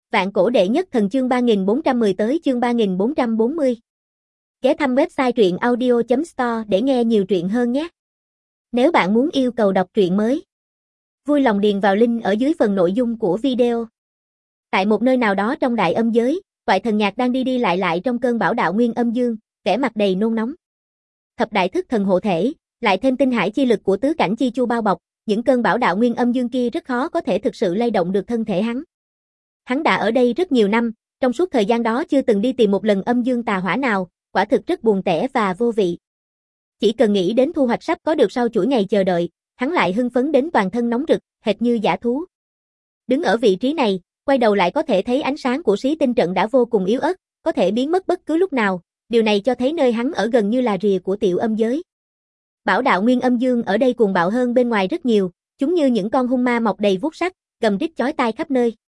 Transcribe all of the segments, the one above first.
Vạn cổ đệ nhất thần chương 3410 tới chương 3440. Ghé thăm website truyện audio.store để nghe nhiều truyện hơn nhé. Nếu bạn muốn yêu cầu đọc truyện mới, vui lòng điền vào link ở dưới phần nội dung của video. Tại một nơi nào đó trong đại âm giới, Toại Thần Nhạc đang đi lại trong cơn bão đạo nguyên âm dương, vẻ mặt đầy nôn nóng. Thập đại thức thần hộ thể, lại thêm tinh hải chi lực của tứ cảnh chi chu bao bọc, những cơn bão đạo nguyên âm dương kia rất khó có thể thực sự lay động được thân thể hắn. Hắn đã ở đây rất nhiều năm, trong suốt thời gian đó chưa từng đi tìm một lần âm dương tà hỏa nào, quả thực rất buồn tẻ và vô vị. Chỉ cần nghĩ đến thu hoạch sắp có được sau chuỗi ngày chờ đợi, hắn lại hưng phấn đến toàn thân nóng rực, hệt như dã thú. Đứng ở vị trí này, quay đầu lại có thể thấy ánh sáng của xí tinh trận đã vô cùng yếu ớt, có thể biến mất bất cứ lúc nào, điều này cho thấy nơi hắn ở gần như là rìa của tiểu âm giới. Bão đạo nguyên âm dương ở đây cuồng bạo hơn bên ngoài rất nhiều, chúng như những con hung ma mọc đầy vuốt sắc, gầm rít chói tai khắp nơi.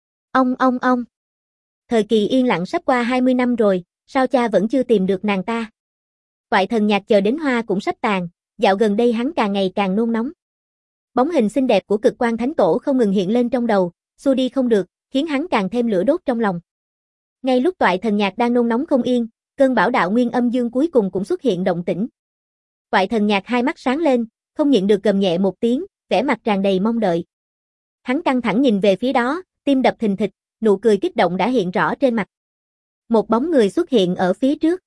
Ông. Thời kỳ yên lặng sắp qua 20 năm rồi, sao cha vẫn chưa tìm được nàng ta? Toại Thần Nhạc chờ đến hoa cũng sắp tàn, dạo gần đây hắn càng ngày càng nôn nóng. Bóng hình xinh đẹp của Cực Quang Thánh Tổ không ngừng hiện lên trong đầu, xua đi không được, khiến hắn càng thêm lửa đốt trong lòng. Ngay lúc Toại Thần Nhạc đang nôn nóng không yên, cơn bão đạo nguyên âm dương cuối cùng cũng xuất hiện động tĩnh. Toại Thần Nhạc hai mắt sáng lên, không nhịn được gầm nhẹ một tiếng, vẻ mặt tràn đầy mong đợi. Hắn căng thẳng nhìn về phía đó, tim đập thình thịch, nụ cười kích động đã hiện rõ trên mặt. Một bóng người xuất hiện ở phía trước.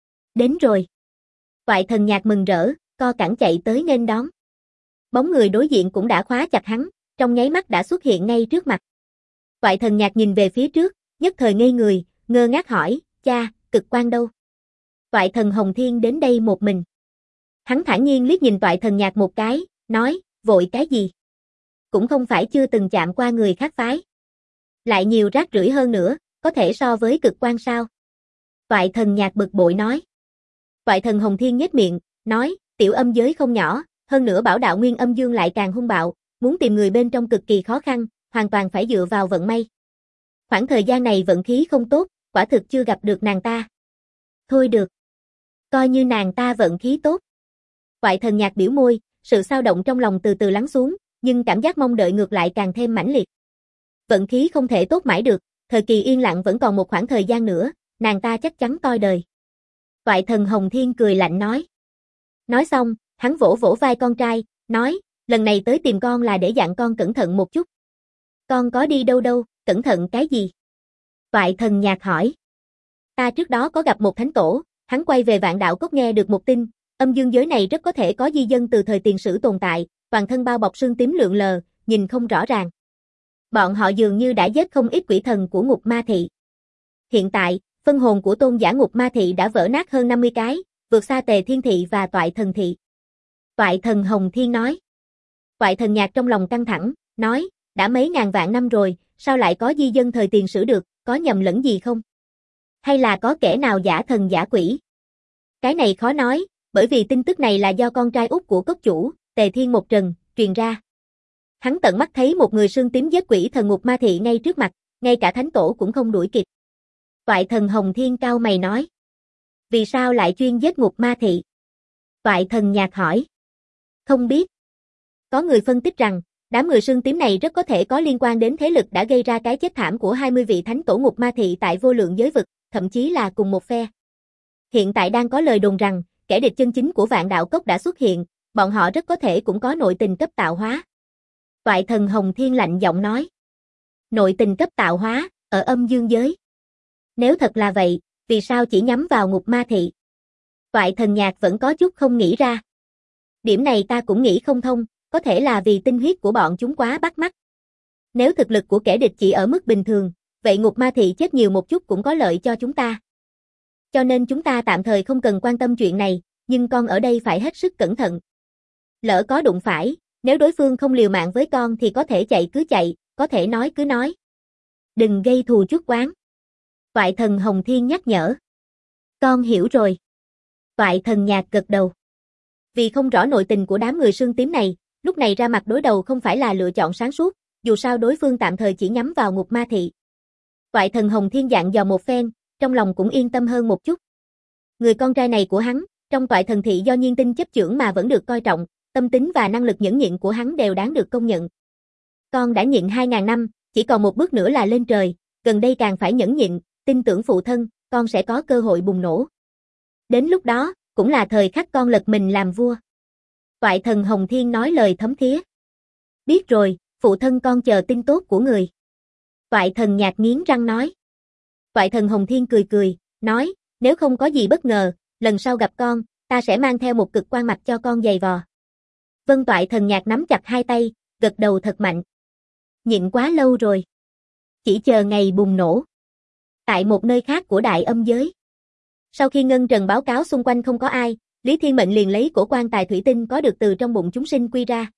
Đến rồi. Toại Thần Nhạc mừng rỡ, co cẳng chạy tới nghênh đón. Bóng người đối diện cũng đã khóa chặt hắn, trong nháy mắt đã xuất hiện ngay trước mặt. Toại Thần Nhạc nhìn về phía trước, nhất thời ngây người, ngơ ngác hỏi, cha, Cực Quang đâu? Toại Thần Hồng Thiên đến đây một mình. Hắn thản nhiên liếc nhìn Toại Thần Nhạc một cái, nói, vội cái gì? Cũng không phải chưa từng chạm qua người khác phái. Lại nhiều rác rưởi hơn nữa, có thể so với Cực Quang sao? Toại Thần Nhạc bực bội nói. Toại Thần Hồng Thiên nhếch miệng, nói, tiểu âm giới không nhỏ, hơn nữa bảo đạo nguyên âm dương lại càng hung bạo, muốn tìm người bên trong cực kỳ khó khăn, hoàn toàn phải dựa vào vận may. Khoảng thời gian này vận khí không tốt, quả thực chưa gặp được nàng ta. Thôi được. Coi như nàng ta vận khí tốt. Toại Thần Nhạc biểu môi, sự xao động trong lòng từ từ lắng xuống, nhưng cảm giác mong đợi ngược lại càng thêm mãnh liệt. Vận khí không thể tốt mãi được, thời kỳ yên lặng vẫn còn một khoảng thời gian nữa, nàng ta chắc chắn toi đời. Toại Thần Hồng Thiên cười lạnh nói. Nói xong, hắn vỗ vỗ vai con trai, nói, lần này tới tìm con là để dặn con cẩn thận một chút. Con có đi đâu, cẩn thận cái gì? Toại Thần Nhạc hỏi. Ta trước đó có gặp một thánh tổ, hắn quay về Vạn Đạo Cốc nghe được một tin, âm dương giới này rất có thể có di dân từ thời tiền sử tồn tại, toàn thân bao bọc sương tím lượn lờ, nhìn không rõ ràng. Bọn họ dường như đã giết không ít quỷ thần của Ngục Ma Thị. Hiện tại, phân hồn của tôn giả Ngục Ma Thị đã vỡ nát hơn 50 cái, vượt xa Tề Thiên Thị và Toại Thần Thị. Toại Thần Hồng Thiên nói. Toại Thần Nhạc trong lòng căng thẳng, nói, đã mấy ngàn vạn năm rồi, sao lại có di dân thời tiền sử được, có nhầm lẫn gì không? Hay là có kẻ nào giả thần giả quỷ? Cái này khó nói, bởi vì tin tức này là do con trai út của cốc chủ, Tề Thiên Một Trần, truyền ra. Hắn tận mắt thấy một người sương tím giết quỷ thần Ngục Ma Thị ngay trước mặt, ngay cả thánh tổ cũng không đuổi kịp. Toại Thần Hồng Thiên cau mày nói. Vì sao lại chuyên giết Ngục Ma Thị? Toại Thần Nhạc hỏi. Không biết. Có người phân tích rằng, đám người sương tím này rất có thể có liên quan đến thế lực đã gây ra cái chết thảm của 20 vị thánh tổ Ngục Ma Thị tại vô lượng giới vực, thậm chí là cùng một phe. Hiện tại đang có lời đồn rằng, kẻ địch chân chính của Vạn Đạo Cốc đã xuất hiện, bọn họ rất có thể cũng có nội tình cấp tạo hóa. Toại Thần Hồng Thiên lạnh giọng nói. Nội tình cấp tạo hóa, ở âm dương giới. Nếu thật là vậy, vì sao chỉ nhắm vào Ngục Ma Thị? Toại Thần Nhạc vẫn có chút không nghĩ ra. Điểm này ta cũng nghĩ không thông, có thể là vì tinh huyết của bọn chúng quá bắt mắt. Nếu thực lực của kẻ địch chỉ ở mức bình thường, vậy Ngục Ma Thị chết nhiều một chút cũng có lợi cho chúng ta. Cho nên chúng ta tạm thời không cần quan tâm chuyện này, nhưng con ở đây phải hết sức cẩn thận. Lỡ có đụng phải, nếu đối phương không liều mạng với con thì có thể chạy cứ chạy, có thể nói cứ nói. Đừng gây thù chuốc oán. Toại Thần Hồng Thiên nhắc nhở. Con hiểu rồi. Toại Thần Nhạc gật đầu. Vì không rõ nội tình của đám người sương tím này, lúc này ra mặt đối đầu không phải là lựa chọn sáng suốt, dù sao đối phương tạm thời chỉ nhắm vào Ngục Ma Thị. Toại Thần Hồng Thiên dặn dò một phen, trong lòng cũng yên tâm hơn một chút. Người con trai này của hắn, trong Toại Thần Thị do Nhiên Tinh chấp chưởng mà vẫn được coi trọng, tâm tính và năng lực nhẫn nhịn của hắn đều đáng được công nhận. Con đã nhịn 2000 năm, chỉ còn một bước nữa là lên trời, gần đây càng phải nhẫn nhịn, tin tưởng phụ thân, con sẽ có cơ hội bùng nổ. Đến lúc đó, cũng là thời khắc con lật mình làm vua. Toại thần Hồng Thiên nói lời thấm thía. Biết rồi, phụ thân con chờ tin tốt của người. Toại thần Nhạc nghiến răng nói. Toại thần Hồng Thiên cười cười, nói, nếu không có gì bất ngờ, lần sau gặp con, ta sẽ mang theo một cực quan mặt cho con giày vò. Vân. Toại thần Nhạc nắm chặt hai tay, gật đầu thật mạnh. Nhịn quá lâu rồi. Chỉ chờ ngày bùng nổ. Tại một nơi khác của đại âm giới. Sau khi Ngân Trần báo cáo xung quanh không có ai, Lý Thiên Mệnh liền lấy cổ quan tài thủy tinh có được từ trong bụng chúng sinh quy ra.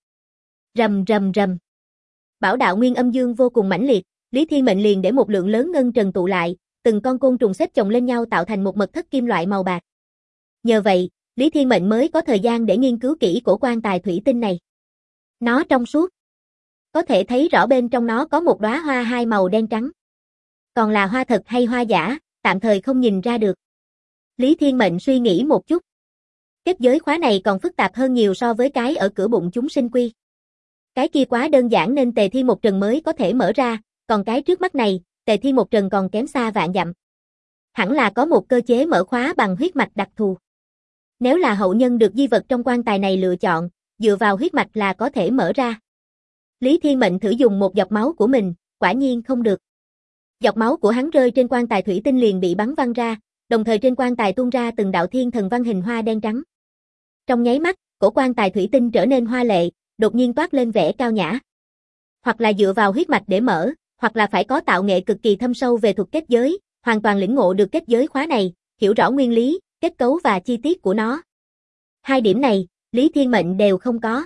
Rầm rầm rầm. Bảo đạo nguyên âm dương vô cùng mãnh liệt, Lý Thiên Mệnh liền để một lượng lớn ngân trần tụ lại, từng con côn trùng xếp chồng lên nhau tạo thành một mật thất kim loại màu bạc. Nhờ vậy, Lý Thiên Mệnh mới có thời gian để nghiên cứu kỹ cổ quan tài thủy tinh này. Nó trong suốt. Có thể thấy rõ bên trong nó có một đóa hoa hai màu đen trắng. Còn là hoa thật hay hoa giả, tạm thời không nhìn ra được. Lý Thiên Mệnh suy nghĩ một chút. Kết giới khóa này còn phức tạp hơn nhiều so với cái ở cửa bụng chúng sinh quy. Cái kia quá đơn giản nên Tề Thiên Một Trần mới có thể mở ra, còn cái trước mắt này, Tề Thiên Một Trần còn kém xa vạn dặm. Hẳn là có một cơ chế mở khóa bằng huyết mạch đặc thù. Nếu là hậu nhân được di vật trong quan tài này lựa chọn, dựa vào huyết mạch là có thể mở ra. Lý Thiên Mệnh thử dùng một giọt máu của mình, quả nhiên không được. Giọt máu của hắn rơi trên quan tài thủy tinh liền bị bắn văng ra, đồng thời trên quan tài tuôn ra từng đạo thiên thần văn hình hoa đen trắng. Trong nháy mắt, cổ quan tài thủy tinh trở nên hoa lệ, đột nhiên toát lên vẻ cao nhã. Hoặc là dựa vào huyết mạch để mở, hoặc là phải có tạo nghệ cực kỳ thâm sâu về thuật kết giới, hoàn toàn lĩnh ngộ được kết giới khóa này, hiểu rõ nguyên lý, kết cấu và chi tiết của nó. Hai điểm này, Lý Thiên Mệnh đều không có.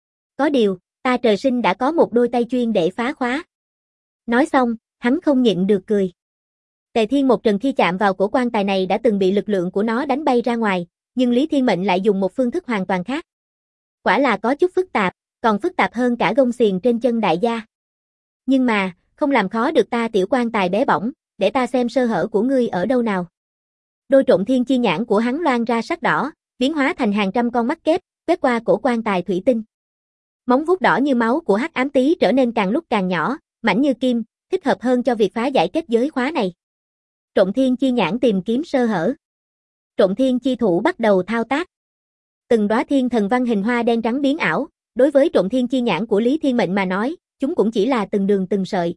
Có điều, ta trời sinh đã có một đôi tay chuyên để phá khóa. Nói xong, hắn không nhịn được cười. Tề Thiên Một Trần khi chạm vào cổ quan tài này đã từng bị lực lượng của nó đánh bay ra ngoài, nhưng Lý Thiên Mệnh lại dùng một phương thức hoàn toàn khác. Quả là có chút phức tạp, còn phức tạp hơn cả gông xiềng trên chân đại gia. Nhưng mà, không làm khó được ta tiểu quan tài bé bỏng, để ta xem sơ hở của ngươi ở đâu nào. Đôi trộn thiên chi nhãn của hắn loan ra sắc đỏ, biến hóa thành hàng trăm con mắt kép, quét qua cổ quan tài thủy tinh. Móng vuốt đỏ như máu của hắc ám tí trở nên càng lúc càng nhỏ, mảnh như kim, thích hợp hơn cho việc phá giải kết giới khóa này. Trộn thiên chi nhãn tìm kiếm sơ hở. Trộn thiên chi thủ bắt đầu thao tác. Từng đóa thiên thần văn hình hoa đen trắng biến ảo, đối với trộn thiên chi nhãn của Lý Thiên Mệnh mà nói, chúng cũng chỉ là từng đường từng sợi.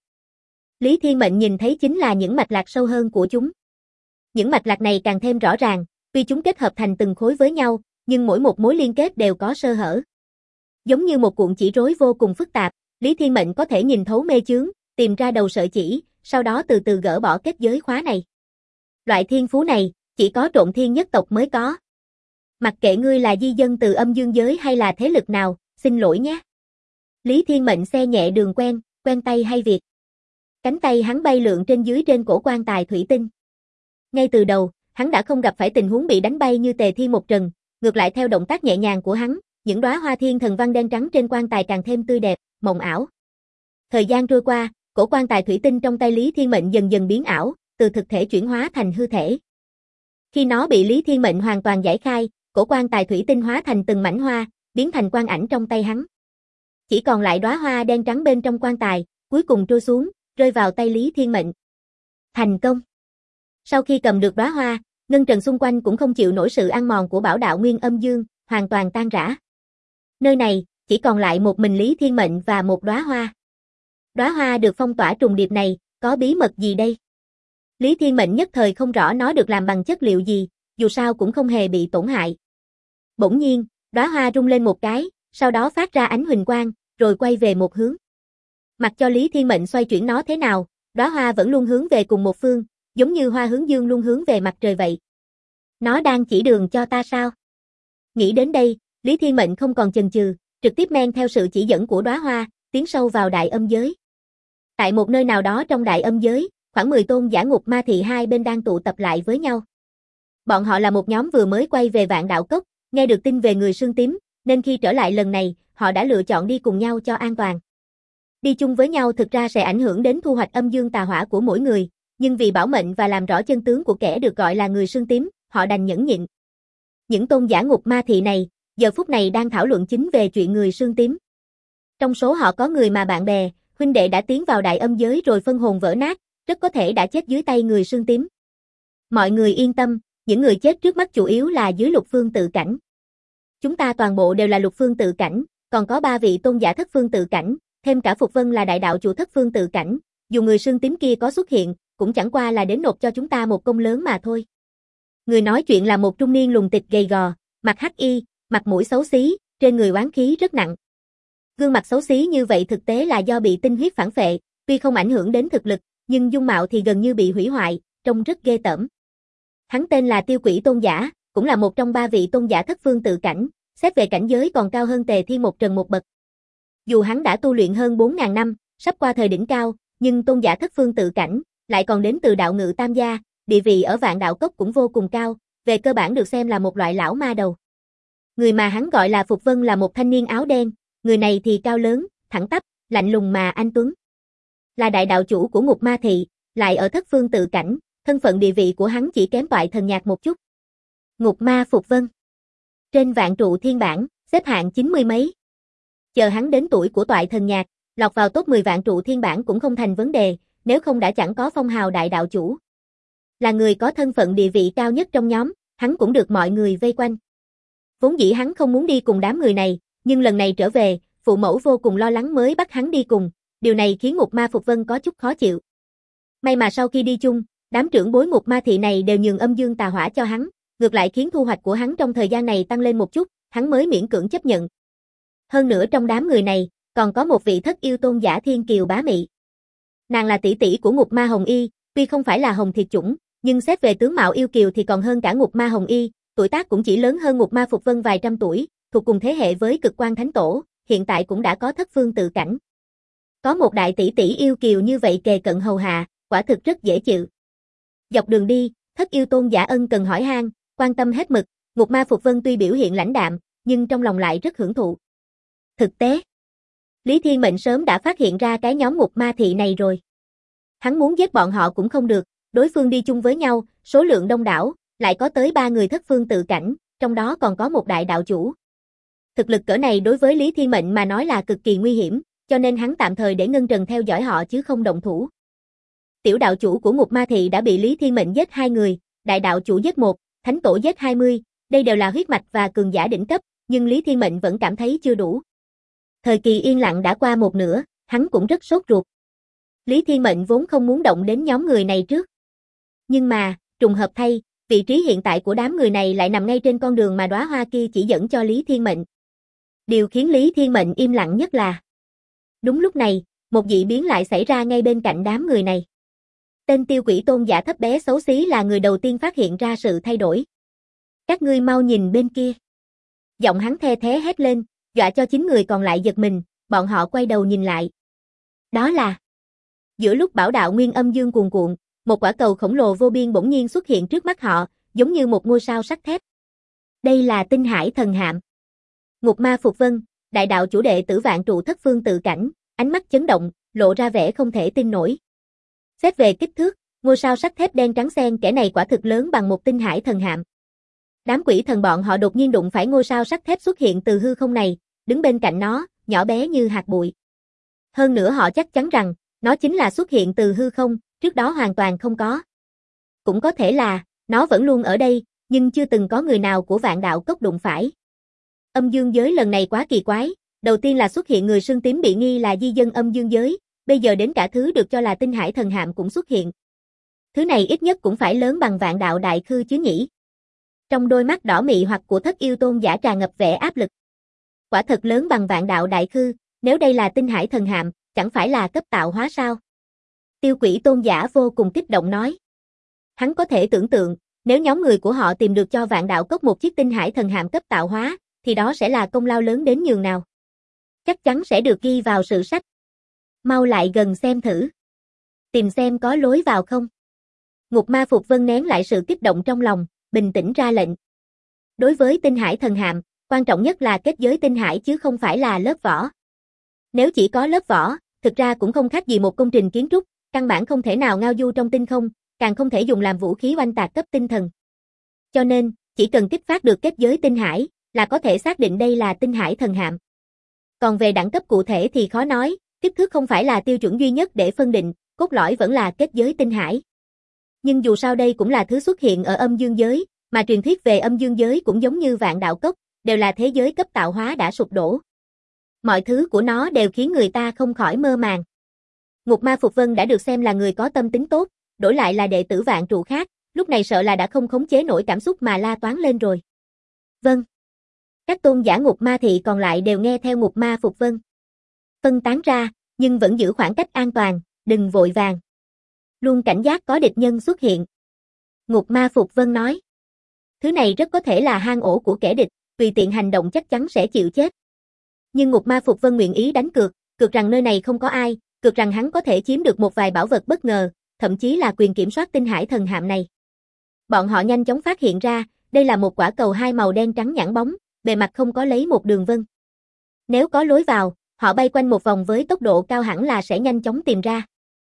Lý Thiên Mệnh nhìn thấy chính là những mạch lạc sâu hơn của chúng. Những mạch lạc này càng thêm rõ ràng, tuy chúng kết hợp thành từng khối với nhau, nhưng mỗi một mối liên kết đều có sơ hở. Giống như một cuộn chỉ rối vô cùng phức tạp, Lý Thiên Mệnh có thể nhìn thấu mê chướng, tìm ra đầu sợi chỉ, sau đó từ từ gỡ bỏ kết giới khóa này. Loại thiên phú này, chỉ có Trộn Thiên nhất tộc mới có. Mặc kệ ngươi là di dân từ âm dương giới hay là thế lực nào, xin lỗi nhé. Lý Thiên Mệnh xe nhẹ đường quen tay hay việc. Cánh tay hắn bay lượn trên dưới trên cổ quan tài thủy tinh. Ngay từ đầu, hắn đã không gặp phải tình huống bị đánh bay như Tề Thiên Một Trần, ngược lại theo động tác nhẹ nhàng của hắn, những đóa hoa thiên thần văn đen trắng trên quan tài càng thêm tươi đẹp, mộng ảo. Thời gian trôi qua, cổ quan tài thủy tinh trong tay Lý Thiên Mệnh dần dần biến ảo, từ thực thể chuyển hóa thành hư thể. Khi nó bị Lý Thiên Mệnh hoàn toàn giải khai, cổ quan tài thủy tinh hóa thành từng mảnh hoa, biến thành quang ảnh trong tay hắn. Chỉ còn lại đóa hoa đen trắng bên trong quan tài, cuối cùng trôi xuống, rơi vào tay Lý Thiên Mệnh. Thành công. Sau khi cầm được đóa hoa, ngân trần xung quanh cũng không chịu nổi sự ăn mòn của bảo đạo nguyên âm dương, hoàn toàn tan rã. Nơi này, chỉ còn lại một mình Lý Thiên Mệnh và một đóa hoa. Đóa hoa được phong tỏa trùng điệp này, có bí mật gì đây? Lý Thiên Mệnh nhất thời không rõ nó được làm bằng chất liệu gì, dù sao cũng không hề bị tổn hại. Bỗng nhiên, đóa hoa rung lên một cái, sau đó phát ra ánh huỳnh quang, rồi quay về một hướng. Mặc cho Lý Thiên Mệnh xoay chuyển nó thế nào, đóa hoa vẫn luôn hướng về cùng một phương, giống như hoa hướng dương luôn hướng về mặt trời vậy. Nó đang chỉ đường cho ta sao? Nghĩ đến đây, Lý Thiên Mệnh không còn chần chừ, trực tiếp men theo sự chỉ dẫn của đóa hoa, tiến sâu vào đại âm giới. Tại một nơi nào đó trong đại âm giới, khoảng 10 tôn giả ngục ma thị hai bên đang tụ tập lại với nhau. Bọn họ là một nhóm vừa mới quay về Vạn Đạo Cốc, nghe được tin về người xương tím, nên khi trở lại lần này, họ đã lựa chọn đi cùng nhau cho an toàn. Đi chung với nhau thực ra sẽ ảnh hưởng đến thu hoạch âm dương tà hỏa của mỗi người, nhưng vì bảo mệnh và làm rõ chân tướng của kẻ được gọi là người xương tím, họ đành nhẫn nhịn. Những tôn giả ngục ma thị này, giờ phút này đang thảo luận chính về chuyện người xương tím. Trong số họ có người mà bạn bè, huynh đệ đã tiến vào đại âm giới rồi phân hồn vỡ nát, rất có thể đã chết dưới tay người Sương Tím. Mọi người yên tâm, những người chết trước mắt chủ yếu là dưới Lục Phương tự cảnh. Chúng ta toàn bộ đều là Lục Phương tự cảnh, còn có 3 vị tôn giả Thất Phương tự cảnh, thêm cả Phục Vân là đại đạo chủ Thất Phương tự cảnh, dù người Sương Tím kia có xuất hiện, cũng chẳng qua là đến nộp cho chúng ta một công lớn mà thôi. Người nói chuyện là một trung niên lùng tịch gầy gò, mặt hắc y, mặt mũi xấu xí, trên người oán khí rất nặng. Gương mặt xấu xí như vậy thực tế là do bị tinh huyết phản phệ, tuy không ảnh hưởng đến thực lực, nhưng dung mạo thì gần như bị hủy hoại, trông rất ghê tởm. Hắn tên là Tiêu Quỷ Tôn giả, cũng là một trong 3 vị tôn giả Thất Phương tự cảnh, xét về cảnh giới còn cao hơn Tề Thiên một trần một bậc. Dù hắn đã tu luyện hơn 4.000 năm, sắp qua thời đỉnh cao, nhưng tôn giả Thất Phương tự cảnh lại còn đến từ đạo ngự tam gia, địa vị ở Vạn Đạo Cốc cũng vô cùng cao, về cơ bản được xem là một loại lão ma đầu. Người mà hắn gọi là Phục Vân là một thanh niên áo đen, người này thì cao lớn, thẳng tắp, lạnh lùng mà anh tuấn. Là đại đạo chủ của Ngục Ma Thị, lại ở Thất Phương tự cảnh, thân phận địa vị của hắn chỉ kém Toại Thần Nhạc một chút. Ngục Ma Phục Vân. Trên vạn trụ thiên bảng, xếp hạng 90 mấy. Chờ hắn đến tuổi của Toại Thần Nhạc, lọt vào top 10 vạn trụ thiên bảng cũng không thành vấn đề, nếu không đã chẳng có phong hào đại đạo chủ. Là người có thân phận địa vị cao nhất trong nhóm, hắn cũng được mọi người vây quanh. Vốn dĩ hắn không muốn đi cùng đám người này, nhưng lần này trở về, phụ mẫu vô cùng lo lắng mới bắt hắn đi cùng, điều này khiến Ngục Ma Phục Vân có chút khó chịu. May mà sau khi đi chung, đám trưởng bối Ngục Ma Thị này đều nhường âm dương tà hỏa cho hắn, ngược lại khiến thu hoạch của hắn trong thời gian này tăng lên một chút, hắn mới miễn cưỡng chấp nhận. Hơn nữa trong đám người này, còn có một vị Thất Yêu tôn giả Thiên Kiều Bá Mị. Nàng là tỷ tỷ của Ngục Ma Hồng Y, tuy không phải là hồng thiệt chủng, nhưng xét về tướng mạo yêu kiều thì còn hơn cả Ngục Ma Hồng Y, tuổi tác cũng chỉ lớn hơn Ngục Ma Phục Vân vài trăm tuổi, thuộc cùng thế hệ với Cực Quang Thánh Tổ, hiện tại cũng đã có Thất Phương tự cảnh. Có một đại tỷ tỷ yêu kiều như vậy kề cận hầu hạ, quả thực rất dễ chịu. Dọc đường đi, Thất Yêu tôn giả ân cần hỏi han, quan tâm hết mực, Ngục Ma Phục Vân tuy biểu hiện lãnh đạm, nhưng trong lòng lại rất hưởng thụ. Thực tế, Lý Thiên Mệnh sớm đã phát hiện ra cái nhóm Ngục Ma Thị này rồi. Hắn muốn giết bọn họ cũng không được, đối phương đi chung với nhau, số lượng đông đảo, lại có tới 3 người Thất Phương tự cảnh, trong đó còn có một đại đạo chủ. Thực lực cỡ này đối với Lý Thiên Mệnh mà nói là cực kỳ nguy hiểm, cho nên hắn tạm thời để Ngân Trần theo dõi họ chứ không động thủ. Tiểu đạo chủ của Ngục Ma Thị đã bị Lý Thiên Mệnh giết 2 người, đại đạo chủ giết 1, thánh tổ giết 20, đây đều là huyết mạch và cường giả đỉnh cấp, nhưng Lý Thiên Mệnh vẫn cảm thấy chưa đủ. Thời kỳ yên lặng đã qua một nửa, hắn cũng rất sốt ruột. Lý Thiên Mệnh vốn không muốn động đến nhóm người này trước. Nhưng mà, trùng hợp thay, vị trí hiện tại của đám người này lại nằm ngay trên con đường mà đóa hoa kia chỉ dẫn cho Lý Thiên Mệnh. Điều khiến Lý Thiên Mệnh im lặng nhất là, đúng lúc này, một dị biến lại xảy ra ngay bên cạnh đám người này. Tên Tiêu Quỷ tôn giả thấp bé xấu xí là người đầu tiên phát hiện ra sự thay đổi. Các ngươi mau nhìn bên kia. Giọng hắn the thé hét lên, dọa cho 9 người còn lại giật mình, bọn họ quay đầu nhìn lại. Đó là, giữa lúc bảo đạo nguyên âm dương cuồn cuộn, một quả cầu khổng lồ vô biên bỗng nhiên xuất hiện trước mắt họ, giống như một ngôi sao sắt thép. Đây là Tinh Hải Thần Hạm. Ngục Ma Phục Vân, đại đạo chủ đệ tử Vạn Trụ Thất Phương tự cảnh, ánh mắt chấn động, lộ ra vẻ không thể tin nổi. Xét về kích thước, ngôi sao sắt thép đen trắng xen kẽ này quả thực lớn bằng một Tinh Hải Thần Hạm. Đám quỷ thần bọn họ đột nhiên đụng phải ngôi sao sắt thép xuất hiện từ hư không này, đứng bên cạnh nó, nhỏ bé như hạt bụi. Hơn nữa họ chắc chắn rằng, nó chính là xuất hiện từ hư không, trước đó hoàn toàn không có. Cũng có thể là, nó vẫn luôn ở đây, nhưng chưa từng có người nào của Vạn Đạo Cốc đụng phải. Âm dương giới lần này quá kỳ quái, đầu tiên là xuất hiện người Sương Tím bị nghi là di dân âm dương giới, bây giờ đến cả thứ được cho là Tinh Hải Thần Hạm cũng xuất hiện. Thứ này ít nhất cũng phải lớn bằng Vạn Đạo Đại Khư chứ nhỉ. Trong đôi mắt đỏ mị hoặc của Thất Yêu tôn giả tràn ngập vẻ áp lực. Quả thật lớn bằng Vạn Đạo Đại Khư, nếu đây là Tinh Hải Thần Hạm, chẳng phải là cấp tạo hóa sao? Tiêu Quỷ tôn giả vô cùng kích động nói. Hắn có thể tưởng tượng, nếu nhóm người của họ tìm được cho Vạn Đạo Cốc một chiếc Tinh Hải Thần Hạm cấp tạo hóa, thì đó sẽ là công lao lớn đến nhường nào. Chắc chắn sẽ được ghi vào sử sách. Mau lại gần xem thử. Tìm xem có lối vào không. Ngục Ma Phục Vân nén lại sự kích động trong lòng, bình tĩnh ra lệnh. Đối với Tinh Hải Thần Hạm, quan trọng nhất là kết giới Tinh Hải chứ không phải là lớp vỏ. Nếu chỉ có lớp vỏ, thực ra cũng không khác gì một công trình kiến trúc, căn bản không thể nào ngao du trong tinh không, càng không thể dùng làm vũ khí oanh tạc cấp tinh thần. Cho nên, chỉ cần kích phát được kết giới Tinh Hải, là có thể xác định đây là Tinh Hải Thần Hạm. Còn về đẳng cấp cụ thể thì khó nói, kích thước không phải là tiêu chuẩn duy nhất để phân định, cốt lõi vẫn là kết giới tinh hải. Nhưng dù sao đây cũng là thứ xuất hiện ở âm dương giới, mà truyền thuyết về âm dương giới cũng giống như Vạn Đạo Cốc, đều là thế giới cấp tạo hóa đã sụp đổ. Mọi thứ của nó đều khiến người ta không khỏi mơ màng. Ngục Ma Phục Vân đã được xem là người có tâm tính tốt, đổi lại là đệ tử Vạn Trụ khác, lúc này sợ là đã không khống chế nổi cảm xúc mà la toáng lên rồi. Vâng. Các tôn giả Ngục Ma Thị còn lại đều nghe theo Ngục Ma Phục Vân. Phân tán ra, nhưng vẫn giữ khoảng cách an toàn, đừng vội vàng. Luôn cảnh giác có địch nhân xuất hiện. Ngục Ma Phục Vân nói. Thứ này rất có thể là hang ổ của kẻ địch, tùy tiện hành động chắc chắn sẽ chịu chết. Nhưng Ngục Ma Phục Vân nguyện ý đánh cược, cược rằng nơi này không có ai, cược rằng hắn có thể chiếm được một vài bảo vật bất ngờ, thậm chí là quyền kiểm soát tinh hải thần hạm này. Bọn họ nhanh chóng phát hiện ra, đây là một quả cầu hai màu đen trắng nhẵn bóng, bề mặt không có lấy một đường vân. Nếu có lối vào, họ bay quanh một vòng với tốc độ cao hẳn là sẽ nhanh chóng tìm ra.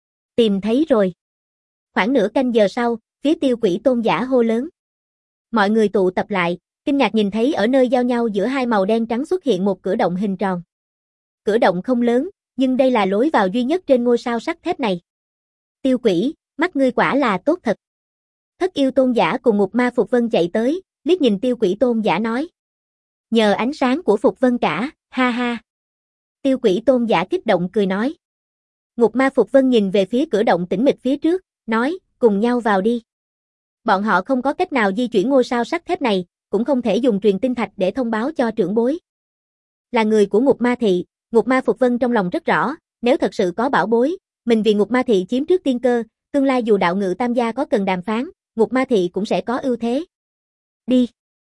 Tìm thấy rồi. Khoảng nửa canh giờ sau, phía Tiêu Quỷ Tôn giả hô lớn. Mọi người tụ tập lại, kinh ngạc nhìn thấy ở nơi giao nhau giữa hai màu đen trắng xuất hiện một cửa động hình tròn. Cửa động không lớn, nhưng đây là lối vào duy nhất trên ngôi sao sắt thép này. Tiêu Quỷ, mắt ngươi quả là tốt thật. Thất Yêu Tôn giả cùng Ngục Ma Phục Vân chạy tới, liếc nhìn Tiêu Quỷ Tôn giả nói. Nhờ ánh sáng của Phục Vân cả, ha ha. Tiêu Quỷ Tôn giả kích động cười nói. Ngục Ma Phục Vân nhìn về phía cửa động tĩnh mịch phía trước, nói, cùng nhau vào đi. Bọn họ không có cách nào di chuyển ngôi sao sắt thép này, cũng không thể dùng truyền tinh thạch để thông báo cho trưởng bối. Là người của Ngục Ma Thị, Ngục Ma Phục Vân trong lòng rất rõ, nếu thật sự có bảo bối, mình vì Ngục Ma Thị chiếm trước tiên cơ, tương lai dù đạo ngự tam gia có cần đàm phán, Ngục Ma Thị cũng sẽ có ưu thế. Đi.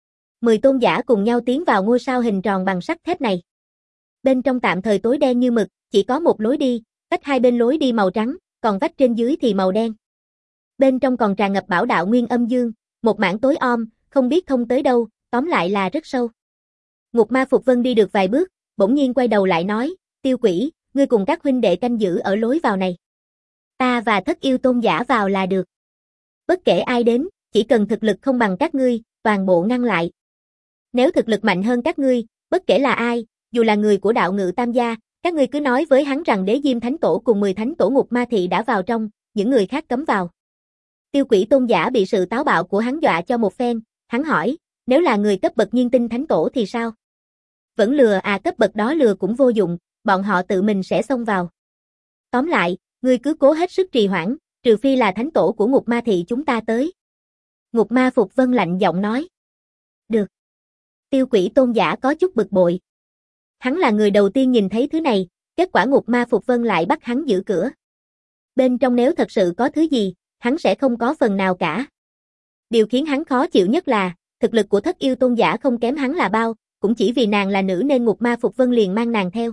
10 tôn giả cùng nhau tiến vào ngôi sao hình tròn bằng sắt thép này. Bên trong tạm thời tối đen như mực, chỉ có một lối đi, vách hai bên lối đi màu trắng, còn vách trên dưới thì màu đen. Bên trong còn tràn ngập bảo đạo nguyên âm dương, một mảng tối om, không biết thông tới đâu, tóm lại là rất sâu. Ngục Ma Phục Vân đi được vài bước, bỗng nhiên quay đầu lại nói, Tiêu Quỷ, ngươi cùng các huynh đệ canh giữ ở lối vào này. Ta và Thất Yêu Tôn giả vào là được. Bất kể ai đến, chỉ cần thực lực không bằng các ngươi, toàn bộ ngăn lại. Nếu thực lực mạnh hơn các ngươi, bất kể là ai, dù là người của đạo ngự tam gia, các ngươi cứ nói với hắn rằng Đế Diêm Thánh Tổ cùng 10 thánh tổ Ngục Ma Thị đã vào trong, những người khác cấm vào. Tiêu Quỷ Tôn giả bị sự táo bạo của hắn dọa cho một phen, hắn hỏi, nếu là người cấp bậc Nhiên Tinh Thánh Tổ thì sao? Vẫn lừa à, cấp bậc đó lừa cũng vô dụng, bọn họ tự mình sẽ xông vào. Tóm lại, ngươi cứ cố hết sức trì hoãn, trừ phi là thánh tổ của Ngục Ma Thị chúng ta tới. Ngục Ma Phục Vân lạnh giọng nói. Được. Tiêu Quỷ Tôn giả có chút bực bội. Hắn là người đầu tiên nhìn thấy thứ này, kết quả Ngục Ma Phục Vân lại bắt hắn giữ cửa. Bên trong nếu thật sự có thứ gì, hắn sẽ không có phần nào cả. Điều khiến hắn khó chịu nhất là, thực lực của Thất Yêu Tôn giả không kém hắn là bao, cũng chỉ vì nàng là nữ nên Ngục Ma Phục Vân liền mang nàng theo.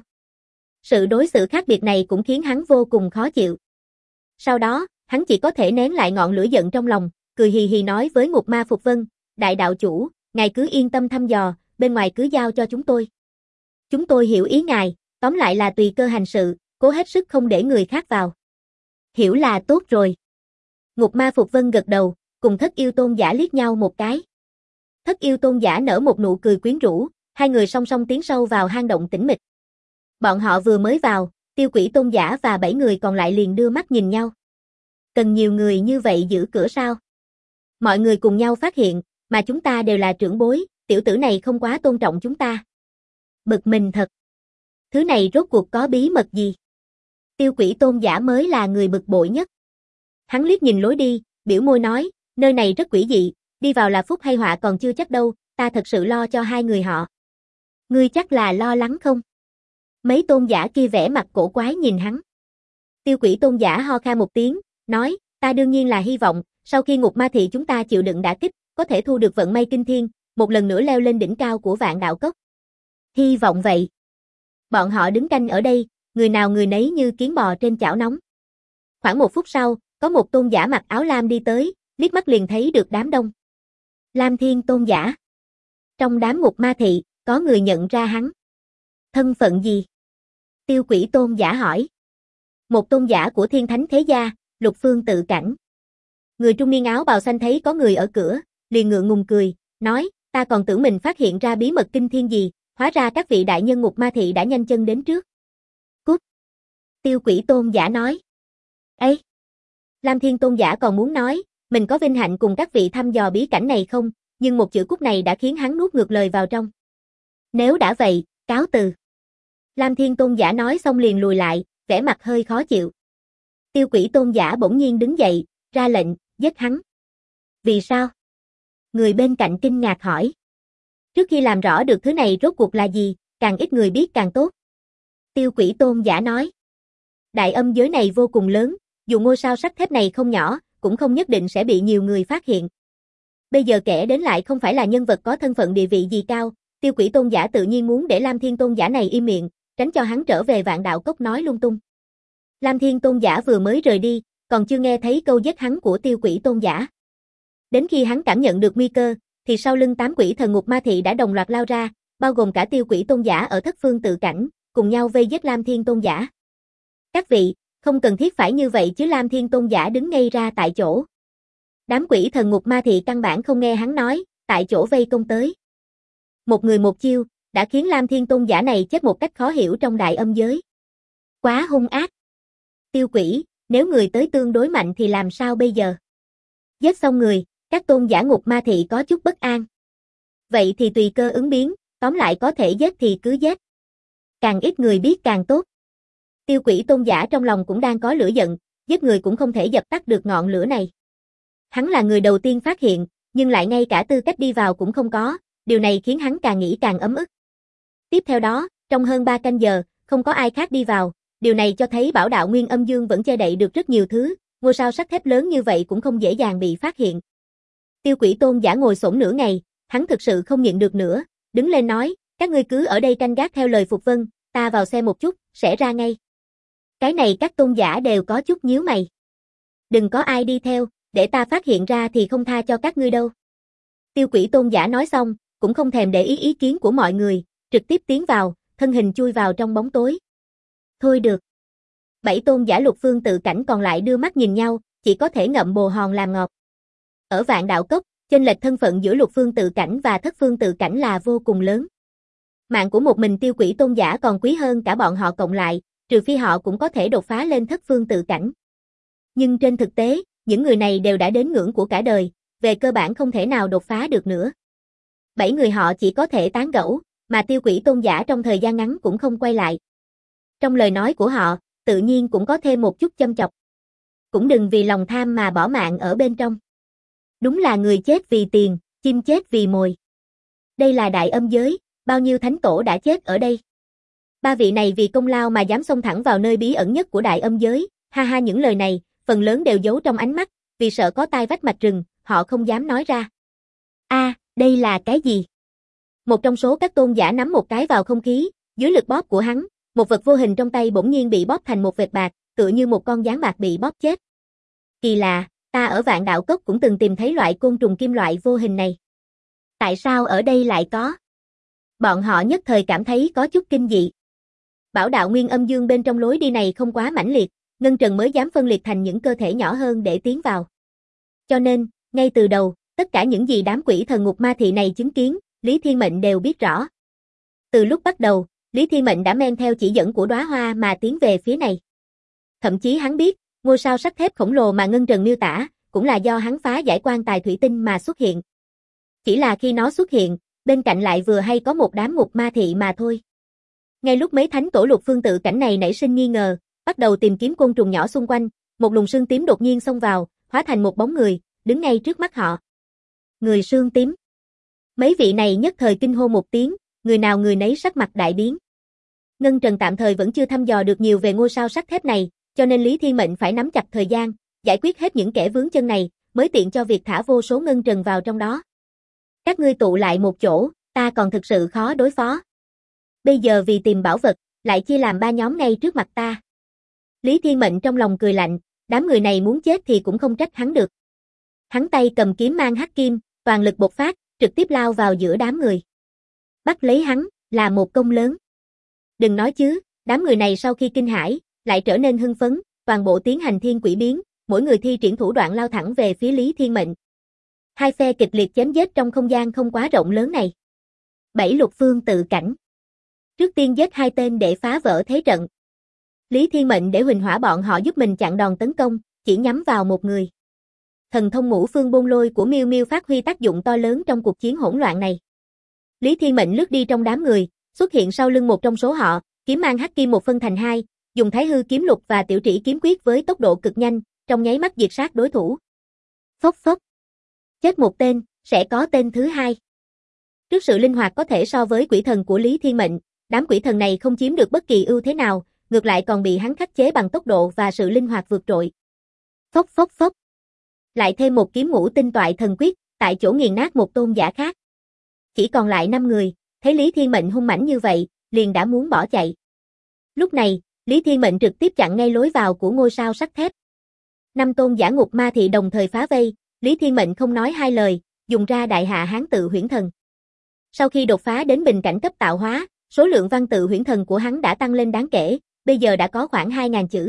Sự đối xử khác biệt này cũng khiến hắn vô cùng khó chịu. Sau đó, hắn chỉ có thể nén lại ngọn lửa giận trong lòng, cười hì hì nói với Ngục Ma Phục Vân, đại đạo chủ, ngài cứ yên tâm thăm dò, bên ngoài cứ giao cho chúng tôi. Chúng tôi hiểu ý ngài, tóm lại là tùy cơ hành sự, cố hết sức không để người khác vào. Hiểu là tốt rồi. Ngục Ma Phục Vân gật đầu, cùng Thất Yêu Tôn giả liếc nhau một cái. Thất Yêu Tôn giả nở một nụ cười quyến rũ, hai người song song tiến sâu vào hang động tĩnh mịch. Bọn họ vừa mới vào, Tiêu Quỷ Tôn giả và 7 người còn lại liền đưa mắt nhìn nhau. Cần nhiều người như vậy giữ cửa sao? Mọi người cùng nhau phát hiện, mà chúng ta đều là trưởng bối, tiểu tử này không quá tôn trọng chúng ta. Bực mình thật. Thứ này rốt cuộc có bí mật gì? Tiêu Quỷ Tôn giả mới là người bực bội nhất. Hắn liếc nhìn lối đi, biểu môi nói, nơi này rất quỷ dị, đi vào là phúc hay họa còn chưa chắc đâu, ta thật sự lo cho hai người họ. Ngươi chắc là lo lắng không? Mấy tôn giả kia vẻ mặt cổ quái nhìn hắn. Tiêu Quỷ Tôn giả ho khan một tiếng, nói, ta đương nhiên là hy vọng, sau khi Ngục Ma Thị chúng ta chịu đựng đả kích, có thể thu được vận may kinh thiên, một lần nữa leo lên đỉnh cao của Vạn Đạo Cốc. Hy vọng vậy. Bọn họ đứng canh ở đây, người nào người nấy như kiến bò trên chảo nóng. Khoảng 1 phút sau, có một tôn giả mặc áo lam đi tới, liếc mắt liền thấy được đám đông. Lam Thiên Tôn giả. Trong đám Ngục Ma Thị, có người nhận ra hắn. Thân phận gì? Tiêu Quỷ Tôn giả hỏi. Một tôn giả của Thiên Thánh Thế Gia, Lục Phương Tự Cảnh. Người trung niên áo bào xanh thấy có người ở cửa, liền ngượng ngùng cười, nói, ta còn tưởng mình phát hiện ra bí mật kinh thiên gì, hóa ra các vị đại nhân Ngục Ma Thị đã nhanh chân đến trước. Cút. Tiêu Quỷ Tôn giả nói. Ấy! Lam Thiên Tôn giả còn muốn nói, mình có vinh hạnh cùng các vị thăm dò bí cảnh này không, nhưng một chữ cút này đã khiến hắn nuốt ngược lời vào trong. Nếu đã vậy, cáo từ. Lam Thiên Tôn giả nói xong liền lùi lại, vẻ mặt hơi khó chịu. Tiêu Quỷ Tôn giả bỗng nhiên đứng dậy, ra lệnh, giết hắn. Vì sao? Người bên cạnh kinh ngạc hỏi. Trước khi làm rõ được thứ này rốt cuộc là gì, càng ít người biết càng tốt. Tiêu Quỷ Tôn giả nói. Đại âm giới này vô cùng lớn, dù ngôi sao sắt thép này không nhỏ, cũng không nhất định sẽ bị nhiều người phát hiện. Bây giờ kẻ đến lại không phải là nhân vật có thân phận địa vị gì cao, Tiêu Quỷ Tôn giả tự nhiên muốn để Lam Thiên Tôn giả này im miệng, tránh cho hắn trở về Vạn Đạo Cốc nói lung tung. Lam Thiên Tôn giả vừa mới rời đi, còn chưa nghe thấy câu giết hắn của Tiêu Quỷ Tôn giả. Đến khi hắn cảm nhận được nguy cơ, thì sau lưng 8 quỷ thần ngục ma thị đã đồng loạt lao ra, bao gồm cả Tiêu Quỷ Tôn giả ở thất phương tự cảnh, cùng nhau vây giết Lam Thiên Tôn giả. Các vị, không cần thiết phải như vậy chứ. Lam Thiên Tôn giả đứng ngây ra tại chỗ. Đám quỷ thần ngục ma thị căn bản không nghe hắn nói, tại chỗ vây công tới. Một người một chiêu, đã khiến Lam Thiên Tôn giả này chết một cách khó hiểu trong đại âm giới. Quá hung ác. Tiêu Quỷ, nếu người tới tương đối mạnh thì làm sao bây giờ? Giết xong người, các tôn giả ngục ma thị có chút bất an. Vậy thì tùy cơ ứng biến, tóm lại có thể giết thì cứ giết. Càng ít người biết càng tốt. Tiêu Quỷ Tôn giả trong lòng cũng đang có lửa giận, giết người cũng không thể dập tắt được ngọn lửa này. Hắn là người đầu tiên phát hiện, nhưng lại ngay cả tư cách đi vào cũng không có, điều này khiến hắn càng nghĩ càng ấm ức. Tiếp theo đó, trong hơn 3 canh giờ, không có ai khác đi vào, điều này cho thấy Bảo Đạo Nguyên Âm Dương vẫn che đậy được rất nhiều thứ, ngôi sao sắt thép lớn như vậy cũng không dễ dàng bị phát hiện. Tiêu Quỷ Tôn giả ngồi xổm nửa ngày, hắn thực sự không nhịn được nữa, đứng lên nói, các ngươi cứ ở đây canh gác theo lời Phục Vân, ta vào xem một chút, sẽ ra ngay. Cái này các tôn giả đều có chút nhíu mày. Đừng có ai đi theo, để ta phát hiện ra thì không tha cho các ngươi đâu. Tiêu Quỷ Tôn giả nói xong, cũng không thèm để ý ý kiến của mọi người, trực tiếp tiến vào, thân hình chui vào trong bóng tối. Thôi được. 7 tôn giả lục phương tự cảnh còn lại đưa mắt nhìn nhau, chỉ có thể ngậm bồ hòn làm ngọt. Ở Vạn Đạo Cốc, chênh lệch thân phận giữa lục phương tự cảnh và thất phương tự cảnh là vô cùng lớn. Mạng của một mình Tiêu Quỷ Tôn giả còn quý hơn cả bọn họ cộng lại, trừ phi họ cũng có thể đột phá lên thất phương tự cảnh. Nhưng trên thực tế, những người này đều đã đến ngưỡng của cả đời, về cơ bản không thể nào đột phá được nữa. 7 người họ chỉ có thể tán gẫu, mà Tiêu Quỷ Tôn giả trong thời gian ngắn cũng không quay lại. Trong lời nói của họ, tự nhiên cũng có thêm một chút châm chọc. Cũng đừng vì lòng tham mà bỏ mạng ở bên trong. Đúng là người chết vì tiền, chim chết vì mồi. Đây là đại âm giới, bao nhiêu thánh tổ đã chết ở đây. 3 vị này vì công lao mà dám xông thẳng vào nơi bí ẩn nhất của đại âm giới, ha ha, những lời này, phần lớn đều giấu trong ánh mắt, vì sợ có tai vách mạch rừng, họ không dám nói ra. Đây là cái gì? Một trong số các tôn giả nắm một cái vào không khí, dưới lực bóp của hắn, một vật vô hình trong tay bỗng nhiên bị bóp thành một vệt bạc, tựa như một con gián bạc bị bóp chết. Kỳ lạ, ta ở Vạn Đạo Cốc cũng từng tìm thấy loại côn trùng kim loại vô hình này. Tại sao ở đây lại có? Bọn họ nhất thời cảm thấy có chút kinh dị. Bảo Đạo Nguyên Âm Dương bên trong lối đi này không quá mãnh liệt, Ngân Trần mới dám phân liệt thành những cơ thể nhỏ hơn để tiến vào. Cho nên, ngay từ đầu, tất cả những gì đám quỷ thần ngục ma thị này chứng kiến, Lý Thiên Mệnh đều biết rõ. Từ lúc bắt đầu, Lý Thiên Mệnh đã men theo chỉ dẫn của đóa hoa mà tiến về phía này. Thậm chí hắn biết, ngôi sao sắt thép khổng lồ mà Ngân Trần miêu tả, cũng là do hắn phá giải quan tài thủy tinh mà xuất hiện. Chỉ là khi nó xuất hiện, bên cạnh lại vừa hay có một đám ngục ma thị mà thôi. Ngay lúc mấy thánh tổ lục phương tự cảnh này nảy sinh nghi ngờ, bắt đầu tìm kiếm côn trùng nhỏ xung quanh, một luồng sương tím đột nhiên xông vào, hóa thành một bóng người, đứng ngay trước mắt họ. Người sương tím. Mấy vị này nhất thời kinh hô một tiếng, người nào người nấy sắc mặt đại biến. Ngân Trần tạm thời vẫn chưa thăm dò được nhiều về ngôi sao sắt thép này, cho nên Lý Thiên Mệnh phải nắm chặt thời gian, giải quyết hết những kẻ vướng chân này, mới tiện cho việc thả vô số Ngân Trần vào trong đó. Các ngươi tụ lại một chỗ, ta còn thực sự khó đối phó. Bây giờ vì tìm bảo vật, lại chia làm 3 nhóm ngay trước mặt ta. Lý Thiên Mệnh trong lòng cười lạnh, đám người này muốn chết thì cũng không trách hắn được. Hắn tay cầm kiếm mang hắc kim, toàn lực bộc phát, trực tiếp lao vào giữa đám người. Bắt lấy hắn, là một công lớn. Đừng nói chứ, đám người này sau khi kinh hãi, lại trở nên hưng phấn, toàn bộ tiến hành thiên quỷ biến, mỗi người thi triển thủ đoạn lao thẳng về phía Lý Thiên Mệnh. Hai phe kịch liệt chém giết trong không gian không quá rộng lớn này. 7 lục phương tự cảnh. Trước tiên giết 2 tên để phá vỡ thế trận. Lý Thiên Mệnh để Huỳnh Hỏa bọn họ giúp mình chặn đòn tấn công, chỉ nhắm vào một người. Thần thông ngũ phương bôn lôi của Miêu Miêu phát huy tác dụng to lớn trong cuộc chiến hỗn loạn này. Lý Thiên Mệnh lướt đi trong đám người, xuất hiện sau lưng một trong số họ, kiếm mang hắc kim một phân thành hai, dùng Thái Hư kiếm lục và Tiểu Trĩ kiếm quyết với tốc độ cực nhanh, trong nháy mắt diệt sát đối thủ. Phốc phốc. Chết một tên, sẽ có tên thứ hai. Trước sự linh hoạt có thể so với quỷ thần của Lý Thiên Mệnh, đám quỷ thần này không chiếm được bất kỳ ưu thế nào, ngược lại còn bị hắn khắc chế bằng tốc độ và sự linh hoạt vượt trội. Phốc phốc phốc. Lại thêm một kiếm ngũ tinh toại thần quyết, tại chỗ nghiền nát một tôn giả khác. Chỉ còn lại 5 người, thấy Lý Thiên Mệnh hung mãnh như vậy, liền đã muốn bỏ chạy. Lúc này, Lý Thiên Mệnh trực tiếp chặn ngay lối vào của ngôi sao sắt thép. 5 tôn giả ngục ma thị đồng thời phá vây, Lý Thiên Mệnh không nói hai lời, dùng ra đại hạ hán tự huyễn thần. Sau khi đột phá đến bình cảnh cấp tạo hóa, số lượng văn tự huyễn thần của hắn đã tăng lên đáng kể, bây giờ đã có khoảng 2.000 chữ.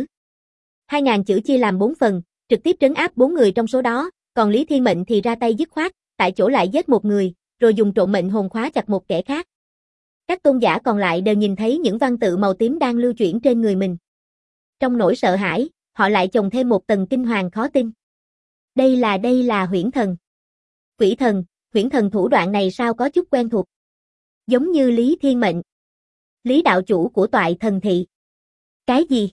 2.000 chữ chia làm 4 phần, trực tiếp trấn áp 4 người trong số đó, còn Lý Thiên Mệnh thì ra tay dứt khoát, tại chỗ lại giết một người, rồi dùng trộm mệnh hồn khóa chặt một kẻ khác. Các tôn giả còn lại đều nhìn thấy những văn tự màu tím đang lưu chuyển trên người mình. Trong nỗi sợ hãi, họ lại chồng thêm một tầng kinh hoàng khó tin. Đây là huyễn thần. Quỷ thần, huyễn thần thủ đoạn này sao có chút quen thuộc. Giống như Lý Thiên Mệnh. Lý đạo chủ của toại thần thị. Cái gì?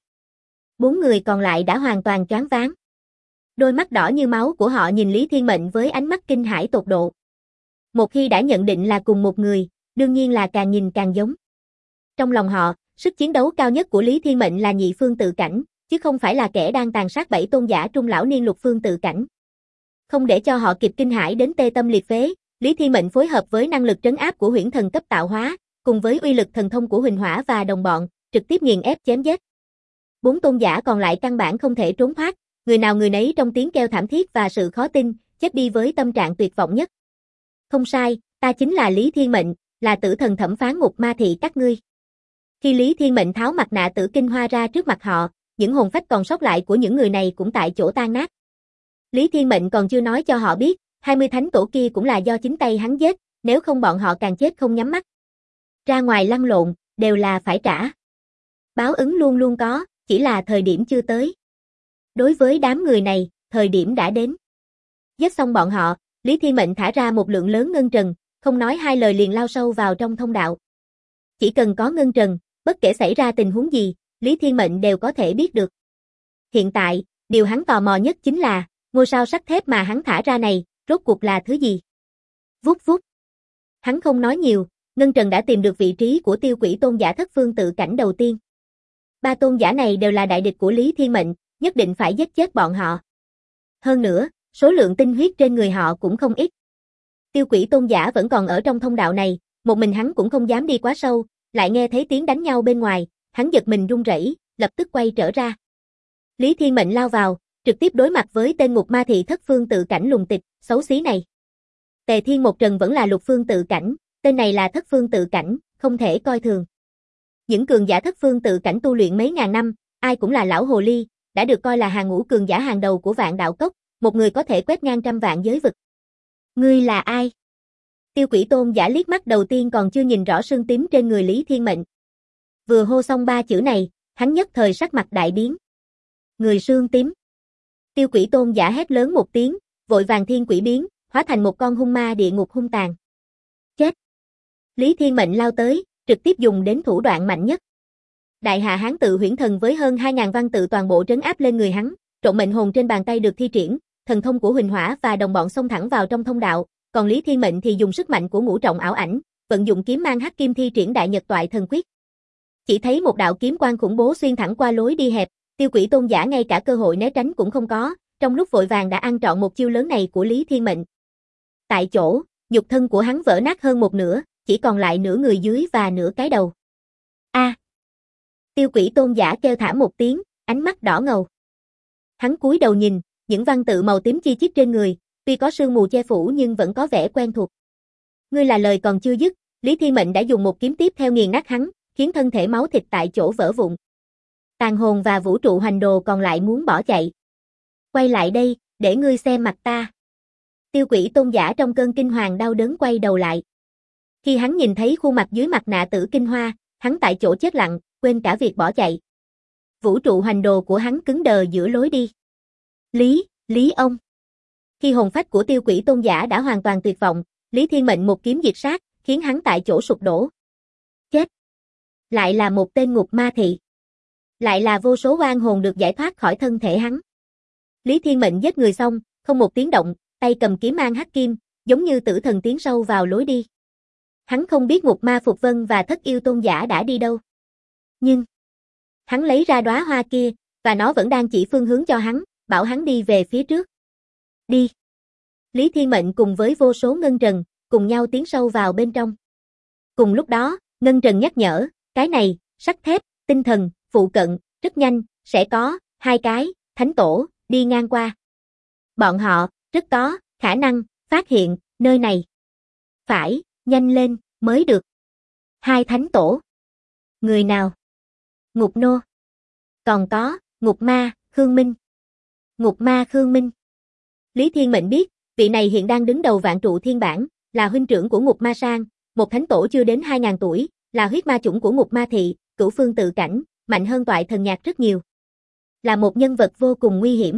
4 người còn lại đã hoàn toàn choáng váng. Đôi mắt đỏ như máu của họ nhìn Lý Thiên Mệnh với ánh mắt kinh hãi tột độ. Một khi đã nhận định là cùng một người, đương nhiên là càng nhìn càng giống. Trong lòng họ, sức chiến đấu cao nhất của Lý Thiên Mệnh là nhị phương tự cảnh, chứ không phải là kẻ đang tàn sát 7 tôn giả trung lão niên lục phương tự cảnh. Không để cho họ kịp kinh hãi đến tê tâm liệt phế, Lý Thiên Mệnh phối hợp với năng lực trấn áp của huyễn thần cấp tạo hóa, cùng với uy lực thần thông của Huỳnh Hỏa và đồng bọn, trực tiếp nghiền ép chém giết. 4 tôn giả còn lại căn bản không thể trốn thoát, người nào người nấy trong tiếng kêu thảm thiết và sự khó tin, chết đi với tâm trạng tuyệt vọng nhất. Không sai, ta chính là Lý Thiên Mệnh, là tử thần thẩm phán ngục ma thị các ngươi. Khi Lý Thiên Mệnh tháo mặt nạ tử kinh hoa ra trước mặt họ, những hồn phách còn sót lại của những người này cũng tại chỗ tan nát. Lý Thiên Mệnh còn chưa nói cho họ biết, 20 thánh tổ kia cũng là do chính tay hắn giết, nếu không bọn họ càng chết không nhắm mắt. Ra ngoài lăn lộn, đều là phải trả. Báo ứng luôn luôn có, chỉ là thời điểm chưa tới. Đối với đám người này, thời điểm đã đến. Giết xong bọn họ, Lý Thiên Mệnh thả ra một lượng lớn ngân trần, không nói hai lời liền lao sâu vào trong thông đạo. Chỉ cần có ngân trần, bất kể xảy ra tình huống gì, Lý Thiên Mệnh đều có thể biết được. Hiện tại, điều hắn tò mò nhất chính là, ngôi sao sắt thép mà hắn thả ra này, rốt cuộc là thứ gì? Vút vút. Hắn không nói nhiều, ngân trần đã tìm được vị trí của tiêu quỷ tôn giả thất phương tự cảnh đầu tiên. 3 tôn giả này đều là đại địch của Lý Thiên Mệnh, nhất định phải giết chết bọn họ. Hơn nữa, số lượng tinh huyết trên người họ cũng không ít. Tiêu quỷ tôn giả vẫn còn ở trong thông đạo này, một mình hắn cũng không dám đi quá sâu, lại nghe thấy tiếng đánh nhau bên ngoài, hắn giật mình run rẩy, lập tức quay trở ra. Lý Thiên Mệnh lao vào, trực tiếp đối mặt với tên ngục ma thị thất phương tự cảnh lùng tịch, xấu xí này. Tề Thiên Một Trần vẫn là lục phương tự cảnh, tên này là thất phương tự cảnh, không thể coi thường. Những cường giả thất phương tự cảnh tu luyện mấy ngàn năm, ai cũng là lão hồ ly, đã được coi là hàng ngũ cường giả hàng đầu của Vạn Đạo Cốc, một người có thể quét ngang trăm vạn giới vực. Ngươi là ai? Tiêu quỷ tôn giả liếc mắt đầu tiên còn chưa nhìn rõ sưng tím trên người Lý Thiên Mệnh. Vừa hô xong 3 chữ này, hắn nhất thời sắc mặt đại biến. Người sương tím. Tiêu quỷ tôn giả hét lớn một tiếng, vội vàng thiên quỷ biến, hóa thành một con hung ma địa ngục hung tàn. Chết. Lý Thiên Mệnh lao tới, trực tiếp dùng đến thủ đoạn mạnh nhất. Đại hạ hán tự huyễn thần với hơn 2.000 văn tự toàn bộ trấn áp lên người hắn, trộm mệnh hồn trên bàn tay được thi triển, thần thông của Huỳnh Hỏa và đồng bọn xông thẳng vào trong thông đạo, còn Lý Thiên Mệnh thì dùng sức mạnh của ngũ trọng ảo ảnh, vận dụng kiếm mang hắc kim thi triển đại nhật toại thần quyết. Chỉ thấy một đạo kiếm quang khủng bố xuyên thẳng qua lối đi hẹp, tiêu quỷ tôn giả ngay cả cơ hội né tránh cũng không có, trong lúc vội vàng đã ăn trọn một chiêu lớn này của Lý Thiên Mệnh. Tại chỗ, nhục thân của hắn vỡ nát hơn một nửa, chỉ còn lại nửa người dưới và nửa cái đầu. A! Tiêu quỷ tôn giả kêu thảm một tiếng, ánh mắt đỏ ngầu. Hắn cúi đầu nhìn, những văn tự màu tím chi chít trên người, tuy có sương mù che phủ nhưng vẫn có vẻ quen thuộc. Ngươi là lời còn chưa dứt, Lý Thiên Mệnh đã dùng một kiếm tiếp theo nghiền nát hắn, khiến thân thể máu thịt tại chỗ vỡ vụn. Tàn hồn và vũ trụ hoành đồ còn lại muốn bỏ chạy. Quay lại đây, để ngươi xem mặt ta. Tiêu quỷ tôn giả trong cơn kinh hoàng đau đớn quay đầu lại. Khi hắn nhìn thấy khuôn mặt dưới mặt nạ tử kinh hoa, hắn tại chỗ chết lặng, quên cả việc bỏ chạy. Vũ trụ hoành đồ của hắn cứng đờ giữa lối đi. Lý ông. Khi hồn phách của Tiêu Quỷ Tôn giả đã hoàn toàn tuyệt vọng, Lý Thiên Mệnh một kiếm diệt sát, khiến hắn tại chỗ sụp đổ. Chết. Lại là một tên ngục ma thị. Lại là vô số oan hồn được giải thoát khỏi thân thể hắn. Lý Thiên Mệnh giết người xong, không một tiếng động, tay cầm kiếm mang hắc kim, giống như tử thần tiến sâu vào lối đi. Hắn không biết ngục ma Phục Vân và Thất Yêu Tôn giả đã đi đâu. Nhưng hắn lấy ra đóa hoa kia, và nó vẫn đang chỉ phương hướng cho hắn, bảo hắn đi về phía trước. Đi. Lý Thiên Mệnh cùng với vô số ngân trần, cùng nhau tiến sâu vào bên trong. Cùng lúc đó, ngân trần nhắc nhở, cái này, sắt thép, tinh thần, phụ cận, rất nhanh, sẽ có, 2 cái, thánh tổ, đi ngang qua. Bọn họ, rất có, khả năng, phát hiện, nơi này. Phải, nhanh lên, mới được. 2 thánh tổ. Người nào? Ngục nô. Còn có, ngục ma, Khương Minh. Ngục ma Khương Minh. Lý Thiên Mệnh biết, vị này hiện đang đứng đầu vạn trụ thiên bản, là huynh trưởng của ngục ma sang, một thánh tổ chưa đến 2000 tuổi, là huyết ma chủng của ngục ma thị, cửu phương tự cảnh, mạnh hơn toại thần nhạc rất nhiều. Là một nhân vật vô cùng nguy hiểm.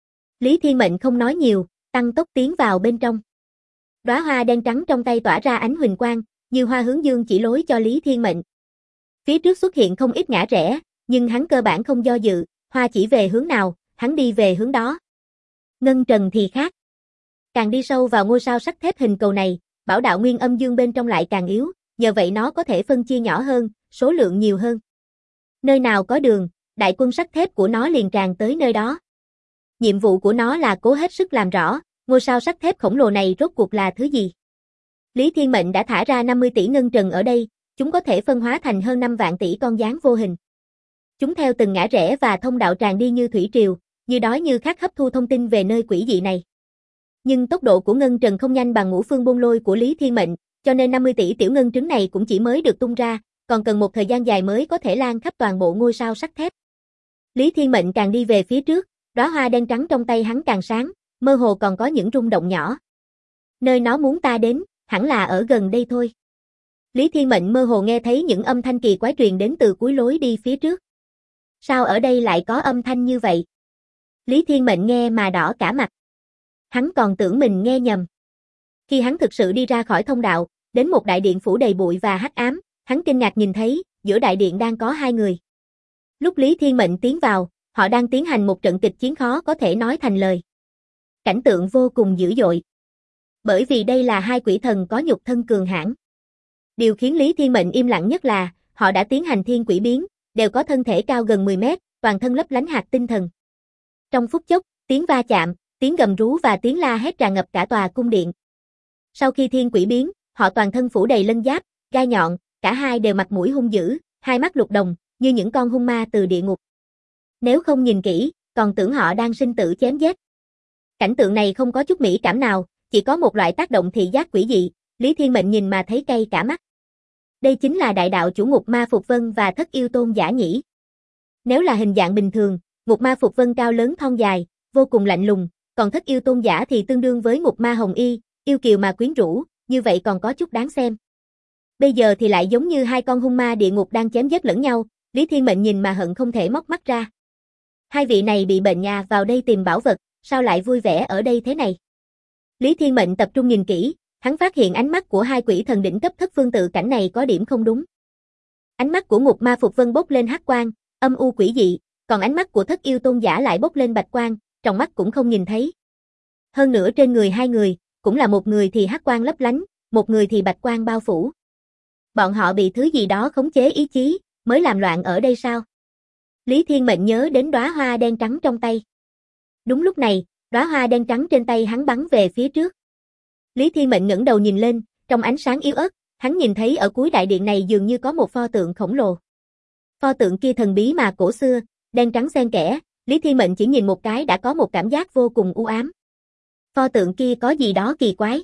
Lý Thiên Mệnh không nói nhiều, tăng tốc tiến vào bên trong. Đóa hoa đen trắng trong tay tỏa ra ánh huỳnh quang, như hoa hướng dương chỉ lối cho Lý Thiên Mệnh. Phía trước xuất hiện không ít ngã rẽ, nhưng hắn cơ bản không do dự, hoa chỉ về hướng nào, hắn đi về hướng đó. Ngân trần thì khác. Càng đi sâu vào ngôi sao sắt thép hình cầu này, bảo đạo nguyên âm dương bên trong lại càng yếu, nhờ vậy nó có thể phân chia nhỏ hơn, số lượng nhiều hơn. Nơi nào có đường, đại quân sắt thép của nó liền tràn tới nơi đó. Nhiệm vụ của nó là cố hết sức làm rõ, ngôi sao sắt thép khổng lồ này rốt cuộc là thứ gì. Lý Thiên Mệnh đã thả ra 50 tỷ ngân trần ở đây, chúng có thể phân hóa thành hơn 5 vạn tỷ con gián vô hình. Chúng theo từng ngã rẽ và thông đạo tràn đi như thủy triều, như đói như khát hấp thu thông tin về nơi quỷ dị này. Nhưng tốc độ của ngân trần không nhanh bằng ngũ phương bôn lôi của Lý Thiên Mệnh, cho nên 50 tỷ tiểu ngân trứng này cũng chỉ mới được tung ra, còn cần một thời gian dài mới có thể lan khắp toàn bộ ngôi sao sắt thép. Lý Thiên Mệnh càng đi về phía trước, đóa hoa đen trắng trong tay hắn càng sáng, mơ hồ còn có những rung động nhỏ. Nơi nó muốn ta đến, hẳn là ở gần đây thôi. Lý Thiên Mệnh mơ hồ nghe thấy những âm thanh kỳ quái truyền đến từ cuối lối đi phía trước. Sao ở đây lại có âm thanh như vậy? Lý Thiên Mệnh nghe mà đỏ cả mặt. Hắn còn tưởng mình nghe nhầm. Khi hắn thực sự đi ra khỏi thông đạo, đến một đại điện phủ đầy bụi và hắc ám, hắn kinh ngạc nhìn thấy, giữa đại điện đang có 2 người. Lúc Lý Thiên Mệnh tiến vào, họ đang tiến hành một trận kịch chiến khó có thể nói thành lời. Cảnh tượng vô cùng dữ dội. Bởi vì đây là 2 quỷ thần có nhục thân cường hãn. Điều khiến Lý Thiên Mệnh im lặng nhất là, họ đã tiến hành thiên quỷ biến, đều có thân thể cao gần 10 mét, toàn thân lấp lánh hạt tinh thần. Trong phút chốc, tiếng va chạm, tiếng gầm rú và tiếng la hét tràn ngập cả tòa cung điện. Sau khi thiên quỷ biến, họ toàn thân phủ đầy lân giáp, gai nhọn, cả hai đều mặt mũi hung dữ, hai mắt lục đồng, như những con hung ma từ địa ngục. Nếu không nhìn kỹ, còn tưởng họ đang sinh tử chém giết. Cảnh tượng này không có chút mỹ cảm nào, chỉ có một loại tác động thị giác quỷ dị, Lý Thiên Mệnh nhìn mà thấy cay cả mắt. Đây chính là đại đạo chủ ngục ma Phục Vân và Thất Yêu Tôn giả nhỉ. Nếu là hình dạng bình thường, ngục ma Phục Vân cao lớn thon dài, vô cùng lạnh lùng, còn Thất Yêu Tôn giả thì tương đương với ngục ma Hồng Y, yêu kiều mà quyến rũ, như vậy còn có chút đáng xem. Bây giờ thì lại giống như 2 con hung ma địa ngục đang chém giết lẫn nhau, Lý Thiên Mệnh nhìn mà hận không thể móc mắt ra. 2 vị này bị bệnh nhà vào đây tìm bảo vật, sao lại vui vẻ ở đây thế này? Lý Thiên Mệnh tập trung nhìn kỹ, hắn phát hiện ánh mắt của 2 quỷ thần đỉnh cấp thất phương tự cảnh này có điểm không đúng. Ánh mắt của ngục ma Phục Vân bốc lên hắc quang, âm u quỷ dị, còn ánh mắt của Thất Yêu Tôn giả lại bốc lên bạch quang, trong mắt cũng không nhìn thấy. Hơn nữa trên người 2 người, cũng là một người thì hắc quang lấp lánh, một người thì bạch quang bao phủ. Bọn họ bị thứ gì đó khống chế ý chí, mới làm loạn ở đây sao? Lý Thiên Mệnh nhớ đến đóa hoa đen trắng trong tay. Đúng lúc này, đóa hoa đen trắng trên tay hắn bắn về phía trước. Lý Thiên Mệnh ngẩng đầu nhìn lên, trong ánh sáng yếu ớt, hắn nhìn thấy ở cuối đại điện này dường như có một pho tượng khổng lồ. Pho tượng kia thần bí mà cổ xưa, đen trắng xen kẽ, Lý Thiên Mệnh chỉ nhìn một cái đã có một cảm giác vô cùng u ám. Pho tượng kia có gì đó kỳ quái.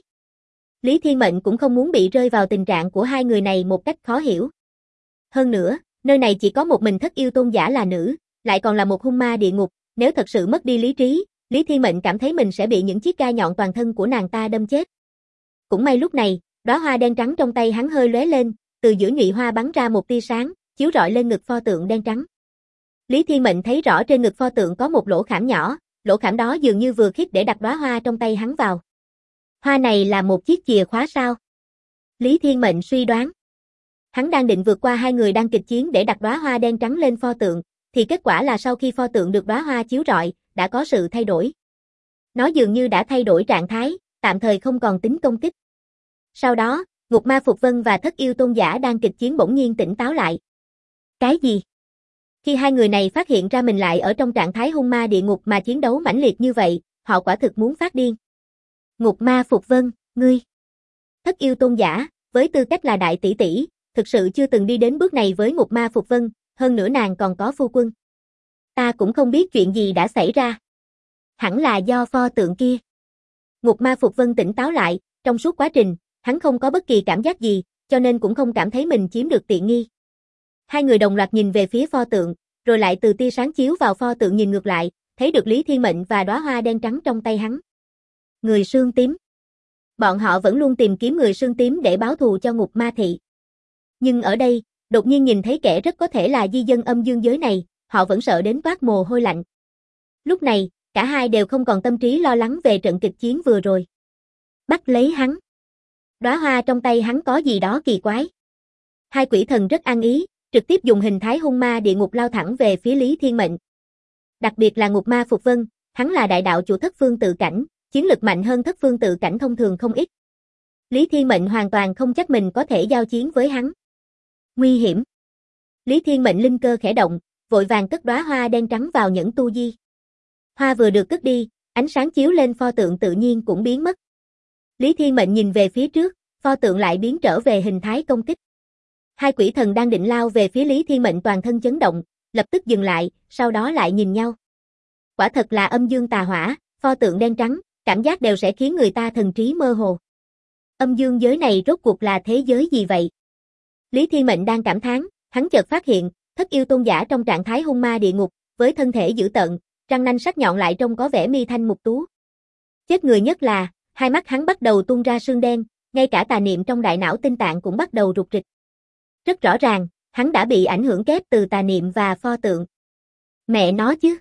Lý Thiên Mệnh cũng không muốn bị rơi vào tình trạng của 2 người này một cách khó hiểu. Hơn nữa, nơi này chỉ có một mình Thất Yêu Tôn giả là nữ, lại còn là một hung ma địa ngục, nếu thật sự mất đi lý trí, Lý Thiên Mệnh cảm thấy mình sẽ bị những chiếc gai nhọn toàn thân của nàng ta đâm chết. Cũng may lúc này, đóa hoa đen trắng trong tay hắn hơi lóe lên, từ giữa nhụy hoa bắn ra một tia sáng, chiếu rọi lên ngực pho tượng đen trắng. Lý Thiên Mệnh thấy rõ trên ngực pho tượng có một lỗ khảm nhỏ, lỗ khảm đó dường như vừa khít để đặt đóa hoa trong tay hắn vào. Hoa này là một chiếc chìa khóa sao? Lý Thiên Mệnh suy đoán. Hắn đang định vượt qua hai người đang kịch chiến để đặt đóa hoa đen trắng lên pho tượng, thì kết quả là sau khi pho tượng được đóa hoa chiếu rọi, đã có sự thay đổi. Nó dường như đã thay đổi trạng thái, tạm thời không còn tính công kích. Sau đó, Ngục Ma Phục Vân và Thất Yêu Tôn Giả đang kịch chiến bỗng nhiên tỉnh táo lại. Cái gì? Khi hai người này phát hiện ra mình lại ở trong trạng thái hung ma địa ngục mà chiến đấu mãnh liệt như vậy, họ quả thực muốn phát điên. Ngục Ma Phục Vân, ngươi. Thất Yêu Tôn Giả, với tư cách là đại tỷ tỷ, thực sự chưa từng đi đến bước này với Ngục Ma Phục Vân, hơn nữa nàng còn có phu quân. Ta cũng không biết chuyện gì đã xảy ra. Hẳn là do pho tượng kia. Ngục Ma Phục Vân tỉnh táo lại, trong suốt quá trình, hắn không có bất kỳ cảm giác gì, cho nên cũng không cảm thấy mình chiếm được tiện nghi. Hai người đồng loạt nhìn về phía pho tượng, rồi lại từ tia sáng chiếu vào pho tượng nhìn ngược lại, thấy được Lý Thiên Mệnh và đóa hoa đen trắng trong tay hắn. Người xương tím. Bọn họ vẫn luôn tìm kiếm người xương tím để báo thù cho Ngục Ma Thị. Nhưng ở đây, đột nhiên nhìn thấy kẻ rất có thể là di dân âm dương giới này, họ vẫn sợ đến toát mồ hôi lạnh. Lúc này, cả hai đều không còn tâm trí lo lắng về trận kịch chiến vừa rồi. Bắt lấy hắn. Đóa hoa trong tay hắn có gì đó kỳ quái. Hai quỷ thần rất ăn ý, trực tiếp dùng hình thái hung ma địa ngục lao thẳng về phía Lý Thiên Mệnh. Đặc biệt là Ngục Ma Phục Vân, hắn là đại đạo chủ thất phương tự cảnh, chiến lực mạnh hơn thất phương tự cảnh thông thường không ít. Lý Thiên Mệnh hoàn toàn không chắc mình có thể giao chiến với hắn. Nguy hiểm. Lý Thiên Mệnh linh cơ khẽ động, vội vàng cất đóa hoa đen trắng vào nhẫn tu di. Hoa vừa được cất đi, ánh sáng chiếu lên pho tượng tự nhiên cũng biến mất. Lý Thiên Mệnh nhìn về phía trước, pho tượng lại biến trở về hình thái công kích. Hai quỷ thần đang định lao về phía Lý Thiên Mệnh toàn thân chấn động, lập tức dừng lại, sau đó lại nhìn nhau. Quả thật là âm dương tà hỏa, pho tượng đen trắng, cảm giác đều sẽ khiến người ta thần trí mơ hồ. Âm dương giới này rốt cuộc là thế giới gì vậy? Lý Thiên Mệnh đang cảm thán, hắn chợt phát hiện, Thất Yêu Tôn Giả trong trạng thái hung ma địa ngục, với thân thể dữ tợn, răng nanh sắc nhọn lại trông có vẻ mi thanh mục tú. Chết người nhất là, hai mắt hắn bắt đầu tuôn ra sương đen, ngay cả tà niệm trong đại não tinh tạng cũng bắt đầu rục rịch. Rất rõ ràng, hắn đã bị ảnh hưởng kép từ tà niệm và pho tượng. Mẹ nó chứ!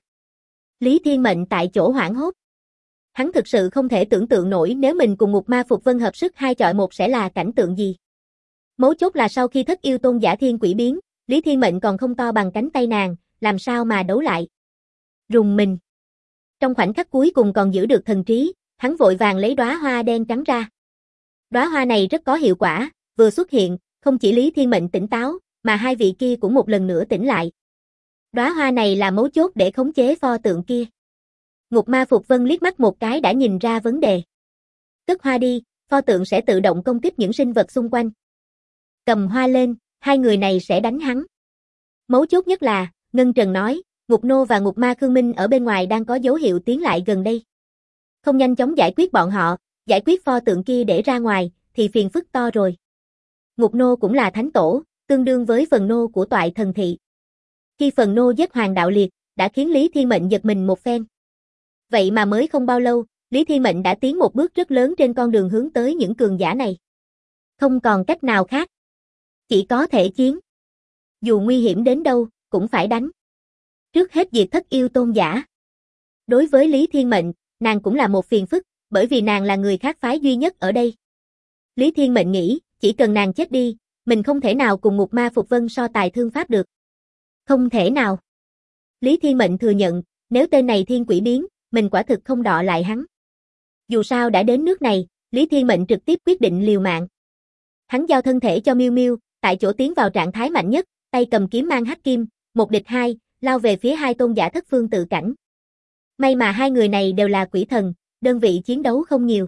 Lý Thiên Mệnh tại chỗ hoảng hốt. Hắn thực sự không thể tưởng tượng nổi nếu mình cùng Ngục Ma Phục Vân hợp sức hai chọi một sẽ là cảnh tượng gì. Mấu chốt là sau khi Thất Yêu Tôn Giả thiên quỷ biến, Lý Thiên Mệnh còn không to bằng cánh tay nàng, làm sao mà đấu lại. Rùng mình. Trong khoảnh khắc cuối cùng còn giữ được thần trí, hắn vội vàng lấy đóa hoa đen trắng ra. Đóa hoa này rất có hiệu quả, vừa xuất hiện, không chỉ Lý Thiên Mệnh tỉnh táo, mà hai vị kia cũng một lần nữa tỉnh lại. Đóa hoa này là mấu chốt để khống chế pho tượng kia. Ngục Ma Phục Vân liếc mắt một cái đã nhìn ra vấn đề. Cất hoa đi, pho tượng sẽ tự động công kích những sinh vật xung quanh. Cầm hoa lên, hai người này sẽ đánh hắn. Mấu chốt nhất là, Ngân Trần nói, Ngục Nô và Ngục Ma Khương Minh ở bên ngoài đang có dấu hiệu tiến lại gần đây. Không nhanh chóng giải quyết bọn họ, giải quyết pho tượng kia để ra ngoài, thì phiền phức to rồi. Ngục Nô cũng là thánh tổ, tương đương với phần nô của toại thần thị. Khi phần nô giết Hoàng Đạo Liệt, đã khiến Lý Thiên Mệnh giật mình một phen. Vậy mà mới không bao lâu, Lý Thiên Mệnh đã tiến một bước rất lớn trên con đường hướng tới những cường giả này. Không còn cách nào khác. Chỉ có thể chiến. Dù nguy hiểm đến đâu, cũng phải đánh. Trước hết diệt Thất Yêu Tôn Giả. Đối với Lý Thiên Mệnh, nàng cũng là một phiền phức, bởi vì nàng là người khác phái duy nhất ở đây. Lý Thiên Mệnh nghĩ, chỉ cần nàng chết đi, mình không thể nào cùng Ngục Ma Phục Vân so tài thương pháp được. Không thể nào. Lý Thiên Mệnh thừa nhận, nếu tên này thiên quỷ biến, mình quả thực không đọ lại hắn. Dù sao đã đến nước này, Lý Thiên Mệnh trực tiếp quyết định liều mạng. Hắn giao thân thể cho Miêu Miêu, tại chỗ tiến vào trạng thái mạnh nhất, tay cầm kiếm mang hắc kim, một địch hai, lao về phía hai tôn giả thất phương tự cảnh. May mà hai người này đều là quỷ thần, đơn vị chiến đấu không nhiều.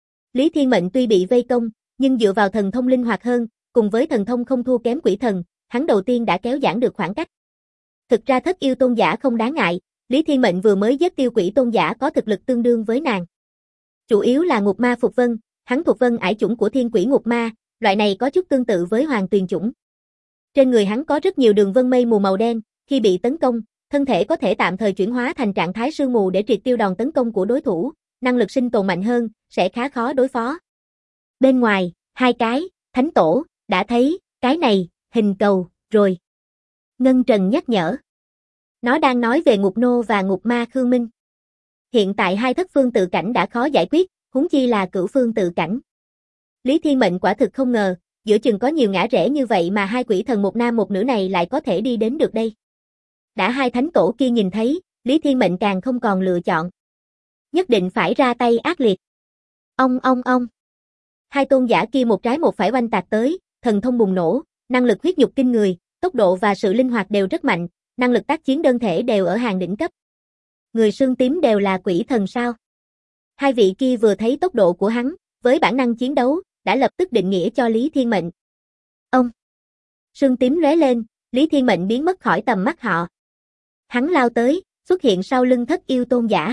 Lý Thiên Mệnh tuy bị vây công, nhưng dựa vào thần thông linh hoạt hơn, cùng với thần thông không thua kém quỷ thần, hắn đầu tiên đã kéo giãn được khoảng cách. Thực ra Thất Yêu Tôn Giả không đáng ngại, Lý Thiên Mệnh vừa mới giết Tiêu Quỷ Tôn Giả có thực lực tương đương với nàng. Chủ yếu là Ngục Ma Phục Vân, hắn thuộc vân ải chủng của thiên quỷ Ngục Ma, loại này có chút tương tự với Hoàng Tuyền chủng. Trên người hắn có rất nhiều đường vân mây mù màu đen, khi bị tấn công, thân thể có thể tạm thời chuyển hóa thành trạng thái sương mù để triệt tiêu đòn tấn công của đối thủ, năng lực sinh tồn mạnh hơn, sẽ khá khó đối phó. Bên ngoài, hai cái, thánh tổ, đã thấy, cái này, hình cầu, rồi. Ngân Trần nhắc nhở. Nó đang nói về Ngục Nô và Ngục Ma Khương Minh. Hiện tại hai thất phương tự cảnh đã khó giải quyết, huống chi là cửu phương tự cảnh. Lý Thiên Mệnh quả thực không ngờ, giữa chừng có nhiều ngã rẽ như vậy mà hai quỷ thần một nam một nữ này lại có thể đi đến được đây. Đã hai thánh tổ kia nhìn thấy, Lý Thiên Mệnh càng không còn lựa chọn. Nhất định phải ra tay ác liệt. Ông. Hai tôn giả kia một trái một phải oanh tạc tới, thần thông bùng nổ, năng lực huyết nhục kinh người, tốc độ và sự linh hoạt đều rất mạnh, năng lực tác chiến đơn thể đều ở hàng đỉnh cấp. Người xương tím đều là quỷ thần sao? Hai vị kia vừa thấy tốc độ của hắn, với bản năng chiến đấu, đã lập tức định nghĩa cho Lý Thiên Mệnh. Ông! Sương tím lóe lên, Lý Thiên Mệnh biến mất khỏi tầm mắt họ. Hắn lao tới, xuất hiện sau lưng thất yêu tôn giả.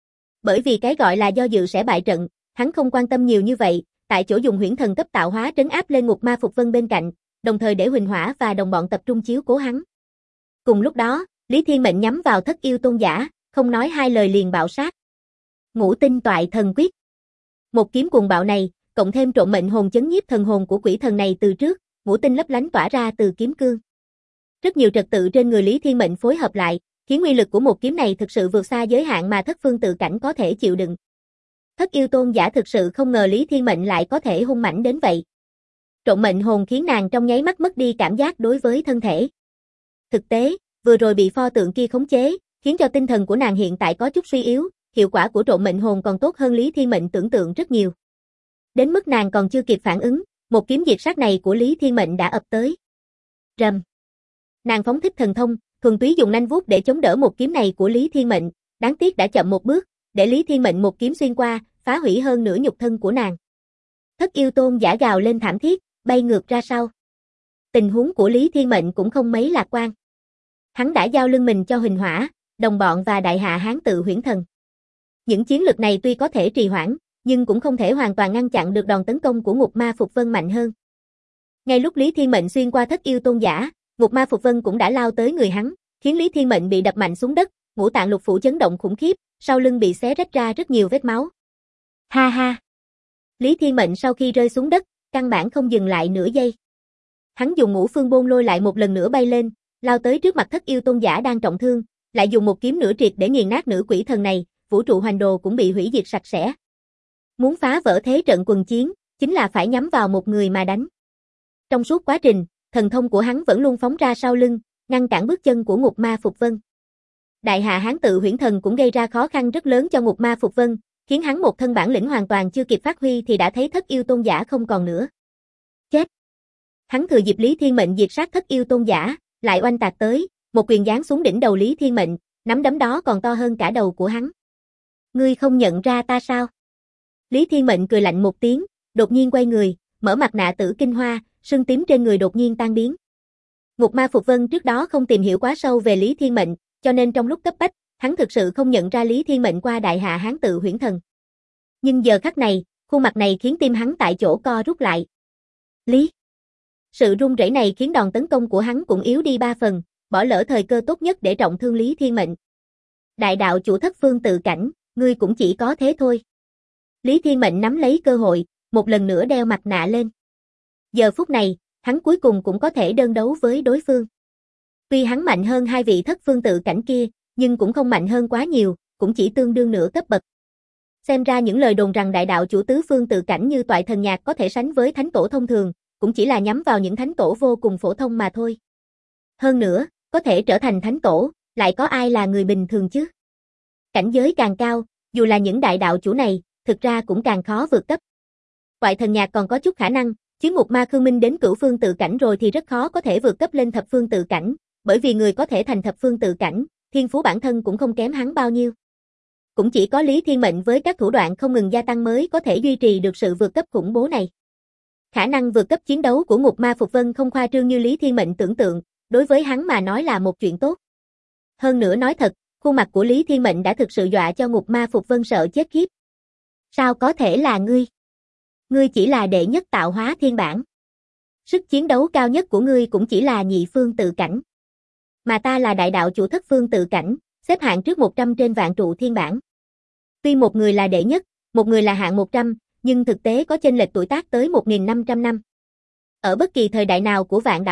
Bởi vì cái gọi là do dự sẽ bại trận, hắn không quan tâm nhiều như vậy, tại chỗ dùng huyễn thần cấp tạo hóa trấn áp lên Ngục Ma Phục Vân bên cạnh, đồng thời để Huỳnh Hỏa và đồng bọn tập trung chiếu cố hắn. Cùng lúc đó, Lý Thiên Mệnh nhắm vào thất yêu tôn giả, không nói hai lời liền bạo sát. Ngũ tinh toại thần quyết. Một kiếm cuồng bạo này, cộng thêm trộm mệnh hồn chấn nhiếp thần hồn của quỷ thần này từ trước, ngũ tinh lấp lánh tỏa ra từ kiếm cương. Rất nhiều trật tự trên người Lý Thiên Mệnh phối hợp lại, khiến uy lực của một kiếm này thực sự vượt xa giới hạn mà thất phương tự cảnh có thể chịu đựng. Thất yêu tôn giả thực sự không ngờ Lý Thiên Mệnh lại có thể hung mãnh đến vậy. Trộm mệnh hồn khiến nàng trong nháy mắt mất đi cảm giác đối với thân thể. Thực tế, vừa rồi bị pho tượng kia khống chế, khiến cho tinh thần của nàng hiện tại có chút suy yếu, hiệu quả của trộm mệnh hồn còn tốt hơn Lý Thiên Mệnh tưởng tượng rất nhiều. Đến mức nàng còn chưa kịp phản ứng, một kiếm diệt sát này của Lý Thiên Mệnh đã ập tới. Rầm. Nàng phóng thích thần thông, thuần túy dùng nanh vuốt để chống đỡ một kiếm này của Lý Thiên Mệnh, đáng tiếc đã chậm một bước, để Lý Thiên Mệnh một kiếm xuyên qua, phá hủy hơn nửa nhục thân của nàng. Thất yêu tôn giả gào lên thảm thiết, bay ngược ra sau. Tình huống của Lý Thiên Mệnh cũng không mấy lạc quan. Hắn đã giao lưng mình cho Huỳnh Hỏa, đồng bọn và đại hạ Hán Tự Huyễn Thần. Những chiến lực này tuy có thể trì hoãn, nhưng cũng không thể hoàn toàn ngăn chặn được đòn tấn công của Ngục Ma Phục Vân mạnh hơn. Ngay lúc Lý Thiên Mệnh xuyên qua thất yêu tôn giả, Ngục Ma Phục Vân cũng đã lao tới người hắn, khiến Lý Thiên Mệnh bị đập mạnh xuống đất, ngũ tạng lục phủ chấn động khủng khiếp, sau lưng bị xé rách ra rất nhiều vết máu. Ha ha! Lý Thiên Mệnh sau khi rơi xuống đất, căn bản không dừng lại nửa giây. Hắn dùng ngũ phương bôn lôi lại một lần nữa bay lên, lao tới trước mặt thất yêu tôn giả đang trọng thương, lại dùng một kiếm nửa triệt để nghiền nát nữ quỷ thần này, vũ trụ hoành đồ cũng bị hủy diệt sạch sẽ. Muốn phá vỡ thế trận quần chiến, chính là phải nhắm vào một người mà đánh. Trong suốt quá trình, thần thông của hắn vẫn luôn phóng ra sau lưng, ngăn cản bước chân của Ngục Ma Phục Vân. Đại hạ Hán Tự Huyễn Thần cũng gây ra khó khăn rất lớn cho Ngục Ma Phục Vân, khiến hắn một thân bản lĩnh hoàn toàn chưa kịp phát huy thì đã thấy thất yêu tôn giả không còn nữa. Chết! Hắn thừa dịp Lý Thiên Mệnh diệt sát thất yêu tôn giả, lại oanh tạc tới, một quyền giáng xuống đỉnh đầu Lý Thiên Mệnh, nắm đấm đó còn to hơn cả đầu của hắn. Ngươi không nhận ra ta sao? Lý Thiên Mệnh cười lạnh một tiếng, đột nhiên quay người, mở mặt nạ tử kinh hoa, sưng tím trên người đột nhiên tan biến. Ngục Ma Phục Vân trước đó không tìm hiểu quá sâu về Lý Thiên Mệnh, cho nên trong lúc cấp bách, hắn thực sự không nhận ra Lý Thiên Mệnh qua đại hạ Hán Tự Huyễn Thần. Nhưng giờ khắc này, khuôn mặt này khiến tim hắn tại chỗ co rút lại. Lý! Sự run rẩy này khiến đòn tấn công của hắn cũng yếu đi 3 phần, bỏ lỡ thời cơ tốt nhất để trọng thương Lý Thiên Mệnh. Đại đạo chủ thất phương tự cảnh, ngươi cũng chỉ có thế thôi. Lý Thiên Mệnh nắm lấy cơ hội, một lần nữa đeo mặt nạ lên. Giờ phút này, hắn cuối cùng cũng có thể đơn đấu với đối phương. Tuy hắn mạnh hơn hai vị thất phương tự cảnh kia, nhưng cũng không mạnh hơn quá nhiều, cũng chỉ tương đương nửa cấp bậc. Xem ra những lời đồn rằng đại đạo chủ tứ phương tự cảnh như Toại Thần Nhạc có thể sánh với thánh tổ thông thường, cũng chỉ là nhắm vào những thánh tổ vô cùng phổ thông mà thôi. Hơn nữa, có thể trở thành thánh tổ, lại có ai là người bình thường chứ? Cảnh giới càng cao, dù là những đại đạo chủ này, thực ra cũng càng khó vượt cấp. Toại Thần Nhạc còn có chút khả năng, chứ Ngục Ma Khương Minh đến cửu phương tự cảnh rồi thì rất khó có thể vượt cấp lên thập phương tự cảnh, bởi vì người có thể thành thập phương tự cảnh, thiên phú bản thân cũng không kém hắn bao nhiêu. Cũng chỉ có Lý Thiên Mệnh với các thủ đoạn không ngừng gia tăng mới có thể duy trì được sự vượt cấp khủng bố này. Khả năng vượt cấp chiến đấu của Ngục Ma Phục Vân không khoa trương như Lý Thiên Mệnh tưởng tượng, đối với hắn mà nói là một chuyện tốt. Hơn nữa nói thật, khuôn mặt của Lý Thiên Mệnh đã thực sự dọa cho Ngục Ma Phục Vân sợ chết khiếp. Sao có thể là ngươi? Ngươi chỉ là đệ nhất tạo hóa thiên bản. Sức chiến đấu cao nhất của ngươi cũng chỉ là nhị phương tự cảnh. Mà ta là đại đạo chủ thất phương tự cảnh, xếp hạng trước 100 trên vạn trụ thiên bản. Tuy một người là đệ nhất, một người là hạng 100, nhưng thực tế có chênh lệch tuổi tác tới 1.500 năm. Ở bất kỳ thời đại nào của vạn đạo cốc,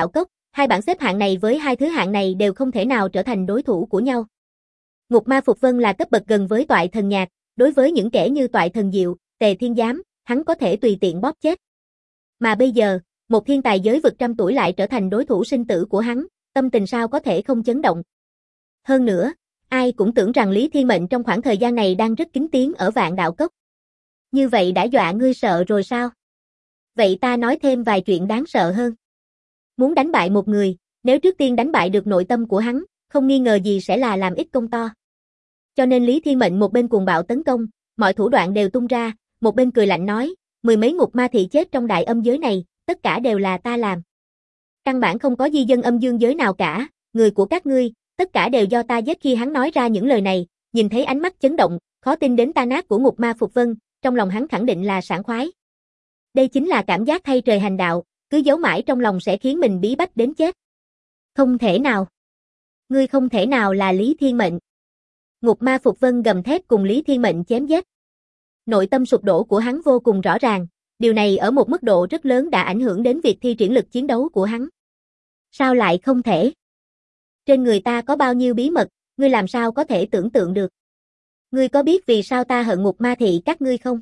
Hai bảng xếp hạng này với hai thứ hạng này đều không thể nào trở thành đối thủ của nhau. Ngục Ma Phục Vân là cấp bậc gần với Toại Thần Nhạc, đối với những kẻ như Toại Thần Diệu, Tề Thiên Giám, hắn có thể tùy tiện bóp chết. Mà bây giờ, một thiên tài giới vực trăm tuổi lại trở thành đối thủ sinh tử của hắn, tâm tình sao có thể không chấn động. Hơn nữa, ai cũng tưởng rằng Lý Thiên Mệnh trong khoảng thời gian này đang rất kín tiếng ở Vạn Đạo Cốc. Như vậy đã dọa ngươi sợ rồi sao? Vậy ta nói thêm vài chuyện đáng sợ hơn. Muốn đánh bại một người, nếu trước tiên đánh bại được nội tâm của hắn, không nghi ngờ gì sẽ là làm ít công to. Cho nên Lý Thiên Mệnh một bên cuồng bạo tấn công, mọi thủ đoạn đều tung ra, một bên cười lạnh nói, mười mấy ngục ma thị chết trong đại âm giới này, tất cả đều là ta làm. Căn bản không có di dân âm dương giới nào cả, người của các ngươi, tất cả đều do ta giết. Khi hắn nói ra những lời này, nhìn thấy ánh mắt chấn động, khó tin đến ta nát của Ngục Ma Phục Vân, trong lòng hắn khẳng định là sảng khoái. Đây chính là cảm giác thay trời hành đạo, cứ giấu mãi trong lòng sẽ khiến mình bí bách đến chết. Không thể nào. Ngươi không thể nào là Lý Thiên Mệnh. Ngục Ma Phục Vân gầm thét cùng Lý Thiên Mệnh chém giết. Nội tâm sụp đổ của hắn vô cùng rõ ràng, điều này ở một mức độ rất lớn đã ảnh hưởng đến việc thi triển lực chiến đấu của hắn. Sao lại không thể? Trên người ta có bao nhiêu bí mật, ngươi làm sao có thể tưởng tượng được? Ngươi có biết vì sao ta hận Ngục Ma thị các ngươi không?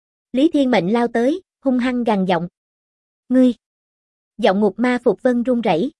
Lý Thiên Mệnh lao tới, hung hăng gằn giọng. Ngươi! Giọng Ngục Ma Phục Vân run rẩy.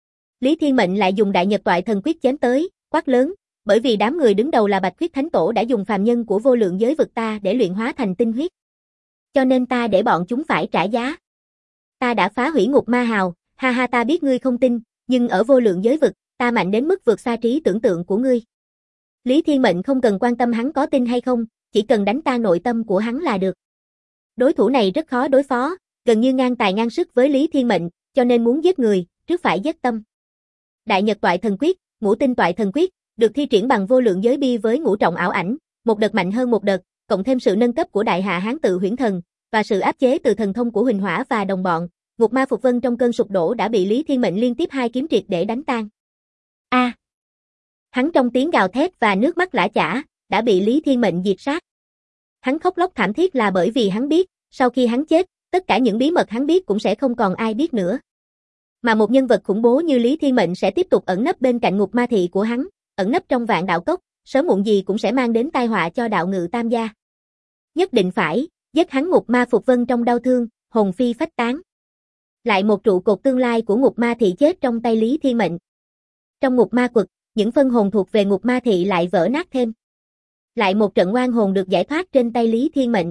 Lý Thiên Mệnh lại dùng Đại Nhật Toại Thần Quyết chém tới, quát lớn, bởi vì đám người đứng đầu là Bạch Huyết Thánh Tổ đã dùng phàm nhân của vô lượng giới vực ta để luyện hóa thành tinh huyết. Cho nên ta để bọn chúng phải trả giá. Ta đã phá hủy Ngục Ma Hào, ha ha, ta biết ngươi không tin, nhưng ở vô lượng giới vực, ta mạnh đến mức vượt xa trí tưởng tượng của ngươi. Lý Thiên Mệnh không cần quan tâm hắn có tin hay không, chỉ cần đánh tan nội tâm của hắn là được. Đối thủ này rất khó đối phó, gần như ngang tài ngang sức với Lý Thiên Mệnh, cho nên muốn giết người, trước phải giết tâm. Đại Nhật Toại Thần Quyết, Ngũ Tinh Toại Thần Quyết, được thi triển bằng vô lượng giới bi với ngũ trọng ảo ảnh, một đợt mạnh hơn một đợt, cộng thêm sự nâng cấp của Đại Hạ Hán Tự Huyễn Thần và sự áp chế từ thần thông của Huỳnh Hỏa và đồng bọn, Ngục Ma Phục Vân trong cơn sụp đổ đã bị Lý Thiên Mệnh liên tiếp hai kiếm triệt để đánh tan. A! Hắn trong tiếng gào thét và nước mắt lã chã, đã bị Lý Thiên Mệnh diệt sát. Hắn khóc lóc thảm thiết là bởi vì hắn biết, sau khi hắn chết, tất cả những bí mật hắn biết cũng sẽ không còn ai biết nữa. Mà một nhân vật khủng bố như Lý Thiên Mệnh sẽ tiếp tục ẩn nấp bên cạnh Ngục Ma thị của hắn, ẩn nấp trong Vạn Đạo Cốc, sớm muộn gì cũng sẽ mang đến tai họa cho Đạo Ngự Tam gia. Nhất định phải giết hắn. Ngục Ma Phục Vân trong đau thương, hồn phi phách tán. Lại một trụ cột tương lai của Ngục Ma thị chết trong tay Lý Thiên Mệnh. Trong Ngục Ma Quật, những phân hồn thuộc về Ngục Ma thị lại vỡ nát thêm. Lại một trận oan hồn được giải thoát trên tay Lý Thiên Mệnh.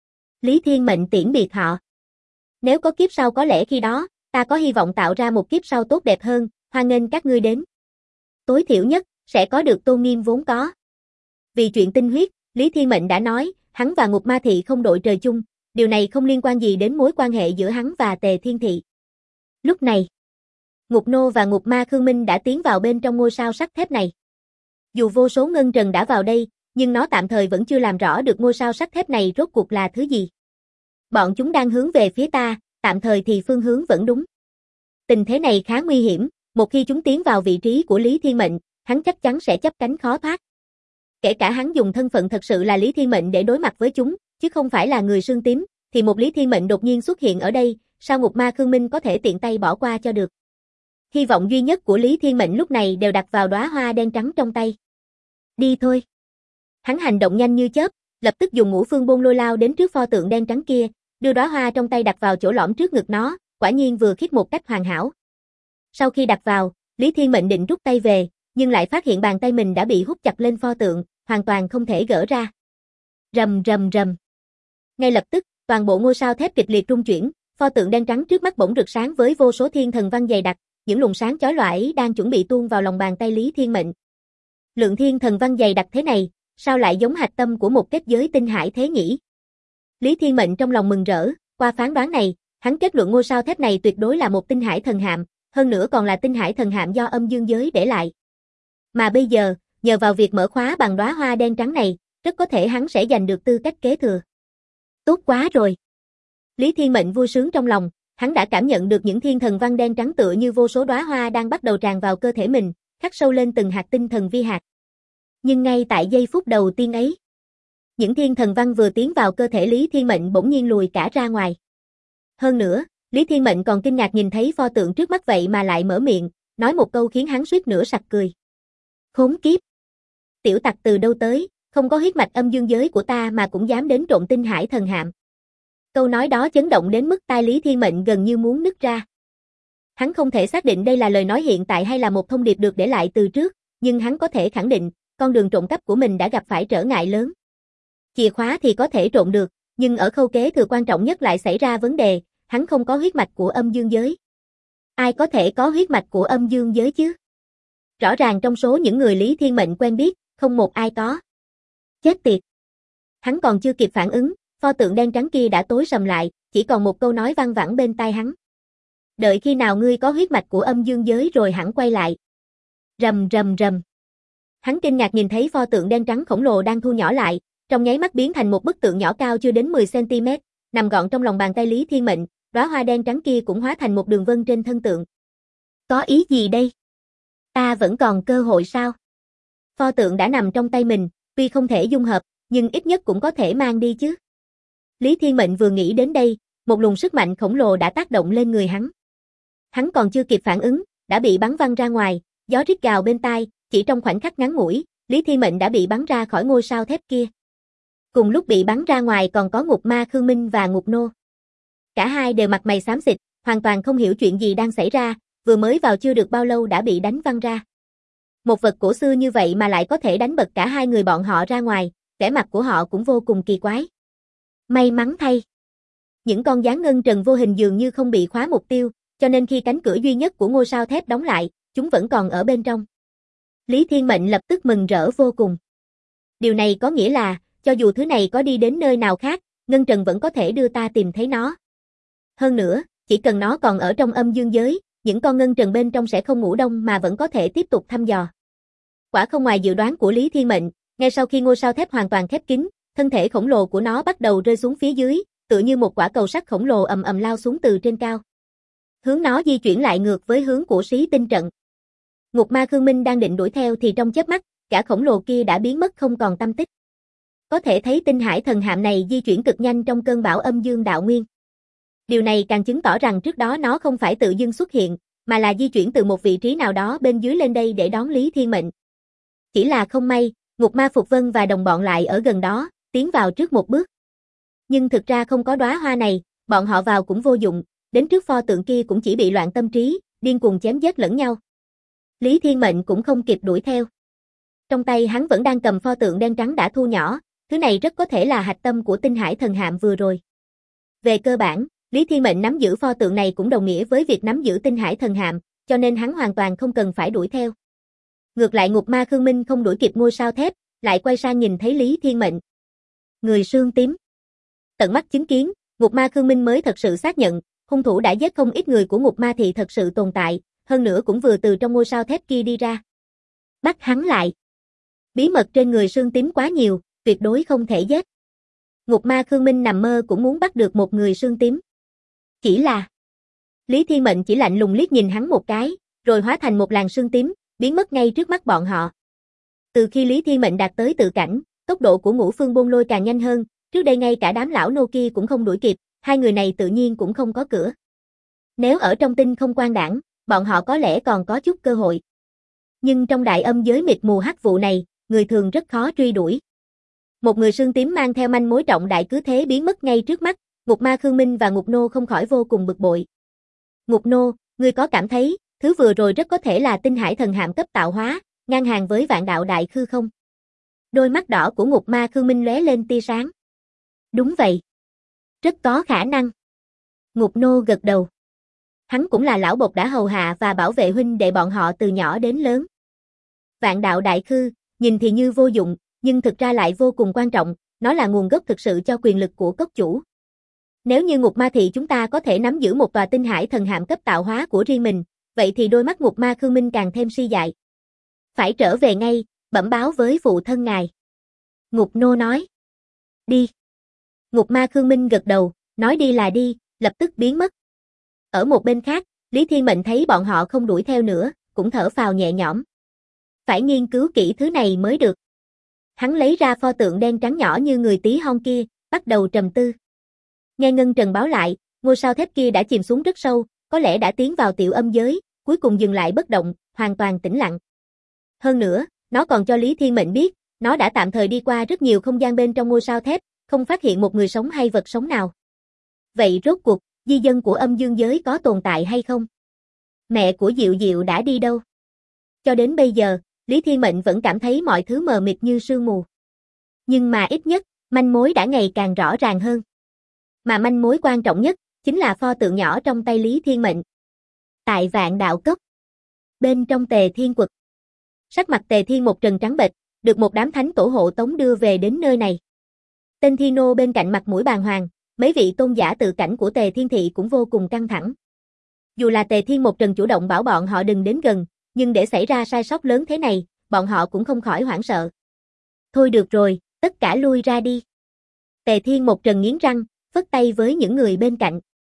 Lý Thiên Mệnh tiễn biệt họ. Nếu có kiếp sau có lẽ khi đó, ta có hy vọng tạo ra một kiếp sau tốt đẹp hơn, hoan nghênh các ngươi đến. Tối thiểu nhất, sẽ có được tôn nghiêm vốn có. Vì chuyện tinh huyết, Lý Thiên Mệnh đã nói, hắn và Ngục Ma thị không đội trời chung, điều này không liên quan gì đến mối quan hệ giữa hắn và Tề Thiên thị. Lúc này, Ngục Nô và Ngục Ma Khương Minh đã tiến vào bên trong ngôi sao sắt thép này. Dù vô số ngân trần đã vào đây, nhưng nó tạm thời vẫn chưa làm rõ được ngôi sao sắt thép này rốt cuộc là thứ gì. Bọn chúng đang hướng về phía ta, tạm thời thì phương hướng vẫn đúng. Tình thế này khá nguy hiểm, một khi chúng tiến vào vị trí của Lý Thiên Mệnh, hắn chắc chắn sẽ chấp cánh khó thoát. Kể cả hắn dùng thân phận thật sự là Lý Thiên Mệnh để đối mặt với chúng, chứ không phải là người xương tím, thì một Lý Thiên Mệnh đột nhiên xuất hiện ở đây, sao Ngục Ma Khương Minh có thể tiện tay bỏ qua cho được. Hy vọng duy nhất của Lý Thiên Mệnh lúc này đều đặt vào đóa hoa đen trắng trong tay. Đi thôi. Hắn hành động nhanh như chớp, lập tức dùng ngũ phương bôn lôi lao đến trước pho tượng đen trắng kia, đưa đóa hoa trong tay đặt vào chỗ lõm trước ngực nó, quả nhiên vừa khít một cách hoàn hảo. Sau khi đặt vào, Lý Thiên Mệnh định rút tay về, nhưng lại phát hiện bàn tay mình đã bị hút chặt lên pho tượng, hoàn toàn không thể gỡ ra. Rầm rầm rầm. Ngay lập tức, toàn bộ ngôi sao thép kịch liệt rung chuyển, pho tượng đen trắng trước mắt bỗng rực sáng với vô số thiên thần văn dày đặc, những luồng sáng chói lòa ấy đang chuẩn bị tuôn vào lòng bàn tay Lý Thiên Mệnh. Lượng thiên thần văn dày đặc thế này, sao lại giống hạch tâm của một kết giới tinh hải thế nhỉ? Lý Thiên Mệnh trong lòng mừng rỡ, qua phán đoán này, hắn kết luận ngôi sao thép này tuyệt đối là một tinh hải thần hạm, hơn nữa còn là tinh hải thần hạm do âm dương giới để lại. Mà bây giờ, nhờ vào việc mở khóa bằng đóa hoa đen trắng này, rất có thể hắn sẽ giành được tư cách kế thừa. Tốt quá rồi. Lý Thiên Mệnh vui sướng trong lòng, hắn đã cảm nhận được những thiên thần văn đen trắng tựa như vô số đóa hoa đang bắt đầu tràn vào cơ thể mình, khắc sâu lên từng hạt tinh thần vi hạt. Nhưng ngay tại giây phút đầu tiên ấy, những thiên thần văn vừa tiến vào cơ thể Lý Thiên Mệnh bỗng nhiên lùi cả ra ngoài. Hơn nữa, Lý Thiên Mệnh còn kinh ngạc nhìn thấy pho tượng trước mắt vậy mà lại mở miệng, nói một câu khiến hắn suýt nữa sặc cười. Khốn kiếp! Tiểu tặc từ đâu tới, không có huyết mạch âm dương giới của ta mà cũng dám đến trộm tinh hải thần hạm. Câu nói đó chấn động đến mức tai Lý Thiên Mệnh gần như muốn nứt ra. Hắn không thể xác định đây là lời nói hiện tại hay là một thông điệp được để lại từ trước, nhưng hắn có thể khẳng định, con đường trộm cắp của mình đã gặp phải trở ngại lớn. Chìa khóa thì có thể trộm được, nhưng ở khâu kế thừa quan trọng nhất lại xảy ra vấn đề, hắn không có huyết mạch của âm dương giới. Ai có thể có huyết mạch của âm dương giới chứ? Rõ ràng trong số những người Lý Thiên Mệnh quen biết, không một ai có. Chết tiệt! Hắn còn chưa kịp phản ứng, pho tượng đen trắng kia đã tối sầm lại, chỉ còn một câu nói văng vẳng bên tai hắn. Đợi khi nào ngươi có huyết mạch của âm dương giới rồi hẳn quay lại. Rầm rầm rầm. Hắn kinh ngạc nhìn thấy pho tượng đen trắng khổng lồ đang thu nhỏ lại, trong nháy mắt biến thành một bức tượng nhỏ cao chưa đến 10 cm, nằm gọn trong lòng bàn tay Lý Thiên Mệnh, đóa hoa đen trắng kia cũng hóa thành một đường vân trên thân tượng. Có ý gì đây? Ta vẫn còn cơ hội sao? Pho tượng đã nằm trong tay mình, tuy không thể dung hợp, nhưng ít nhất cũng có thể mang đi chứ. Lý Thiên Mệnh vừa nghĩ đến đây, một luồng sức mạnh khổng lồ đã tác động lên người hắn. Hắn còn chưa kịp phản ứng, đã bị bắn văng ra ngoài, gió rít gào bên tai, chỉ trong khoảnh khắc ngắn ngủi, Lý Thiên Mệnh đã bị bắn ra khỏi ngôi sao thép kia. Cùng lúc bị bắn ra ngoài còn có Ngục Ma Khương Minh và Ngục Nô. Cả hai đều mặt mày xám xịt, hoàn toàn không hiểu chuyện gì đang xảy ra, vừa mới vào chưa được bao lâu đã bị đánh văng ra. Một vật cổ xưa như vậy mà lại có thể đánh bật cả hai người bọn họ ra ngoài, vẻ mặt của họ cũng vô cùng kỳ quái. May mắn thay. Những con gián ngân trần vô hình dường như không bị khóa mục tiêu, cho nên khi cánh cửa duy nhất của ngôi sao thép đóng lại, chúng vẫn còn ở bên trong. Lý Thiên Mệnh lập tức mừng rỡ vô cùng. Điều này có nghĩa là, cho dù thứ này có đi đến nơi nào khác, ngân trần vẫn có thể đưa ta tìm thấy nó. Hơn nữa, chỉ cần nó còn ở trong âm dương giới, những con ngân trần bên trong sẽ không ngủ đông mà vẫn có thể tiếp tục thăm dò. Quả không ngoài dự đoán của Lý Thiên Mệnh, ngay sau khi ngôi sao thép hoàn toàn khép kín, thân thể khổng lồ của nó bắt đầu rơi xuống phía dưới, tựa như một quả cầu sắt khổng lồ ầm ầm lao xuống từ trên cao. Hướng nó di chuyển lại ngược với hướng của Xí Tinh trận. Ngục Ma Khương Minh đang định đuổi theo thì trong chớp mắt, cả khổng lồ kia đã biến mất không còn tăm tích. Có thể thấy tinh hải thần hạm này di chuyển cực nhanh trong cơn bão âm dương đạo nguyên. Điều này càng chứng tỏ rằng trước đó nó không phải tự dưng xuất hiện, mà là di chuyển từ một vị trí nào đó bên dưới lên đây để đón Lý Thiên Mệnh. Chỉ là không may, Ngục Ma Phục Vân và đồng bọn lại ở gần đó, tiến vào trước một bước. Nhưng thực ra không có đóa hoa này, bọn họ vào cũng vô dụng, đến trước pho tượng kia cũng chỉ bị loạn tâm trí, điên cuồng chém giết lẫn nhau. Lý Thiên Mệnh cũng không kịp đuổi theo. Trong tay hắn vẫn đang cầm pho tượng đen trắng đã thu nhỏ, thứ này rất có thể là hạch tâm của tinh hải thần hạm vừa rồi. Về cơ bản, Lý Thiên Mệnh nắm giữ pho tượng này cũng đồng nghĩa với việc nắm giữ tinh hải thần hạm, cho nên hắn hoàn toàn không cần phải đuổi theo. Ngược lại Ngục Ma Khương Minh không đuổi kịp ngôi sao thép, lại quay sang nhìn thấy Lý Thiên Mệnh. Người xương tím. Tận mắt chứng kiến, Ngục Ma Khương Minh mới thật sự xác nhận, hung thủ đã giết không ít người của Ngục Ma thị thật sự tồn tại, hơn nữa cũng vừa từ trong ngôi sao thép kia đi ra. Bắt hắn lại. Bí mật trên người xương tím quá nhiều, tuyệt đối không thể giết. Ngục Ma Khương Minh nằm mơ cũng muốn bắt được một người xương tím. Chỉ là Lý Thiên Mệnh chỉ lạnh lùng liếc nhìn hắn một cái, rồi hóa thành một làn sương tím, biến mất ngay trước mắt bọn họ. Từ khi Lý Thiên Mệnh đạt tới tự cảnh, tốc độ của Ngũ Phương Bôn Lôi càng nhanh hơn, trước đây ngay cả đám lão nô kia cũng không đuổi kịp, hai người này tự nhiên cũng không có cửa. Nếu ở trong tinh không quan đảng, bọn họ có lẽ còn có chút cơ hội. Nhưng trong đại âm giới mịt mù hắc vụ này, người thường rất khó truy đuổi. Một người sương tím mang theo manh mối trọng đại cứ thế biến mất ngay trước mắt, Ngục Ma Khương Minh và Ngục Nô không khỏi vô cùng bực bội. Ngục Nô, ngươi có cảm thấy, thứ vừa rồi rất có thể là tinh hải thần hạm cấp tạo hóa, ngang hàng với vạn đạo đại khư không? Đôi mắt đỏ của Ngục Ma Khương Minh lóe lên tia sáng. Đúng vậy. Rất có khả năng. Ngục Nô gật đầu. Hắn cũng là lão bộc đã hầu hạ và bảo vệ huynh đệ bọn họ từ nhỏ đến lớn. Vạn đạo đại khư, nhìn thì như vô dụng, nhưng thực ra lại vô cùng quan trọng, nó là nguồn gốc thực sự cho quyền lực của cốc chủ. Nếu như Ngục Ma thị chúng ta có thể nắm giữ một tòa tinh hải thần hạm cấp tạo hóa của riêng mình, vậy thì đôi mắt Ngục Ma Khương Minh càng thêm si dại. Phải trở về ngay, bẩm báo với phụ thân ngài. Ngục Nô nói. Đi. Ngục Ma Khương Minh gật đầu, nói đi là đi, lập tức biến mất. Ở một bên khác, Lý Thiên Mệnh thấy bọn họ không đuổi theo nữa, cũng thở phào nhẹ nhõm. Phải nghiên cứu kỹ thứ này mới được. Hắn lấy ra pho tượng đen trắng nhỏ như người tí hon kia, bắt đầu trầm tư. Nghe Ngân Trần báo lại, ngôi sao thép kia đã chìm xuống rất sâu, có lẽ đã tiến vào tiểu âm giới, cuối cùng dừng lại bất động, hoàn toàn tĩnh lặng. Hơn nữa, nó còn cho Lý Thiên Mệnh biết, nó đã tạm thời đi qua rất nhiều không gian bên trong ngôi sao thép, không phát hiện một người sống hay vật sống nào. Vậy rốt cuộc, di dân của âm dương giới có tồn tại hay không? Mẹ của Diệu Diệu đã đi đâu? Cho đến bây giờ, Lý Thiên Mệnh vẫn cảm thấy mọi thứ mờ mịt như sương mù. Nhưng mà ít nhất, manh mối đã ngày càng rõ ràng hơn. Mà manh mối quan trọng nhất, chính là pho tượng nhỏ trong tay Lý Thiên Mệnh. Tại Vạn Đạo Cốc, bên trong Tề Thiên Quật, sắc mặt Tề Thiên một trần trắng bệch, được một đám thánh tổ hộ tống đưa về đến nơi này. Tên Thiên Nô bên cạnh mặt mũi bàng hoàng, mấy vị tôn giả tự cảnh của Tề Thiên Thị cũng vô cùng căng thẳng. Dù là Tề Thiên một trần chủ động bảo bọn họ đừng đến gần, nhưng để xảy ra sai sót lớn thế này, bọn họ cũng không khỏi hoảng sợ. Thôi được rồi, tất cả lui ra đi. Tề Thiên một trần nghiến răng, phất tay với những người bên cạnh.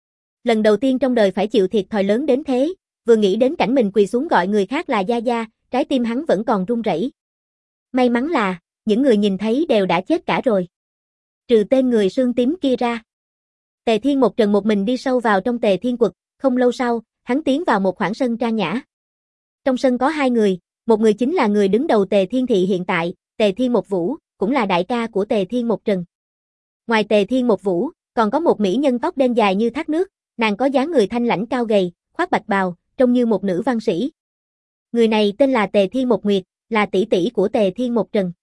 Lần đầu tiên trong đời phải chịu thiệt thòi lớn đến thế, vừa nghĩ đến cảnh mình quỳ xuống gọi người khác là gia gia, trái tim hắn vẫn còn run rẩy. May mắn là, những người nhìn thấy đều đã chết cả rồi. Trừ tên người xương tím kia ra. Tề Thiên một trần một mình đi sâu vào trong Tề Thiên Quật, không lâu sau, hắn tiến vào một khoảng sân trang nhã. Trong sân có hai người, một người chính là người đứng đầu Tề Thiên Thị hiện tại, Tề Thiên Một Vũ, cũng là đại ca của Tề Thiên Một Trần. Ngoài Tề Thiên Một Vũ, còn có một mỹ nhân tóc đen dài như thác nước, nàng có dáng người thanh lãnh cao gầy, khoác bạch bào, trông như một nữ văn sĩ. Người này tên là Tề Thiên Một Nguyệt, là tỷ tỷ của Tề Thiên Một Trần.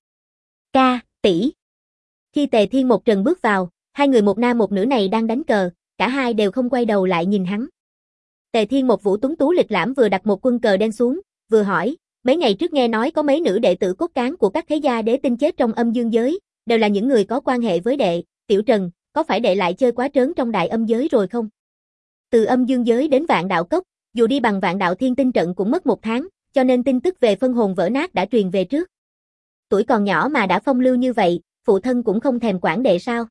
Ca, tỷ. Khi Tề Thiên Một Trần bước vào, hai người một nam một nữ này đang đánh cờ, cả hai đều không quay đầu lại nhìn hắn. Tề Thiên Một Vũ tuấn tú lịch lãm vừa đặt một quân cờ đen xuống, vừa hỏi, mấy ngày trước nghe nói có mấy nữ đệ tử cốt cán của các thế gia đế tinh chết trong âm dương giới, đều là những người có quan hệ với đệ, Tiểu Trần, có phải đệ lại chơi quá trớn trong đại âm giới rồi không? Từ âm dương giới đến Vạn Đạo Cốc, dù đi bằng Vạn Đạo Thiên Tinh trận cũng mất một tháng, cho nên tin tức về phân hồn vỡ nát đã truyền về trước. Tuổi còn nhỏ mà đã phong lưu như vậy, phụ thân cũng không thèm quản đệ sao?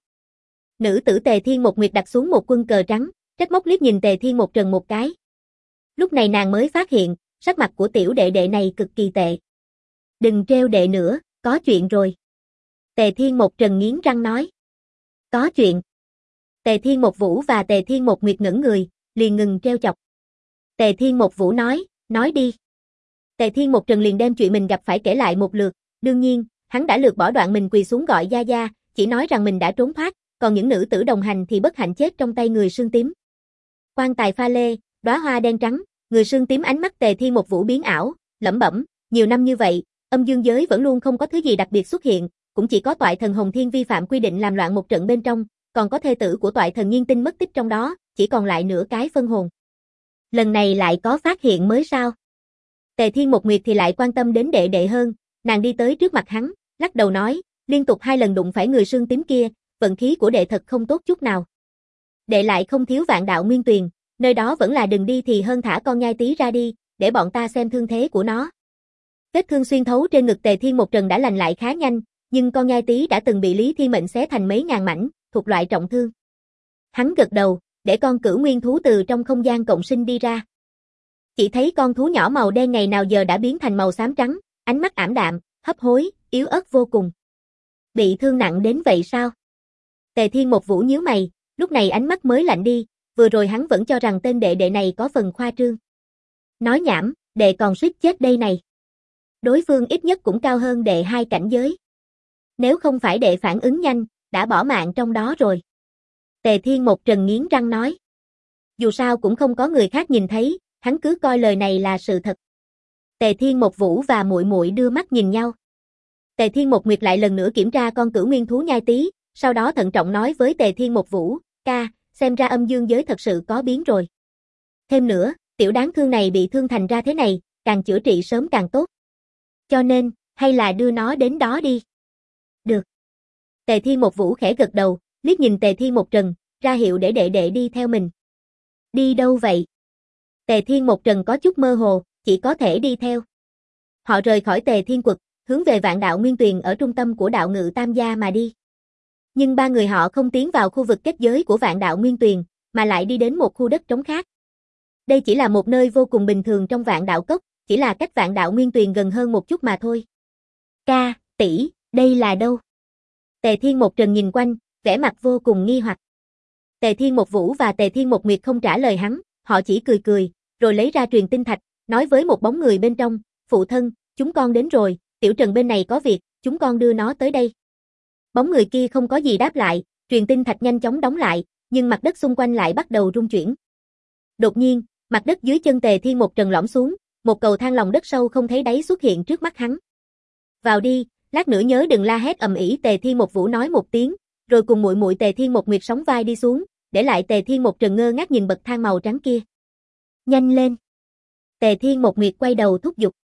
Nữ tử Tề Thiên Một Nguyệt đặt xuống một quân cờ trắng, trách móc liếc nhìn Tề Thiên Một Trần một cái. Lúc này nàng mới phát hiện, sắc mặt của tiểu đệ đệ này cực kỳ tệ. Đừng trêu đệ nữa, có chuyện rồi. Tề Thiên Một Trần nghiến răng nói. Có chuyện. Tề Thiên Một Vũ và Tề Thiên Một Nguyệt ngẩn người, liền ngừng trêu chọc. Tề Thiên Một Vũ nói đi. Tề Thiên Một Trần liền đem chuyện mình gặp phải kể lại một lượt, đương nhiên, hắn đã lược bỏ đoạn mình quỳ xuống gọi gia gia, chỉ nói rằng mình đã trốn thoát, còn những nữ tử đồng hành thì bất hạnh chết trong tay người xương tím. Quan tài pha lê, đóa hoa đen trắng, người xương tím ánh mắt Tề Thiên Một Vũ biến ảo, lẩm bẩm, nhiều năm như vậy, âm dương giới vẫn luôn không có thứ gì đặc biệt xuất hiện, cũng chỉ có toại thần Hồng Thiên vi phạm quy định làm loạn một trận bên trong, còn có thê tử của toại thần Nhiên Tinh mất tích trong đó, chỉ còn lại nửa cái phân hồn. Lần này lại có phát hiện mới sao? Tề Thiên Một Nguyệt thì lại quan tâm đến đệ đệ hơn, nàng đi tới trước mặt hắn, lắc đầu nói, liên tục 2 lần đụng phải người xương tím kia, vận khí của đệ thật không tốt chút nào. Đệ lại không thiếu Vạn Đạo Nguyên Tuyền, nơi đó vẫn là đừng đi thì hơn, thả con nhai tí ra đi, để bọn ta xem thương thế của nó. Vết thương xuyên thấu trên ngực Tề Thiên Một Trần đã lành lại khá nhanh, nhưng con nhai tí đã từng bị Lý Thiên Mệnh xé thành mấy ngàn mảnh, thuộc loại trọng thương. Hắn gật đầu, để con cửu nguyên thú từ trong không gian cộng sinh đi ra. Chỉ thấy con thú nhỏ màu đen ngày nào giờ đã biến thành màu xám trắng, ánh mắt ảm đạm, hấp hối, yếu ớt vô cùng. Bị thương nặng đến vậy sao? Tề Thiên Một Vũ nhíu mày, lúc này ánh mắt mới lạnh đi, vừa rồi hắn vẫn cho rằng tên đệ đệ này có phần khoa trương. Nói nhảm, đệ còn suýt chết đây này. Đối phương ít nhất cũng cao hơn đệ 2 cảnh giới. Nếu không phải đệ phản ứng nhanh, đã bỏ mạng trong đó rồi. Tề Thiên Một Trần nghiến răng nói. Dù sao cũng không có người khác nhìn thấy, hắn cứ coi lời này là sự thật. Tề Thiên Một Vũ và muội muội đưa mắt nhìn nhau. Tề Thiên Một Nguyệt lại lần nữa kiểm tra con cửu nguyên thú nhai tí, sau đó thận trọng nói với Tề Thiên Một Vũ, ca, xem ra âm dương giới thật sự có biến rồi. Thêm nữa, tiểu đáng thương này bị thương thành ra thế này, càng chữa trị sớm càng tốt. Cho nên, hay là đưa nó đến đó đi. Được. Tề Thiên Một Vũ khẽ gật đầu, liếc nhìn Tề Thiên Một Trần, ra hiệu để đệ đệ đi theo mình. Đi đâu vậy? Tề Thiên Một Trần có chút mơ hồ, chỉ có thể đi theo. Họ rời khỏi Tề Thiên Quật, hướng về Vạn Đạo Nguyên Tuyền ở trung tâm của đạo ngự Tam Gia mà đi. Nhưng 3 người họ không tiến vào khu vực kết giới của Vạn Đạo Nguyên Tuyền, mà lại đi đến một khu đất trống khác. Đây chỉ là một nơi vô cùng bình thường trong Vạn Đạo Cốc, chỉ là cách Vạn Đạo Nguyên Tuyền gần hơn một chút mà thôi. Ca, tỷ, đây là đâu? Tề Thiên Một Trần nhìn quanh, vẻ mặt vô cùng nghi hoặc. Tề Thiên Một Vũ và Tề Thiên Một Nguyệt không trả lời hắn, họ chỉ cười cười, rồi lấy ra truyền tinh thạch, nói với một bóng người bên trong, phụ thân, chúng con đến rồi, Tiểu Trần bên này có việc, chúng con đưa nó tới đây. Bóng người kia không có gì đáp lại, truyền tinh thạch nhanh chóng đóng lại, nhưng mặt đất xung quanh lại bắt đầu rung chuyển. Đột nhiên, mặt đất dưới chân Tề Thiên Một Trần lõm xuống, một cầu thang lòng đất sâu không thấy đáy xuất hiện trước mắt hắn. Vào đi, lát nữa nhớ đừng la hét ầm ĩ, Tề Thiên Một Vũ nói một tiếng, rồi cùng muội muội Tề Thiên Một Nguyệt sóng vai đi xuống, để lại Tề Thiên Một Trần ngơ ngác nhìn bậc thang màu trắng kia. Nhanh lên. Tề Thiên Một Nguyệt quay đầu thúc giục.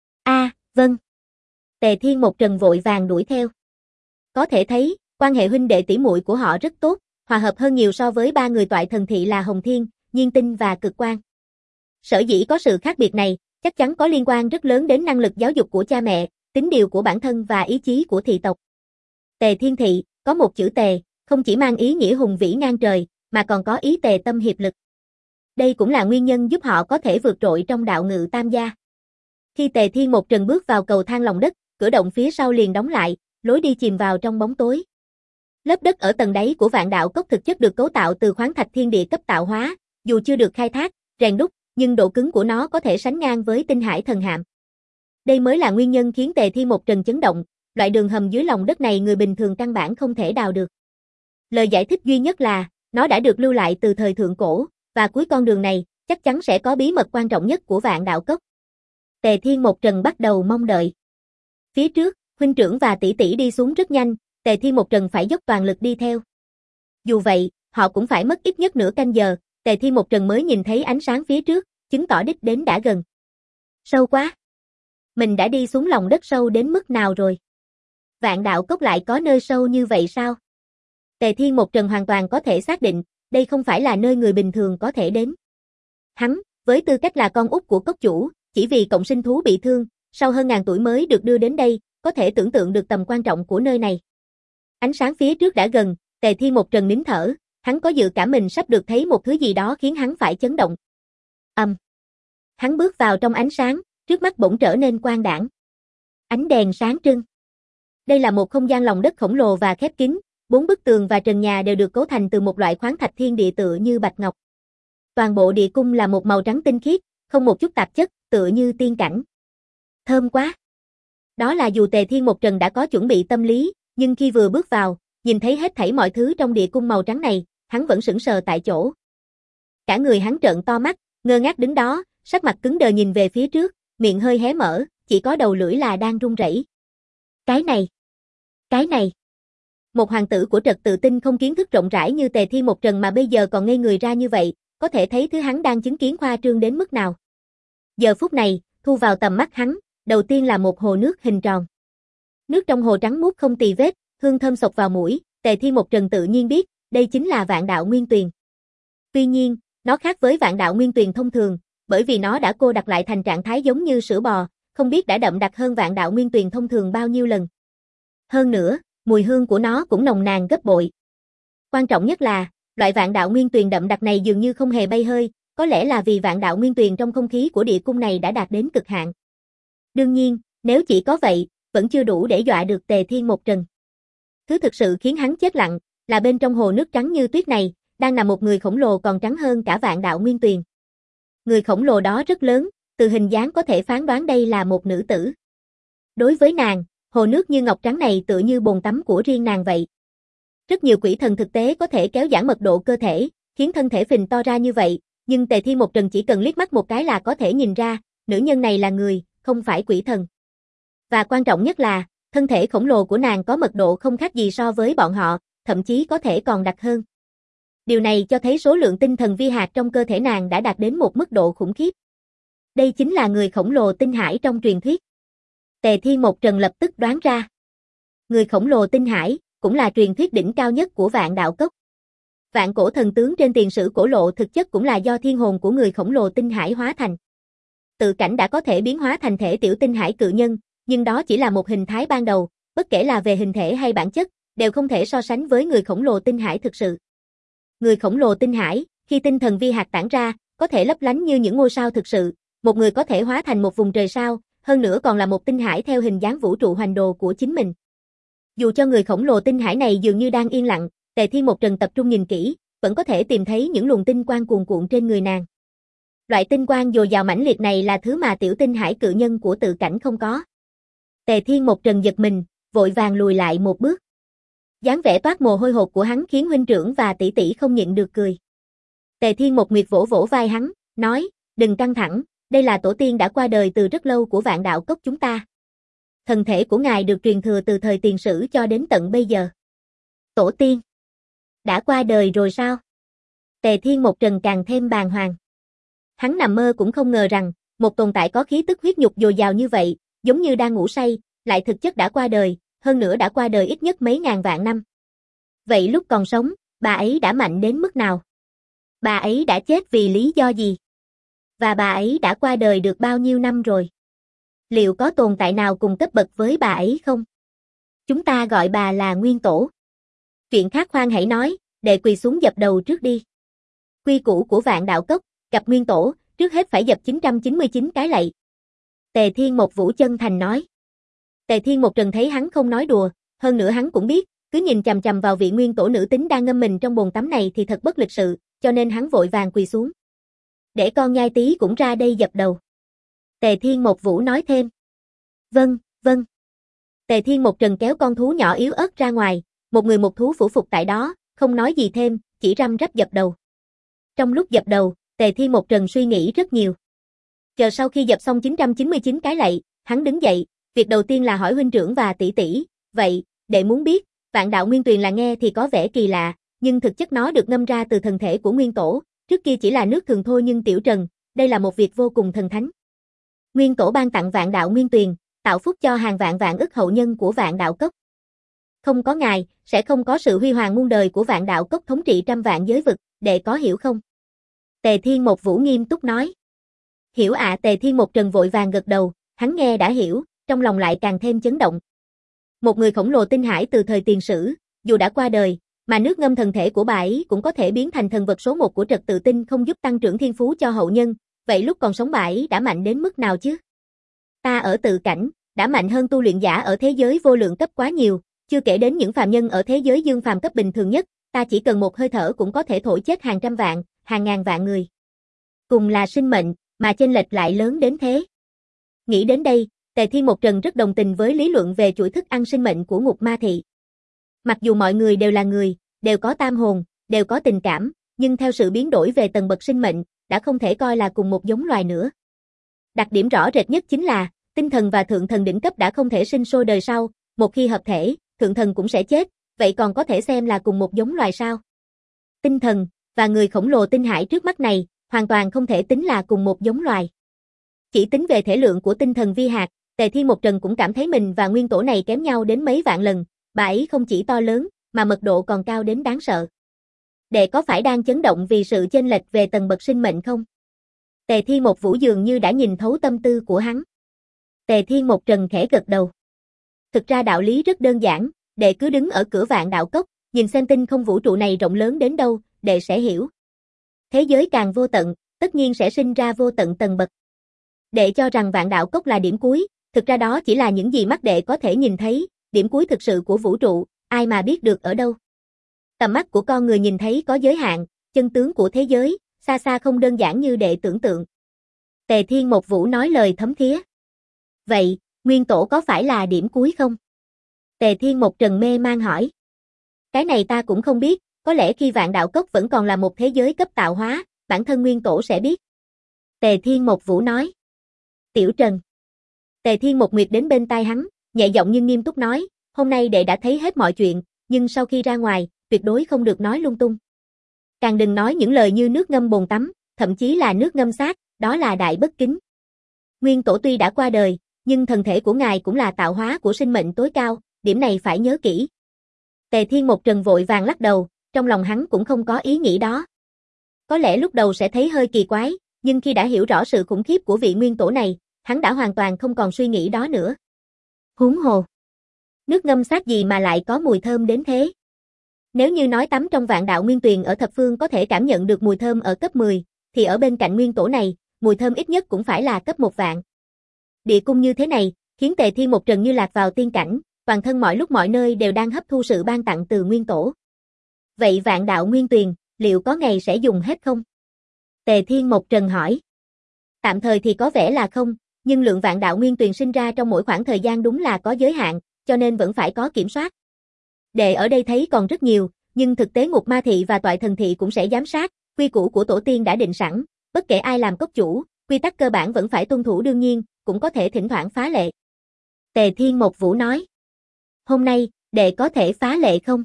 Vâng. Tề Thiên Một Trần vội vàng đuổi theo. Có thể thấy, quan hệ huynh đệ tỷ muội của họ rất tốt, hòa hợp hơn nhiều so với ba người toại thần thị là Hồng Thiên, Nhiên Tinh và Cực Quang. Sở dĩ có sự khác biệt này, chắc chắn có liên quan rất lớn đến năng lực giáo dục của cha mẹ, tính điều của bản thân và ý chí của thị tộc. Tề Thiên Thị, có một chữ Tề, không chỉ mang ý nghĩa hùng vĩ ngang trời, mà còn có ý tề tâm hiệp lực. Đây cũng là nguyên nhân giúp họ có thể vượt trội trong đạo ngự tam gia. Khi Tề Thiên Một Trần bước vào cầu thang lòng đất, cửa động phía sau liền đóng lại, lối đi chìm vào trong bóng tối. Lớp đất ở tầng đáy của Vạn Đạo Cốc thực chất được cấu tạo từ khoáng thạch thiên địa cấp tạo hóa, dù chưa được khai thác, rèn đúc, nhưng độ cứng của nó có thể sánh ngang với tinh hải thần hạm. Đây mới là nguyên nhân khiến Tề Thiên Một Trần chấn động, loại đường hầm dưới lòng đất này người bình thường căn bản không thể đào được. Lời giải thích duy nhất là, nó đã được lưu lại từ thời thượng cổ, và cuối con đường này, chắc chắn sẽ có bí mật quan trọng nhất của Vạn Đạo Cốc. Tề Thiên Một Trần bắt đầu mong đợi. Phía trước, huynh trưởng và tỷ tỷ đi xuống rất nhanh, Tề Thiên Một Trần phải dốc toàn lực đi theo. Dù vậy, họ cũng phải mất ít nhất nửa canh giờ, Tề Thiên Một Trần mới nhìn thấy ánh sáng phía trước, chứng tỏ đích đến đã gần. Sâu quá! Mình đã đi xuống lòng đất sâu đến mức nào rồi? Vạn Đạo Cốc lại có nơi sâu như vậy sao? Tề Thiên Một Trần hoàn toàn có thể xác định, đây không phải là nơi người bình thường có thể đến. Hắn, với tư cách là con út của cốc chủ, chỉ vì cộng sinh thú bị thương, sau hơn ngàn tuổi mới được đưa đến đây, có thể tưởng tượng được tầm quan trọng của nơi này. Ánh sáng phía trước đã gần, Tề Thiên Một Trần nín thở, hắn có dự cảm mình sắp được thấy một thứ gì đó khiến hắn phải chấn động. Hắn bước vào trong ánh sáng, trước mắt bỗng trở nên quang đãng. Ánh đèn sáng trưng. Đây là một không gian lòng đất khổng lồ và khép kín, 4 bức tường và trần nhà đều được cấu thành từ một loại khoáng thạch thiên địa tựa như bạch ngọc. Toàn bộ địa cung là một màu trắng tinh khiết, không một chút tạp chất, tựa như tiên cảnh. Thơm quá! Đó là dù Tề Thiên Một Trần đã có chuẩn bị tâm lý, nhưng khi vừa bước vào, nhìn thấy hết thảy mọi thứ trong địa cung màu trắng này, hắn vẫn sững sờ tại chỗ. Cả người hắn trợn to mắt, ngơ ngác đứng đó, sắc mặt cứng đờ nhìn về phía trước, miệng hơi hé mở, chỉ có đầu lưỡi là đang run rẩy. Cái này. Một hoàng tử của Trật Tự Tinh không kiến thức rộng rãi như Tề Thiên Một Trần mà bây giờ còn ngây người ra như vậy, có thể thấy thứ hắn đang chứng kiến khoa trương đến mức nào. Giờ phút này, thu vào tầm mắt hắn, đầu tiên là một hồ nước hình tròn. Nước trong hồ trắng muốt không tì vết, hương thơm sộc vào mũi, Tề Thiên Một Trần tự nhiên biết, đây chính là Vạn Đạo Nguyên Tuyền. Tuy nhiên, nó khác với Vạn Đạo Nguyên Tuyền thông thường, bởi vì nó đã cô đặc lại thành trạng thái giống như sữa bò, không biết đã đậm đặc hơn Vạn Đạo Nguyên Tuyền thông thường bao nhiêu lần. Hơn nữa, mùi hương của nó cũng nồng nàn gấp bội. Quan trọng nhất là, loại Vạn Đạo Nguyên Tuyền đậm đặc này dường như không hề bay hơi, có lẽ là vì Vạn Đạo Nguyên Tuyền trong không khí của địa cung này đã đạt đến cực hạn. Đương nhiên, nếu chỉ có vậy, vẫn chưa đủ để dọa được Tề Thiên Một Trần. Thứ thực sự khiến hắn chết lặng, là bên trong hồ nước trắng như tuyết này, đang nằm một người khổng lồ còn trắng hơn cả Vạn Đạo Nguyên Tuyền. Người khổng lồ đó rất lớn, từ hình dáng có thể phán đoán đây là một nữ tử. Đối với nàng, hồ nước như ngọc trắng này tựa như bồn tắm của riêng nàng vậy. Rất nhiều quỷ thần thực tế có thể kéo giãn mật độ cơ thể, khiến thân thể phình to ra như vậy, nhưng Tề Thiên Một Trần chỉ cần liếc mắt một cái là có thể nhìn ra, nữ nhân này là người, không phải quỷ thần. Và quan trọng nhất là, thân thể khổng lồ của nàng có mật độ không khác gì so với bọn họ, thậm chí có thể còn đặc hơn. Điều này cho thấy số lượng tinh thần vi hạt trong cơ thể nàng đã đạt đến một mức độ khủng khiếp. Đây chính là người khổng lồ tinh hải trong truyền thuyết. Tề Thiên Một Trần lập tức đoán ra. Người khổng lồ tinh hải, cũng là truyền thuyết đỉnh cao nhất của Vạn Đạo Cốc. Vạn cổ thần tướng trên tiền sử cổ lộ thực chất cũng là do thiên hồn của người khổng lồ tinh hải hóa thành. Tự cảnh đã có thể biến hóa thành thể tiểu tinh hải cự nhân, nhưng đó chỉ là một hình thái ban đầu, bất kể là về hình thể hay bản chất, đều không thể so sánh với người khổng lồ tinh hải thực sự. Người khổng lồ tinh hải, khi tinh thần vi hạt tản ra, có thể lấp lánh như những ngôi sao thực sự, một người có thể hóa thành một vùng trời sao, hơn nữa còn là một tinh hải theo hình dáng vũ trụ hoành đồ của chính mình. Dù cho người khổng lồ tinh hải này dường như đang yên lặng, Tề Thiên Một Trần tập trung nhìn kỹ, vẫn có thể tìm thấy những luồng tinh quang cuồn cuộn trên người nàng. Loại tinh quang dồi dào mãnh liệt này là thứ mà tiểu tinh hải cự nhân của tự cảnh không có. Tề Thiên một trần giật mình, vội vàng lùi lại một bước. Dáng vẻ toát mồ hôi hột của hắn khiến huynh trưởng và tỷ tỷ không nhịn được cười. Tề Thiên một nguyệt vỗ vỗ vai hắn, nói, đừng căng thẳng, đây là tổ tiên đã qua đời từ rất lâu của Vạn Đạo Cốc chúng ta. Thần thể của ngài được truyền thừa từ thời tiền sử cho đến tận bây giờ. Tổ tiên? Đã qua đời rồi sao? Tề Thiên một trần càng thêm bàng hoàng. Hắn nằm mơ cũng không ngờ rằng, một tồn tại có khí tức huyết nhục dồi dào như vậy, giống như đang ngủ say, lại thực chất đã qua đời, hơn nữa đã qua đời ít nhất mấy ngàn vạn năm. Vậy lúc còn sống, bà ấy đã mạnh đến mức nào? Bà ấy đã chết vì lý do gì? Và bà ấy đã qua đời được bao nhiêu năm rồi? Liệu có tồn tại nào cùng cấp bậc với bà ấy không? Chúng ta gọi bà là Nguyên Tổ. Chuyện khác khoan hãy nói, đệ quỳ xuống dập đầu trước đi. Quy củ của Vạn Đạo Cốc, gặp Nguyên Tổ, trước hết phải dập 999 cái lạy. Tề Thiên một Vũ chân thành nói. Tề Thiên một trần thấy hắn không nói đùa, hơn nữa hắn cũng biết, cứ nhìn chằm chằm vào vị Nguyên Tổ nữ tính đang ngâm mình trong bồn tắm này thì thật bất lịch sự, cho nên hắn vội vàng quỳ xuống. Để con nhai tí cũng ra đây dập đầu. Tề Thiên một Vũ nói thêm. Vâng, vâng. Tề Thiên một trần kéo con thú nhỏ yếu ớt ra ngoài, một người một thú phủ phục tại đó, không nói gì thêm, chỉ răm rắp dập đầu. Trong lúc dập đầu, Tề Thiên một trần suy nghĩ rất nhiều. Chờ sau khi dập xong 999 cái lạy, hắn đứng dậy, việc đầu tiên là hỏi huynh trưởng và tỷ tỷ, vậy, đệ muốn biết, Vạn Đạo Nguyên Tuyền là nghe thì có vẻ kỳ lạ, nhưng thực chất nó được ngâm ra từ thần thể của Nguyên Tổ, trước kia chỉ là nước thường thôi nhưng tiểu trần, đây là một việc vô cùng thần thánh. Nguyên Tổ ban tặng Vạn Đạo Nguyên Tuyền, tạo phúc cho hàng vạn vạn ức hậu nhân của Vạn Đạo Cốc. Không có ngài, sẽ không có sự huy hoàng muôn đời của Vạn Đạo Cốc thống trị trăm vạn giới vực, đệ có hiểu không? Tề Thiên một Vũ nghiêm túc nói. Hiểu ạ. Tề Thiên một trần vội vàng gật đầu, hắn nghe đã hiểu, trong lòng lại càng thêm chấn động. Một người khổng lồ tinh hải từ thời tiền sử, dù đã qua đời, mà nước ngâm thần thể của bà ấy cũng có thể biến thành thần vật số 1 của trật tự tinh không giúp tăng trưởng thiên phú cho hậu nhân, vậy lúc còn sống bà ấy đã mạnh đến mức nào chứ? Ta ở tự cảnh, đã mạnh hơn tu luyện giả ở thế giới vô lượng cấp quá nhiều, chưa kể đến những phàm nhân ở thế giới dương phàm cấp bình thường nhất, ta chỉ cần một hơi thở cũng có thể thổi chết hàng trăm vạn, hàng ngàn vạn người. Cùng là sinh mệnh, mà chênh lệch lại lớn đến thế. Nghĩ đến đây, Tề Thiên một trần rất đồng tình với lý luận về chuỗi thức ăn sinh mệnh của ngục ma thị. Mặc dù mọi người đều là người, đều có tam hồn, đều có tình cảm, nhưng theo sự biến đổi về tầng bậc sinh mệnh, đã không thể coi là cùng một giống loài nữa. Đặc điểm rõ rệt nhất chính là, tinh thần và thượng thần đỉnh cấp đã không thể sinh sôi đời sau, một khi hợp thể, thượng thần cũng sẽ chết, vậy còn có thể xem là cùng một giống loài sao? Tinh thần, và người khổng lồ tinh hải trước mắt này, hoàn toàn không thể tính là cùng một giống loài. Chỉ tính về thể lượng của tinh thần vi hạt, Tề Thiên một trần cũng cảm thấy mình và Nguyên Tổ này kém nhau đến mấy vạn lần, bà ấy không chỉ to lớn, mà mật độ còn cao đến đáng sợ. Đệ có phải đang chấn động vì sự chênh lệch về tầng bậc sinh mệnh không? Tề Thiên một Vũ dường như đã nhìn thấu tâm tư của hắn. Tề Thiên một trần khẽ gật đầu. Thực ra đạo lý rất đơn giản, đệ cứ đứng ở cửa Vạn Đạo Cốc, nhìn xem tinh không vũ trụ này rộng lớn đến đâu, đệ sẽ hiểu. Thế giới càng vô tận, tất nhiên sẽ sinh ra vô tận tầng bậc. Đệ cho rằng Vạn Đạo Cốc là điểm cuối, thực ra đó chỉ là những gì mắt đệ có thể nhìn thấy, điểm cuối thực sự của vũ trụ, ai mà biết được ở đâu. Tầm mắt của con người nhìn thấy có giới hạn, chân tướng của thế giới, xa xa không đơn giản như đệ tưởng tượng. Tề Thiên một Vũ nói lời thấm thía. Vậy, Nguyên Tổ có phải là điểm cuối không? Tề Thiên một trần mê mang hỏi. Cái này ta cũng không biết, có lẽ khi Vạn Đạo Cốc vẫn còn là một thế giới cấp tạo hóa, bản thân Nguyên Tổ sẽ biết. Tề Thiên một Vũ nói. Tiểu Trần. Tề Thiên một Nguyệt đến bên tai hắn, nhẹ giọng nhưng nghiêm túc nói, hôm nay đệ đã thấy hết mọi chuyện, nhưng sau khi ra ngoài, tuyệt đối không được nói lung tung. Càng đừng nói những lời như nước ngâm bồn tắm, thậm chí là nước ngâm xác, đó là đại bất kính. Nguyên Tổ tuy đã qua đời, nhưng thần thể của ngài cũng là tạo hóa của sinh mệnh tối cao, điểm này phải nhớ kỹ. Tề Thiên một trần vội vàng lắc đầu, trong lòng hắn cũng không có ý nghĩ đó. Có lẽ lúc đầu sẽ thấy hơi kỳ quái, nhưng khi đã hiểu rõ sự khủng khiếp của vị Nguyên Tổ này, hắn đã hoàn toàn không còn suy nghĩ đó nữa. Huống hồ, nước ngâm xác gì mà lại có mùi thơm đến thế? Nếu như nói tắm trong Vạn Đạo Nguyên Tuyền ở thập phương có thể cảm nhận được mùi thơm ở cấp 10, thì ở bên cạnh Nguyên Tổ này, mùi thơm ít nhất cũng phải là cấp 1 vạn. Địa cung như thế này, khiến Tề Thiên một trần như lạc vào tiên cảnh, toàn thân mọi lúc mọi nơi đều đang hấp thu sự ban tặng từ Nguyên Tổ. Vậy Vạn Đạo Nguyên Tuyền, liệu có ngày sẽ dùng hết không? Tề Thiên Mộc Trần hỏi. Tạm thời thì có vẻ là không, nhưng lượng vạn đạo nguyên tuyền sinh ra trong mỗi khoảng thời gian đúng là có giới hạn, cho nên vẫn phải có kiểm soát. Đệ ở đây thấy còn rất nhiều, nhưng thực tế Ngục Ma Thị và Toại Thần Thị cũng sẽ giám sát, quy củ của tổ tiên đã định sẵn, bất kể ai làm cốc chủ, quy tắc cơ bản vẫn phải tuân thủ đương nhiên, cũng có thể thỉnh thoảng phá lệ. Tề Thiên Mộc Vũ nói. Hôm nay, đệ có thể phá lệ không?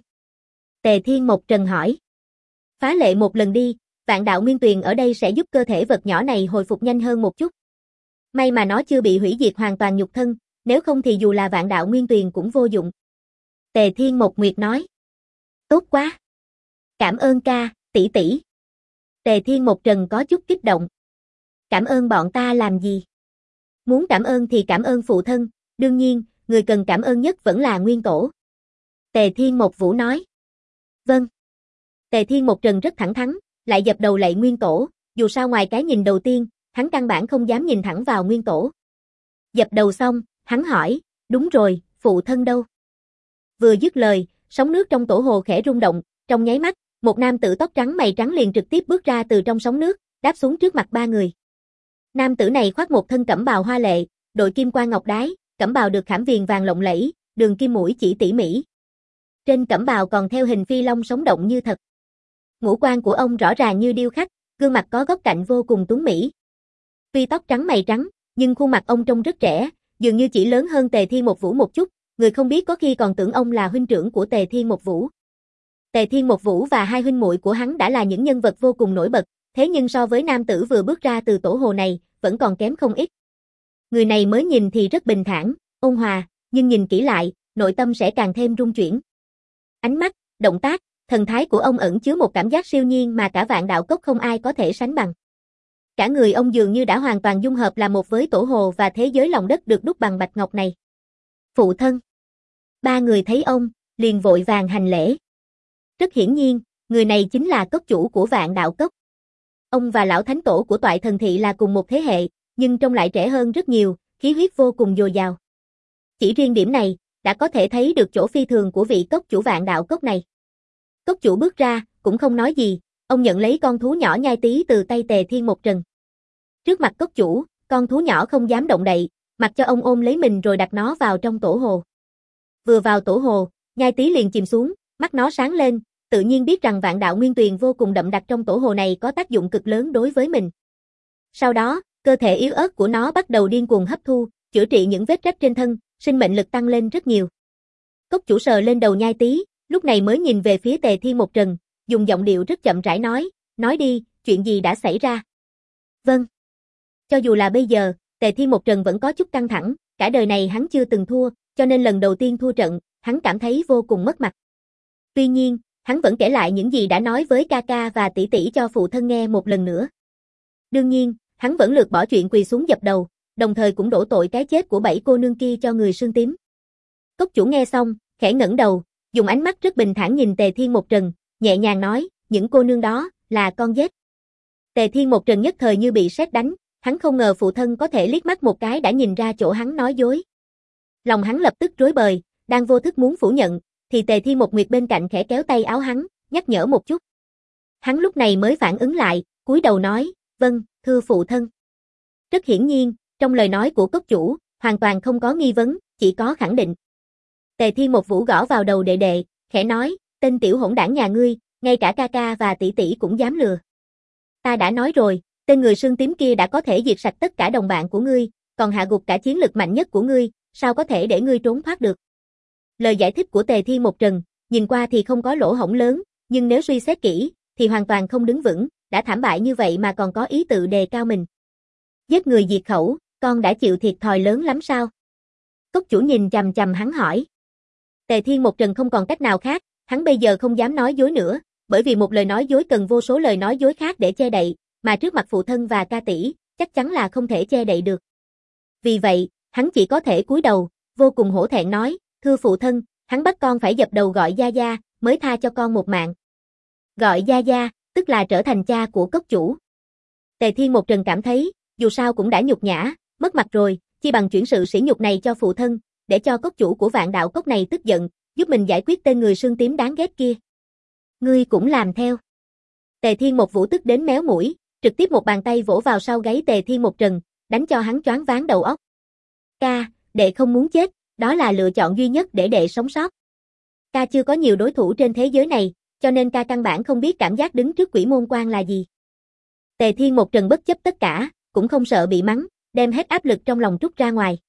Tề Thiên Mộc Trần hỏi. Phá lệ một lần đi, vạn đạo nguyên tuyền ở đây sẽ giúp cơ thể vật nhỏ này hồi phục nhanh hơn một chút. May mà nó chưa bị hủy diệt hoàn toàn nhục thân, nếu không thì dù là vạn đạo nguyên tuyền cũng vô dụng. Tề Thiên Mộc Nguyệt nói. Tốt quá. Cảm ơn ca, tỷ tỷ. Tề Thiên Mộc Trần có chút kích động. Cảm ơn bọn ta làm gì? Muốn cảm ơn thì cảm ơn phụ thân, đương nhiên, người cần cảm ơn nhất vẫn là nguyên tổ. Tề Thiên Mộc Vũ nói. Vâng. Tề Thiên Mộc Trần rất thẳng thắn, lại dập đầu lạy nguyên tổ, dù sao ngoài cái nhìn đầu tiên, hắn căn bản không dám nhìn thẳng vào nguyên tổ. Dập đầu xong, hắn hỏi, đúng rồi, phụ thân đâu? Vừa dứt lời, sóng nước trong tổ hồ khẽ rung động, trong nháy mắt, một nam tử tóc trắng mày trắng liền trực tiếp bước ra từ trong sóng nước, đáp xuống trước mặt ba người. Nam tử này khoác một thân cẩm bào hoa lệ, đội kim quan ngọc đái, cẩm bào được khảm viền vàng lộng lẫy, đường kim mũi chỉ tỉ mỉ. Trên cẩm bào còn theo hình phi long sống động như thật. Ngũ quan của ông rõ ràng như điêu khắc, gương mặt có góc cạnh vô cùng tuấn mỹ. Tuy tóc trắng mày trắng, nhưng khuôn mặt ông trông rất trẻ, dường như chỉ lớn hơn Tề Thiên Mộc Vũ một chút, người không biết có khi còn tưởng ông là huynh trưởng của Tề Thiên Mộc Vũ. Tề Thiên Mộc Vũ và hai huynh muội của hắn đã là những nhân vật vô cùng nổi bật, thế nhưng so với nam tử vừa bước ra từ tổ hồ này, vẫn còn kém không ít. Người này mới nhìn thì rất bình thản, ôn hòa, nhưng nhìn kỹ lại, nội tâm sẽ càng thêm rung chuyển. Ánh mắt, động tác, thần thái của ông ẩn chứa một cảm giác siêu nhiên mà cả vạn đạo cốc không ai có thể sánh bằng. Cả người ông dường như đã hoàn toàn dung hợp là một với tổ hồ và thế giới lòng đất được đúc bằng bạch ngọc này. Phụ thân. Ba người thấy ông, liền vội vàng hành lễ. Rất hiển nhiên, người này chính là cốc chủ của vạn đạo cốc. Ông và lão thánh tổ của Toại Thần Thị là cùng một thế hệ, nhưng trông lại trẻ hơn rất nhiều, khí huyết vô cùng dồi dào. Chỉ riêng điểm này, đã có thể thấy được chỗ phi thường của vị cốc chủ vạn đạo cốc này. Cốc chủ bước ra, cũng không nói gì, ông nhận lấy con thú nhỏ nhai tí từ tay Tề Thiên Mộc Trần. Trước mặt cốc chủ, con thú nhỏ không dám động đậy, mặc cho ông ôm lấy mình rồi đặt nó vào trong tổ hồ. Vừa vào tổ hồ, nhai tí liền chìm xuống, mắt nó sáng lên, tự nhiên biết rằng vạn đạo nguyên tuyền vô cùng đậm đặc trong tổ hồ này có tác dụng cực lớn đối với mình. Sau đó, cơ thể yếu ớt của nó bắt đầu điên cuồng hấp thu, chữa trị những vết rách trên thân, sinh mệnh lực tăng lên rất nhiều. Cốc chủ sờ lên đầu nhai tí, lúc này mới nhìn về phía Tề Thiên Mộc Trần, dùng giọng điệu rất chậm rãi nói đi, chuyện gì đã xảy ra? Vâng. Cho dù là bây giờ, Tề Thiên Mộc Trần vẫn có chút căng thẳng, cả đời này hắn chưa từng thua, cho nên lần đầu tiên thua trận, hắn cảm thấy vô cùng mất mặt. Tuy nhiên, hắn vẫn kể lại những gì đã nói với ca ca và tỷ tỷ cho phụ thân nghe một lần nữa. Đương nhiên, hắn vẫn lược bỏ chuyện quỳ xuống dập đầu, đồng thời cũng đổ tội cái chết của 7 cô nương kia cho người xương tím. Cốc chủ nghe xong, khẽ ngẩng đầu, dùng ánh mắt rất bình thản nhìn Tề Thiên Mộc Trần, nhẹ nhàng nói, những cô nương đó, là con giết. Tề Thiên Mộc Trần nhất thời như bị sét đánh, hắn không ngờ phụ thân có thể liếc mắt một cái đã nhìn ra chỗ hắn nói dối. Lòng hắn lập tức rối bời, đang vô thức muốn phủ nhận, thì Tề Thiên Mộc Nguyệt bên cạnh khẽ kéo tay áo hắn, nhắc nhở một chút. Hắn lúc này mới phản ứng lại, cúi đầu nói, vâng, thưa phụ thân. Rất hiển nhiên, trong lời nói của cốc chủ, hoàn toàn không có nghi vấn, chỉ có khẳng định. Tề Thiên Mộc Vũ gõ vào đầu đệ đệ, khẽ nói, tên tiểu hỗn đảng nhà ngươi, ngay cả ca ca và tỷ tỷ cũng dám lừa. Ta đã nói rồi, tên người xương tím kia đã có thể diệt sạch tất cả đồng bạn của ngươi, còn hạ gục cả chiến lực mạnh nhất của ngươi, sao có thể để ngươi trốn thoát được. Lời giải thích của Tề Thiên Mộc Trần, nhìn qua thì không có lỗ hổng lớn, nhưng nếu suy xét kỹ, thì hoàn toàn không đứng vững, đã thảm bại như vậy mà còn có ý tự đề cao mình. Giết người diệt khẩu, con đã chịu thiệt thòi lớn lắm sao? Cốc chủ nhìn chằm chằm hắn hỏi. Tề Thiên Mộc Trần không còn cách nào khác, hắn bây giờ không dám nói dối nữa, bởi vì một lời nói dối cần vô số lời nói dối khác để che đậy, mà trước mặt phụ thân và ca tỷ, chắc chắn là không thể che đậy được. Vì vậy, hắn chỉ có thể cúi đầu, vô cùng hổ thẹn nói, thưa phụ thân, hắn bắt con phải dập đầu gọi gia gia, mới tha cho con một mạng. Gọi gia gia, tức là trở thành cha của cốc chủ. Tề Thiên Mộc Trần cảm thấy, dù sao cũng đã nhục nhã, mất mặt rồi, chi bằng chuyển sự sỉ nhục này cho phụ thân, để cho cốc chủ của vạn đạo cốc này tức giận, giúp mình giải quyết tên người xương tím đáng ghét kia. Ngươi cũng làm theo. Tề Thiên Một Vũ tức đến méo mũi, trực tiếp một bàn tay vỗ vào sau gáy Tề Thiên Một Trần, đánh cho hắn choáng váng đầu óc. Ca, đệ không muốn chết, đó là lựa chọn duy nhất để đệ sống sót. Ca chưa có nhiều đối thủ trên thế giới này, cho nên ca căn bản không biết cảm giác đứng trước quỷ môn quan là gì. Tề Thiên Một Trần bất chấp tất cả, cũng không sợ bị mắng, đem hết áp lực trong lòng trút ra ngoài.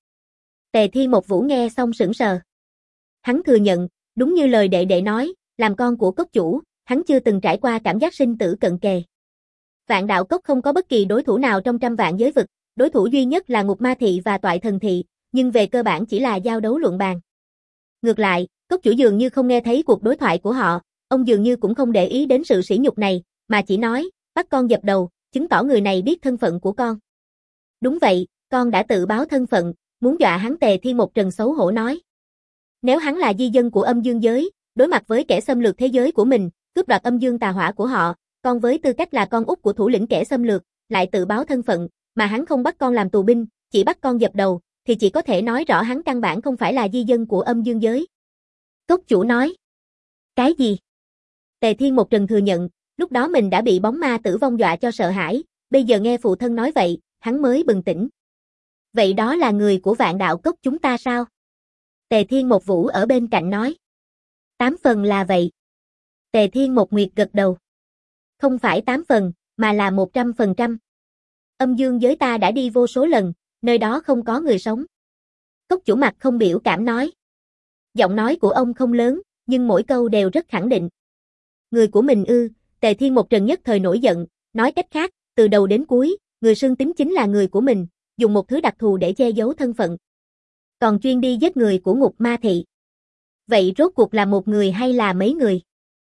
Tề Thiên Một Vũ nghe xong sững sờ. Hắn thừa nhận, đúng như lời đệ đệ nói, làm con của cốc chủ, hắn chưa từng trải qua cảm giác sinh tử cận kề. Vạn đạo cốc không có bất kỳ đối thủ nào trong trăm vạn giới vực, đối thủ duy nhất là Ngục Ma Thị và Toại Thần Thị, nhưng về cơ bản chỉ là giao đấu luận bàn. Ngược lại, cốc chủ dường như không nghe thấy cuộc đối thoại của họ, ông dường như cũng không để ý đến sự sỉ nhục này, mà chỉ nói, bắt con dập đầu, chứng tỏ người này biết thân phận của con. Đúng vậy, con đã tự báo thân phận, muốn dọa hắn. Tề Thiên Một Trần xấu hổ nói. Nếu hắn là di dân của âm dương giới, đối mặt với kẻ xâm lược thế giới của mình, cướp đoạt âm dương tà hỏa của họ, con với tư cách là con út của thủ lĩnh kẻ xâm lược, lại tự báo thân phận, mà hắn không bắt con làm tù binh, chỉ bắt con dập đầu, thì chỉ có thể nói rõ hắn căn bản không phải là di dân của âm dương giới. Cốc chủ nói. Cái gì? Tề Thiên Một Trần thừa nhận, lúc đó mình đã bị bóng ma tử vong dọa cho sợ hãi, bây giờ nghe phụ thân nói vậy, hắn mới bừng tỉnh. Vậy đó là người của Vạn Đạo Cốc chúng ta sao? Tề Thiên Một Vũ ở bên cạnh nói. 8 phần là vậy. Tề Thiên Một Nguyệt gật đầu. Không phải 8 phần, mà là 100%. Âm dương giới ta đã đi vô số lần, nơi đó không có người sống. Cốc chủ mặt không biểu cảm nói. Giọng nói của ông không lớn, nhưng mỗi câu đều rất khẳng định. Người của mình ư? Tề Thiên Một Trần nhất thời nổi giận, nói cách khác, từ đầu đến cuối, người Sương Tím chính là người của mình, dùng một thứ đặc thù để che giấu thân phận. Còn chuyên đi giết người của Ngục Ma Thị. Vậy rốt cuộc là một người hay là mấy người?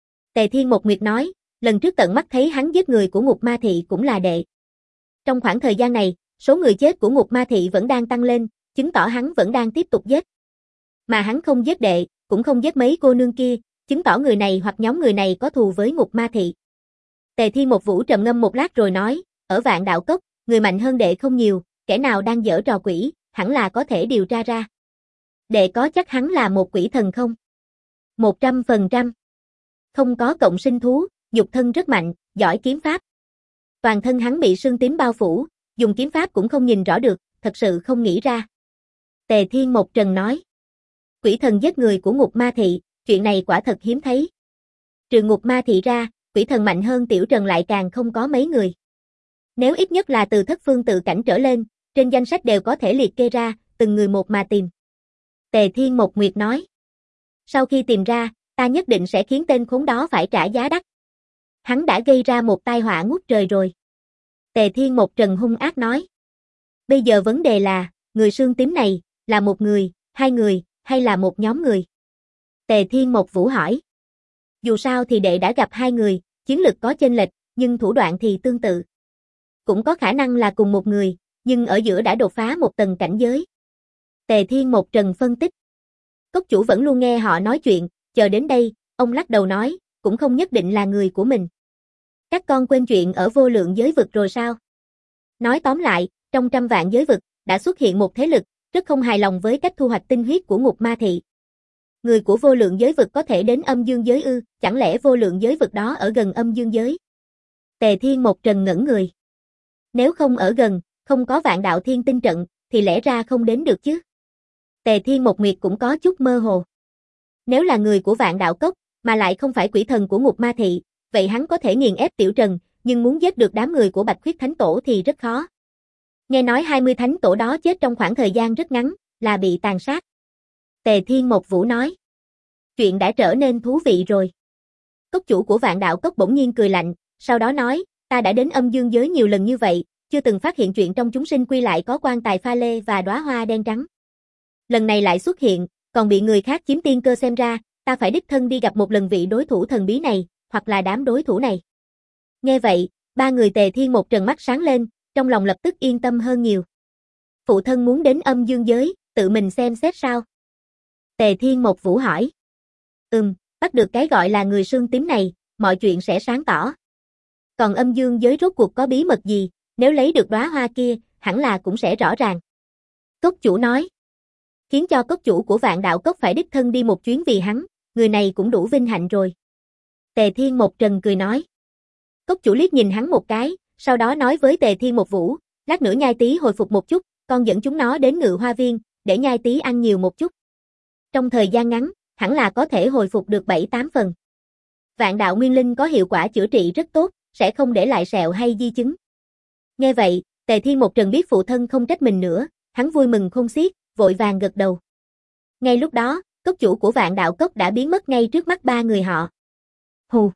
Tề Thiên Một Nguyệt nói, lần trước tận mắt thấy hắn giết người của Ngục Ma Thị cũng là đệ. Trong khoảng thời gian này, số người chết của Ngục Ma Thị vẫn đang tăng lên, chứng tỏ hắn vẫn đang tiếp tục giết. Mà hắn không giết đệ, cũng không giết mấy cô nương kia, chứng tỏ người này hoặc nhóm người này có thù với Ngục Ma Thị. Tề Thiên Một Vũ trầm ngâm một lát rồi nói, ở Vạn Đạo Cốc, người mạnh hơn đệ không nhiều, kẻ nào đang giở trò quỷ, hẳn là có thể điều tra ra. Đệ có chắc hắn là một quỷ thần không? 100%. Không có cộng sinh thú, nhục thân rất mạnh, giỏi kiếm pháp. Toàn thân hắn bị sương tím bao phủ, dùng kiếm pháp cũng không nhìn rõ được, thật sự không nghĩ ra. Tề Thiên Một Trần nói. Quỷ thần giết người của Ngục Ma Thị, chuyện này quả thật hiếm thấy. Trừ Ngục Ma Thị ra, quỷ thần mạnh hơn Tiểu Trần lại càng không có mấy người. Nếu ít nhất là từ thất phương tự cảnh trở lên, trên danh sách đều có thể liệt kê ra, từng người một mà tìm. Tề Thiên Một Nguyệt nói. Sau khi tìm ra, ta nhất định sẽ khiến tên khốn đó phải trả giá đắt. Hắn đã gây ra một tai họa ngút trời rồi. Tề Thiên Một Trần hung ác nói. Bây giờ vấn đề là, người Sương Tím này, là một người, hai người, hay là một nhóm người? Tề Thiên Một Vũ hỏi. Dù sao thì đệ đã gặp hai người, chiến lực có chênh lệch, nhưng thủ đoạn thì tương tự. Cũng có khả năng là cùng một người, nhưng ở giữa đã đột phá một tầng cảnh giới. Tề Thiên Một Trần phân tích. Cốc chủ vẫn luôn nghe họ nói chuyện, chờ đến đây, ông lắc đầu nói, cũng không nhất định là người của mình. Các con quên chuyện ở vô lượng giới vực rồi sao? Nói tóm lại, trong trăm vạn giới vực, đã xuất hiện một thế lực, rất không hài lòng với cách thu hoạch tinh huyết của Ngục Ma Thị. Người của vô lượng giới vực có thể đến âm dương giới ư, chẳng lẽ vô lượng giới vực đó ở gần âm dương giới? Tề Thiên Một Trần ngẩn người. Nếu không ở gần, không có Vạn Đạo Thiên Tinh trận, thì lẽ ra không đến được chứ. Tề Thiên Một Nguyệt cũng có chút mơ hồ. Nếu là người của Vạn Đạo Cốc, mà lại không phải quỷ thần của Ngục Ma Thị, vậy hắn có thể nghiền ép Tiểu Trần, nhưng muốn giết được đám người của Bạch Khuyết Thánh Tổ thì rất khó. Nghe nói 20 thánh tổ đó chết trong khoảng thời gian rất ngắn, là bị tàn sát. Tề Thiên Một Vũ nói. Chuyện đã trở nên thú vị rồi. Cốc chủ của Vạn Đạo Cốc bỗng nhiên cười lạnh, sau đó nói, ta đã đến âm dương giới nhiều lần như vậy, chưa từng phát hiện chuyện trong chúng sinh quy lại có quan tài pha lê và đóa hoa đen trắng. Lần này lại xuất hiện, còn bị người khác chiếm tiên cơ, xem ra, ta phải đích thân đi gặp một lần vị đối thủ thần bí này, hoặc là đám đối thủ này. Nghe vậy, ba người Tề Thiên Một Trần mắt sáng lên, trong lòng lập tức yên tâm hơn nhiều. Phụ thân muốn đến âm dương giới, tự mình xem xét sao? Tề Thiên Một Vũ hỏi. Bắt được cái gọi là người Sương Tím này, mọi chuyện sẽ sáng tỏ. Còn âm dương giới rốt cuộc có bí mật gì, nếu lấy được đóa hoa kia, hẳn là cũng sẽ rõ ràng. Cốc chủ nói. Khiến cho cốc chủ của Vạn Đạo Cốc phải đích thân đi một chuyến vì hắn, người này cũng đủ vinh hạnh rồi. Tề Thiên Một Trần cười nói. Cốc chủ liếc nhìn hắn một cái, sau đó nói với Tề Thiên Một Vũ, lát nữa Nhai Tý hồi phục một chút, con dẫn chúng nó đến Ngự Hoa Viên, để Nhai Tý ăn nhiều một chút. Trong thời gian ngắn, hẳn là có thể hồi phục được 7-8 phần. Vạn đạo nguyên linh có hiệu quả chữa trị rất tốt, sẽ không để lại sẹo hay di chứng. Nghe vậy, Tề Thiên Một Trần biết phụ thân không trách mình nữa, hắn vui mừng khôn xiết, vội vàng gật đầu. Ngay lúc đó, cốc chủ của Vạn Đạo Cốc đã biến mất ngay trước mắt ba người họ. Hù.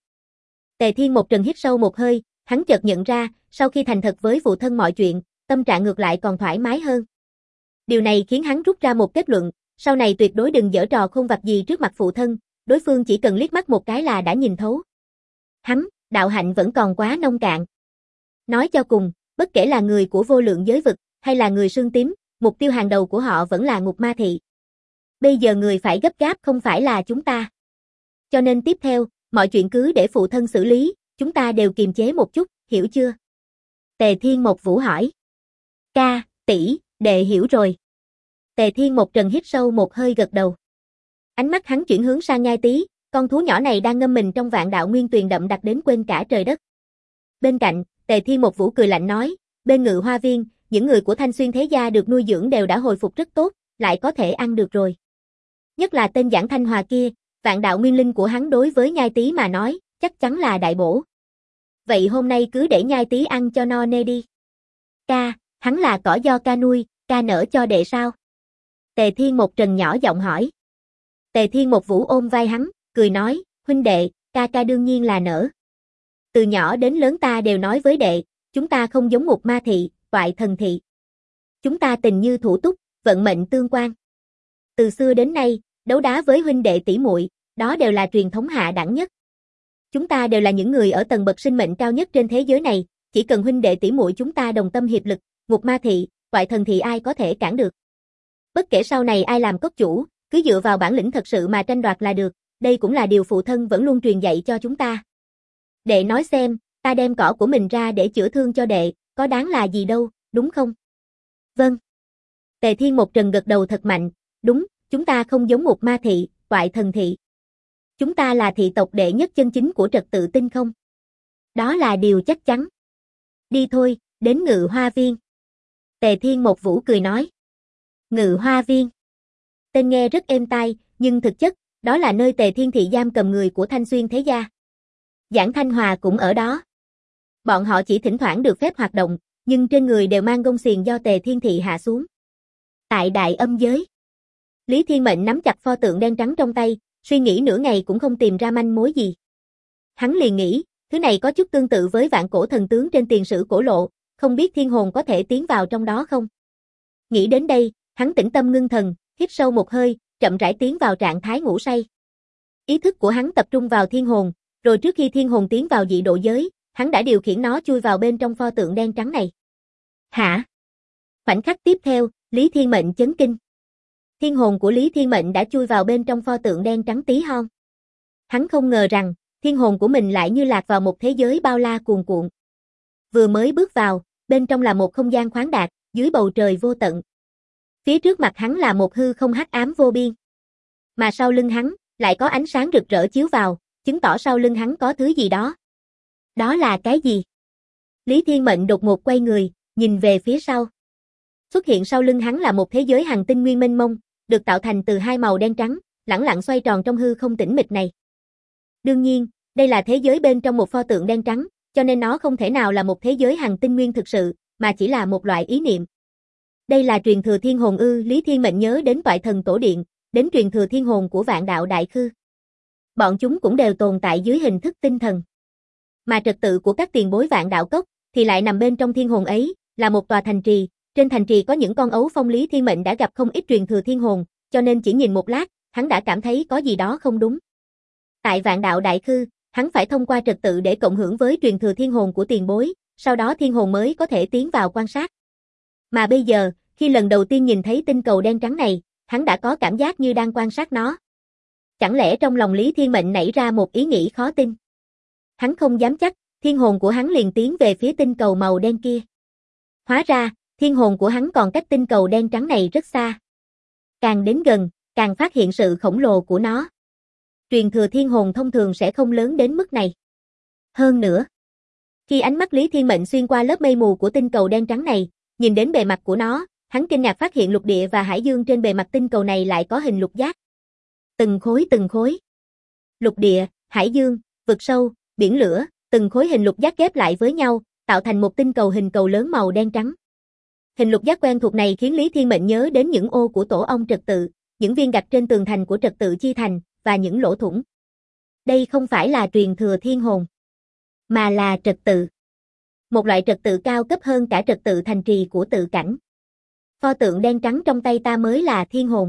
Tề Thiên Một Trần hít sâu một hơi, hắn chợt nhận ra, sau khi thành thật với phụ thân mọi chuyện, tâm trạng ngược lại còn thoải mái hơn. Điều này khiến hắn rút ra một kết luận, sau này tuyệt đối đừng giở trò khôn vặt gì trước mặt phụ thân, đối phương chỉ cần liếc mắt một cái là đã nhìn thấu. Hắn, đạo hạnh vẫn còn quá nông cạn. Nói cho cùng, bất kể là người của vô lượng giới vực, hay là người xương tím, mục tiêu hàng đầu của họ vẫn là Ngục Ma Thị. Bây giờ người phải gấp gáp không phải là chúng ta. Cho nên tiếp theo, mọi chuyện cứ để phụ thân xử lý, chúng ta đều kiềm chế một chút, hiểu chưa? Tề Thiên Một Vũ hỏi. Ca, tỷ, đệ hiểu rồi. Tề Thiên Một Trần hít sâu một hơi gật đầu. Ánh mắt hắn chuyển hướng sang Nhai Tý, con thú nhỏ này đang ngâm mình trong vạn đạo nguyên tuyền đậm đặc đến quên cả trời đất. Bên cạnh, Tề Thiên Một Vũ cười lạnh nói, bên Ngự Hoa Viên, những người của Thanh Xuyên thế gia được nuôi dưỡng đều đã hồi phục rất tốt, lại có thể ăn được rồi. Nhất là tên Giảng Thanh Hòa kia, vạn đạo nguyên linh của hắn đối với Nhai Tý mà nói, chắc chắn là đại bổ. Vậy hôm nay cứ để Nhai Tý ăn cho no nê đi. Ca, hắn là cỏ do ca nuôi, ca nở cho đệ sao? Tề Thiên Một Trần nhỏ giọng hỏi. Tề Thiên Một Vũ ôm vai hắn, cười nói, huynh đệ, ca đương nhiên là nở. Từ nhỏ đến lớn ta đều nói với đệ, chúng ta không giống Ngục Ma Thị, Toại Thần Thị. Chúng ta tình như thủ túc, vận mệnh tương quan. Từ xưa đến nay, đấu đá với huynh đệ tỷ muội, đó đều là truyền thống hạ đẳng nhất. Chúng ta đều là những người ở tầng bậc sinh mệnh cao nhất trên thế giới này, chỉ cần huynh đệ tỷ muội chúng ta đồng tâm hiệp lực, Ngục Ma Thị, Toại Thần Thị ai có thể cản được. Bất kể sau này ai làm cốc chủ, cứ dựa vào bản lĩnh thật sự mà tranh đoạt là được, đây cũng là điều phụ thân vẫn luôn truyền dạy cho chúng ta. Đệ nói xem, ta đem cỏ của mình ra để chữa thương cho đệ, có đáng là gì đâu, đúng không? Vâng. Tề Thiên Một Trần gật đầu thật mạnh, đúng, chúng ta không giống Ngục Ma Thị, Toại Thần Thị. Chúng ta là thị tộc đệ nhất chân chính của trật tự tinh không. Đó là điều chắc chắn. Đi thôi, đến Ngự Hoa Viên. Tề Thiên Một Vũ cười nói. Ngự Hoa Viên. Tên nghe rất êm tai, nhưng thực chất, đó là nơi Tề Thiên Thị giam cầm người của Thanh Xuyên thế gia. Giảng Thanh Hòa cũng ở đó. Bọn họ chỉ thỉnh thoảng được phép hoạt động, nhưng trên người đều mang gông xiềng do Tề Thiên Thị hạ xuống. Tại Đại Âm Giới, Lý Thiên Mệnh nắm chặt pho tượng đen trắng trong tay, suy nghĩ nửa ngày cũng không tìm ra manh mối gì. Hắn liền nghĩ, thứ này có chút tương tự với vạn cổ thần tướng trên tiền sử cổ lộ, không biết thiên hồn có thể tiến vào trong đó không? Nghĩ đến đây, hắn tĩnh tâm ngưng thần, hít sâu một hơi, chậm rãi tiến vào trạng thái ngủ say. Ý thức của hắn tập trung vào thiên hồn, rồi trước khi thiên hồn tiến vào dị độ giới, hắn đã điều khiển nó chui vào bên trong pho tượng đen trắng này. Hả? Khoảnh khắc tiếp theo, Lý Thiên Mệnh chấn kinh. Thiên hồn của Lý Thiên Mệnh đã chui vào bên trong pho tượng đen trắng tí hon. Hắn không ngờ rằng, thiên hồn của mình lại như lạc vào một thế giới bao la cuồn cuộn. Vừa mới bước vào, bên trong là một không gian khoáng đạt, dưới bầu trời vô tận. Phía trước mặt hắn là một hư không hắc ám vô biên. Mà sau lưng hắn, lại có ánh sáng rực rỡ chiếu vào, chứng tỏ sau lưng hắn có thứ gì đó. Đó là cái gì? Lý Thiên Mệnh đột ngột quay người, nhìn về phía sau. Xuất hiện sau lưng hắn là một thế giới hành tinh nguyên mênh mông, được tạo thành từ hai màu đen trắng, lẳng lặng xoay tròn trong hư không tĩnh mịch này. Đương nhiên, đây là thế giới bên trong một pho tượng đen trắng, cho nên nó không thể nào là một thế giới hành tinh nguyên thực sự, mà chỉ là một loại ý niệm. Đây là truyền thừa thiên hồn ư? Lý Thiên Mệnh nhớ đến Toại Thần Tổ Điện, đến truyền thừa thiên hồn của Vạn Đạo Đại Khư. Bọn chúng cũng đều tồn tại dưới hình thức tinh thần. Mà trật tự của các tiền bối Vạn Đạo Cốc thì lại nằm bên trong thiên hồn ấy, là một tòa thành trì, trên thành trì có những con ấu phong. Lý Thiên Mệnh đã gặp không ít truyền thừa thiên hồn, cho nên chỉ nhìn một lát, hắn đã cảm thấy có gì đó không đúng. Tại Vạn Đạo Đại Khư, hắn phải thông qua trật tự để cộng hưởng với truyền thừa thiên hồn của tiền bối, sau đó thiên hồn mới có thể tiến vào quan sát. Mà bây giờ, khi lần đầu tiên nhìn thấy tinh cầu đen trắng này, hắn đã có cảm giác như đang quan sát nó. Chẳng lẽ trong lòng Lý Thiên Mệnh nảy ra một ý nghĩ khó tin? Hắn không dám chắc, thiên hồn của hắn liền tiến về phía tinh cầu màu đen kia. Hóa ra, thiên hồn của hắn còn cách tinh cầu đen trắng này rất xa. Càng đến gần, càng phát hiện sự khổng lồ của nó. Truyền thừa thiên hồn thông thường sẽ không lớn đến mức này. Hơn nữa, Khi ánh mắt Lý Thiên Mệnh xuyên qua lớp mây mù của tinh cầu đen trắng này, nhìn đến bề mặt của nó, hắn kinh ngạc phát hiện lục địa và hải dương trên bề mặt tinh cầu này lại có hình lục giác. Từng khối. Lục địa, hải dương, vực sâu, biển lửa, từng khối hình lục giác ghép lại với nhau, tạo thành một tinh cầu hình cầu lớn màu đen trắng. Hình lục giác quen thuộc này khiến Lý Thiên Mệnh nhớ đến những ô của tổ ong trật tự, những viên gạch trên tường thành của trật tự chi thành, và những lỗ thủng. Đây không phải là truyền thừa thiên hồn, mà là trật tự. Một loại trật tự cao cấp hơn cả trật tự thành trì của tự cảnh. Pho tượng đen trắng trong tay ta mới là thiên hồn.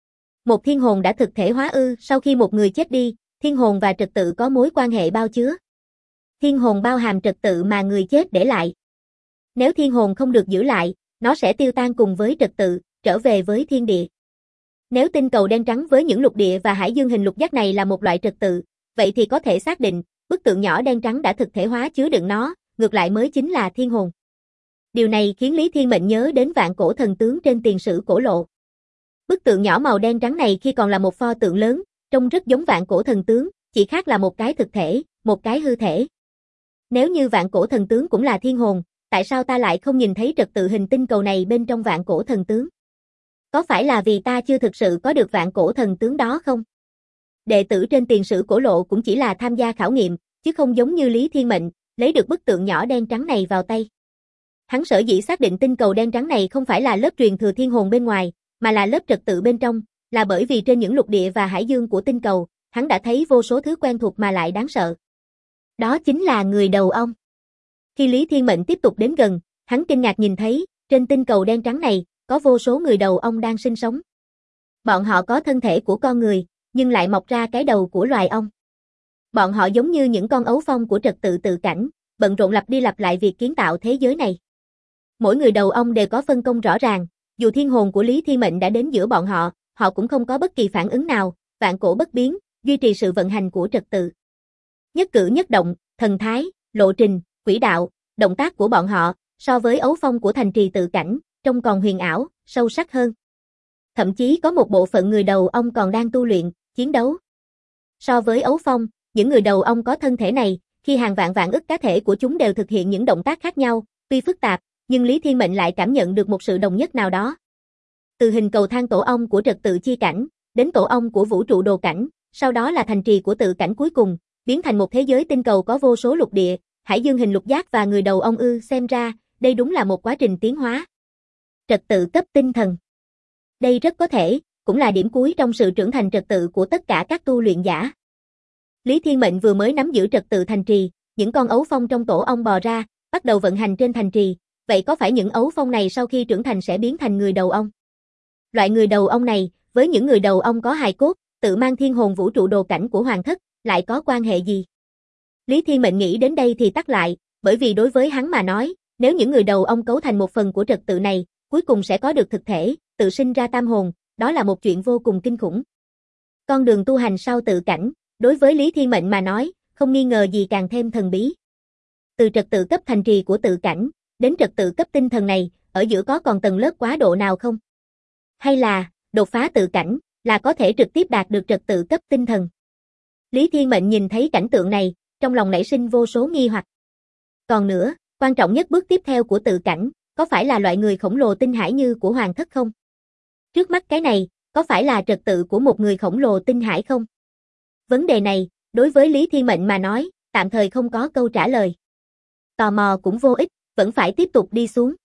Một thiên hồn đã thực thể hóa ư? Sau khi một người chết đi, thiên hồn và trật tự có mối quan hệ bao chứa. Thiên hồn bao hàm trật tự mà người chết để lại. Nếu thiên hồn không được giữ lại, nó sẽ tiêu tan cùng với trật tự, trở về với thiên địa. Nếu tinh cầu đen trắng với những lục địa và hải dương hình lục giác này là một loại trật tự, vậy thì có thể xác định, bức tượng nhỏ đen trắng đã thực thể hóa chứa đựng nó, ngược lại mới chính là thiên hồn. Điều này khiến Lý Thiên Mệnh nhớ đến vạn cổ thần tướng trên tiền sử cổ lộ. Bức tượng nhỏ màu đen trắng này khi còn là một pho tượng lớn, trông rất giống vạn cổ thần tướng, chỉ khác là một cái thực thể, một cái hư thể. Nếu như vạn cổ thần tướng cũng là thiên hồn, tại sao ta lại không nhìn thấy trật tự hình tinh cầu này bên trong vạn cổ thần tướng? Có phải là vì ta chưa thực sự có được vạn cổ thần tướng đó không? Đệ tử trên tiền sử cổ lộ cũng chỉ là tham gia khảo nghiệm, chứ không giống như Lý Thiên Mệnh, lấy được bức tượng nhỏ đen trắng này vào tay. Hắn sở dĩ xác định tinh cầu đen trắng này không phải là lớp truyền thừa thiên hồn bên ngoài, mà là lớp trật tự bên trong, là bởi vì trên những lục địa và hải dương của tinh cầu, hắn đã thấy vô số thứ quen thuộc mà lại đáng sợ. Đó chính là người đầu ong. Khi Lý Thiên Mệnh tiếp tục đến gần, hắn kinh ngạc nhìn thấy, trên tinh cầu đen trắng này, có vô số người đầu ong đang sinh sống. Bọn họ có thân thể của con người, nhưng lại mọc ra cái đầu của loài ong. Bọn họ giống như những con ấu phong của trật tự tự cảnh, bận rộn lặp đi lặp lại việc kiến tạo thế giới này. Mỗi người đầu ong đều có phân công rõ ràng, dù thiên hồn của Lý Thiên Mệnh đã đến giữa bọn họ, họ cũng không có bất kỳ phản ứng nào, vạn cổ bất biến, duy trì sự vận hành của trật tự. Nhất cử nhất động, thần thái, lộ trình, quỹ đạo, động tác của bọn họ, so với ấu phong của thành trì tự cảnh, trông còn huyền ảo, sâu sắc hơn. Thậm chí có một bộ phận người đầu ong còn đang tu luyện, chiến đấu. So với ấu phong, những người đầu ong có thân thể này, khi hàng vạn vạn ức cá thể của chúng đều thực hiện những động tác khác nhau, tuy phức tạp, nhưng Lý Thiên Mệnh lại cảm nhận được một sự đồng nhất nào đó. Từ hình cầu thang tổ ong của trật tự chi cảnh, đến tổ ong của vũ trụ đồ cảnh, sau đó là thành trì của tự cảnh cuối cùng, biến thành một thế giới tinh cầu có vô số lục địa, hải dương hình lục giác và người đầu ong ư? Xem ra, đây đúng là một quá trình tiến hóa. Trật tự cấp tinh thần. Đây rất có thể, cũng là điểm cuối trong sự trưởng thành trật tự của tất cả các tu luyện giả. Lý Thiên Mệnh vừa mới nắm giữ trật tự thành trì, những con ấu phong trong tổ ong bò ra, bắt đầu vận hành trên thành trì, vậy có phải những ấu phong này sau khi trưởng thành sẽ biến thành người đầu ong? Loại người đầu ong này, với những người đầu ong có hài cốt, tự mang thiên hồn vũ trụ đồ cảnh của hoàng thất, lại có quan hệ gì? Lý Thiên Mệnh nghĩ đến đây thì tắt lại, bởi vì đối với hắn mà nói, nếu những người đầu ong cấu thành một phần của trật tự này, cuối cùng sẽ có được thực thể, tự sinh ra tam hồn, đó là một chuyện vô cùng kinh khủng. Con đường tu hành sau tự cảnh, đối với Lý Thiên Mệnh mà nói, không nghi ngờ gì càng thêm thần bí. Từ trật tự cấp thành trì của tự cảnh, đến trật tự cấp tinh thần này, ở giữa có còn tầng lớp quá độ nào không? Hay là, đột phá tự cảnh, là có thể trực tiếp đạt được trật tự cấp tinh thần? Lý Thiên Mệnh nhìn thấy cảnh tượng này, trong lòng nảy sinh vô số nghi hoặc. Còn nữa, quan trọng nhất bước tiếp theo của tự cảnh, có phải là loại người khổng lồ tinh hải như của hoàng thất không? Trước mắt cái này, có phải là trật tự của một người khổng lồ tinh hải không? Vấn đề này, đối với Lý Thiên Mệnh mà nói, tạm thời không có câu trả lời. Tò mò cũng vô ích, vẫn phải tiếp tục đi xuống.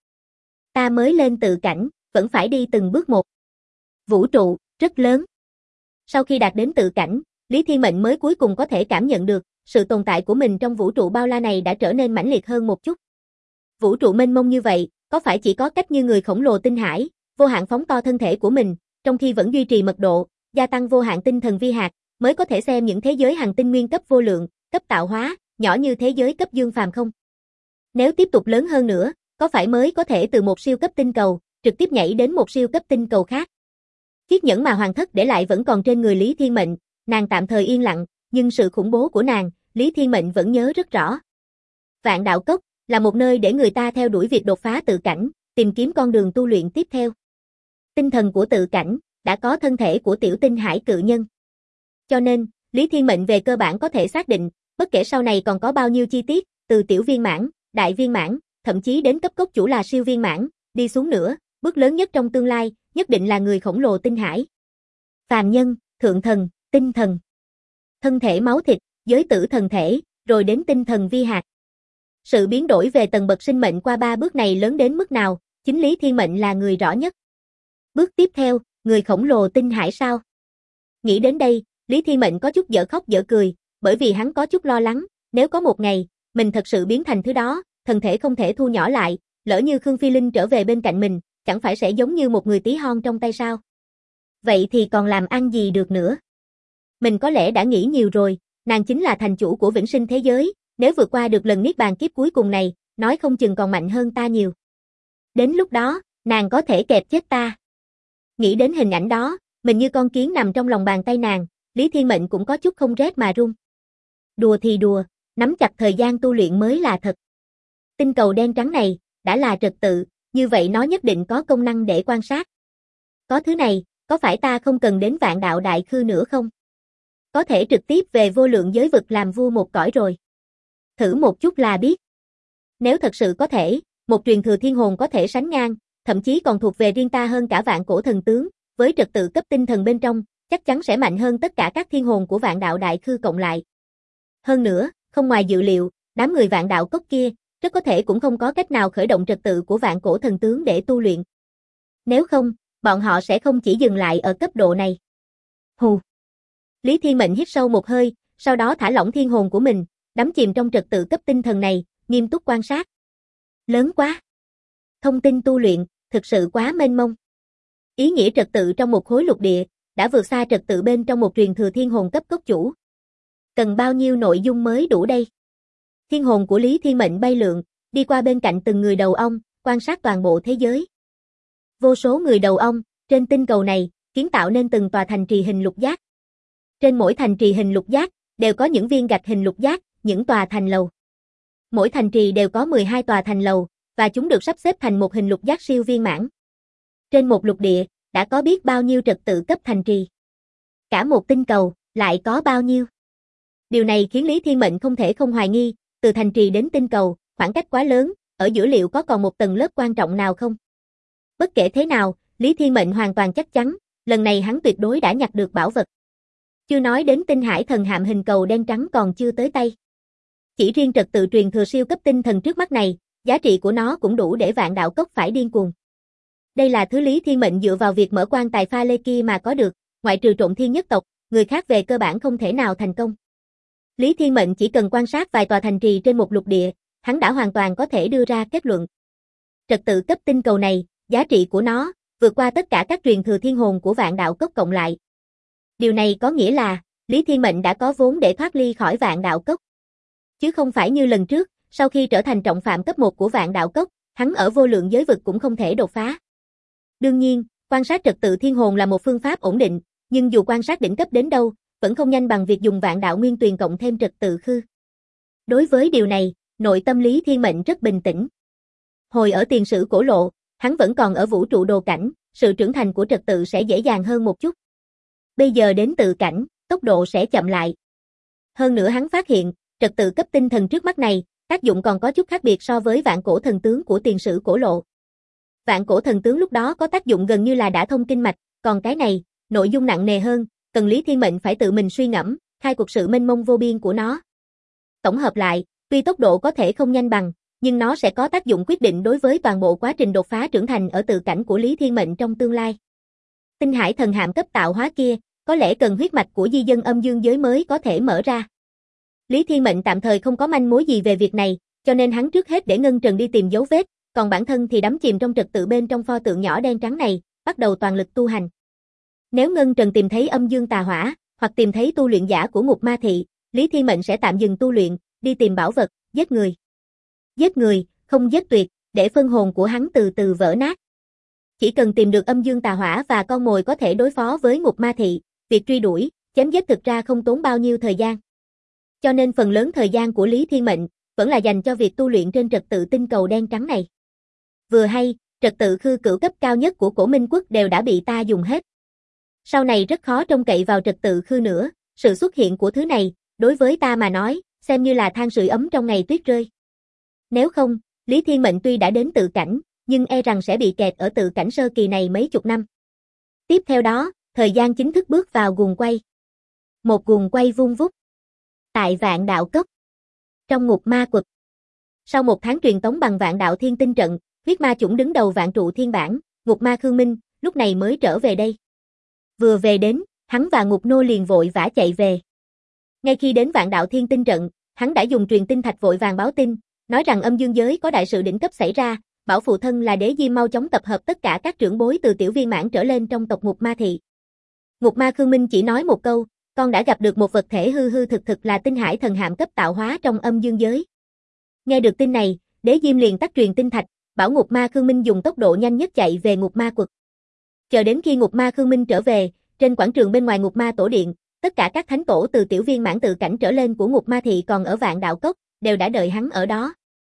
Ta mới lên tự cảnh, vẫn phải đi từng bước một. Vũ trụ, rất lớn. Sau khi đạt đến tự cảnh, Lý Thiên Mệnh mới cuối cùng có thể cảm nhận được, sự tồn tại của mình trong vũ trụ bao la này đã trở nên mãnh liệt hơn một chút. Vũ trụ mênh mông như vậy, có phải chỉ có cách như người khổng lồ tinh hải, vô hạn phóng to thân thể của mình, trong khi vẫn duy trì mật độ, gia tăng vô hạn tinh thần vi hạt, mới có thể xem những thế giới hành tinh nguyên cấp vô lượng, cấp tạo hóa, nhỏ như thế giới cấp dương phàm không? Nếu tiếp tục lớn hơn nữa, có phải mới có thể từ một siêu cấp tinh cầu, trực tiếp nhảy đến một siêu cấp tinh cầu khác? Chiếc nhẫn mà hoàng thất để lại vẫn còn trên người Lý Thiên Mệnh, nàng tạm thời yên lặng, nhưng sự khủng bố của nàng, Lý Thiên Mệnh vẫn nhớ rất rõ. Vạn Đạo Cốc là một nơi để người ta theo đuổi việc đột phá tự cảnh, tìm kiếm con đường tu luyện tiếp theo. Tinh thần của tự cảnh đã có thân thể của tiểu tinh hải cự nhân. Cho nên, Lý Thiên Mệnh về cơ bản có thể xác định, bất kể sau này còn có bao nhiêu chi tiết, từ tiểu viên mãn, đại viên mãn, thậm chí đến cấp cốc chủ là siêu viên mãn, đi xuống nữa, bước lớn nhất trong tương lai, nhất định là người khổng lồ tinh hải. Phàm nhân, thượng thần, tinh thần. Thân thể máu thịt, giới tử thần thể, rồi đến tinh thần vi hạt. Sự biến đổi về tầng bậc sinh mệnh qua 3 bước này lớn đến mức nào, chính Lý Thiên Mệnh là người rõ nhất. Bước tiếp theo, người khổng lồ tinh hải sao? Nghĩ đến đây, Lý Thiên Mệnh có chút dở khóc dở cười, bởi vì hắn có chút lo lắng, nếu có một ngày, mình thật sự biến thành thứ đó, thân thể không thể thu nhỏ lại, lỡ như Khương Phi Linh trở về bên cạnh mình, chẳng phải sẽ giống như một người tí hon trong tay sao? Vậy thì còn làm ăn gì được nữa? Mình có lẽ đã nghĩ nhiều rồi, nàng chính là thành chủ của vĩnh sinh thế giới, nếu vượt qua được lần niết bàn kiếp cuối cùng này, nói không chừng còn mạnh hơn ta nhiều. Đến lúc đó, nàng có thể kẹp chết ta. Nghĩ đến hình ảnh đó, mình như con kiến nằm trong lòng bàn tay nàng, Lý Thiên Mệnh cũng có chút không rét mà run. Đùa thì đùa, nắm chặt thời gian tu luyện mới là thật. Tinh cầu đen trắng này, đã là trật tự, như vậy nó nhất định có công năng để quan sát. Có thứ này, có phải ta không cần đến Vạn Đạo Đại Khư nữa không? Có thể trực tiếp về vô lượng giới vực làm vua một cõi rồi. Thử một chút là biết. Nếu thật sự có thể, một truyền thừa thiên hồn có thể sánh ngang, thậm chí còn thuộc về riêng ta hơn cả vạn cổ thần tướng, với trật tự cấp tinh thần bên trong, chắc chắn sẽ mạnh hơn tất cả các thiên hồn của Vạn Đạo Đại Khư cộng lại. Hơn nữa, không ngoài dự liệu, đám người Vạn Đạo Cốc kia, rất có thể cũng không có cách nào khởi động trật tự của vạn cổ thần tướng để tu luyện. Nếu không, bọn họ sẽ không chỉ dừng lại ở cấp độ này. Hù. Lý Thiên Mệnh hít sâu một hơi, sau đó thả lỏng thiên hồn của mình, đắm chìm trong trật tự cấp tinh thần này, nghiêm túc quan sát. Lớn quá. Thông tin tu luyện, thực sự quá mênh mông. Ý nghĩa trật tự trong một khối lục địa, đã vượt xa trật tự bên trong một truyền thừa thiên hồn cấp cốc chủ. Cần bao nhiêu nội dung mới đủ đây? Thiên hồn của Lý Thiên Mệnh bay lượn, đi qua bên cạnh từng người đầu ong, quan sát toàn bộ thế giới. Vô số người đầu ong, trên tinh cầu này, kiến tạo nên từng tòa thành trì hình lục giác. Trên mỗi thành trì hình lục giác, đều có những viên gạch hình lục giác, những tòa thành lầu. Mỗi thành trì đều có 12 tòa thành lầu, và chúng được sắp xếp thành một hình lục giác siêu viên mãn. Trên một lục địa, đã có biết bao nhiêu trật tự cấp thành trì. Cả một tinh cầu, lại có bao nhiêu. Điều này khiến Lý Thiên Mệnh không thể không hoài nghi, từ thành trì đến tinh cầu, khoảng cách quá lớn, ở giữa liệu có còn một tầng lớp quan trọng nào không? Bất kể thế nào, Lý Thiên Mệnh hoàn toàn chắc chắn, lần này hắn tuyệt đối đã nhặt được bảo vật. Chưa nói đến tinh hải thần hạm hình cầu đen trắng còn chưa tới tay. Chỉ riêng trật tự truyền thừa siêu cấp tinh thần trước mắt này, giá trị của nó cũng đủ để Vạn Đạo Cốc phải điên cuồng. Đây là thứ Lý Thiên Mệnh dựa vào việc mở quan tài pha lê kia mà có được, ngoại trừ Trộn Thiên nhất tộc, người khác về cơ bản không thể nào thành công. Lý Thiên Mệnh chỉ cần quan sát vài tòa thành trì trên một lục địa, hắn đã hoàn toàn có thể đưa ra kết luận. Trật tự cấp tinh cầu này, giá trị của nó, vượt qua tất cả các truyền thừa thiên hồn của Vạn Đạo Cốc cộng lại. Điều này có nghĩa là, Lý Thiên Mệnh đã có vốn để thoát ly khỏi Vạn Đạo Cốc. Chứ không phải như lần trước, sau khi trở thành trọng phạm cấp 1 của Vạn Đạo Cốc, hắn ở vô lượng giới vực cũng không thể đột phá. Đương nhiên, quan sát trật tự thiên hồn là một phương pháp ổn định, nhưng dù quan sát đỉnh cấp đến đâu, vẫn không nhanh bằng việc dùng Vạn Đạo Nguyên Tuyền cộng thêm trật tự khư. Đối với điều này, nội tâm Lý Thiên Mệnh rất bình tĩnh. Hồi ở tiền sử cổ lộ, hắn vẫn còn ở vũ trụ đồ cảnh, sự trưởng thành của trật tự sẽ dễ dàng hơn một chút. Bây giờ đến tự cảnh, tốc độ sẽ chậm lại. Hơn nữa hắn phát hiện, trật tự cấp tinh thần trước mắt này, tác dụng còn có chút khác biệt so với vạn cổ thần tướng của tiền sử cổ lộ. Vạn cổ thần tướng lúc đó có tác dụng gần như là đã thông kinh mạch, còn cái này, nội dung nặng nề hơn, cần Lý Thiên Mệnh phải tự mình suy ngẫm, khai cuộc sự mênh mông vô biên của nó. Tổng hợp lại, tuy tốc độ có thể không nhanh bằng, nhưng nó sẽ có tác dụng quyết định đối với toàn bộ quá trình đột phá trưởng thành ở tự cảnh của Lý Thiên Mệnh trong tương lai. Tinh hải thần hạm cấp tạo hóa kia, có lẽ cần huyết mạch của di dân âm dương giới mới có thể mở ra. Lý Thiên Mệnh tạm thời không có manh mối gì về việc này, cho nên hắn trước hết để Ngân Trần đi tìm dấu vết, còn bản thân thì đắm chìm trong trật tự bên trong pho tượng nhỏ đen trắng này, bắt đầu toàn lực tu hành. Nếu Ngân Trần tìm thấy âm dương tà hỏa, hoặc tìm thấy tu luyện giả của Ngục Ma Thị, Lý Thiên Mệnh sẽ tạm dừng tu luyện, đi tìm bảo vật, giết người. Giết người, không giết tuyệt, để phân hồn của hắn từ từ vỡ nát. Chỉ cần tìm được âm dương tà hỏa và con mồi có thể đối phó với Ngục Ma Thị, việc truy đuổi, chém giết thực ra không tốn bao nhiêu thời gian. Cho nên phần lớn thời gian của Lý Thiên Mệnh vẫn là dành cho việc tu luyện trên trật tự tinh cầu đen trắng này. Vừa hay, trật tự khư cửu cấp cao nhất của Cổ Minh Quốc đều đã bị ta dùng hết. Sau này rất khó trông cậy vào trật tự khư nữa, sự xuất hiện của thứ này, đối với ta mà nói, xem như là than sưởi ấm trong ngày tuyết rơi. Nếu không, Lý Thiên Mệnh tuy đã đến tự cảnh, nhưng e rằng sẽ bị kẹt ở tự cảnh sơ kỳ này mấy chục năm. Tiếp theo đó, thời gian chính thức bước vào guồng quay. Một guồng quay vung vút. Tại Vạn Đạo Cốc. Trong ngục ma quật. Sau một tháng truyền tống bằng Vạn Đạo Thiên Tinh trận, huyết ma chủng đứng đầu Vạn Trụ Thiên Bản, ngục ma Khương Minh, lúc này mới trở về đây. Vừa về đến, hắn và ngục nô liền vội vã chạy về. Ngay khi đến Vạn Đạo Thiên Tinh trận, hắn đã dùng truyền tinh thạch vội vàng báo tin, nói rằng âm dương giới có đại sự đỉnh cấp xảy ra, bảo phụ thân là Đế Diêm mau chóng tập hợp tất cả các trưởng bối từ tiểu viên mãn trở lên trong tộc ngục ma thị. Ngục ma Khương Minh chỉ nói một câu, con đã gặp được một vật thể hư hư thực thực là tinh hải thần hạm cấp tạo hóa trong âm dương giới. Nghe được tin này, Đế Diêm liền tắt truyền tinh thạch, bảo ngục ma Khương Minh dùng tốc độ nhanh nhất chạy về ngục ma quật. Chờ đến khi ngục ma Khương Minh trở về, trên quảng trường bên ngoài ngục ma tổ điện, tất cả các thánh tổ từ tiểu viên mãn tự cảnh trở lên của ngục ma thị còn ở Vạn Đạo Cốc, đều đã đợi hắn ở đó.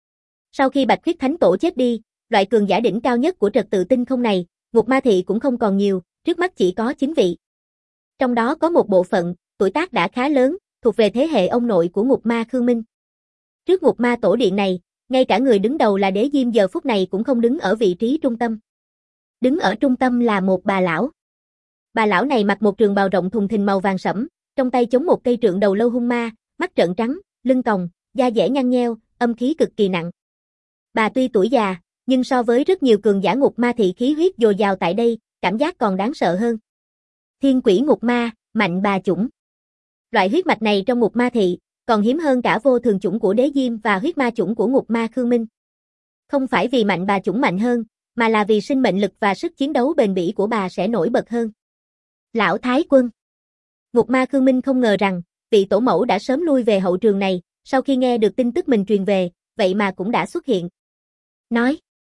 Sau khi Bạch Khuyết thánh tổ chết đi, loại cường giả đỉnh cao nhất của trật tự tinh không này, ngục ma thị cũng không còn nhiều, trước mắt chỉ có 9 vị. Trong đó có một bộ phận, tuổi tác đã khá lớn, thuộc về thế hệ ông nội của ngục ma Khương Minh. Trước ngục ma tổ điện này, ngay cả người đứng đầu là Đế Diêm giờ phút này cũng không đứng ở vị trí trung tâm. Đứng ở trung tâm là một bà lão. Bà lão này mặc một trường bào rộng thùng thình màu vàng sẫm, trong tay chống một cây trượng đầu lâu hung ma, mắt trợn trắng, lưng còng, da dẻ nhăn nheo, âm khí cực kỳ nặng. Bà tuy tuổi già, nhưng so với rất nhiều cường giả ngục ma thị khí huyết dồi dào tại đây, cảm giác còn đáng sợ hơn. Thiên quỷ ngục ma, mạnh bà chủng. Loại huyết mạch này trong ngục ma thị, còn hiếm hơn cả vô thường chủng của Đế Diêm và huyết ma chủng của ngục ma Khương Minh. Không phải vì mạnh bà chủng mạnh hơn, mà là vì sinh mệnh lực và sức chiến đấu bền bỉ của bà sẽ nổi bật hơn. Lão Thái Quân. Ngục ma Khương Minh không ngờ rằng, vị tổ mẫu đã sớm lui về hậu trường này, sau khi nghe được tin tức mình truyền về, vậy mà cũng đã xuất hiện. Nói.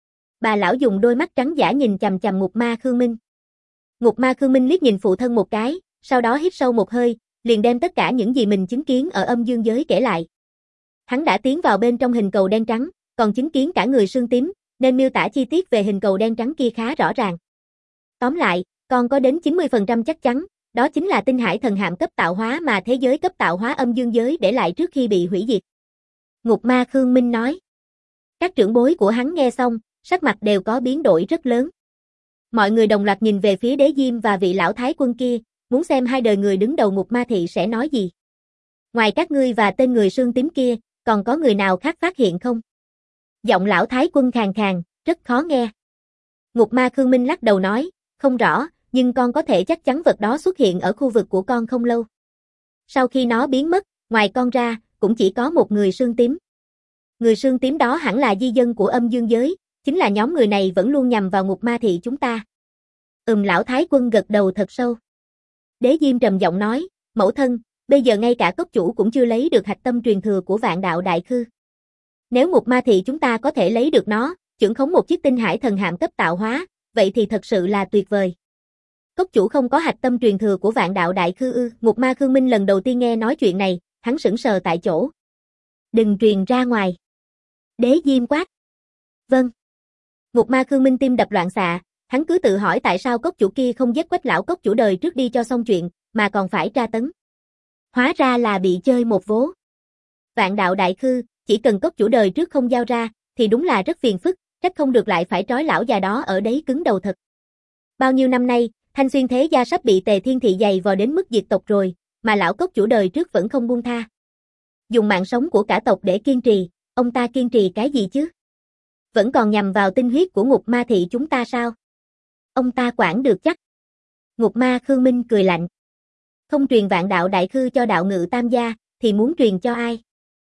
Bà lão dùng đôi mắt trắng dã nhìn chằm chằm ngục ma Khương Minh. Ngục ma Khương Minh liếc nhìn phụ thân một cái, sau đó hít sâu một hơi, liền đem tất cả những gì mình chứng kiến ở âm dương giới kể lại. Hắn đã tiến vào bên trong hình cầu đen trắng, còn chứng kiến cả người sương tím, nên miêu tả chi tiết về hình cầu đen trắng kia khá rõ ràng. Tóm lại, con có đến 90% chắc chắn, đó chính là tinh hải thần hạm cấp tạo hóa mà thế giới cấp tạo hóa âm dương giới để lại trước khi bị hủy diệt. Ngục ma Khương Minh nói. Các trưởng bối của hắn nghe xong, sắc mặt đều có biến đổi rất lớn. Mọi người đồng loạt nhìn về phía Đế Diêm và vị lão thái quân kia, muốn xem hai đời người đứng đầu ngục ma thị sẽ nói gì. Ngoài các ngươi và tên người sương tím kia, còn có người nào khác phát hiện không? Giọng lão thái quân khàn khàn, rất khó nghe. Ngục ma Khương Minh lắc đầu nói, không rõ, nhưng con có thể chắc chắn vật đó xuất hiện ở khu vực của con không lâu. Sau khi nó biến mất, ngoài con ra, cũng chỉ có một người sương tím. Người sương tím đó hẳn là di dân của âm dương giới, chính là nhóm người này vẫn luôn nhằm vào ngục ma thị chúng ta. Lão thái quân gật đầu thật sâu. Đế Diêm trầm giọng nói, mẫu thân, bây giờ ngay cả cốc chủ cũng chưa lấy được hạch tâm truyền thừa của Vạn Đạo Đại Khư. Nếu ngục ma thị chúng ta có thể lấy được nó, trưởng khống một chiếc tinh hải thần hạm cấp tạo hóa, vậy thì thật sự là tuyệt vời. Cốc chủ không có hạch tâm truyền thừa của Vạn Đạo Đại Khư ư? Ngục ma Khương Minh lần đầu tiên nghe nói chuyện này, hắn sững sờ tại chỗ. Đừng truyền ra ngoài. Đế Diêm quát. Vâng. Ngục ma Khương Minh tim đập loạn xạ, hắn cứ tự hỏi tại sao cốc chủ kia không giết Quách lão cốc chủ đời trước đi cho xong chuyện, mà còn phải tra tấn. Hóa ra là bị chơi một vố. Vạn Đạo Đại Khư, chỉ cần cốc chủ đời trước không giao ra, thì đúng là rất phiền phức, trách không được lại phải trói lão già đó ở đấy cứng đầu thật. Bao nhiêu năm nay, Thanh Xuyên thế gia sắp bị Tề Thiên thị giày vò đến mức diệt tộc rồi, mà lão cốc chủ đời trước vẫn không buông tha. Dùng mạng sống của cả tộc để kiên trì, ông ta kiên trì cái gì chứ? Vẫn còn nhằm vào tinh huyết của ngục ma thị chúng ta sao? Ông ta quản được chắc. Ngục ma Khương Minh cười lạnh. Không truyền Vạn Đạo Đại Khư cho Đạo Ngự Tam gia, thì muốn truyền cho ai?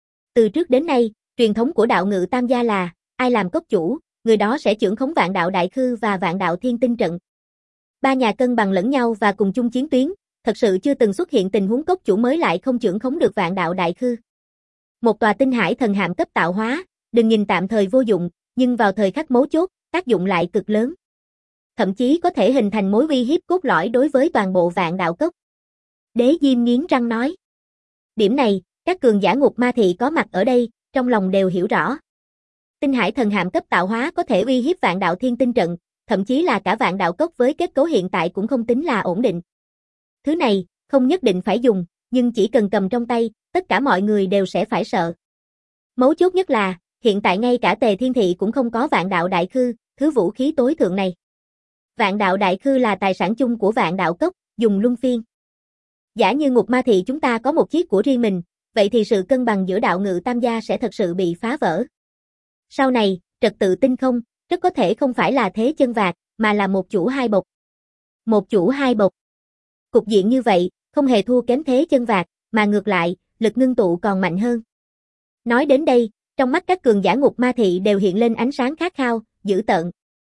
Từ trước đến nay, truyền thống của Đạo Ngự Tam gia là, ai làm cốc chủ, người đó sẽ trưởng khống Vạn Đạo Đại Khư và Vạn Đạo Thiên Tinh trận. Ba nhà cân bằng lẫn nhau và cùng chung chiến tuyến, thật sự chưa từng xuất hiện tình huống cốc chủ mới lại không trưởng khống được Vạn Đạo Đại Khư. Một tòa tinh hải thần hạm cấp tạo hóa, đừng nhìn tạm thời vô dụng, nhưng vào thời khắc mấu chốt, tác dụng lại cực lớn. Thậm chí có thể hình thành mối uy hiếp cốt lõi đối với toàn bộ Vạn Đạo Cốc. Đế Diêm nghiến răng nói. Điểm này, các cường giả ngục ma thị có mặt ở đây, trong lòng đều hiểu rõ. Tinh hải thần hạm cấp tạo hóa có thể uy hiếp Vạn Đạo Thiên Tinh trận, thậm chí là cả Vạn Đạo Cốc với kết cấu hiện tại cũng không tính là ổn định. Thứ này, không nhất định phải dùng, nhưng chỉ cần cầm trong tay, tất cả mọi người đều sẽ phải sợ. Mấu chốt nhất là, hiện tại ngay cả Tề Thiên Thị cũng không có Vạn Đạo Đại Khư, thứ vũ khí tối thượng này. Vạn Đạo Đại Khư là tài sản chung của Vạn Đạo Cốc, dùng luân phiên. Giả như Ngục Ma Thị chúng ta có một chiếc của riêng mình, vậy thì sự cân bằng giữa đạo ngự tam gia sẽ thật sự bị phá vỡ. Sau này, trật tự tinh không, rất có thể không phải là thế chân vạc, mà là một chủ hai bộc. Một chủ hai bộc. Cục diện như vậy, không hề thua kém thế chân vạc, mà ngược lại, lực ngưng tụ còn mạnh hơn. Nói đến đây, trong mắt các cường giả Ngục Ma Thị đều hiện lên ánh sáng khát khao, dữ tợn.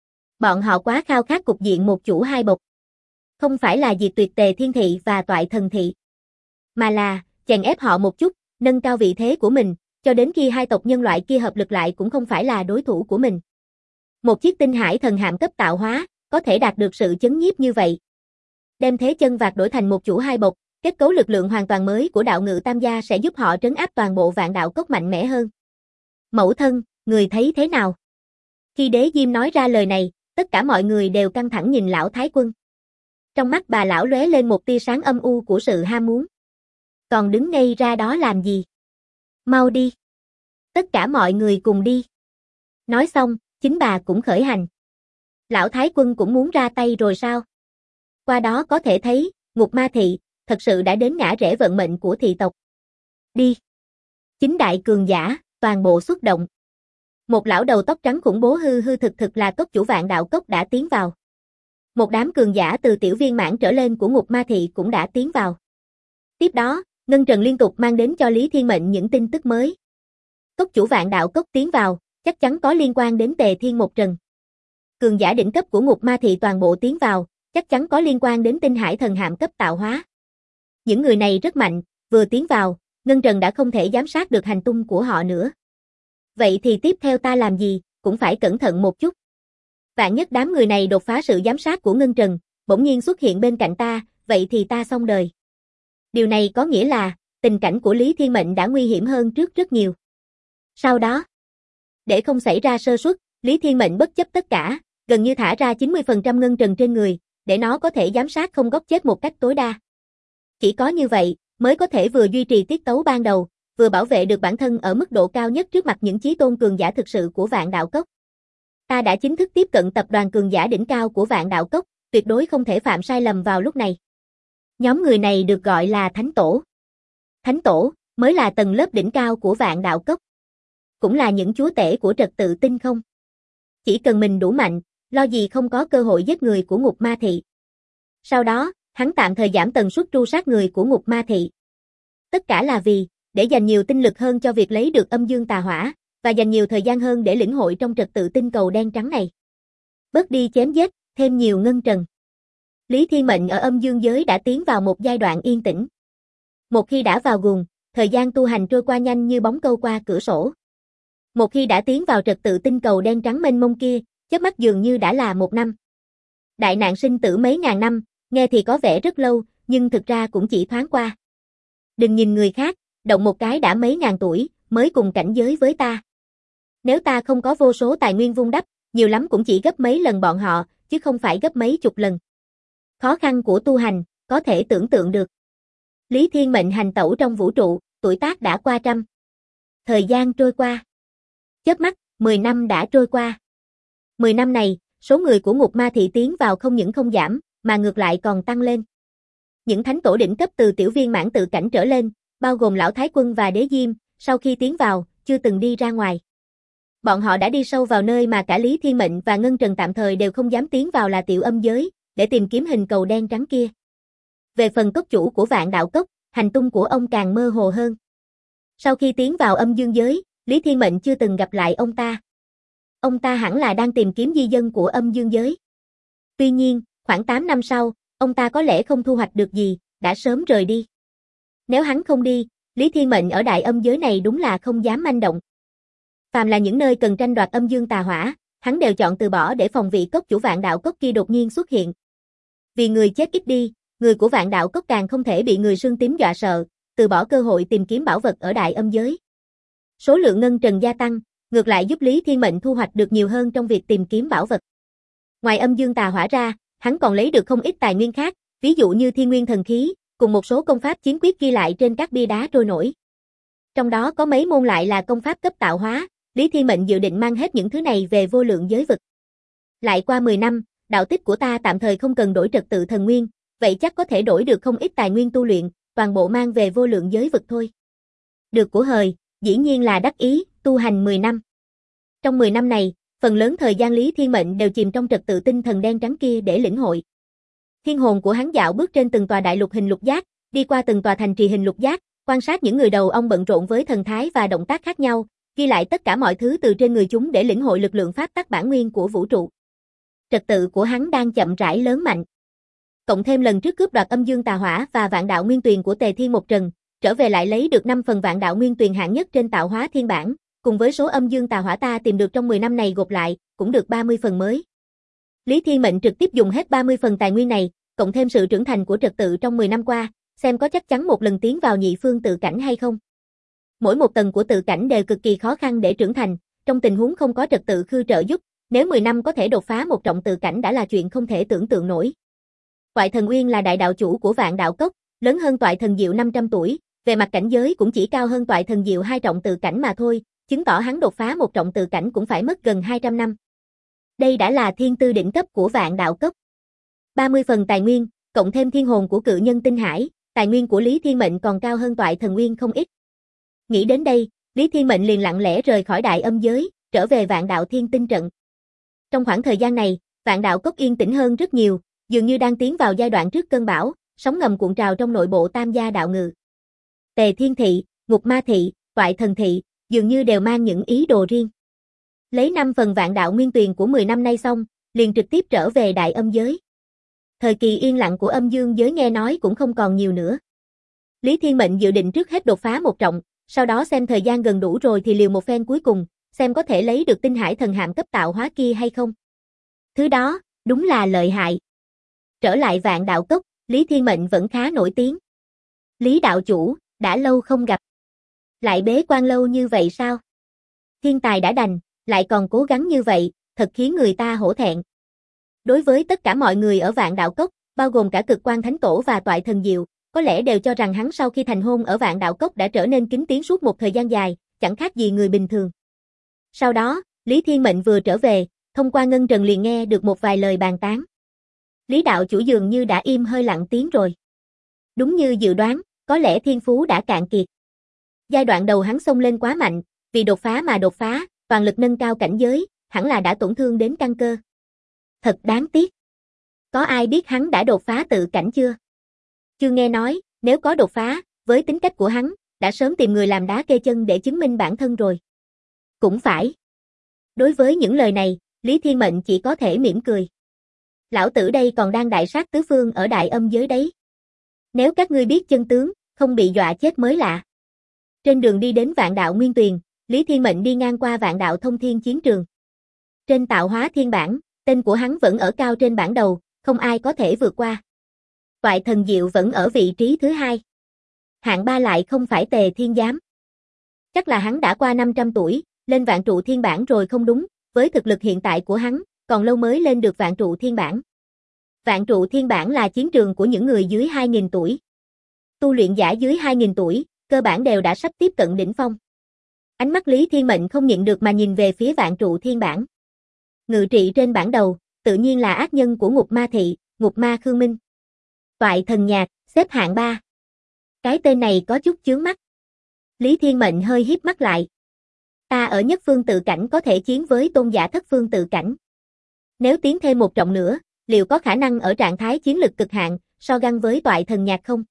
Bọn họ quá khao khát cục diện một chủ hai bộc. Không phải là diệt tuyệt Tề Thiên Thị và Toại Thần Thị, mà là chèn ép họ một chút, nâng cao vị thế của mình, cho đến khi hai tộc nhân loại kia hợp lực lại cũng không phải là đối thủ của mình. Một chiếc tinh hải thần hạm cấp tạo hóa, có thể đạt được sự chấn nhiếp như vậy. Đem thế chân vạc đổi thành một chủ hai bộc, kết cấu lực lượng hoàn toàn mới của đạo ngự tam gia sẽ giúp họ trấn áp toàn bộ Vạn Đạo Cốc mạnh mẽ hơn. Mẫu thân, người thấy thế nào? Khi Đế Diêm nói ra lời này, tất cả mọi người đều căng thẳng nhìn lão Thái Quân. Trong mắt bà lão lóe lên một tia sáng âm u của sự ham muốn. Còn đứng ngây ra đó làm gì? Mau đi. Tất cả mọi người cùng đi. Nói xong, chính bà cũng khởi hành. Lão Thái Quân cũng muốn ra tay rồi sao? Qua đó có thể thấy, Ngục Ma Thị, thật sự đã đến ngã rẽ vận mệnh của thị tộc. Đi. Chính đại cường giả, toàn bộ xuất động. Một lão đầu tóc trắng khủng bố hư hư thực là cốc chủ Vạn Đạo Cốc đã tiến vào. Một đám cường giả từ tiểu viên mãn trở lên của Ngục Ma Thị cũng đã tiến vào. Tiếp đó, Ngân Trần liên tục mang đến cho Lý Thiên Mệnh những tin tức mới. Cốc chủ Vạn Đạo Cốc tiến vào, chắc chắn có liên quan đến Tề Thiên Một Trần. Cường giả đỉnh cấp của Ngục Ma Thị toàn bộ tiến vào, chắc chắn có liên quan đến tinh hải thần hạm cấp tạo hóa. Những người này rất mạnh, vừa tiến vào, Ngân Trần đã không thể giám sát được hành tung của họ nữa. Vậy thì tiếp theo ta làm gì, cũng phải cẩn thận một chút. Vạn nhất đám người này đột phá sự giám sát của Ngân Trần, bỗng nhiên xuất hiện bên cạnh ta, vậy thì ta xong đời. Điều này có nghĩa là, tình cảnh của Lý Thiên Mệnh đã nguy hiểm hơn trước rất nhiều. Sau đó, để không xảy ra sơ suất, Lý Thiên Mệnh bất chấp tất cả, gần như thả ra 90% Ngân Trần trên người, để nó có thể giám sát không góc chết một cách tối đa. Chỉ có như vậy, mới có thể vừa duy trì tiết tấu ban đầu, vừa bảo vệ được bản thân ở mức độ cao nhất trước mặt những chí tôn cường giả thực sự của Vạn Đạo Cốc. Ta đã chính thức tiếp cận tập đoàn cường giả đỉnh cao của Vạn Đạo Cốc, tuyệt đối không thể phạm sai lầm vào lúc này. Nhóm người này được gọi là Thánh Tổ. Thánh Tổ mới là tầng lớp đỉnh cao của Vạn Đạo Cốc, cũng là những chúa tể của trật tự tinh không. Chỉ cần mình đủ mạnh, lo gì không có cơ hội giết người của Ngục Ma Thị. Sau đó, hắn tạm thời giảm tần suất tru sát người của Ngục Ma Thị. Tất cả là vì, để dành nhiều tinh lực hơn cho việc lấy được âm dương tà hỏa, và dành nhiều thời gian hơn để lĩnh hội trong trật tự tinh cầu đen trắng này. Bớt đi chém giết, thêm nhiều Ngân Trần. Lý Thiên Mệnh ở âm dương giới đã tiến vào một giai đoạn yên tĩnh. Một khi đã vào guồng, thời gian tu hành trôi qua nhanh như bóng câu qua cửa sổ. Một khi đã tiến vào trật tự tinh cầu đen trắng mênh mông kia, chớp mắt dường như đã là một năm. Đại nạn sinh tử mấy ngàn năm, nghe thì có vẻ rất lâu, nhưng thực ra cũng chỉ thoáng qua. Đừng nhìn người khác, động một cái đã mấy ngàn tuổi, mới cùng cảnh giới với ta. Nếu ta không có vô số tài nguyên vun đắp, nhiều lắm cũng chỉ gấp mấy lần bọn họ, chứ không phải gấp mấy chục lần. Khó khăn của tu hành, có thể tưởng tượng được. Lý Thiên Mệnh hành tẩu trong vũ trụ, tuổi tác đã qua trăm. Thời gian trôi qua. Chớp mắt, 10 năm đã trôi qua. 10 năm này, số người của Ngục Ma Thị tiến vào không những không giảm, mà ngược lại còn tăng lên. Những thánh tổ đỉnh cấp từ tiểu viên mãn tự cảnh trở lên, bao gồm Lão Thái Quân và Đế Diêm, sau khi tiến vào, chưa từng đi ra ngoài. Bọn họ đã đi sâu vào nơi mà cả Lý Thiên Mệnh và Ngân Trần tạm thời đều không dám tiến vào là tiểu âm giới, để tìm kiếm hình cầu đen trắng kia. Về phần cốc chủ của Vạn Đạo Cốc, hành tung của ông càng mơ hồ hơn. Sau khi tiến vào âm dương giới, Lý Thiên Mệnh chưa từng gặp lại ông ta. Ông ta hẳn là đang tìm kiếm di dân của âm dương giới. Tuy nhiên, khoảng 8 năm sau, ông ta có lẽ không thu hoạch được gì, đã sớm rời đi. Nếu hắn không đi, Lý Thiên Mệnh ở đại âm giới này đúng là không dám manh động. Phàm là những nơi cần tranh đoạt âm dương tà hỏa, hắn đều chọn từ bỏ để phòng vị cốc chủ Vạn Đạo Cốc kia đột nhiên xuất hiện. Vì người chết ít đi, người của Vạn Đạo Cốc càng không thể bị người xương tím dọa sợ, từ bỏ cơ hội tìm kiếm bảo vật ở đại âm giới. Số lượng Ngân Trần gia tăng, ngược lại giúp Lý Thiên Mệnh thu hoạch được nhiều hơn trong việc tìm kiếm bảo vật. Ngoài âm dương tà hỏa ra, hắn còn lấy được không ít tài nguyên khác, ví dụ như thiên nguyên thần khí, cùng một số công pháp chiến quyết ghi lại trên các bia đá trôi nổi. Trong đó có mấy môn lại là công pháp cấp tạo hóa, Lý Thiên Mệnh dự định mang hết những thứ này về vô lượng giới vực. Lại qua 10 năm, đạo tích của ta tạm thời không cần đổi trật tự thần nguyên, vậy chắc có thể đổi được không ít tài nguyên tu luyện, toàn bộ mang về vô lượng giới vực thôi. Được của hời, dĩ nhiên là đắc ý, tu hành 10 năm. Trong 10 năm này, phần lớn thời gian Lý Thiên Mệnh đều chìm trong trật tự tinh thần đen trắng kia để lĩnh hội. Thiên hồn của hắn dạo bước trên từng tòa đại lục hình lục giác, đi qua từng tòa thành trì hình lục giác, quan sát những người đầu ong bận rộn với thần thái và động tác khác nhau, ghi lại tất cả mọi thứ từ trên người chúng để lĩnh hội lực lượng pháp tắc bản nguyên của vũ trụ. Trật tự của hắn đang chậm rãi lớn mạnh. Cộng thêm lần trước cướp đoạt âm dương tà hỏa và vạn đạo nguyên tuyền của Tề Thiên một trần, trở về lại lấy được 5 phần vạn đạo nguyên tuyền hạng nhất trên tạo hóa thiên bản, cùng với số âm dương tà hỏa ta tìm được trong 10 năm này gộp lại, cũng được 30 phần mới. Lý Thiên Mệnh trực tiếp dùng hết 30 phần tài nguyên này, cộng thêm sự trưởng thành của trật tự trong 10 năm qua, xem có chắc chắn một lần tiến vào nhị phương tự cảnh hay không. Mỗi một tầng của tự cảnh đều cực kỳ khó khăn để trưởng thành, trong tình huống không có trật tự khư trợ giúp, nếu 10 năm có thể đột phá một trọng tự cảnh đã là chuyện không thể tưởng tượng nổi. Toại Thần Uyên là đại đạo chủ của Vạn Đạo Cốc, lớn hơn Toại Thần Diệu 500 tuổi, về mặt cảnh giới cũng chỉ cao hơn Toại Thần Diệu 2 trọng tự cảnh mà thôi, chứng tỏ hắn đột phá một trọng tự cảnh cũng phải mất gần 200 năm. Đây đã là thiên tư đỉnh cấp của Vạn Đạo Cốc. 30 phần tài nguyên, cộng thêm thiên hồn của cự nhân tinh hải, tài nguyên của Lý Thiên Mệnh còn cao hơn Toại Thần Uyên không ít. Nghĩ đến đây, Lý Thiên Mệnh liền lặng lẽ rời khỏi đại âm giới, trở về Vạn Đạo Thiên Tinh trận. Trong khoảng thời gian này, Vạn Đạo Cốc yên tĩnh hơn rất nhiều, dường như đang tiến vào giai đoạn trước cơn bão, sóng ngầm cuộn trào trong nội bộ Tam gia đạo ngự. Tề Thiên Thị, Ngục Ma Thị, Toại Thần Thị, dường như đều mang những ý đồ riêng. Lấy 5 phần vạn đạo nguyên tuyền của 10 năm nay xong, liền trực tiếp trở về đại âm giới. Thời kỳ yên lặng của âm dương giới nghe nói cũng không còn nhiều nữa. Lý Thiên Mệnh dự định trước hết đột phá một trọng, sau đó xem thời gian gần đủ rồi thì liều một phen cuối cùng, xem có thể lấy được tinh hải thần hạm cấp tạo hóa kia hay không. Thứ đó, đúng là lợi hại. Trở lại Vạn Đạo Cốc, Lý Thiên Mệnh vẫn khá nổi tiếng. Lý đạo chủ, đã lâu không gặp. Lại bế quan lâu như vậy sao? Thiên tài đã đành, lại còn cố gắng như vậy, thật khiến người ta hổ thẹn. Đối với tất cả mọi người ở Vạn Đạo Cốc, bao gồm cả Cực Quan Thánh Tổ và Toại Thần Diệu, có lẽ đều cho rằng hắn sau khi thành hôn ở Vạn Đạo Cốc đã trở nên kính tiếng suốt một thời gian dài, chẳng khác gì người bình thường. Sau đó, Lý Thiên Mệnh vừa trở về, thông qua ngân trần liền nghe được một vài lời bàn tán. Lý đạo chủ dường như đã im hơi lặng tiếng rồi. Đúng như dự đoán, có lẽ thiên phú đã cạn kiệt. Giai đoạn đầu hắn xông lên quá mạnh, vì đột phá mà đột phá, toàn lực nâng cao cảnh giới, hẳn là đã tổn thương đến căn cơ. Thật đáng tiếc. Có ai biết hắn đã đột phá tự cảnh chưa? Chưa nghe nói, nếu có đột phá, với tính cách của hắn, đã sớm tìm người làm đá kê chân để chứng minh bản thân rồi. Cũng phải. Đối với những lời này, Lý Thiên Mệnh chỉ có thể mỉm cười. Lão tử đây còn đang đại sát tứ phương ở đại âm giới đấy. Nếu các ngươi biết chân tướng, không bị dọa chết mới lạ. Trên đường đi đến Vạn Đạo Nguyên Tuyền, Lý Thiên Mệnh đi ngang qua Vạn Đạo Thông Thiên chiến trường. Trên tạo hóa thiên bản, tên của hắn vẫn ở cao trên bản đầu, không ai có thể vượt qua. Toại Thần Diệu vẫn ở vị trí thứ 2. Hạng 3 lại không phải Tề Thiên Giám. Chắc là hắn đã qua 500 tuổi, lên Vạn Trụ Thiên bản rồi không đúng, với thực lực hiện tại của hắn, còn lâu mới lên được Vạn Trụ Thiên bản. Vạn Trụ Thiên bản là chiến trường của những người dưới 2.000 tuổi. Tu luyện giả dưới 2.000 tuổi, cơ bản đều đã sắp tiếp cận đỉnh phong. Ánh mắt Lý Thiên Mệnh không nhịn được mà nhìn về phía Vạn Trụ Thiên bản. Ngự trị trên bản đầu, tự nhiên là ác nhân của Ngục Ma Thị, Ngục Ma Khương Minh. Toại Thần Nhạc, xếp hạng 3. Cái tên này có chút chướng mắt. Lý Thiên Mệnh hơi híp mắt lại. Ta ở nhất phương tự cảnh có thể chiến với tôn giả thất phương tự cảnh. Nếu tiến thêm một trọng nữa, liệu có khả năng ở trạng thái chiến lực cực hạn, so găng với Toại Thần Nhạc không?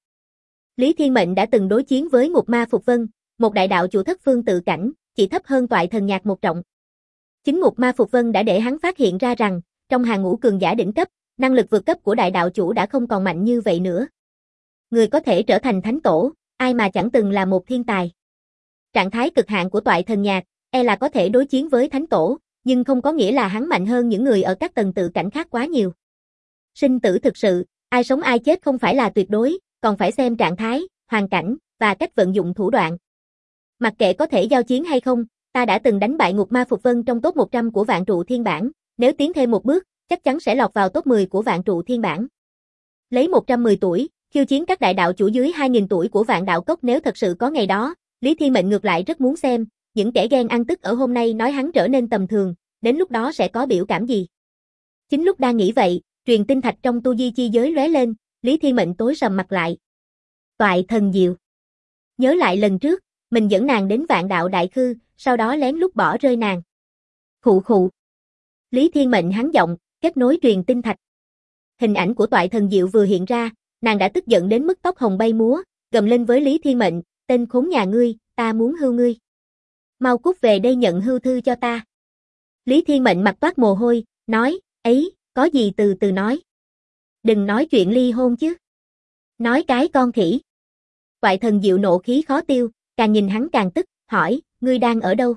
Lý Thiên Mệnh đã từng đối chiến với Ngục Ma Phục Vân, một đại đạo chủ thất phương tự cảnh, chỉ thấp hơn Toại Thần Nhạc một trọng. Chính Ngục Ma Phục Vân đã để hắn phát hiện ra rằng, trong hàng ngũ cường giả đỉnh cấp, năng lực vượt cấp của đại đạo chủ đã không còn mạnh như vậy nữa. Người có thể trở thành thánh tổ, ai mà chẳng từng là một thiên tài. Trạng thái cực hạn của Toại Thần Nhạc, e là có thể đối chiến với thánh tổ, nhưng không có nghĩa là hắn mạnh hơn những người ở các tầng tự cảnh khác quá nhiều. Sinh tử thực sự, ai sống ai chết không phải là tuyệt đối, còn phải xem trạng thái, hoàn cảnh, và cách vận dụng thủ đoạn. Mặc kệ có thể giao chiến hay không, ta đã từng đánh bại Ngục Ma Phục Vân trong top 100 của Vạn Trụ Thiên bản, nếu tiến thêm một bước, chắc chắn sẽ lọt vào top 10 của Vạn Trụ Thiên bản. Lấy 110 tuổi, khiêu chiến các đại đạo chủ dưới 2.000 tuổi của Vạn Đạo Cốc nếu thật sự có ngày đó, Lý Thiên Mệnh ngược lại rất muốn xem, những kẻ ghen ăn tức ở hôm nay nói hắn trở nên tầm thường, đến lúc đó sẽ có biểu cảm gì. Chính lúc đang nghĩ vậy, truyền tinh thạch trong tu di chi giới lóe lên, Lý Thiên Mệnh tối sầm mặt lại. Toại thần diệu. Nhớ lại lần trước, mình dẫn nàng đến Vạn Đạo Đại Khư, sau đó lén lút bỏ rơi nàng. Khụ khụ. Lý Thiên Mệnh hắn giọng, kết nối truyền tinh thạch. Hình ảnh của Toại thần diệu vừa hiện ra, nàng đã tức giận đến mức tóc hồng bay múa, gầm lên với Lý Thiên Mệnh, tên khốn nhà ngươi, ta muốn hưu ngươi. Mau cút về đây nhận hưu thư cho ta. Lý Thiên Mệnh mặt toát mồ hôi, nói, ấy, có gì từ từ nói. Đừng nói chuyện ly hôn chứ. Nói cái con khỉ. Toại thần diệu nộ khí khó tiêu, càng nhìn hắn càng tức, hỏi, ngươi đang ở đâu?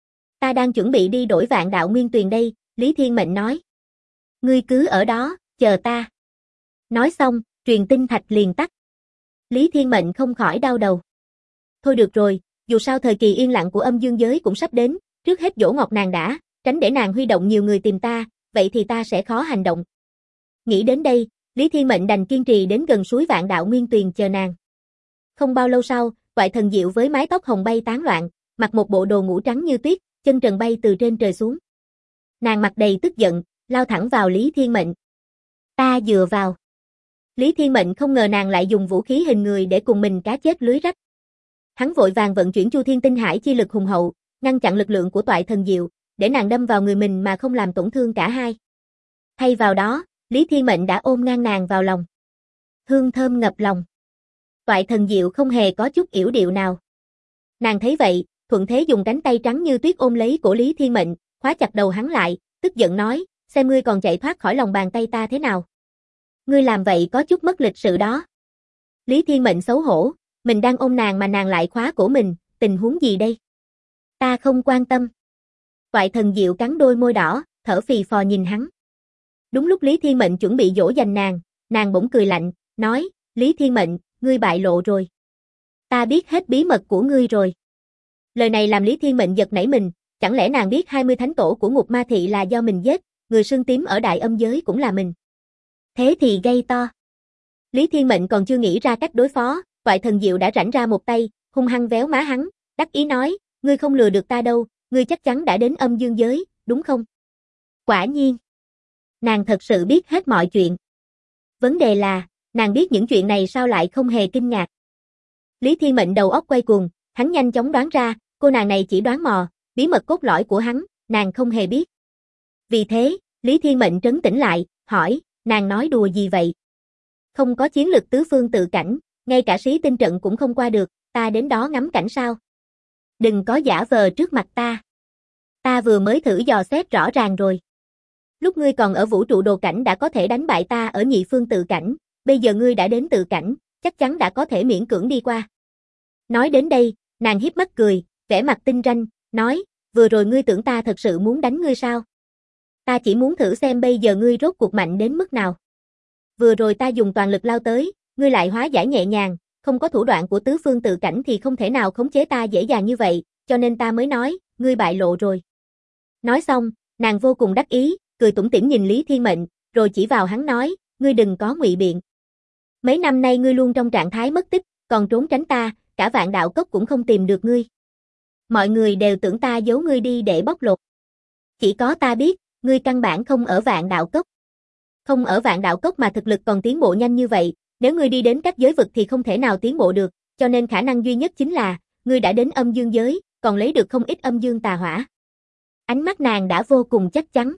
Ta đang chuẩn bị đi đổi Vạn Đạo Nguyên Tuyền đây, Lý Thiên Mệnh nói. Ngươi cứ ở đó, chờ ta. Nói xong, truyền tinh thạch liền tắt. Lý Thiên Mệnh không khỏi đau đầu. Thôi được rồi, dù sao thời kỳ yên lặng của âm dương giới cũng sắp đến, trước hết dỗ ngọt nàng đã, tránh để nàng huy động nhiều người tìm ta, vậy thì ta sẽ khó hành động. Nghĩ đến đây, Lý Thiên Mệnh đành kiên trì đến gần suối Vạn Đạo Nguyên Tuyền chờ nàng. Không bao lâu sau, Toại thần diệu với mái tóc hồng bay tán loạn, mặc một bộ đồ ngủ trắng như tuyết, chân trần bay từ trên trời xuống. Nàng mặt đầy tức giận, lao thẳng vào Lý Thiên Mệnh. Ta dựa vào. Lý Thiên Mệnh không ngờ nàng lại dùng vũ khí hình người để cùng mình cá chết lưới rách. Hắn vội vàng vận chuyển Chu Thiên Tinh Hải chi lực hùng hậu, ngăn chặn lực lượng của Toại thần diệu, để nàng đâm vào người mình mà không làm tổn thương cả hai. Thay vào đó, Lý Thiên Mệnh đã ôm ngang nàng vào lòng. Hương thơm ngập lòng. Toại thần diệu không hề có chút yểu điệu nào. Nàng thấy vậy, thuận thế dùng cánh tay trắng như tuyết ôm lấy cổ Lý Thiên Mệnh, khóa chặt đầu hắn lại, tức giận nói, xem ngươi còn chạy thoát khỏi lòng bàn tay ta thế nào. Ngươi làm vậy có chút mất lịch sự đó. Lý Thiên Mệnh xấu hổ, mình đang ôm nàng mà nàng lại khóa cổ mình, tình huống gì đây? Ta không quan tâm. Toại thần diệu cắn đôi môi đỏ, thở phì phò nhìn hắn. Đúng lúc Lý Thiên Mệnh chuẩn bị dỗ dành nàng bỗng cười lạnh, nói, Lý Thiên Mệnh, ngươi bại lộ rồi. Ta biết hết bí mật của ngươi rồi. Lời này làm Lý Thiên Mệnh giật nảy mình, chẳng lẽ nàng biết 20 thánh tổ của Ngục Ma Thị là do mình giết, người sưng tím ở Đại Âm Giới cũng là mình. Thế thì gây to. Lý Thiên Mệnh còn chưa nghĩ ra cách đối phó, Toại thần diệu đã rảnh ra một tay, hung hăng véo má hắn, đắc ý nói, ngươi không lừa được ta đâu, ngươi chắc chắn đã đến âm dương giới, đúng không? Quả nhiên. Nàng thật sự biết hết mọi chuyện. Vấn đề là, nàng biết những chuyện này sao lại không hề kinh ngạc. Lý Thiên Mệnh đầu óc quay cuồng, hắn nhanh chóng đoán ra, cô nàng này chỉ đoán mò, bí mật cốt lõi của hắn, nàng không hề biết. Vì thế, Lý Thiên Mệnh trấn tĩnh lại, hỏi, nàng nói đùa gì vậy? Không có chiến lực tứ phương tự cảnh, ngay cả sĩ tinh trận cũng không qua được, ta đến đó ngắm cảnh sao? Đừng có giả vờ trước mặt ta. Ta vừa mới thử dò xét rõ ràng rồi. Lúc ngươi còn ở vũ trụ đồ cảnh đã có thể đánh bại ta ở nhị phương tự cảnh, bây giờ ngươi đã đến tự cảnh, chắc chắn đã có thể miễn cưỡng đi qua. Nói đến đây, nàng hiếp mắt cười, vẻ mặt tinh ranh, nói, vừa rồi ngươi tưởng ta thật sự muốn đánh ngươi sao? Ta chỉ muốn thử xem bây giờ ngươi rốt cuộc mạnh đến mức nào. Vừa rồi ta dùng toàn lực lao tới, ngươi lại hóa giải nhẹ nhàng, không có thủ đoạn của tứ phương tự cảnh thì không thể nào khống chế ta dễ dàng như vậy, cho nên ta mới nói, ngươi bại lộ rồi. Nói xong, nàng vô cùng đắc ý, cười tủm tỉm nhìn Lý Thiên Mệnh, rồi chỉ vào hắn nói, ngươi đừng có ngụy biện. Mấy năm nay ngươi luôn trong trạng thái mất tích, còn trốn tránh ta, cả Vạn Đạo Cốc cũng không tìm được ngươi. Mọi người đều tưởng ta giấu ngươi đi để bóc lột. Chỉ có ta biết, ngươi căn bản không ở Vạn Đạo Cốc. Không ở Vạn Đạo Cốc mà thực lực còn tiến bộ nhanh như vậy, nếu ngươi đi đến các giới vực thì không thể nào tiến bộ được, cho nên khả năng duy nhất chính là, ngươi đã đến âm dương giới, còn lấy được không ít âm dương tà hỏa. Ánh mắt nàng đã vô cùng chắc chắn.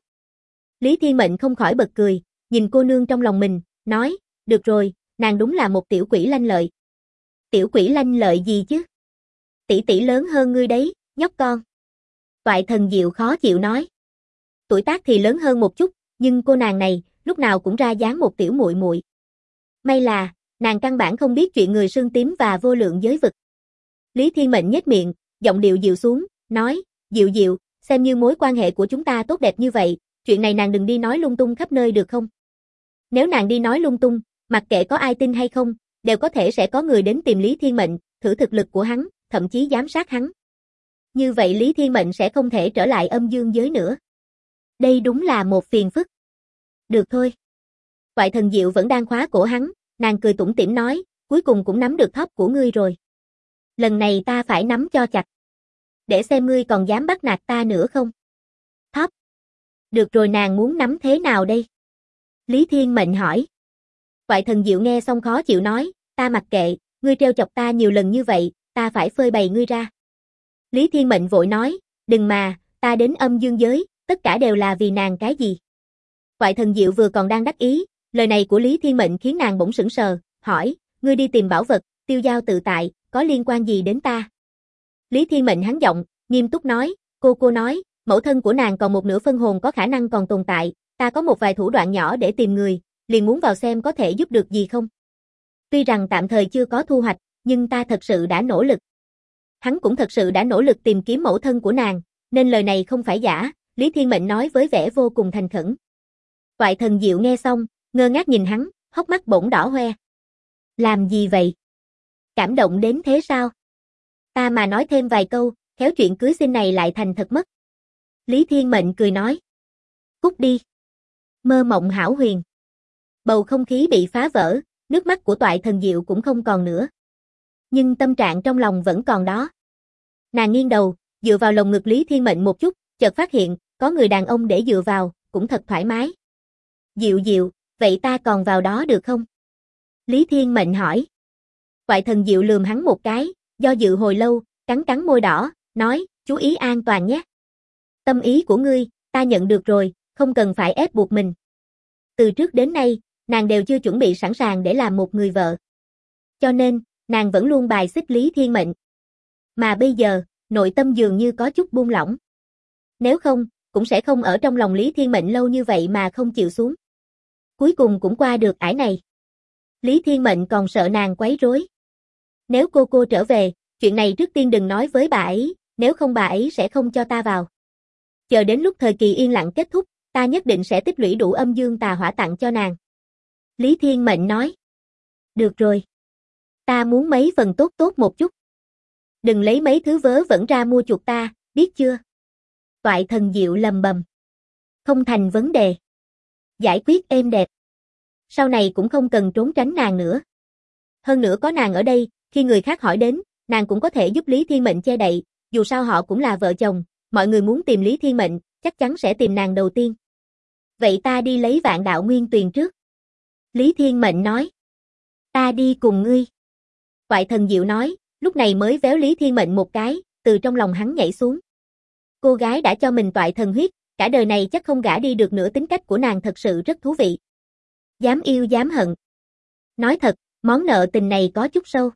Lý Thiên Mệnh không khỏi bật cười, nhìn cô nương trong lòng mình, nói, được rồi, nàng đúng là một tiểu quỷ lanh lợi. Tiểu quỷ lanh lợi gì chứ? Tỷ tỷ lớn hơn ngươi đấy, nhóc con. Toại thần diệu khó chịu nói. Tuổi tác thì lớn hơn một chút, nhưng cô nàng này, lúc nào cũng ra dáng một tiểu muội muội. May là, nàng căn bản không biết chuyện người sương tím và vô lượng giới vực. Lý Thiên Mệnh nhếch miệng, giọng điệu dịu xuống, nói, Diệu Diệu, xem như mối quan hệ của chúng ta tốt đẹp như vậy, chuyện này nàng đừng đi nói lung tung khắp nơi được không? Nếu nàng đi nói lung tung, mặc kệ có ai tin hay không, đều có thể sẽ có người đến tìm Lý Thiên Mệnh, thử thực lực của hắn, thậm chí giám sát hắn. Như vậy Lý Thiên Mệnh sẽ không thể trở lại âm dương giới nữa. Đây đúng là một phiền phức. Được thôi. Toại thần diệu vẫn đang khóa cổ hắn, nàng cười tủm tỉm nói, cuối cùng cũng nắm được thóp của ngươi rồi. Lần này ta phải nắm cho chặt. để xem ngươi còn dám bắt nạt ta nữa không. Thóp. Được rồi, nàng muốn nắm thế nào đây? Lý Thiên Mệnh hỏi. Toại Thần Diệu nghe xong khó chịu nói, ta mặc kệ, ngươi trêu chọc ta nhiều lần như vậy, ta phải phơi bày ngươi ra. Lý Thiên Mệnh vội nói, đừng mà, ta đến âm dương giới, tất cả đều là vì nàng cái gì? Toại Thần Diệu vừa còn đang đắc ý, lời này của Lý Thiên Mệnh khiến nàng bỗng sững sờ, hỏi, ngươi đi tìm bảo vật, tiêu giao tự tại, có liên quan gì đến ta? Lý Thiên Mệnh hắn giọng, nghiêm túc nói, cô nói, mẫu thân của nàng còn một nửa phân hồn có khả năng còn tồn tại, ta có một vài thủ đoạn nhỏ để tìm người, liền muốn vào xem có thể giúp được gì không. Tuy rằng tạm thời chưa có thu hoạch, nhưng ta thật sự đã nỗ lực. Hắn cũng thật sự đã nỗ lực tìm kiếm mẫu thân của nàng, nên lời này không phải giả, Lý Thiên Mệnh nói với vẻ vô cùng thành khẩn. Toại Thần Diệu nghe xong, ngơ ngác nhìn hắn, hốc mắt bỗng đỏ hoe. Làm gì vậy? Cảm động đến thế sao? Ta mà nói thêm vài câu, khéo chuyện cưới xin này lại thành thật mất. Lý Thiên Mệnh cười nói. Cút đi. Mơ mộng hão huyền. Bầu không khí bị phá vỡ, nước mắt của Toại Thần Diệu cũng không còn nữa. Nhưng tâm trạng trong lòng vẫn còn đó. Nàng nghiêng đầu, dựa vào lồng ngực Lý Thiên Mệnh một chút, chợt phát hiện, có người đàn ông để dựa vào, cũng thật thoải mái. Diệu Diệu, vậy ta còn vào đó được không? Lý Thiên Mệnh hỏi. Toại Thần Diệu lườm hắn một cái, do dự hồi lâu, cắn môi đỏ, nói, chú ý an toàn nhé. Tâm ý của ngươi, ta nhận được rồi, không cần phải ép buộc mình. Từ trước đến nay, nàng đều chưa chuẩn bị sẵn sàng để làm một người vợ. Cho nên, nàng vẫn luôn bài xích Lý Thiên Mệnh. Mà bây giờ, nội tâm dường như có chút buông lỏng. Nếu không, cũng sẽ không ở trong lòng Lý Thiên Mệnh lâu như vậy mà không chịu xuống. Cuối cùng cũng qua được ải này. Lý Thiên Mệnh còn sợ nàng quấy rối. Nếu cô trở về, chuyện này trước tiên đừng nói với bà ấy, nếu không bà ấy sẽ không cho ta vào. Chờ đến lúc thời kỳ yên lặng kết thúc, ta nhất định sẽ tích lũy đủ âm dương tà hỏa tặng cho nàng. Lý Thiên Mệnh nói. Được rồi. Ta muốn mấy phần tốt một chút. Đừng lấy mấy thứ vớ vẩn ra mua chuộc ta, biết chưa? Toại Thần Diệu lầm bầm. Không thành vấn đề. Giải quyết êm đẹp. Sau này cũng không cần trốn tránh nàng nữa. Hơn nữa có nàng ở đây, khi người khác hỏi đến, nàng cũng có thể giúp Lý Thiên Mệnh che đậy, dù sao họ cũng là vợ chồng, mọi người muốn tìm Lý Thiên Mệnh, chắc chắn sẽ tìm nàng đầu tiên. Vậy ta đi lấy Vạn Đạo Nguyên Tuyền trước. Lý Thiên Mệnh nói. Ta đi cùng ngươi. Toại Thần Diệu nói, lúc này mới véo Lý Thiên Mệnh một cái, từ trong lòng hắn nhảy xuống. Cô gái đã cho mình toại thần huyết, cả đời này chắc không gả đi được nữa, tính cách của nàng thật sự rất thú vị. Dám yêu dám hận. Nói thật, món nợ tình này có chút sâu.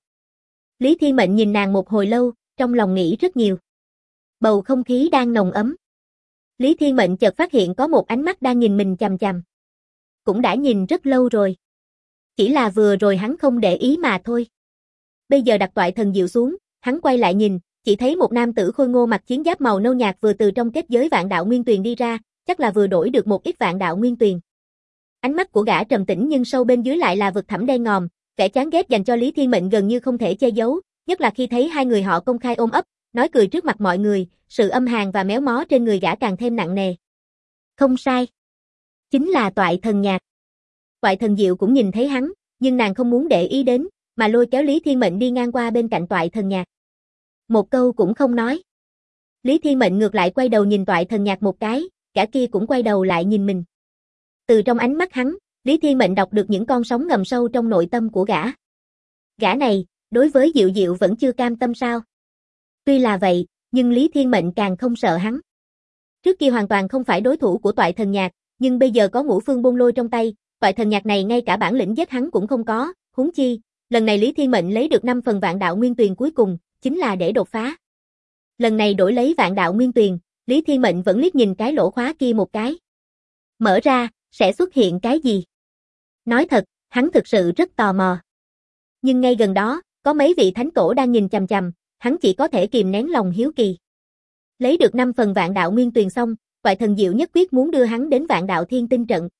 Lý Thiên Mệnh nhìn nàng một hồi lâu, trong lòng nghĩ rất nhiều. Bầu không khí đang nồng ấm. Lý Thiên Mệnh chợt phát hiện có một ánh mắt đang nhìn mình chằm chằm. Cũng đã nhìn rất lâu rồi. Chỉ là vừa rồi hắn không để ý mà thôi. Bây giờ đặt Toại Thần Diệu xuống, hắn quay lại nhìn, chỉ thấy một nam tử khôi ngô mặc chiến giáp màu nâu nhạt vừa từ trong kết giới Vạn Đạo Nguyên Tuyền đi ra, chắc là vừa đổi được một ít Vạn Đạo Nguyên Tuyền. Ánh mắt của gã trầm tĩnh nhưng sâu bên dưới lại là vực thẳm đen ngòm, vẻ chán ghét dành cho Lý Thiên Mệnh gần như không thể che giấu, nhất là khi thấy hai người họ công khai ôm ấp, nói cười trước mặt mọi người, sự âm hàn và méo mó trên người gã càng thêm nặng nề. Không sai, chính là Toại Thần Nhạc. Toại Thần Diệu cũng nhìn thấy hắn, nhưng nàng không muốn để ý đến, mà lôi kéo Lý Thiên Mệnh đi ngang qua bên cạnh Toại Thần Nhạc. Một câu cũng không nói. Lý Thiên Mệnh ngược lại quay đầu nhìn Toại Thần Nhạc một cái, cả kia cũng quay đầu lại nhìn mình. Từ trong ánh mắt hắn, Lý Thiên Mệnh đọc được những con sóng ngầm sâu trong nội tâm của gã. Gã này, đối với Diệu Diệu vẫn chưa cam tâm sao? Tuy là vậy, nhưng Lý Thiên Mệnh càng không sợ hắn. Trước kia hoàn toàn không phải đối thủ của Toại Thần Nhạc, nhưng bây giờ có Ngũ Phương Bôn Lôi trong tay, Toại Thần Nhạc này ngay cả bản lĩnh giết hắn cũng không có, huống chi, lần này Lý Thiên Mệnh lấy được 5 phần Vạn Đạo Nguyên Tuyền cuối cùng, chính là để đột phá. Lần này đổi lấy Vạn Đạo Nguyên Tuyền, Lý Thiên Mệnh vẫn liếc nhìn cái lỗ khóa kia một cái. Mở ra, sẽ xuất hiện cái gì? Nói thật, hắn thực sự rất tò mò. Nhưng ngay gần đó, có mấy vị thánh tổ đang nhìn chằm chằm, hắn chỉ có thể kìm nén lòng hiếu kỳ. Lấy được 5 phần Vạn Đạo Nguyên Tuyền xong, Toại Thần Diệu nhất quyết muốn đưa hắn đến Vạn Đạo Thiên Tinh trận.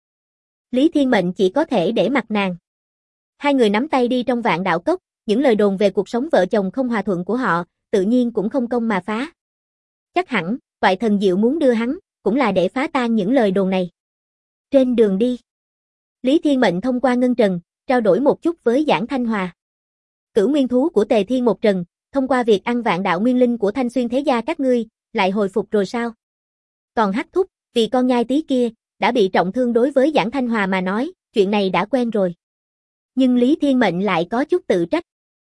Lý Thiên Mệnh chỉ có thể để mặc nàng. Hai người nắm tay đi trong Vạn Đạo Cốc, những lời đồn về cuộc sống vợ chồng không hòa thuận của họ, tự nhiên cũng không công mà phá. Chắc hẳn, Toại Thần Diệu muốn đưa hắn, cũng là để phá tan những lời đồn này. Trên đường đi, Lý Thiên Mệnh thông qua ngân trần, trao đổi một chút với Giảng Thanh Hòa. Cửu nguyên thú của Tề Thiên một trần, thông qua việc ăn vạn đạo nguyên linh của Thanh Xuyên thế gia các ngươi, lại hồi phục rồi sao? Còn Hắc thúc, vì con nhai tí kia, đã bị trọng thương đối với Giảng Thanh Hòa mà nói, chuyện này đã quen rồi. Nhưng Lý Thiên Mệnh lại có chút tự trách.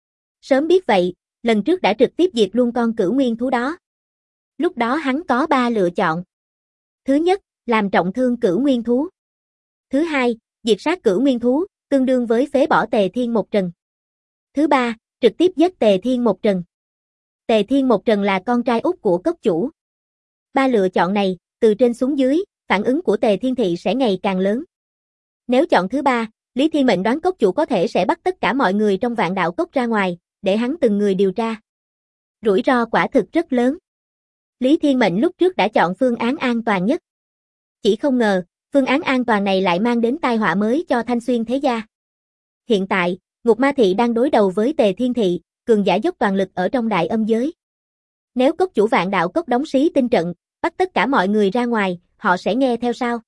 Sớm biết vậy, lần trước đã trực tiếp diệt luôn con cửu nguyên thú đó. Lúc đó hắn có 3 lựa chọn. Thứ nhất, làm trọng thương cửu nguyên thú. Thứ hai, diệt sát cửu nguyên thú, tương đương với phế bỏ Tề Thiên Một Trần. Thứ ba, trực tiếp giết Tề Thiên Một Trần. Tề Thiên Một Trần là con trai út của cốc chủ. 3 lựa chọn này, từ trên xuống dưới, phản ứng của Tề Thiên Thị sẽ ngày càng lớn. Nếu chọn thứ ba, Lý Thiên Mệnh đoán cốc chủ có thể sẽ bắt tất cả mọi người trong vạn đạo cốc ra ngoài, để hắn từng người điều tra. Rủi ro quả thực rất lớn. Lý Thiên Mệnh lúc trước đã chọn phương án an toàn nhất. Chỉ không ngờ, phương án an toàn này lại mang đến tai họa mới cho Thanh Xuyên thế gia. Hiện tại, Ngục Ma Thị đang đối đầu với Tề Thiên Thị, cường giả dốc toàn lực ở trong đại âm giới. Nếu cốc chủ vạn đạo cốc đóng xí tinh trận, bắt tất cả mọi người ra ngoài, họ sẽ nghe theo sao?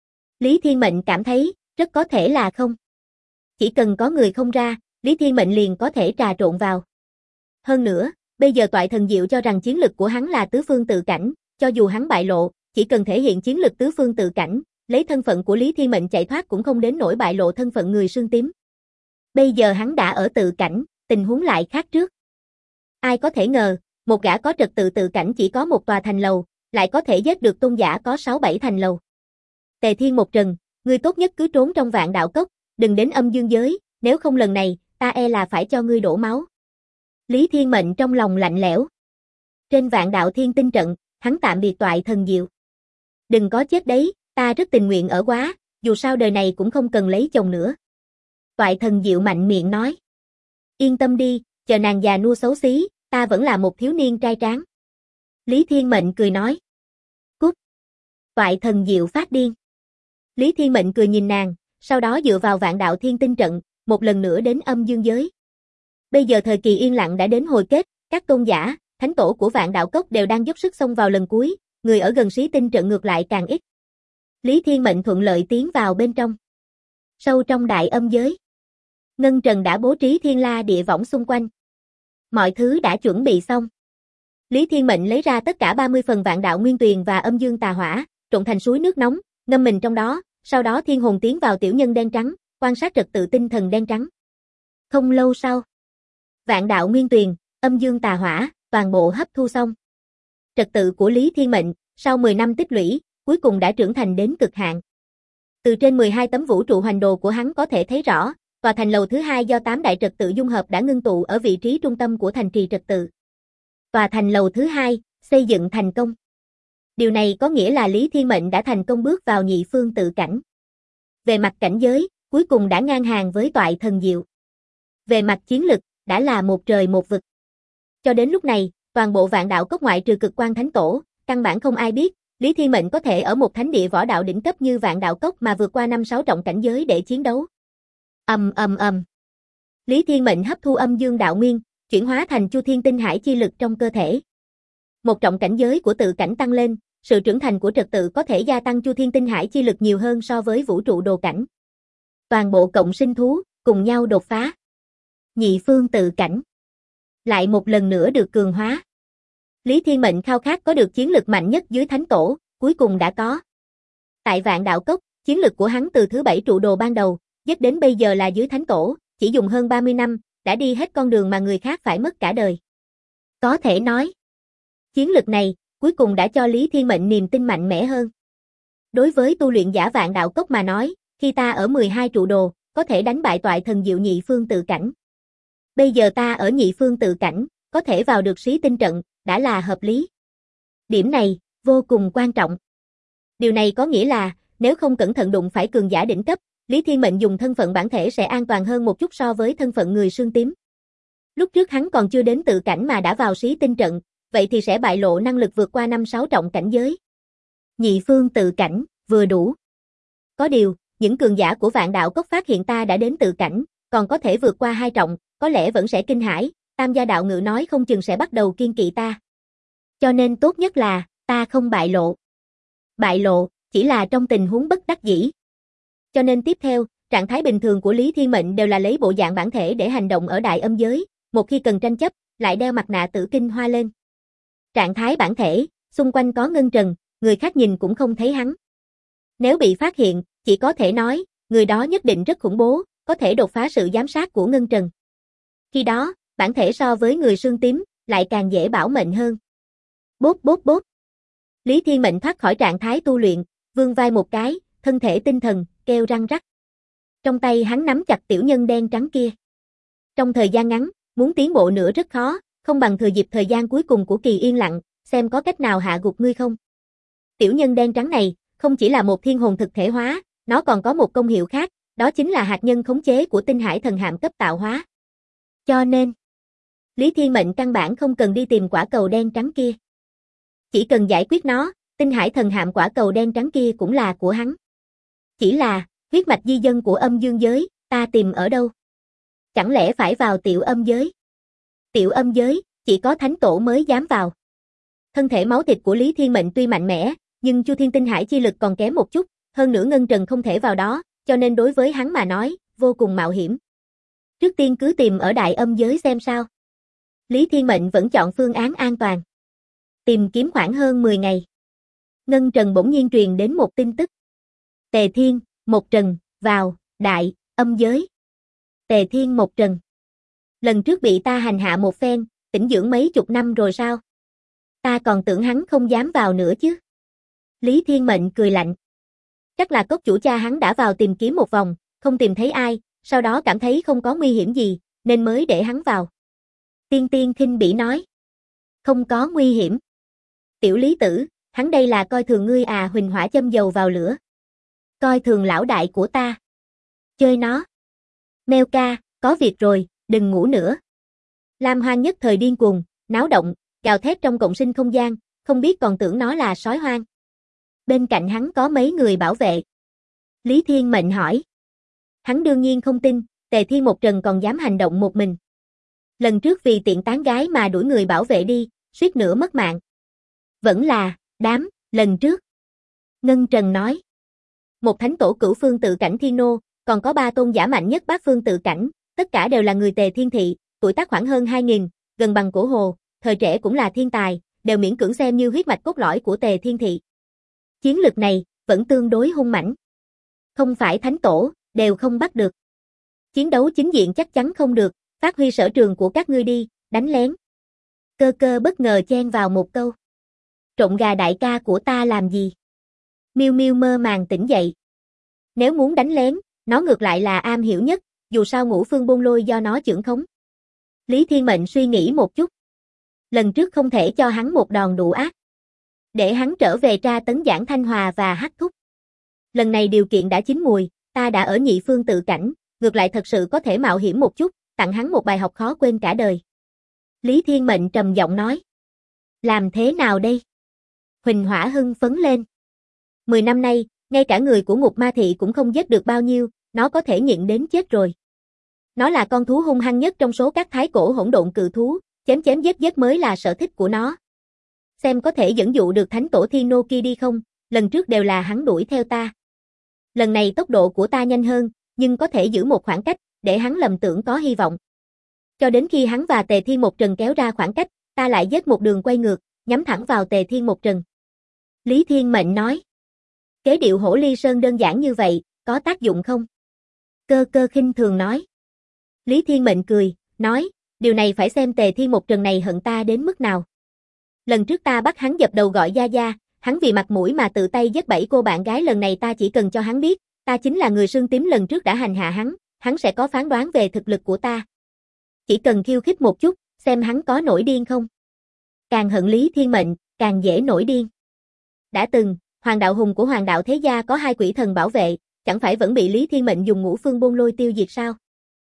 Lý Thiên Mệnh cảm thấy, rất có thể là không. Chỉ cần có người không ra, Lý Thiên Mệnh liền có thể trà trộn vào. Hơn nữa, bây giờ Toại Thần Diệu cho rằng chiến lực của hắn là tứ phương tự cảnh, cho dù hắn bại lộ, chỉ cần thể hiện chiến lực tứ phương tự cảnh, lấy thân phận của Lý Thiên Mệnh chạy thoát cũng không đến nỗi bại lộ thân phận người xương tím. Bây giờ hắn đã ở tự cảnh, tình huống lại khác trước. Ai có thể ngờ, một gã có trật tự tự cảnh chỉ có một tòa thành lầu, lại có thể giết được tôn giả có 6-7 thành lầu. Tề Thiên Một Trần, ngươi tốt nhất cứ trốn trong vạn đạo cốc, đừng đến âm dương giới, nếu không lần này, ta e là phải cho ngươi đổ máu. Lý Thiên Mệnh trong lòng lạnh lẽo. Trên vạn đạo thiên tinh trận, hắn tạm biệt Toại Thần Diệu. Đừng có chết đấy, ta rất tình nguyện ở quá, dù sao đời này cũng không cần lấy chồng nữa. Toại Thần Diệu mạnh miệng nói. Yên tâm đi, chờ nàng già nua xấu xí, ta vẫn là một thiếu niên trai tráng. Lý Thiên Mệnh cười nói. Cút. Toại Thần Diệu phát điên. Lý Thiên Mệnh cười nhìn nàng, sau đó dựa vào vạn đạo thiên tinh trận, một lần nữa đến âm dương giới. Bây giờ thời kỳ yên lặng đã đến hồi kết, các tôn giả, thánh tổ của vạn đạo cốc đều đang dốc sức xông vào lần cuối, người ở gần xí tinh trận ngược lại càng ít. Lý Thiên Mệnh thuận lợi tiến vào bên trong. Sâu trong đại âm giới, Ngân Trần đã bố trí thiên la địa võng xung quanh. Mọi thứ đã chuẩn bị xong. Lý Thiên Mệnh lấy ra tất cả 30 phần vạn đạo nguyên tuyền và âm dương tà hỏa, trộn thành suối nước nóng, ngâm mình trong đó, sau đó thiên hồn tiến vào tiểu nhân đen trắng, quan sát trật tự tinh thần đen trắng. Không lâu sau, vạn đạo nguyên tuyền, âm dương tà hỏa, toàn bộ hấp thu xong. Trật tự của Lý Thiên Mệnh, sau 10 năm tích lũy, cuối cùng đã trưởng thành đến cực hạn. Từ trên 12 tấm vũ trụ hoành đồ của hắn có thể thấy rõ, tòa thành lầu thứ 2 do 8 đại trật tự dung hợp đã ngưng tụ ở vị trí trung tâm của thành trì trật tự. Tòa thành lầu thứ 2, xây dựng thành công. Điều này có nghĩa là Lý Thiên Mệnh đã thành công bước vào nhị phương tự cảnh. Về mặt cảnh giới, cuối cùng đã ngang hàng với Toại Thần Diệu. Về mặt chiến lực, đã là một trời một vực. Cho đến lúc này, toàn bộ vạn đạo cốc ngoại trừ Cực Quan Thánh Tổ, căn bản không ai biết, Lý Thiên Mệnh có thể ở một thánh địa võ đạo đỉnh cấp như vạn đạo cốc mà vượt qua 5-6 trọng cảnh giới để chiến đấu. Lý Thiên Mệnh hấp thu âm dương đạo nguyên, chuyển hóa thành Chu Thiên Tinh Hải chi lực trong cơ thể. Một trọng cảnh giới của tự cảnh tăng lên, sự trưởng thành của trật tự có thể gia tăng Chu Thiên Tinh Hải chi lực nhiều hơn so với vũ trụ đồ cảnh. Toàn bộ cộng sinh thú, cùng nhau đột phá. Nhị phương tự cảnh lại một lần nữa được cường hóa. Lý Thiên Mệnh khao khát có được chiến lực mạnh nhất dưới thánh tổ, cuối cùng đã có. Tại vạn đạo cốc, chiến lực của hắn từ thứ 7 trụ đồ ban đầu, dứt đến bây giờ là dưới thánh tổ, chỉ dùng hơn 30 năm, đã đi hết con đường mà người khác phải mất cả đời. Có thể nói, chiến lực này, cuối cùng đã cho Lý Thiên Mệnh niềm tin mạnh mẽ hơn. Đối với tu luyện giả vạn đạo cốc mà nói, khi ta ở 12 trụ đồ, có thể đánh bại Toại Thần Diệu nhị phương tự cảnh. Bây giờ ta ở nhị phương tự cảnh, có thể vào được xí tinh trận, đã là hợp lý. Điểm này, vô cùng quan trọng. Điều này có nghĩa là, nếu không cẩn thận đụng phải cường giả đỉnh cấp, Lý Thiên Mệnh dùng thân phận bản thể sẽ an toàn hơn một chút so với thân phận người xương tím. Lúc trước hắn còn chưa đến tự cảnh mà đã vào xí tinh trận, vậy thì sẽ bại lộ năng lực vượt qua 5-6 trọng cảnh giới. Nhị phương tự cảnh, vừa đủ. Có điều, những cường giả của vạn đạo cốc phát hiện ta đã đến tự cảnh, còn có thể vượt qua 2 trọng, có lẽ vẫn sẽ kinh hãi, Tam gia đạo ngự nói không chừng sẽ bắt đầu kiên kỵ ta. Cho nên tốt nhất là, ta không bại lộ. Bại lộ, chỉ là trong tình huống bất đắc dĩ. Cho nên tiếp theo, trạng thái bình thường của Lý Thiên Mệnh đều là lấy bộ dạng bản thể để hành động ở đại âm giới, một khi cần tranh chấp, lại đeo mặt nạ tử kinh hoa lên. Trạng thái bản thể, xung quanh có ngân trần, người khác nhìn cũng không thấy hắn. Nếu bị phát hiện, chỉ có thể nói, người đó nhất định rất khủng bố, có thể đột phá sự giám sát của ngân trần. Khi đó, bản thể so với người xương tím, lại càng dễ bảo mệnh hơn. Bốp bốp bốp. Lý Thiên Mệnh thoát khỏi trạng thái tu luyện, vươn vai một cái, thân thể tinh thần, kêu răng rắc. Trong tay hắn nắm chặt tiểu nhân đen trắng kia. Trong thời gian ngắn, muốn tiến bộ nữa rất khó, không bằng thừa dịp thời gian cuối cùng của kỳ yên lặng, xem có cách nào hạ gục ngươi không. Tiểu nhân đen trắng này, không chỉ là một thiên hồn thực thể hóa, nó còn có một công hiệu khác, đó chính là hạt nhân khống chế của tinh hải thần hạm cấp tạo hóa. Cho nên, Lý Thiên Mệnh căn bản không cần đi tìm quả cầu đen trắng kia. Chỉ cần giải quyết nó, tinh hải thần hạm quả cầu đen trắng kia cũng là của hắn. Chỉ là, huyết mạch di dân của âm dương giới, ta tìm ở đâu? Chẳng lẽ phải vào tiểu âm giới? Tiểu âm giới, chỉ có thánh tổ mới dám vào. Thân thể máu thịt của Lý Thiên Mệnh tuy mạnh mẽ, nhưng Chu Thiên tinh hải chi lực còn kém một chút, hơn nữa ngân trần không thể vào đó, cho nên đối với hắn mà nói, vô cùng mạo hiểm. Trước tiên cứ tìm ở đại âm giới xem sao. Lý Thiên Mệnh vẫn chọn phương án an toàn. Tìm kiếm khoảng hơn 10 ngày. Ngân trần bỗng nhiên truyền đến một tin tức. Tề Thiên, Một Trần, vào, đại, âm giới. Tề Thiên Một Trần. Lần trước bị ta hành hạ một phen, tĩnh dưỡng mấy chục năm rồi sao? Ta còn tưởng hắn không dám vào nữa chứ. Lý Thiên Mệnh cười lạnh. Chắc là cốc chủ cha hắn đã vào tìm kiếm một vòng, không tìm thấy ai, sau đó cảm thấy không có nguy hiểm gì, nên mới để hắn vào. Tiên Tiên khinh bỉ nói. Không có nguy hiểm. Tiểu Lý tử, hắn đây là coi thường ngươi à, huỳnh hỏa châm dầu vào lửa. Coi thường lão đại của ta. Chơi nó. Mèo ca, có việc rồi, đừng ngủ nữa. Lam Hoang nhất thời điên cuồng, náo động, gào thét trong cộng sinh không gian, không biết còn tưởng nó là sói hoang. Bên cạnh hắn có mấy người bảo vệ. Lý Thiên Mệnh hỏi. Hắn đương nhiên không tin, Tề Thiên Một Trần còn dám hành động một mình. Lần trước vì tiện tán gái mà đuổi người bảo vệ đi, suýt nữa mất mạng. Vẫn là, lần trước. Ngân Trần nói. Một thánh tổ cửu phương tự cảnh thiên nô, còn có 3 tôn giả mạnh nhất bát phương tự cảnh, tất cả đều là người Tề Thiên Thị, tuổi tác khoảng hơn 2000, gần bằng Cổ Hồ, thời trẻ cũng là thiên tài, đều miễn cưỡng xem như huyết mạch cốt lõi của Tề Thiên Thị. Chiến lực này, vẫn tương đối hung mãnh. Không phải thánh tổ, đều không bắt được. Chiến đấu chính diện chắc chắn không được, phát huy sở trường của các ngươi đi, đánh lén. Cơ cơ bất ngờ chen vào một câu. Trộn gà đại ca của ta làm gì? Miêu Miêu mơ màng tỉnh dậy. Nếu muốn đánh lén, nó ngược lại là am hiểu nhất, dù sao ngũ phương bôn lôi do nó chưởng khống. Lý Thiên Mệnh suy nghĩ một chút. Lần trước không thể cho hắn một đòn đủ ác. Để hắn trở về tra tấn Giảng Thanh Hòa và Hắc Thúc. Lần này điều kiện đã chín mùi, ta đã ở nhị phương tự cảnh, ngược lại thật sự có thể mạo hiểm một chút, tặng hắn một bài học khó quên cả đời. Lý Thiên Mệnh trầm giọng nói. Làm thế nào đây? Huỳnh Hỏa hưng phấn lên. 10 năm nay, ngay cả người của Ngục Ma Thị cũng không giết được bao nhiêu, nó có thể nhịn đến chết rồi. Nó là con thú hung hăng nhất trong số các thái cổ hỗn độn cự thú, chém chém giết giết mới là sở thích của nó. Xem có thể dẫn dụ được thánh tổ Thiên Nô kia đi không, lần trước đều là hắn đuổi theo ta. Lần này tốc độ của ta nhanh hơn, nhưng có thể giữ một khoảng cách, để hắn lầm tưởng có hy vọng. Cho đến khi hắn và Tề Thiên Một Trần kéo ra khoảng cách, ta lại giết một đường quay ngược, nhắm thẳng vào Tề Thiên Một Trần. Lý Thiên Mệnh nói. Kế điệu hổ ly sơn đơn giản như vậy, có tác dụng không? Cơ cơ khinh thường nói. Lý Thiên Mệnh cười, nói, điều này phải xem Tề Thiên Một Trần này hận ta đến mức nào. Lần trước ta bắt hắn dập đầu gọi gia gia, hắn vì mặt mũi mà tự tay giết 7 cô bạn gái, lần này ta chỉ cần cho hắn biết, ta chính là người xương tím lần trước đã hành hạ hắn sẽ có phán đoán về thực lực của ta. Chỉ cần khiêu khích một chút, xem hắn có nổi điên không. Càng hận Lý Thiên Mệnh, càng dễ nổi điên. Đã từng, Hoàng đạo hùng của Hoàng đạo thế gia có 2 quỷ thần bảo vệ, chẳng phải vẫn bị Lý Thiên Mệnh dùng ngũ phương bôn lôi tiêu diệt sao?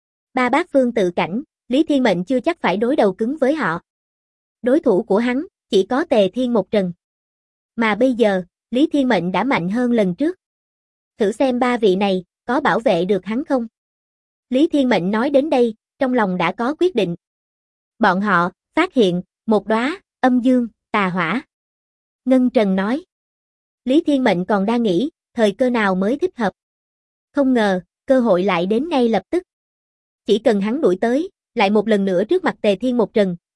3 bát phương tự cảnh, Lý Thiên Mệnh chưa chắc phải đối đầu cứng với họ. Đối thủ của hắn, chỉ có Tề Thiên Một Trần. Mà bây giờ, Lý Thiên Mệnh đã mạnh hơn lần trước. Thử xem 3 vị này, có bảo vệ được hắn không? Lý Thiên Mệnh nói đến đây, trong lòng đã có quyết định. Bọn họ, phát hiện, một đóa, âm dương, tà hỏa. Ngân Trần nói. Lý Thiên Mệnh còn đang nghĩ, thời cơ nào mới thích hợp. Không ngờ, cơ hội lại đến ngay lập tức. Chỉ cần hắn đuổi tới, lại một lần nữa trước mặt Tề Thiên Một Trần,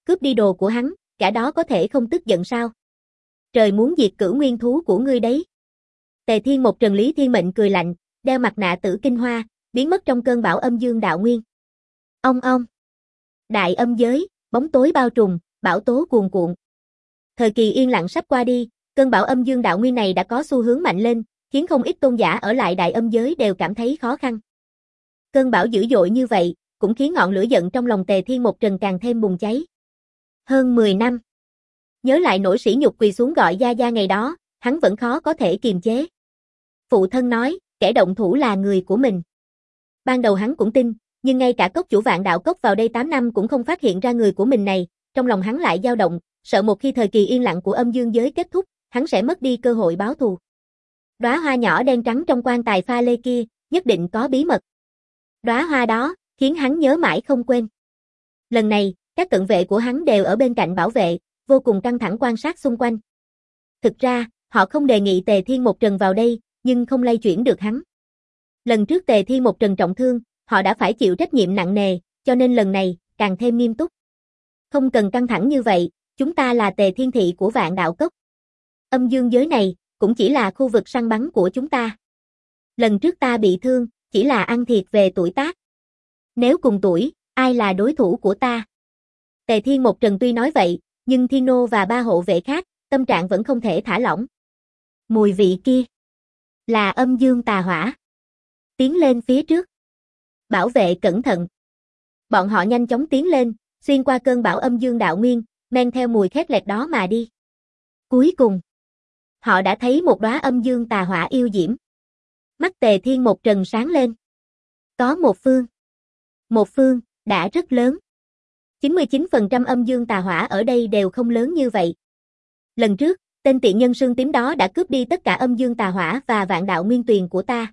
cướp đi đồ của hắn, cả đó có thể không tức giận sao? Trời muốn diệt cửu nguyên thú của ngươi đấy. Tề Thiên một trần Lý Thiên Mệnh cười lạnh, đeo mặt nạ tử kinh hoa, biến mất trong cơn bão âm dương đạo nguyên. Ong. Đại âm giới, bóng tối bao trùm, bão tố cuồn cuộn. Thời kỳ yên lặng sắp qua đi, cơn bão âm dương đạo nguyên này đã có xu hướng mạnh lên, khiến không ít tôn giả ở lại đại âm giới đều cảm thấy khó khăn. Cơn bão dữ dội như vậy, cũng khiến ngọn lửa giận trong lòng Tề Thiên một trần càng thêm bùng cháy. Hơn 10 năm. Nhớ lại nỗi sỉ nhục quỳ xuống gọi gia gia ngày đó, hắn vẫn khó có thể kiềm chế. Phụ thân nói, kẻ động thủ là người của mình. Ban đầu hắn cũng tin, nhưng ngay cả cốc chủ Vạn Đạo Cốc vào đây 8 năm cũng không phát hiện ra người của mình này, trong lòng hắn lại dao động, sợ một khi thời kỳ yên lặng của âm dương giới kết thúc, hắn sẽ mất đi cơ hội báo thù. Đóa hoa nhỏ đen trắng trong quan tài pha lê kia, nhất định có bí mật. Đóa hoa đó, khiến hắn nhớ mãi không quên. Lần này, các cận vệ của hắn đều ở bên cạnh bảo vệ, vô cùng căng thẳng quan sát xung quanh. Thực ra, họ không đề nghị Tề Thiên một trần vào đây, nhưng không lay chuyển được hắn. Lần trước Tề Thiên một trần trọng thương, họ đã phải chịu trách nhiệm nặng nề, cho nên lần này, càng thêm nghiêm túc. Không cần căng thẳng như vậy, chúng ta là Tề Thiên thị của Vạn Đạo Cốc. Âm dương giới này, cũng chỉ là khu vực săn bắn của chúng ta. Lần trước ta bị thương, chỉ là ăn thiệt về tuổi tác. Nếu cùng tuổi, ai là đối thủ của ta? Tề Thiên một trần tuy nói vậy, nhưng Thiên Nô và 3 hộ vệ khác, tâm trạng vẫn không thể thả lỏng. Mùi vị kia, là âm dương tà hỏa. Tiến lên phía trước. Bảo vệ cẩn thận. Bọn họ nhanh chóng tiến lên, xuyên qua cơn bão âm dương đạo nguyên, men theo mùi khét lẹt đó mà đi. Cuối cùng, họ đã thấy một đóa âm dương tà hỏa yêu diễm. Mắt Tề Thiên một trần sáng lên. Có một phương, đã rất lớn. 99% âm dương tà hỏa ở đây đều không lớn như vậy. Lần trước, tên tiện nhân sương tím đó đã cướp đi tất cả âm dương tà hỏa và vạn đạo nguyên tuyền của ta.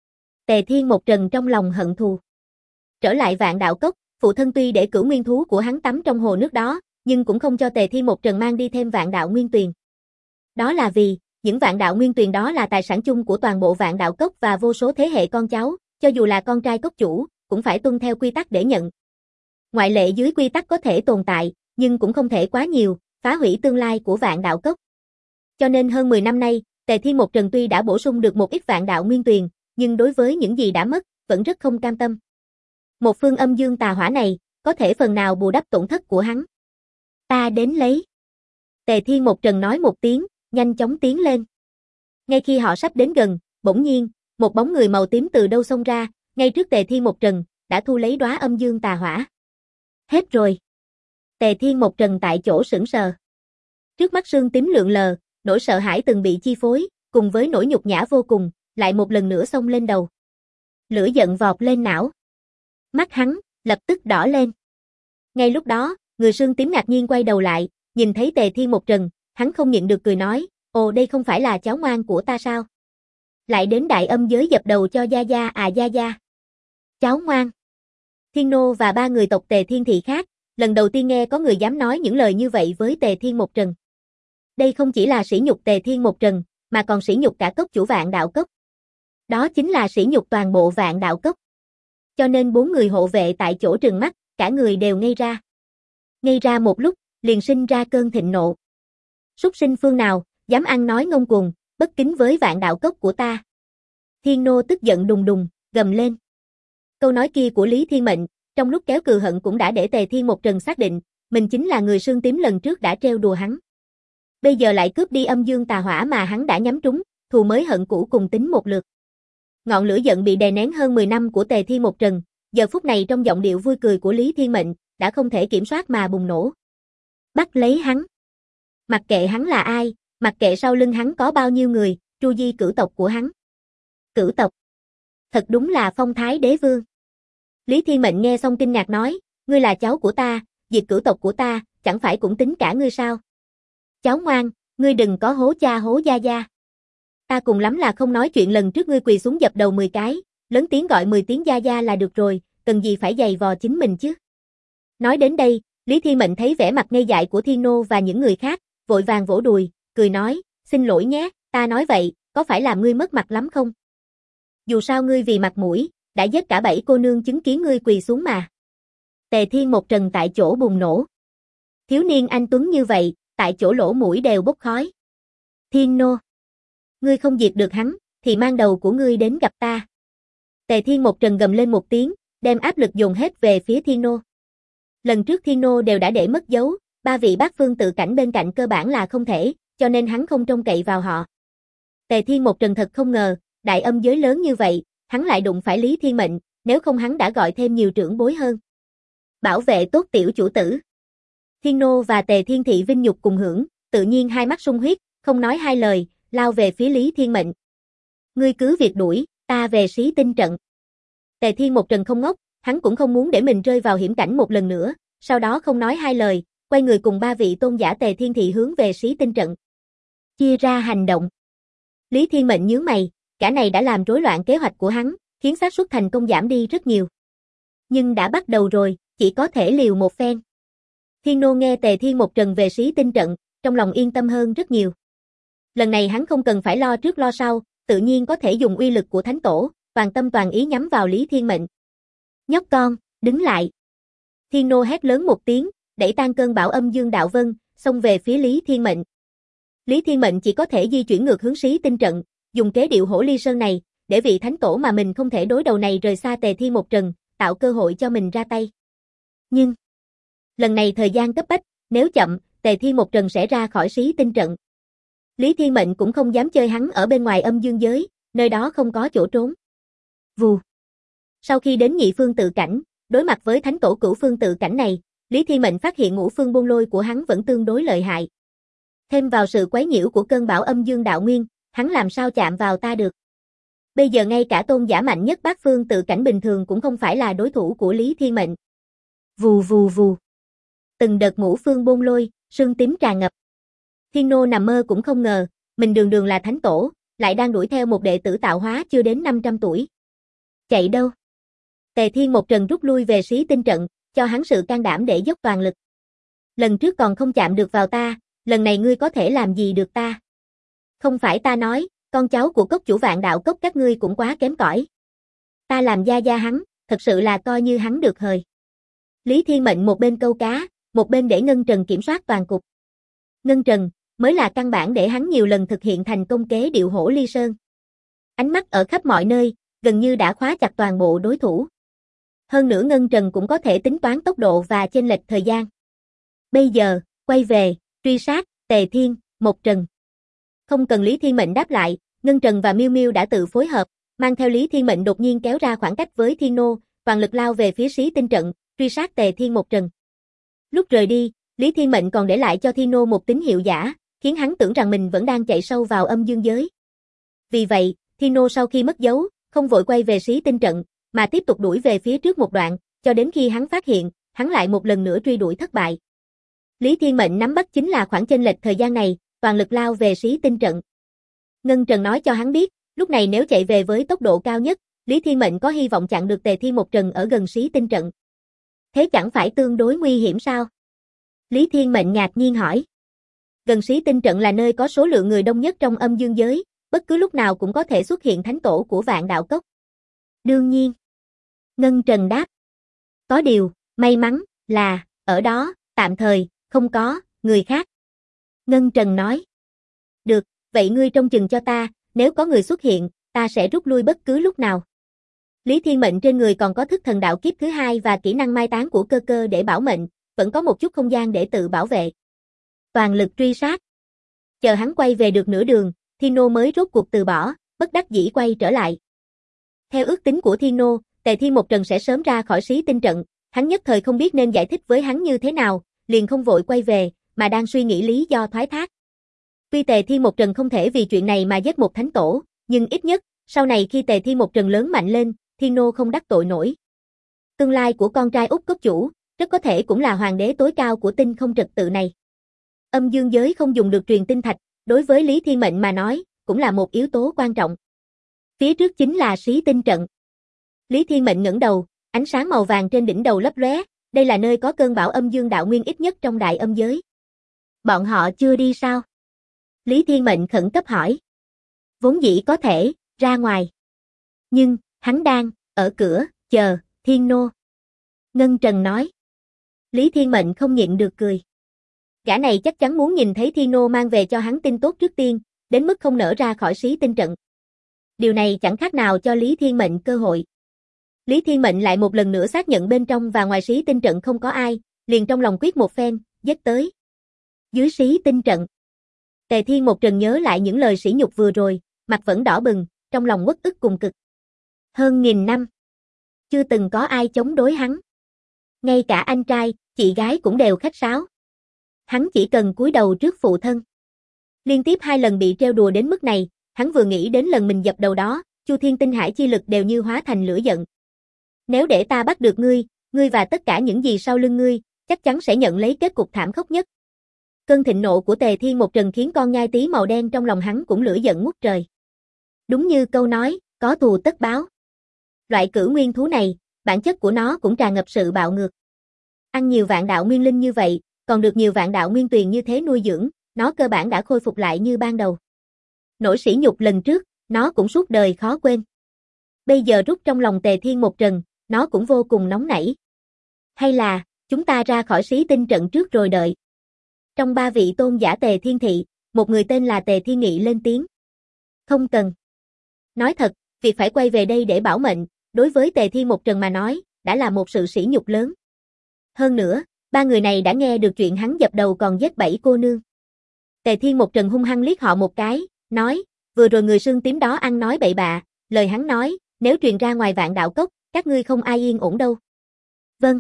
Tề Thiên một trần trong lòng hận thù. Trở lại Vạn Đạo Cốc, phụ thân tuy để cửu nguyên thú của hắn tắm trong hồ nước đó, nhưng cũng không cho Tề Thiên một trần mang đi thêm vạn đạo nguyên tuyền. Đó là vì, những vạn đạo nguyên tuyền đó là tài sản chung của toàn bộ Vạn Đạo Cốc và vô số thế hệ con cháu, cho dù là con trai cốc chủ, cũng phải tuân theo quy tắc để nhận. Ngoại lệ dưới quy tắc có thể tồn tại, nhưng cũng không thể quá nhiều, phá hủy tương lai của Vạn Đạo Cốc. Cho nên hơn 10 năm nay, Tề Thiên một trần tuy đã bổ sung được một ít vạn đạo nguyên tuyền, nhưng đối với những gì đã mất, vẫn rất không cam tâm. Một phương âm dương tà hỏa này, có thể phần nào bù đắp tổn thất của hắn. Ta đến lấy. Tề Thiên một trần nói một tiếng, nhanh chóng tiến lên. Ngay khi họ sắp đến gần, bỗng nhiên, một bóng người màu tím từ đâu xông ra, ngay trước Tề Thiên một trần, đã thu lấy đóa âm dương tà hỏa. Hết rồi. Tề Thiên một trần tại chỗ sững sờ. Trước mắt sương tím lượn lờ, nỗi sợ hãi từng bị chi phối, cùng với nỗi nhục nhã vô cùng, lại một lần nữa xông lên đầu. Lửa giận vọt lên não. Mắt hắn, lập tức đỏ lên. Ngay lúc đó, người sương tím ngạc nhiên quay đầu lại, nhìn thấy Tề Thiên một trần, hắn không nhịn được cười nói, ồ đây không phải là cháu ngoan của ta sao? Lại đến đại âm giới dập đầu cho gia gia à gia gia. Cháu ngoan. Thiên Nô và 3 người tộc Tề Thiên thị khác, lần đầu tiên nghe có người dám nói những lời như vậy với Tề Thiên một trần. Đây không chỉ là sỉ nhục Tề Thiên một trần, mà còn sỉ nhục cả cốc chủ Vạn Đạo Cốc. Đó chính là sỉ nhục toàn bộ Vạn Đạo Cốc. Cho nên 4 người hộ vệ tại chỗ trừng mắt, cả người đều ngây ra. Ngây ra một lúc, liền sinh ra cơn thịnh nộ. Súc sinh phương nào, dám ăn nói ngông cuồng, bất kính với Vạn Đạo Cốc của ta. Thiên Nô tức giận đùng đùng, gầm lên. Câu nói kia của Lý Thiên Mệnh, trong lúc kéo cừ hận cũng đã để Tề Thiên một trần xác định, mình chính là người sương tím lần trước đã trêu đùa hắn. Bây giờ lại cướp đi âm dương tà hỏa mà hắn đã nhắm trúng, thù mới hận cũ cùng tính một lượt. Ngọn lửa giận bị đè nén hơn 10 năm của Tề Thiên một trần, giờ phút này trong giọng điệu vui cười của Lý Thiên Mệnh, đã không thể kiểm soát mà bùng nổ. Bắt lấy hắn. Mặc kệ hắn là ai, mặc kệ sau lưng hắn có bao nhiêu người, tru di cửu tộc của hắn. Cửu tộc. Thật đúng là phong thái đế vương. Lý Thiên Mệnh nghe xong kinh ngạc nói, ngươi là cháu của ta, diệt cửu tộc của ta, chẳng phải cũng tính cả ngươi sao? Cháu ngoan, ngươi đừng có hố cha hố gia gia. Ta cùng lắm là không nói chuyện lần trước ngươi quỳ xuống dập đầu 10 cái, lớn tiếng gọi 10 tiếng gia gia là được rồi, cần gì phải giày vò chính mình chứ. Nói đến đây, Lý Thiên Mệnh thấy vẻ mặt ngây dại của Thiên Nô và những người khác, vội vàng vỗ đùi, cười nói, xin lỗi nhé, ta nói vậy, có phải làm ngươi mất mặt lắm không? Dù sao ngươi vì mặt mũi, đã giết cả 7 cô nương chứng kiến ngươi quỳ xuống mà. Tề Thiên một trần tại chỗ bùng nổ. Thiếu niên anh tuấn như vậy, tại chỗ lỗ mũi đều bốc khói. Thiên Nô, ngươi không diệt được hắn, thì mang đầu của ngươi đến gặp ta. Tề Thiên một trần gầm lên một tiếng, đem áp lực dồn hết về phía Thiên Nô. Lần trước Thiên Nô đều đã để mất dấu, ba vị bát phương tự cảnh bên cạnh cơ bản là không thể, cho nên hắn không trông cậy vào họ. Tề Thiên một trần thật không ngờ, đại âm giới lớn như vậy, hắn lại đụng phải Lý Thiên Mệnh, nếu không hắn đã gọi thêm nhiều trưởng bối hơn. Bảo vệ tốt tiểu chủ tử. Thiên Nô và Tề Thiên Thị vinh nhục cùng hưởng, tự nhiên hai mắt sung huyết, không nói hai lời, lao về phía Lý Thiên Mệnh. Ngươi cứ việc đuổi, ta về Xí Tinh trận. Tề Thiên một trần không ngốc, hắn cũng không muốn để mình rơi vào hiểm cảnh một lần nữa, sau đó không nói hai lời, quay người cùng ba vị tôn giả Tề Thiên Thị hướng về Xí Tinh trận. Chia ra hành động. Lý Thiên Mệnh nhướng mày, cả này đã làm rối loạn kế hoạch của hắn, khiến xác suất thành công giảm đi rất nhiều. Nhưng đã bắt đầu rồi, chỉ có thể liều một phen. Thiên Nô nghe Tề Thiên một trần về Xí Tinh trận, trong lòng yên tâm hơn rất nhiều. Lần này hắn không cần phải lo trước lo sau, tự nhiên có thể dùng uy lực của Thánh Tổ, toàn tâm toàn ý nhắm vào Lý Thiên Mệnh. Nhóc con, đứng lại. Thiên Nô hét lớn một tiếng, đẩy tan cơn bão âm dương đạo vân, xông về phía Lý Thiên Mệnh. Lý Thiên Mệnh chỉ có thể di chuyển ngược hướng Xí Tinh trận, dùng kế điệu Hổ Ly Sơn này, để vị Thánh Tổ mà mình không thể đối đầu này rời xa Tề Thiên một trần, tạo cơ hội cho mình ra tay. Nhưng, lần này thời gian cấp bách, nếu chậm, Tề Thiên một trần sẽ ra khỏi Xí Tinh trận. Lý Thiên Mệnh cũng không dám chơi hắn ở bên ngoài âm dương giới, nơi đó không có chỗ trốn. Vù. Sau khi đến nhị phương tự cảnh, đối mặt với Thánh Tổ cửu phương tự cảnh này, Lý Thiên Mệnh phát hiện ngũ phương buôn lôi của hắn vẫn tương đối lợi hại. Thêm vào sự quấy nhiễu của cơn bão âm dương đạo nguyên, hắn làm sao chạm vào ta được. Bây giờ ngay cả tôn giả mạnh nhất bát phương tự cảnh bình thường cũng không phải là đối thủ của Lý Thiên Mệnh. Vù vù vù. Từng đợt ngũ phương buôn lôi, sương tím tràn ngập. Thiên Nô nằm mơ cũng không ngờ, mình đường đường là Thánh Tổ, lại đang đuổi theo một đệ tử tạo hóa chưa đến 500 tuổi. Chạy đâu? Tề Thiên một trần rút lui về Xí Tinh trận, cho hắn sự can đảm để dốc toàn lực. Lần trước còn không chạm được vào ta, lần này ngươi có thể làm gì được ta? Không phải ta nói, con cháu của cốc chủ Vạn Đạo Cốc các ngươi cũng quá kém cỏi. Ta làm gia gia hắn, thật sự là coi như hắn được hời. Lý Thiên Mệnh một bên câu cá, một bên để Ngân Trần kiểm soát toàn cục. Ngân Trần mới là căn bản để hắn nhiều lần thực hiện thành công kế điệu Hổ Ly Sơn. Ánh mắt ở khắp mọi nơi, gần như đã khóa chặt toàn bộ đối thủ. Hơn nữa Ngân Trần cũng có thể tính toán tốc độ và chênh lệch thời gian. Bây giờ, quay về, truy sát, Tề Thiên, một trần. Không cần Lý Thiên Mệnh đáp lại, Ngân Trần và Miêu Miêu đã tự phối hợp, mang theo Lý Thiên Mệnh đột nhiên kéo ra khoảng cách với Thiên Nô, toàn lực lao về phía Xí Tinh trận, truy sát Tề Thiên một trần. Lúc rời đi, Lý Thiên Mệnh còn để lại cho Thiên Nô một tín hiệu giả, khiến hắn tưởng rằng mình vẫn đang chạy sâu vào âm dương giới. Vì vậy, Thiên Nô sau khi mất dấu, không vội quay về Xí Tinh trận, mà tiếp tục đuổi về phía trước một đoạn, cho đến khi hắn phát hiện, hắn lại một lần nữa truy đuổi thất bại. Lý Thiên Mệnh nắm bắt chính là khoảng chênh lệch thời gian này, toàn lực lao về Xí Tinh trận. Ngân Trần nói cho hắn biết, lúc này nếu chạy về với tốc độ cao nhất, Lý Thiên Mệnh có hy vọng chặn được Tề Thiên một trần ở gần Xí Tinh trận. Thế chẳng phải tương đối nguy hiểm sao? Lý Thiên Mệnh ngạc nhiên hỏi. Gần Xí Tinh trận là nơi có số lượng người đông nhất trong âm dương giới, bất cứ lúc nào cũng có thể xuất hiện Thánh Tổ của Vạn Đạo Cốc. Đương nhiên. Ngân Trần đáp. Có điều, may mắn, là, ở đó, tạm thời, không có, người khác. Ngân Trần nói. Được, vậy ngươi trông chừng cho ta, nếu có người xuất hiện, ta sẽ rút lui bất cứ lúc nào. Lý Thiên Mệnh trên người còn có thức thần đạo kiếp thứ hai và kỹ năng mai táng của cơ cơ để bảo mệnh, vẫn có một chút không gian để tự bảo vệ. Toàn lực truy sát. Chờ hắn quay về được nửa đường, Thiên Nô mới rốt cuộc từ bỏ, bất đắc dĩ quay trở lại. Theo ước tính của Thiên Nô, Tề Thiên một trần sẽ sớm ra khỏi Xí Tinh trận, hắn nhất thời không biết nên giải thích với hắn như thế nào, liền không vội quay về, mà đang suy nghĩ lý do thoái thác. Tuy Tề Thiên một trần không thể vì chuyện này mà giết một Thánh Tổ, nhưng ít nhất, sau này khi Tề Thiên một trần lớn mạnh lên, Thiên Nô không đắc tội nổi. Tương lai của con trai út cốc chủ, rất có thể cũng là hoàng đế tối cao của tinh không trật tự này. Âm dương giới không dùng được truyền tinh thạch, đối với Lý Thiên Mệnh mà nói, cũng là một yếu tố quan trọng. Phía trước chính là Xí Tinh trận. Lý Thiên Mệnh ngẩng đầu, ánh sáng màu vàng trên đỉnh đầu lấp lóe, đây là nơi có cơn bão âm dương đạo nguyên ít nhất trong đại âm giới. Bọn họ chưa đi sao? Lý Thiên Mệnh khẩn cấp hỏi. Vốn dĩ có thể, ra ngoài. Nhưng, hắn đang, ở cửa, chờ, Thiên Nô. Ngân Trần nói. Lý Thiên Mệnh không nhịn được cười. Gã này chắc chắn muốn nhìn thấy Thiên Nô mang về cho hắn tin tốt trước tiên, đến mức không nỡ ra khỏi Xí Tinh trận. Điều này chẳng khác nào cho Lý Thiên Mệnh cơ hội. Lý Thiên Mệnh lại một lần nữa xác nhận bên trong và ngoài Xí Tinh trận không có ai, liền trong lòng quyết một phen, giết tới. Dưới Xí Tinh trận. Tề Thiên một trần nhớ lại những lời sỉ nhục vừa rồi, mặt vẫn đỏ bừng, trong lòng uất ức cùng cực. Hơn 1000 năm, chưa từng có ai chống đối hắn. Ngay cả anh trai, chị gái cũng đều khách sáo. Hắn chỉ cần cúi đầu trước phụ thân. Liên tiếp 2 lần bị trêu đùa đến mức này, hắn vừa nghĩ đến lần mình dập đầu đó, Chu Thiên Tinh Hải chi lực đều như hóa thành lửa giận. Nếu để ta bắt được ngươi, ngươi và tất cả những gì sau lưng ngươi, chắc chắn sẽ nhận lấy kết cục thảm khốc nhất. Cơn thịnh nộ của Tề Thiên một trần khiến con nhai tí màu đen trong lòng hắn cũng lửa giận ngút trời. Đúng như câu nói, có thù tất báo. Loại cửu nguyên thú này, bản chất của nó cũng tràn ngập sự bạo ngược. Ăn nhiều vạn đạo nguyên linh như vậy, còn được nhiều vạn đạo nguyên tuyền như thế nuôi dưỡng, nó cơ bản đã khôi phục lại như ban đầu. Nỗi sỉ nhục lần trước, nó cũng suốt đời khó quên. Bây giờ rút trong lòng Tề Thiên một trần, nó cũng vô cùng nóng nảy. Hay là, chúng ta ra khỏi Xí Tinh trận trước rồi đợi. Trong 3 vị tôn giả Tề Thiên Thị, một người tên là Tề Thiên Nghị lên tiếng. Không cần. Nói thật, việc phải quay về đây để bảo mệnh, đối với Tề Thiên một trần mà nói, đã là một sự sỉ nhục lớn. Hơn nữa, 3 người này đã nghe được chuyện hắn dập đầu còn giết 7 cô nương. Tề Thiên một trần hung hăng liếc họ một cái, nói, vừa rồi người xương tím đó ăn nói bậy bạ, lời hắn nói, nếu truyền ra ngoài Vạn Đạo Cốc, các ngươi không ai yên ổn đâu. Vâng.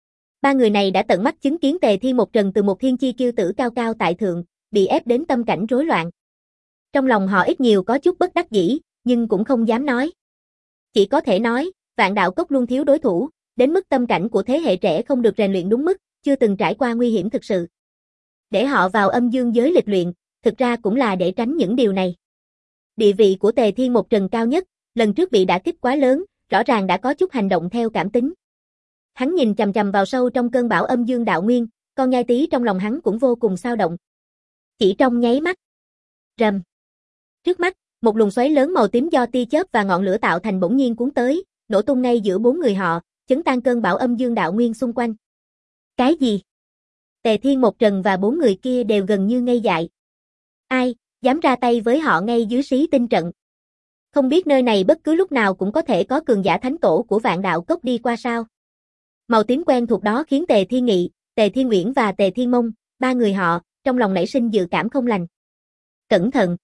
3 người này đã tận mắt chứng kiến Tề Thiên một trần từ một thiên chi kiêu tử cao cao tại thượng, bị ép đến tâm cảnh rối loạn. Trong lòng họ ít nhiều có chút bất đắc dĩ, nhưng cũng không dám nói. Chỉ có thể nói, Vạn Đạo Cốc luôn thiếu đối thủ, đến mức tâm cảnh của thế hệ trẻ không được rèn luyện đúng mức, chưa từng trải qua nguy hiểm thực sự. Để họ vào âm dương giới lịch luyện, thực ra cũng là để tránh những điều này. Địa vị của Tề Thiên một trần cao nhất, lần trước bị đả kích quá lớn, rõ ràng đã có chút hành động theo cảm tính. Hắn nhìn chằm chằm vào sâu trong cơn bão âm dương đạo nguyên, con nhai tí trong lòng hắn cũng vô cùng xao động. Chỉ trong nháy mắt. Rầm. Trước mắt, một luồng xoáy lớn màu tím do tia chớp và ngọn lửa tạo thành bỗng nhiên cuốn tới, nổ tung ngay giữa 4 người họ, chấn tan cơn bão âm dương đạo nguyên xung quanh. Cái gì? Tề Thiên một trần và 4 người kia đều gần như ngây dại. Ai dám ra tay với họ ngay dưới Xí Tinh trận? Không biết nơi này bất cứ lúc nào cũng có thể có cường giả thánh tổ của Vạn Đạo Cốc đi qua sao? Màu tím quen thuộc đó khiến Tề Thiên Nghị, Tề Thiên Uyển và Tề Thiên Mông, 3 người họ, trong lòng nảy sinh dự cảm không lành. Cẩn thận!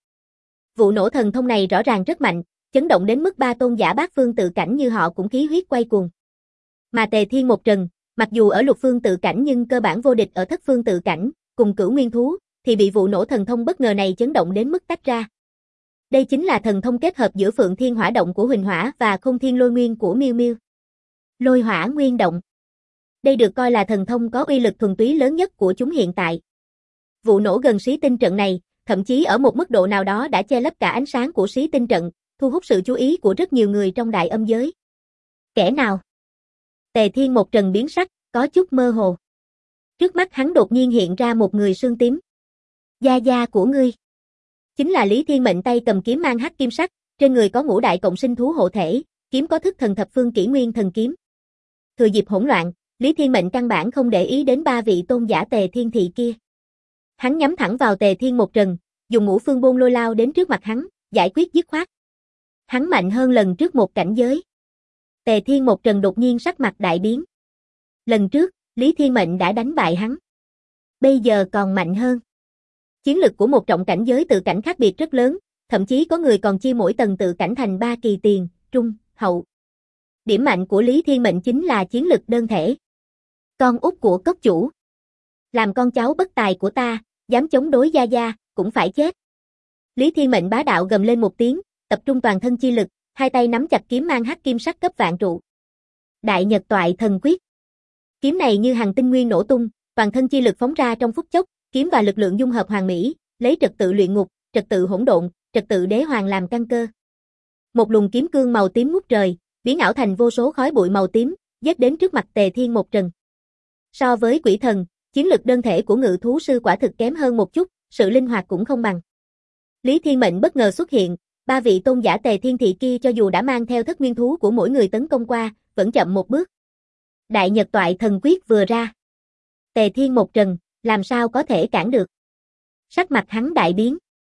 Vụ nổ thần thông này rõ ràng rất mạnh, chấn động đến mức 3 tôn giả bát phương tự cảnh như họ cũng khí huyết quay cuồng. Mà Tề Thiên một trần, mặc dù ở lục phương tự cảnh nhưng cơ bản vô địch ở thất phương tự cảnh, cùng cửu nguyên thú, thì bị vụ nổ thần thông bất ngờ này chấn động đến mức tách ra. Đây chính là thần thông kết hợp giữa Phượng Thiên Hỏa Động của Huỳnh Hỏa và Không Thiên Lôi Nguyên của Miêu Miêu. Lôi Hỏa Nguyên Động. Đây được coi là thần thông có uy lực thuần túy lớn nhất của chúng hiện tại. Vụ nổ gần Xí Tinh trận này, thậm chí ở một mức độ nào đó đã che lấp cả ánh sáng của Xí Tinh trận, thu hút sự chú ý của rất nhiều người trong đại âm giới. Kẻ nào? Tề Thiên một trần biến sắc, có chút mơ hồ. Trước mắt hắn đột nhiên hiện ra một người xương tím. Gia gia của ngươi. Chính là Lý Thiên Mệnh, tay cầm kiếm mang hắc kim sắc, trên người có ngũ đại cộng sinh thú hộ thể, kiếm có thức thần thập phương kỷ nguyên thần kiếm. Thừa dịp hỗn loạn, Lý Thiên Mệnh căn bản không để ý đến 3 vị tôn giả Tề Thiên Thị kia. Hắn nhắm thẳng vào Tề Thiên một trần, dùng ngũ phương bôn lôi lao đến trước mặt hắn, giải quyết dứt khoát. Hắn mạnh hơn lần trước một cảnh giới. Tề Thiên một trần đột nhiên sắc mặt đại biến. Lần trước, Lý Thiên Mệnh đã đánh bại hắn. Bây giờ còn mạnh hơn. Chiến lực của một trọng cảnh giới tự cảnh khác biệt rất lớn, thậm chí có người còn chia mỗi tầng tự cảnh thành 3 kỳ tiền, trung, hậu. Điểm mạnh của Lý Thiên Mệnh chính là chiến lực đơn thể. Con út của cốc chủ. Làm con cháu bất tài của ta, dám chống đối gia gia, cũng phải chết. Lý Thiên Mệnh bá đạo gầm lên một tiếng, tập trung toàn thân chi lực, hai tay nắm chặt kiếm mang hắc kim sắc cấp vạn trụ. Đại Nhật Toại Thần Quyết. Kiếm này như hàng tinh nguyên nổ tung, toàn thân chi lực phóng ra trong phút chốc, kiếm và lực lượng dung hợp hoàn mỹ, lấy trật tự luyện ngục, trật tự hỗn độn, trật tự đế hoàng làm căn cơ. Một luồng kiếm cương màu tím ngút trời, biến ảo thành vô số khói bụi màu tím, giết đến trước mặt Tề Thiên một trần. So với quỷ thần, chiến lực đơn thể của ngự thú sư quả thực kém hơn một chút, sự linh hoạt cũng không bằng. Lý Thiên Mệnh bất ngờ xuất hiện, 3 vị tôn giả Tề Thiên Thị kia cho dù đã mang theo thất nguyên thú của mỗi người tấn công qua, vẫn chậm một bước. Đại Nhật Toại Thần Quyết vừa ra. Tề Thiên một trần, làm sao có thể cản được. Sắc mặt hắn đại biến.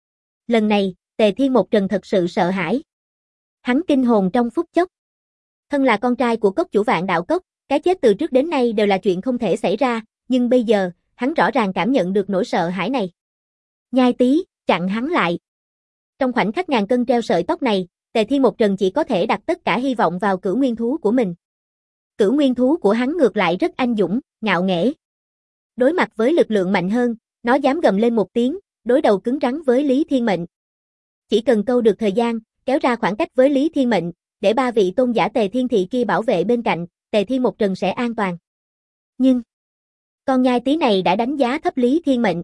Lần này, Tề Thiên Một Trần thật sự sợ hãi. Hắn kinh hồn trong phút chốc. Thân là con trai của cốc chủ Vạn Đạo Cốc, cái chết từ trước đến nay đều là chuyện không thể xảy ra, nhưng bây giờ, hắn rõ ràng cảm nhận được nỗi sợ hãi này. Nhai Tý, chặn hắn lại. Trong khoảnh khắc ngàn cân treo sợi tóc này, Tề Thiên Một Trần chỉ có thể đặt tất cả hy vọng vào cửu nguyên thú của mình. Cửu nguyên thú của hắn ngược lại rất anh dũng, ngạo nghễ. Đối mặt với lực lượng mạnh hơn, nó dám gầm lên một tiếng, đối đầu cứng rắn với Lý Thiên Mệnh. Chỉ cần câu được thời gian, kéo ra khoảng cách với Lý Thiên Mệnh, để ba vị tôn giả Tề Thiên Thị kia bảo vệ bên cạnh, Tề Thiên Một Trần sẽ an toàn. Nhưng, con nhai tí này đã đánh giá thấp Lý Thiên Mệnh.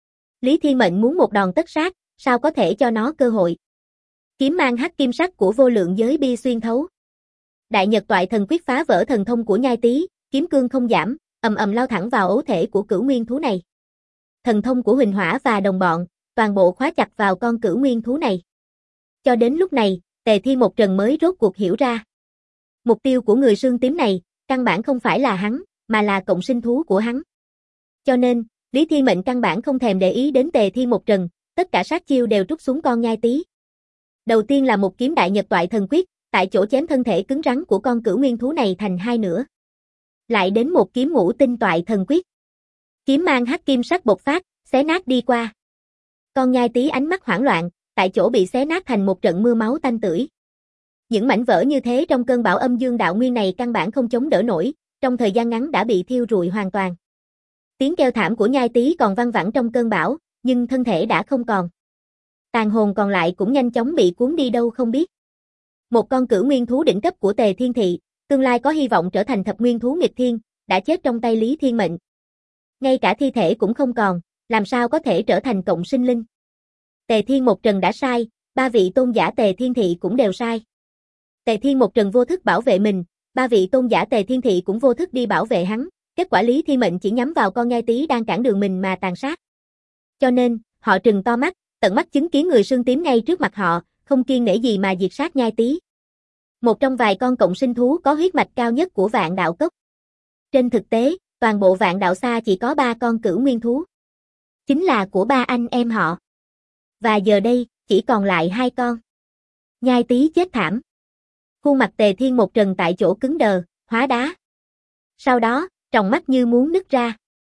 Lý Thiên Mệnh muốn một đòn tất sát, sao có thể cho nó cơ hội. Kiếm mang hắc kim sắc của vô lượng giới bi xuyên thấu. Đại Nhật Toại Thần Quyết phá vỡ thần thông của nhai tí, kiếm cương không giảm, ầm ầm lao thẳng vào ấu thể của cửu nguyên thú này. Thần thông của Huỳnh Hỏa và đồng bọn, toàn bộ khóa chặt vào con cửu nguyên thú này. Cho đến lúc này, Tề Thiên Một Trần mới rốt cuộc hiểu ra. Mục tiêu của người xương tím này, căn bản không phải là hắn, mà là cộng sinh thú của hắn. Cho nên, Lý Thiên Mệnh căn bản không thèm để ý đến Tề Thiên Một Trần, tất cả sát chiêu đều trút xuống con nhai tí. Đầu tiên là một kiếm Đại Nhật Toại Thần Quyết, tại chỗ chém thân thể cứng rắn của con cửu nguyên thú này thành hai nửa. Lại đến một kiếm Ngũ Tinh Toại Thần Quyết. Kiếm mang hắc kim sắc bộc phát, xé nát đi qua. Con nhai tí ánh mắt hoảng loạn, tại chỗ bị xé nát thành một trận mưa máu tanh tưởi. Những mảnh vỡ như thế trong cơn bão âm dương đạo nguyên này căn bản không chống đỡ nổi, trong thời gian ngắn đã bị thiêu rụi hoàn toàn. Tiếng kêu thảm của nhai tí còn vang vẳng trong cơn bão, nhưng thân thể đã không còn. Tàn hồn còn lại cũng nhanh chóng bị cuốn đi đâu không biết. Một con cửu nguyên thú đỉnh cấp của Tề Thiên Thị, tương lai có hy vọng trở thành thập nguyên thú nghịch thiên, đã chết trong tay Lý Thiên Mệnh. Ngay cả thi thể cũng không còn, làm sao có thể trở thành cộng sinh linh. Tề Thiên Một Trần đã sai, ba vị tôn giả Tề Thiên Thị cũng đều sai. Tề Thiên Một Trần vô thức bảo vệ mình, ba vị tôn giả Tề Thiên Thị cũng vô thức đi bảo vệ hắn, kết quả Lý Thiên Mệnh chỉ nhắm vào con nhai tí đang cản đường mình mà tàn sát. Cho nên, họ trừng to mắt, tận mắt chứng kiến người xương tím ngay trước mặt họ, không kiêng nể gì mà diệt sát nhai tí. Một trong vài con cộng sinh thú có huyết mạch cao nhất của Vạn Đạo Cốc. Trên thực tế, toàn bộ Vạn Đạo Xa chỉ có 3 con cửu nguyên thú. Chính là của ba anh em họ. Và giờ đây, chỉ còn lại 2 con. Nhai tí chết thảm. Khuôn mặt Tề Thiên Một Trần tại chỗ cứng đờ, hóa đá. Sau đó, tròng mắt như muốn nứt ra.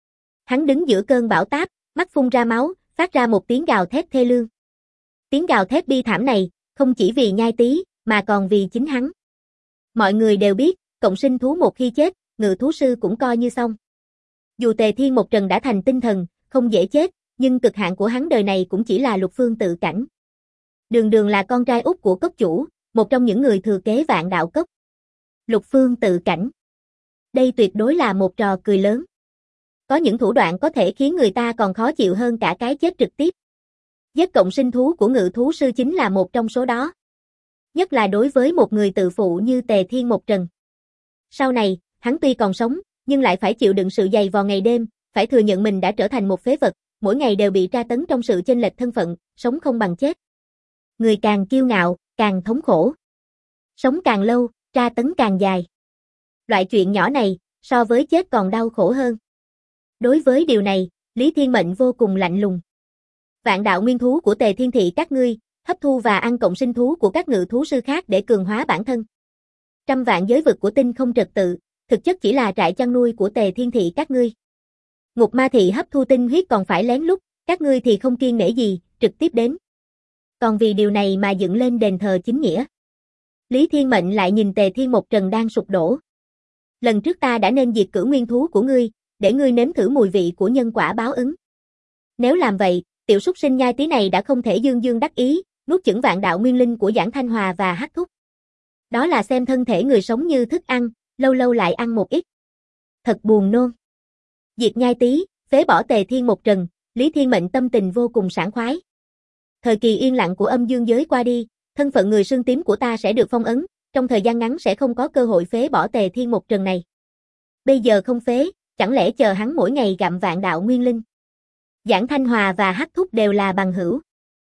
Hắn đứng giữa cơn bão táp, mắt phun ra máu, phát ra một tiếng gào thét thê lương. Tiếng gào thét bi thảm này, không chỉ vì nhai tí, mà còn vì chính hắn. Mọi người đều biết, cộng sinh thú một khi chết, ngự thú sư cũng coi như xong. Dù Tề Thiên Một Trần đã thành tinh thần, không dễ chết, nhưng cực hạn của hắn đời này cũng chỉ là lục phương tự cảnh. Đường Đường là con trai út của cốc chủ, một trong những người thừa kế Vạn Đạo Cốc. Lục phương tự cảnh. Đây tuyệt đối là một trò cười lớn. Có những thủ đoạn có thể khiến người ta còn khó chịu hơn cả cái chết trực tiếp. Giết cộng sinh thú của ngự thú sư chính là một trong số đó. Nhất là đối với một người tự phụ như Tề Thiên Một Trần. Sau này, hắn tuy còn sống, nhưng lại phải chịu đựng sự dày vò ngày đêm, phải thừa nhận mình đã trở thành một phế vật, mỗi ngày đều bị tra tấn trong sự chênh lệch thân phận, sống không bằng chết. Người càng kiêu ngạo, càng thống khổ. Sống càng lâu, tra tấn càng dài. Loại chuyện nhỏ này, so với chết còn đau khổ hơn. Đối với điều này, Lý Thiên Mệnh vô cùng lạnh lùng. Vạn đạo nguyên thú của Tề Thiên Thị các ngươi, hấp thu và ăn cộng sinh thú của các ngự thú sư khác để cường hóa bản thân. Trăm vạn giới vực của tinh không trật tự, thực chất chỉ là trại chăn nuôi của Tề Thiên Thị các ngươi. Ngục Ma Thị hấp thu tinh huyết còn phải lén lút, các ngươi thì không kiêng nể gì, trực tiếp đến. Còn vì điều này mà dựng lên đền thờ chính nghĩa. Lý Thiên Mệnh lại nhìn Tề Thiên Một Trần đang sụp đổ. Lần trước ta đã nên diệt cửu nguyên thú của ngươi, để ngươi nếm thử mùi vị của nhân quả báo ứng. Nếu làm vậy, tiểu súc sinh nhai tí này đã không thể dương dương đắc ý, nuốt chửng vạn đạo nguyên linh của Giảng Thanh Hòa và Hắc Thúc. Đó là xem thân thể người sống như thức ăn, lâu lâu lại ăn một ít. Thật buồn nôn. Diệt nhai tí, phế bỏ Tề Thiên Một Trần, Lý Thiên Mệnh tâm tình vô cùng sảng khoái. Thời kỳ yên lặng của âm dương giới qua đi, thân phận người xương tím của ta sẽ được phong ấn, trong thời gian ngắn sẽ không có cơ hội phế bỏ Tề Thiên Một Trần này. Bây giờ không phế, chẳng lẽ chờ hắn mỗi ngày gặm vạn đạo nguyên linh? Giảng Thanh Hòa và Hắc Thúc đều là bằng hữu.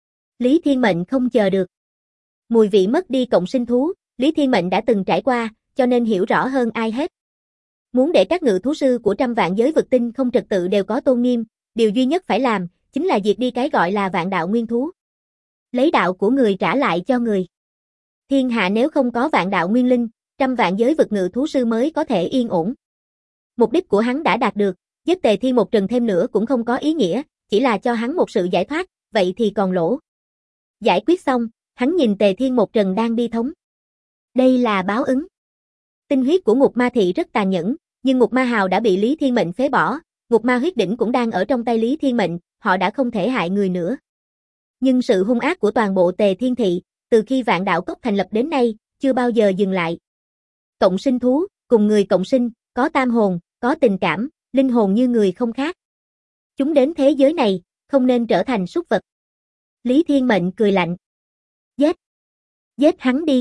Lý Thiên Mệnh không chờ được. Mùi vị mất đi cộng sinh thú, Lý Thiên Mệnh đã từng trải qua, cho nên hiểu rõ hơn ai hết. Muốn để các ngự thú sư của trăm vạn giới vực tinh không trật tự đều có tôn nghiêm, điều duy nhất phải làm, chính là diệt đi cái gọi là vạn đạo nguyên thú. Lấy đạo của người trả lại cho người. Thiên hạ nếu không có vạn đạo nguyên linh, trăm vạn giới vực ngự thú sư mới có thể yên ổn. Mục đích của hắn đã đạt được, giết Tề Thiên Một Trần thêm nữa cũng không có ý nghĩa, chỉ là cho hắn một sự giải thoát, vậy thì còn lỗ. Giải quyết xong, hắn nhìn Tề Thiên Một Trần đang đi thống. Đây là báo ứng. Tinh huyết của Ngục Ma Thị rất tàn nhẫn, nhưng Ngục Ma Hào đã bị Lý Thiên Mệnh phế bỏ, Ngục Ma huyết đỉnh cũng đang ở trong tay Lý Thiên Mệnh, họ đã không thể hại người nữa. Nhưng sự hung ác của toàn bộ Tề Thiên Thị, từ khi Vạn Đạo Cốc thành lập đến nay, chưa bao giờ dừng lại. Cộng sinh thú, cùng người cộng sinh, có tam hồn, có tình cảm, linh hồn như người không khác. Chúng đến thế giới này, không nên trở thành súc vật. Lý Thiên Mệnh cười lạnh. Giết! Giết hắn đi!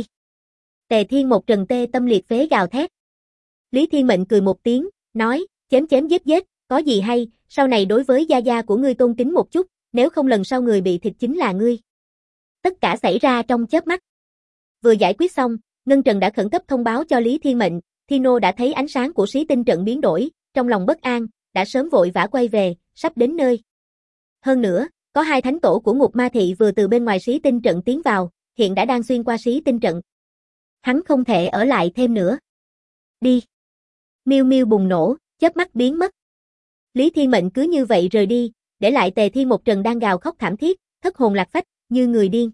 Tề Thiên Một Trần tê tâm liệt phế gào thét. Lý Thiên Mệnh cười một tiếng, nói, chém chém giết giết, có gì hay, sau này đối với gia gia của ngươi tôn kính một chút, nếu không lần sau người bị thịt chính là ngươi. Tất cả xảy ra trong chớp mắt. Vừa giải quyết xong, Ngân Trần đã khẩn cấp thông báo cho Lý Thiên Mệnh, Thino đã thấy ánh sáng của xí tinh trận biến đổi, trong lòng bất an, đã sớm vội vã quay về, sắp đến nơi. Hơn nữa, có hai thánh tổ của Ngục Ma Thị vừa từ bên ngoài xí tinh trận tiến vào, hiện đã đang xuyên qua xí tinh trận. Hắn không thể ở lại thêm nữa. Đi. Miêu miêu bùng nổ, chớp mắt biến mất. Lý Thiên Mệnh cứ như vậy rời đi, để lại Tề Thiên Một Trần đang gào khóc thảm thiết, thất hồn lạc phách, như người điên.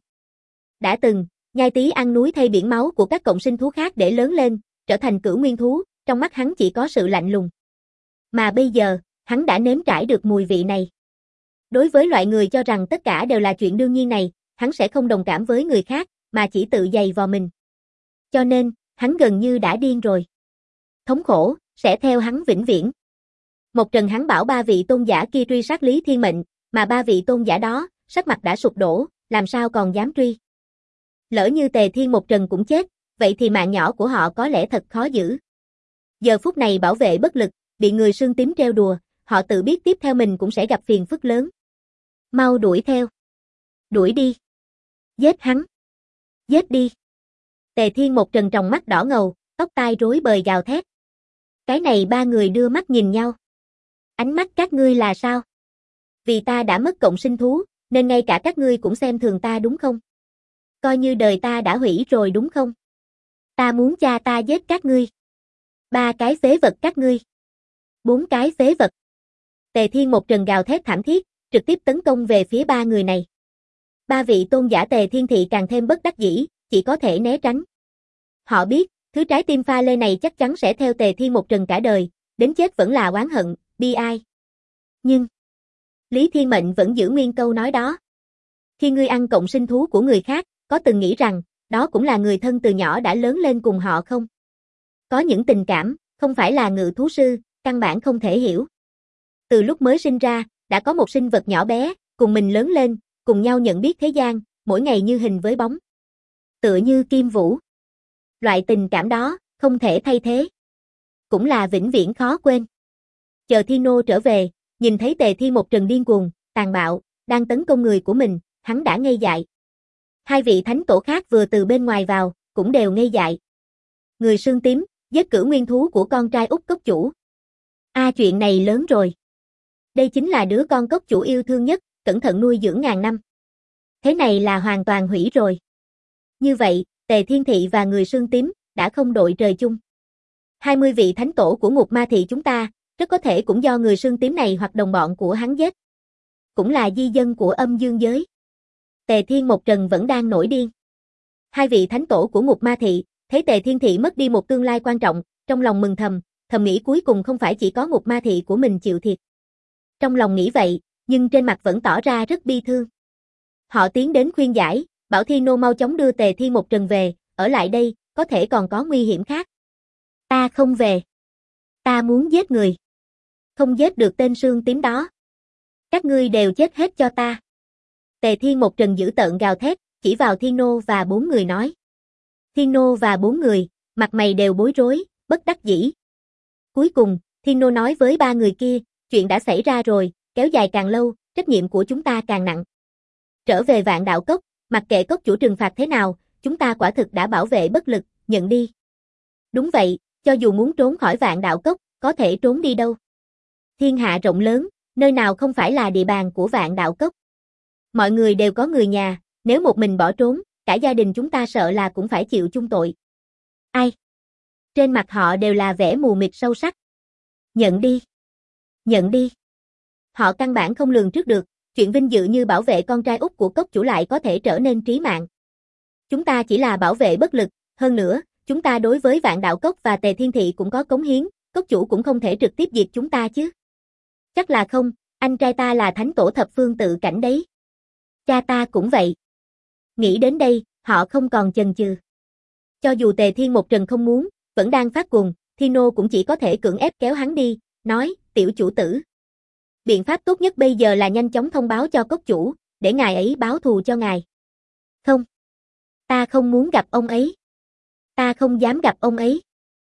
Đã từng, nhai tí ăn núi thay biển máu của các cộng sinh thú khác để lớn lên, trở thành cửu nguyên thú, trong mắt hắn chỉ có sự lạnh lùng. Mà bây giờ, hắn đã nếm trải được mùi vị này. Đối với loại người cho rằng tất cả đều là chuyện đương nhiên này, hắn sẽ không đồng cảm với người khác, mà chỉ tự giày vò mình. Cho nên, hắn gần như đã điên rồi. Thống khổ, sẽ theo hắn vĩnh viễn. Một Trần hắn bảo ba vị tôn giả kia truy sát Lý Thiên Mệnh, mà ba vị tôn giả đó, sắc mặt đã sụp đổ, làm sao còn dám truy. Lỡ như Tề Thiên Một Trần cũng chết, vậy thì mạng nhỏ của họ có lẽ thật khó giữ. Giờ phút này bảo vệ bất lực, bị người sương tím trêu đùa, họ tự biết tiếp theo mình cũng sẽ gặp phiền phức lớn. Mau đuổi theo. Đuổi đi. Giết hắn. Giết đi. Tề Thiên Một Trần tròng mắt đỏ ngầu, tóc tai rối bời gào thét. Cái này ba người đưa mắt nhìn nhau. Ánh mắt các ngươi là sao? Vì ta đã mất cộng sinh thú, nên ngay cả các ngươi cũng xem thường ta đúng không? Coi như đời ta đã hủy rồi đúng không? Ta muốn cha ta giết các ngươi. 3 cái phế vật các ngươi. 4 cái phế vật. Tề Thiên Một Trần gào thét thảm thiết, trực tiếp tấn công về phía ba người này. Ba vị tôn giả Tề Thiên Thị càng thêm bất đắc dĩ, chỉ có thể né tránh. Họ biết, thứ trái tim pha lê này chắc chắn sẽ theo Tề Thiên Một Trần cả đời, đến chết vẫn là oán hận, bi ai. Nhưng, Lý Thiên Mệnh vẫn giữ nguyên câu nói đó. Khi ngươi ăn cộng sinh thú của người khác, có từng nghĩ rằng, đó cũng là người thân từ nhỏ đã lớn lên cùng họ không? Có những tình cảm, không phải là ngự thú sư, căn bản không thể hiểu. Từ lúc mới sinh ra, đã có một sinh vật nhỏ bé, cùng mình lớn lên, cùng nhau nhận biết thế gian, mỗi ngày như hình với bóng. Tựa như Kim Vũ. Loại tình cảm đó, không thể thay thế. Cũng là vĩnh viễn khó quên. Chờ Thino trở về, nhìn thấy Tề Thiên Một Trần điên cuồng, tàn bạo, đang tấn công người của mình, hắn đã ngây dại. Hai vị thánh tổ khác vừa từ bên ngoài vào, cũng đều ngây dại. Người sương tím, giết cửu nguyên thú của con trai út cốc chủ. Chuyện này lớn rồi. Đây chính là đứa con cốc chủ yêu thương nhất, cẩn thận nuôi dưỡng ngàn năm. Thế này là hoàn toàn hủy rồi. Như vậy, Tề Thiên Thị và người sương tím, đã không đội trời chung. 20 vị thánh tổ của Ngục Ma Thị chúng ta, rất có thể cũng do người sương tím này hoặc đồng bọn của hắn giết. Cũng là di dân của âm dương giới. Tề Thiên Một Trần vẫn đang nổi điên. Hai vị thánh tổ của Ngục Ma Thị, thấy Tề Thiên Thị mất đi một tương lai quan trọng, trong lòng mừng thầm, thầm nghĩ cuối cùng không phải chỉ có Ngục Ma Thị của mình chịu thiệt. Trong lòng nghĩ vậy, nhưng trên mặt vẫn tỏ ra rất bi thương. Họ tiến đến khuyên giải, bảo Thino mau chóng đưa Tề Thiên Một Trần về, ở lại đây, có thể còn có nguy hiểm khác. Ta không về. Ta muốn giết người. Không giết được tên sương tím đó. Các ngươi đều chết hết cho ta. Tề Thiên Một Trần dữ tợn gào thét, chỉ vào Thino và 4 người nói. Thino và 4 người, mặt mày đều bối rối, bất đắc dĩ. Cuối cùng, Thino nói với 3 người kia, chuyện đã xảy ra rồi, kéo dài càng lâu, trách nhiệm của chúng ta càng nặng. Trở về Vạn Đạo Cốc, mặc kệ cốc chủ trừng phạt thế nào, chúng ta quả thực đã bảo vệ bất lực, nhận đi. Đúng vậy, cho dù muốn trốn khỏi Vạn Đạo Cốc, có thể trốn đi đâu. Thiên hạ rộng lớn, nơi nào không phải là địa bàn của Vạn Đạo Cốc. Mọi người đều có người nhà, nếu một mình bỏ trốn, cả gia đình chúng ta sợ là cũng phải chịu chung tội. Ai? Trên mặt họ đều là vẻ mù mịt sâu sắc. Nhận đi. Nhận đi. Họ căn bản không lường trước được, chuyện vinh dự như bảo vệ con trai út của cốc chủ lại có thể trở nên trí mạng. Chúng ta chỉ là bảo vệ bất lực, hơn nữa, chúng ta đối với Vạn Đạo Cốc và Tề Thiên Thị cũng có cống hiến, cốc chủ cũng không thể trực tiếp diệt chúng ta chứ. Chắc là không, anh trai ta là thánh tổ thập phương tự cảnh đấy. Cha ta cũng vậy. Nghĩ đến đây, họ không còn chần chừ. Cho dù Tề Thiên một Trần không muốn, vẫn đang phát cuồng, Thino cũng chỉ có thể cưỡng ép kéo hắn đi, nói, tiểu chủ tử. Biện pháp tốt nhất bây giờ là nhanh chóng thông báo cho cốc chủ, để ngài ấy báo thù cho ngài. Không. Ta không muốn gặp ông ấy. Ta không dám gặp ông ấy.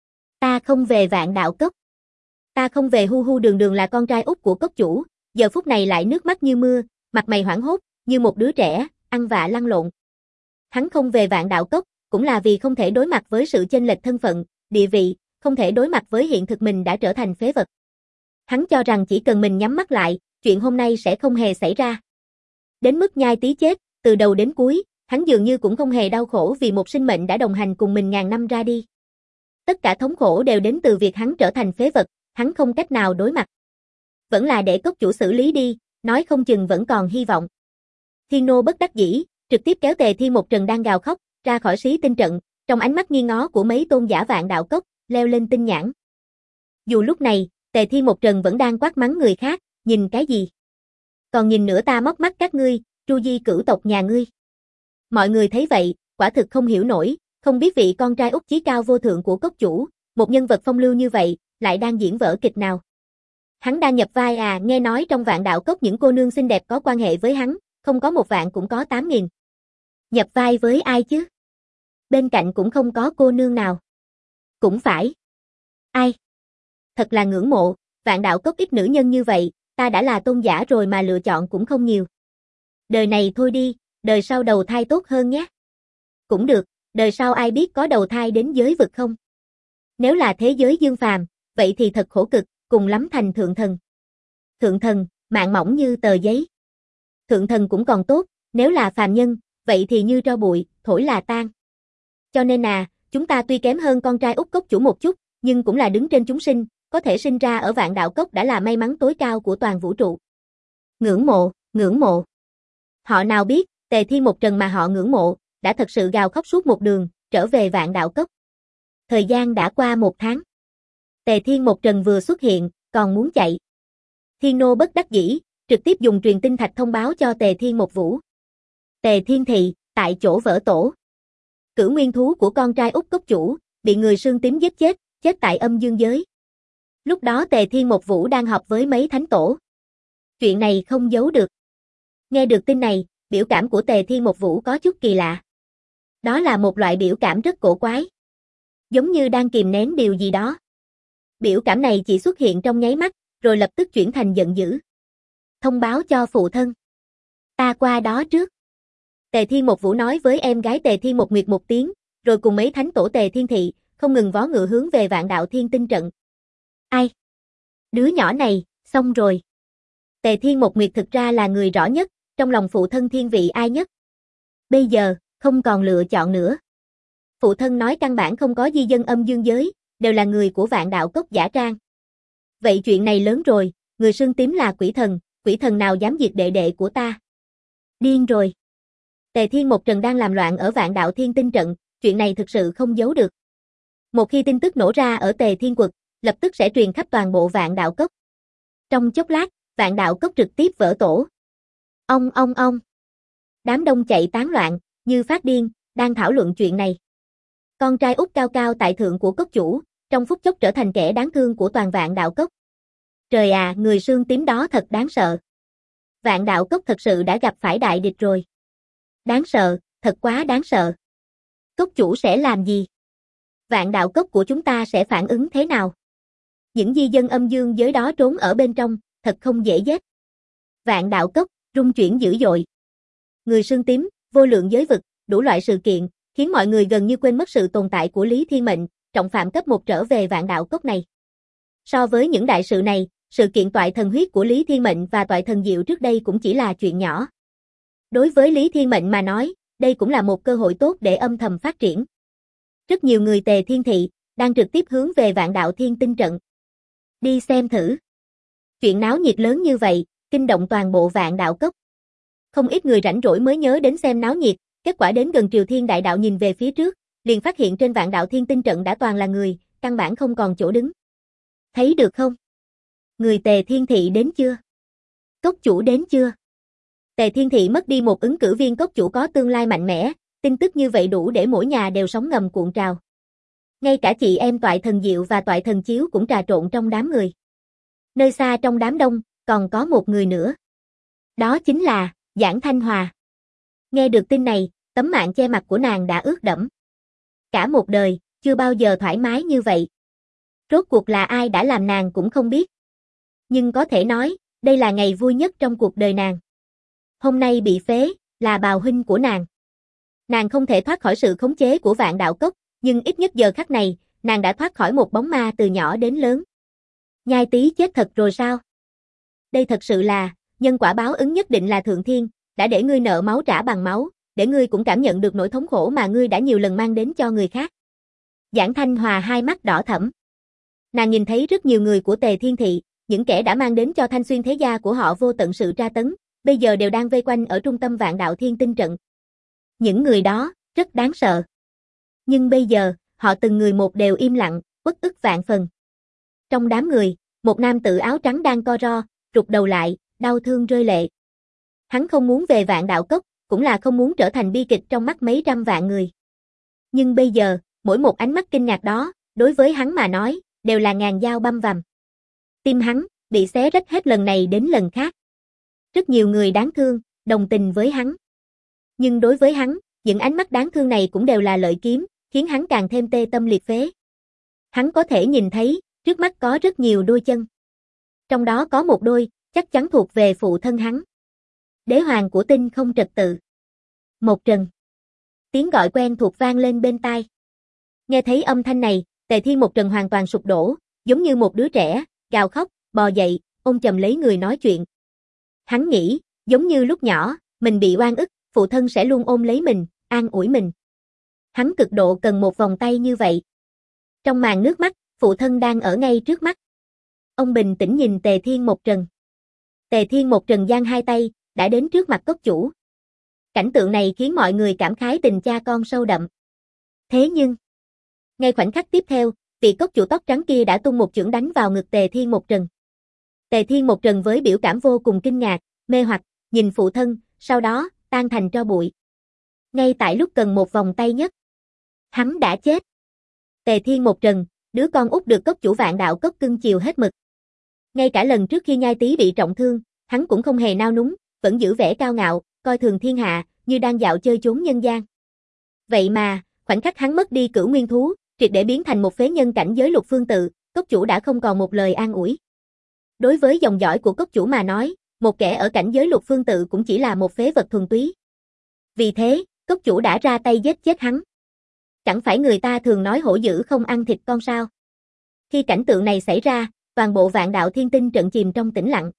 Ta không về Vạn Đạo Cốc. Ta không về. Hu Hu Đường Đường là con trai út của cốc chủ, giờ phút này lại nước mắt như mưa, mặt mày hoảng hốt, như một đứa trẻ, ăn vạ lăn lộn. Hắn không về Vạn Đạo Cốc, cũng là vì không thể đối mặt với sự chênh lệch thân phận, địa vị, không thể đối mặt với hiện thực mình đã trở thành phế vật. Hắn cho rằng chỉ cần mình nhắm mắt lại, chuyện hôm nay sẽ không hề xảy ra. Đến mức nhai tí chết, từ đầu đến cuối, hắn dường như cũng không hề đau khổ vì một sinh mệnh đã đồng hành cùng mình ngàn năm ra đi. Tất cả thống khổ đều đến từ việc hắn trở thành phế vật, hắn không cách nào đối mặt. Vẫn là để cốc chủ xử lý đi, nói không chừng vẫn còn hy vọng. Thino bất đắc dĩ, trực tiếp kéo Tề Thiên một Trần đang gào khóc, ra khỏi xí tinh trận, trong ánh mắt nghi ngó của mấy tôn giả Vạn Đạo Cốc, leo lên tinh nhãn. Dù lúc này, Tề Thiên một Trần vẫn đang quát mắng người khác, nhìn cái gì? Còn nhìn nữa ta móc mắt các ngươi, tru di cửu tộc nhà ngươi. Mọi người thấy vậy, quả thực không hiểu nổi, không biết vị con trai út chí cao vô thượng của cốc chủ, một nhân vật phong lưu như vậy, lại đang diễn vở kịch nào. Hắn đang nhập vai à, nghe nói trong Vạn Đạo Cốc những cô nương xinh đẹp có quan hệ với hắn, không có 1.000 cũng có 8.000. Nhập vai với ai chứ? Bên cạnh cũng không có cô nương nào. Cũng phải. Ai? Thật là ngưỡng mộ, Vạn Đạo Cốc ít nữ nhân như vậy, ta đã là tôn giả rồi mà lựa chọn cũng không nhiều. Đời này thôi đi, đời sau đầu thai tốt hơn nhé. Cũng được, đời sau ai biết có đầu thai đến giới vực không? Nếu là thế giới dương phàm, vậy thì thật khổ cực, cùng lắm thành thượng thần. Thượng thần, mạng mỏng như tờ giấy. Thượng thần cũng còn tốt, nếu là phàm nhân, vậy thì như tro bụi, thổi là tan. Cho nên chúng ta tuy kém hơn con trai út cốc chủ một chút, nhưng cũng là đứng trên chúng sinh, có thể sinh ra ở Vạn Đạo Cốc đã là may mắn tối cao của toàn vũ trụ. Ngưỡng mộ, ngưỡng mộ. Họ nào biết, Tề Thiên một Trần mà họ ngưỡng mộ, đã thật sự gào khóc suốt một đường, trở về Vạn Đạo Cốc. Thời gian đã qua 1 tháng. Tề Thiên một Trần vừa xuất hiện, còn muốn chạy. Thino bất đắc dĩ, trực tiếp dùng truyền tinh thạch thông báo cho Tề Thiên một Vũ. Tề Thiên Thị, tại chỗ vỡ tổ. Cửu nguyên thú của con trai út cốc chủ, bị người xương tím giết chết, chết tại âm dương giới. Lúc đó Tề Thiên một Vũ đang họp với mấy thánh tổ. Chuyện này không giấu được. Nghe được tin này, biểu cảm của Tề Thiên một Vũ có chút kỳ lạ. Đó là một loại biểu cảm rất cổ quái. Giống như đang kìm nén điều gì đó. Biểu cảm này chỉ xuất hiện trong nháy mắt, rồi lập tức chuyển thành giận dữ. Thông báo cho phụ thân. Ta qua đó trước. Tề Thiên một Vũ nói với em gái Tề Thiên một Nguyệt một tiếng, rồi cùng mấy thánh tổ Tề Thiên Thị, không ngừng vó ngựa hướng về Vạn Đạo Thiên Tinh trận. Ai? Đứa nhỏ này, xong rồi. Tề Thiên một Nguyệt thực ra là người rõ nhất, trong lòng phụ thân thiên vị ai nhất. Bây giờ, không còn lựa chọn nữa. Phụ thân nói căn bản không có di dân âm dương giới, đều là người của Vạn Đạo Cốc giả trang. Vậy chuyện này lớn rồi, người xương tím là quỷ thần nào dám diệt đệ đệ của ta? Điên rồi. Tề Thiên một Trần đang làm loạn ở Vạn Đạo Thiên Tinh trận, chuyện này thực sự không giấu được. Một khi tin tức nổ ra ở Tề Thiên Quật, lập tức sẽ truyền khắp toàn bộ Vạn Đạo Cốc. Trong chốc lát, Vạn Đạo Cốc trực tiếp vỡ tổ. Ông. Đám đông chạy tán loạn, như phát điên, đang thảo luận chuyện này. Con trai út cao cao tại thượng của cốc chủ, trong phút chốc trở thành kẻ đáng thương của toàn Vạn Đạo Cốc. Trời à, người xương tím đó thật đáng sợ. Vạn Đạo Cốc thật sự đã gặp phải đại địch rồi. Đáng sợ, thật quá đáng sợ. Cốc chủ sẽ làm gì? Vạn Đạo Cốc của chúng ta sẽ phản ứng thế nào? Những di dân âm dương giới đó trốn ở bên trong, thật không dễ giết. Vạn Đạo Cốc, rung chuyển dữ dội. Người xương tím, vô lượng giới vực, đủ loại sự kiện, khiến mọi người gần như quên mất sự tồn tại của Lý Thiên Mệnh, trọng phạm cấp 1 trở về Vạn Đạo Cốc này. So với những đại sự này, sự kiện toại thần huyết của Lý Thiên Mệnh và toại thần diệu trước đây cũng chỉ là chuyện nhỏ. Đối với Lý Thiên Mệnh mà nói, đây cũng là một cơ hội tốt để âm thầm phát triển. Rất nhiều người Tề Thiên Thị đang trực tiếp hướng về Vạn Đạo Thiên Tinh trận. Đi xem thử. Chuyện náo nhiệt lớn như vậy, kinh động toàn bộ Vạn Đạo Cốc. Không ít người rảnh rỗi mới nhớ đến xem náo nhiệt, kết quả đến gần Triều Thiên Đại Đạo nhìn về phía trước, liền phát hiện trên Vạn Đạo Thiên Tinh trận đã toàn là người, căn bản không còn chỗ đứng. Thấy được không? Người Tề Thiên Thị đến chưa? Cốc chủ đến chưa? Tề Thiên Thị mất đi một ứng cử viên cốc chủ có tương lai mạnh mẽ, tin tức như vậy đủ để mỗi nhà đều sóng ngầm cuộn trào. Ngay cả chị em toại thần diệu và toại thần chiếu cũng trà trộn trong đám người. Nơi xa trong đám đông, còn có một người nữa. Đó chính là Giản Thanh Hòa. Nghe được tin này, tấm mạng che mặt của nàng đã ướt đẫm. Cả một đời, chưa bao giờ thoải mái như vậy. Rốt cuộc là ai đã làm nàng cũng không biết. Nhưng có thể nói, đây là ngày vui nhất trong cuộc đời nàng. Hôm nay bị phế, là bào huynh của nàng. Nàng không thể thoát khỏi sự khống chế của Vạn Đạo Cốc, nhưng ít nhất giờ khắc này, nàng đã thoát khỏi một bóng ma từ nhỏ đến lớn. Nhai Tý chết thật rồi sao? Đây thật sự là, nhân quả báo ứng nhất định là thượng thiên, đã để ngươi nợ máu trả bằng máu, để ngươi cũng cảm nhận được nỗi thống khổ mà ngươi đã nhiều lần mang đến cho người khác. Giản Thanh Hòa hai mắt đỏ thẫm. Nàng nhìn thấy rất nhiều người của Tề Thiên Thị, những kẻ đã mang đến cho Thanh Xuyên thế gia của họ vô tận sự tra tấn, bây giờ đều đang vây quanh ở trung tâm Vạn Đạo Thiên Tinh trận. Những người đó, rất đáng sợ. Nhưng bây giờ, họ từng người một đều im lặng, uất ức vạn phần. Trong đám người, một nam tử áo trắng đang co ro, rụt đầu lại, đau thương rơi lệ. Hắn không muốn về Vạn Đạo Cốc, cũng là không muốn trở thành bi kịch trong mắt mấy trăm vạn người. Nhưng bây giờ, mỗi một ánh mắt kinh ngạc đó, đối với hắn mà nói, đều là ngàn dao băm vằm. Tim hắn, bị xé rách hết lần này đến lần khác. Rất nhiều người đáng thương, đồng tình với hắn. Nhưng đối với hắn, những ánh mắt đáng thương này cũng đều là lợi kiếm, khiến hắn càng thêm tê tâm liệt phế. Hắn có thể nhìn thấy, trước mắt có rất nhiều đôi chân. Trong đó có một đôi, chắc chắn thuộc về phụ thân hắn. Đế hoàng của Tinh Không Trật Tự. Một Trần. Tiếng gọi quen thuộc vang lên bên tai. Nghe thấy âm thanh này, Tề Thiên Một Trần hoàn toàn sụp đổ, giống như một đứa trẻ, gào khóc, bò dậy, ôm chầm lấy người nói chuyện. Hắn nghĩ, giống như lúc nhỏ, mình bị oan ức, phụ thân sẽ luôn ôm lấy mình, an ủi mình. Hắn cực độ cần một vòng tay như vậy. Trong màn nước mắt, phụ thân đang ở ngay trước mắt. Ông bình tĩnh nhìn Tề Thiên Một Trần. Tề Thiên Một Trần giang hai tay, đã đến trước mặt cốc chủ. Cảnh tượng này khiến mọi người cảm khái tình cha con sâu đậm. Thế nhưng, ngay khoảnh khắc tiếp theo, vị cốc chủ tóc trắng kia đã tung một chưởng đánh vào ngực Tề Thiên Một Trần. Tề Thiên Một Trần với biểu cảm vô cùng kinh ngạc, mê hoặc, nhìn phụ thân, sau đó, tan thành tro bụi. Ngay tại lúc cần một vòng tay nhất, hắn đã chết. Tề Thiên Một Trần, đứa con út được cốc chủ Vạn Đạo Cốc cưng chiều hết mực. Ngay cả lần trước khi Nhai Tý bị trọng thương, hắn cũng không hề nao núng, vẫn giữ vẻ cao ngạo, coi thường thiên hạ, như đang dạo chơi chốn nhân gian. Vậy mà, khoảnh khắc hắn mất đi cửu nguyên thú, triệt để biến thành một phế nhân cảnh giới lục phương tự, cốc chủ đã không còn một lời an ủi. Đối với dòng dõi của cốc chủ mà nói, một kẻ ở cảnh giới lục phương tự cũng chỉ là một phế vật thuần túy. Vì thế, cốc chủ đã ra tay giết chết hắn. Chẳng phải người ta thường nói hổ dữ không ăn thịt con sao? Khi cảnh tượng này xảy ra, toàn bộ Vạn Đạo Thiên Tinh trận chìm trong tĩnh lặng.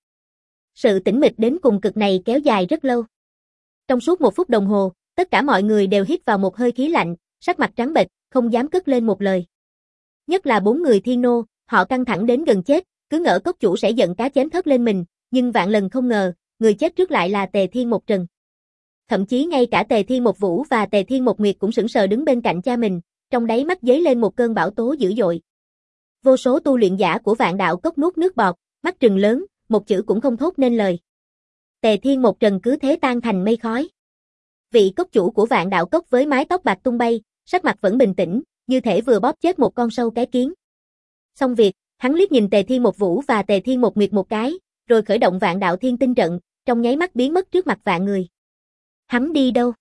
Sự tĩnh mịch đến cùng cực này kéo dài rất lâu. Trong suốt 1 phút đồng hồ, tất cả mọi người đều hít vào một hơi khí lạnh, sắc mặt trắng bệch, không dám cất lên một lời. Nhất là 4 người Thiên Nô, họ căng thẳng đến gần chết, cứ ngỡ cốc chủ sẽ giận cá chém thớt lên mình, nhưng vạn lần không ngờ, người chết trước lại là Tề Thiên Một Trần. Thậm chí ngay cả Tề Thiên Một Vũ và Tề Thiên Một Nguyệt cũng sững sờ đứng bên cạnh cha mình, trong đáy mắt dấy lên một cơn bão tố dữ dội. Vô số tu luyện giả của Vạn Đạo Cốc nuốt nước bọt, mắt trừng lớn, một chữ cũng không thốt nên lời. Tề Thiên Một Trần cứ thế tan thành mây khói. Vị cốc chủ của Vạn Đạo Cốc với mái tóc bạc tung bay, sắc mặt vẫn bình tĩnh, như thể vừa bóp chết một con sâu cái kiến. Xong việc, hắn liếc nhìn Tề Thiên Một Vũ và Tề Thiên Một Nguyệt một cái, rồi khởi động Vạn Đạo Thiên Tinh trận, trong nháy mắt biến mất trước mặt vạn người. Hắn đi đâu?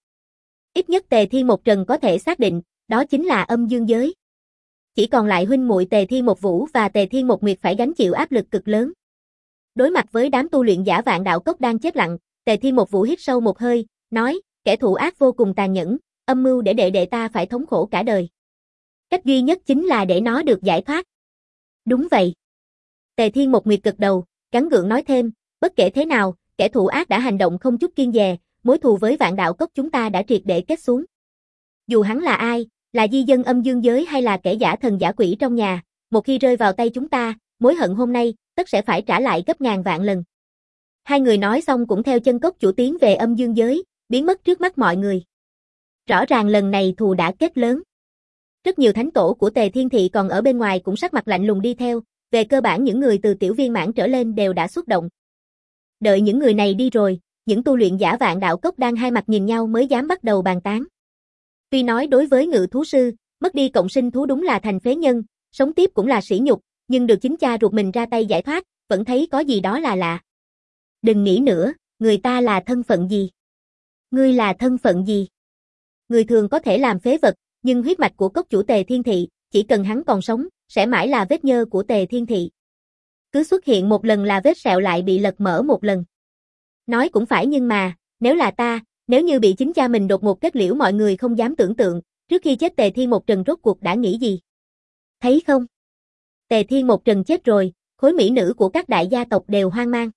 Ít nhất Tề Thiên Một Trần có thể xác định, đó chính là âm dương giới. Chỉ còn lại huynh muội Tề Thiên Một Vũ và Tề Thiên Một Nguyệt phải gánh chịu áp lực cực lớn. Đối mặt với đám tu luyện giả Vạn Đạo Cốc đang chết lặng, Tề Thiên Một Vũ hít sâu một hơi, nói, kẻ thù ác vô cùng tàn nhẫn, âm mưu để đệ đệ ta phải thống khổ cả đời. Cách duy nhất chính là để nó được giải thoát. Đúng vậy. Tề Thiên một Nguyệt gật đầu, gắng gượng nói thêm, bất kể thế nào, kẻ thù ác đã hành động không chút kiêng dè, mối thù với Vạn Đạo Cốc chúng ta đã triệt để kết xuống. Dù hắn là ai, là di dân âm dương giới hay là kẻ giả thần giả quỷ trong nhà, một khi rơi vào tay chúng ta, mối hận hôm nay, tất sẽ phải trả lại gấp ngàn vạn lần. Hai người nói xong cũng theo chân cốc chủ tiến về âm dương giới, biến mất trước mắt mọi người. Rõ ràng lần này thù đã kết lớn. Rất nhiều thánh tổ của Tề Thiên Thị còn ở bên ngoài cũng sắc mặt lạnh lùng đi theo, về cơ bản những người từ tiểu viên mãn trở lên đều đã xuất động. Đợi những người này đi rồi, những tu luyện giả Vạn Đạo Cốc đang hai mặt nhìn nhau mới dám bắt đầu bàn tán. Tuy nói đối với ngự thú sư, mất đi cộng sinh thú đúng là thành phế nhân, sống tiếp cũng là sỉ nhục, nhưng được chính cha ruột mình ra tay giải thoát, vẫn thấy có gì đó là lạ. Đừng nghĩ nữa, người ta là thân phận gì? Ngươi là thân phận gì? Người thường có thể làm phế vật, nhưng huyết mạch của cốc chủ Tề Thiên Thị, chỉ cần hắn còn sống, sẽ mãi là vết nhơ của Tề Thiên Thị. Cứ xuất hiện một lần là vết sẹo lại bị lật mở một lần. Nói cũng phải nhưng mà, nếu là ta, nếu như bị chính cha mình đột ngột kết liễu mọi người không dám tưởng tượng, trước khi chết Tề Thiên Một Trần rốt cuộc đã nghĩ gì? Thấy không? Tề Thiên Một Trần chết rồi, khối mỹ nữ của các đại gia tộc đều hoang mang.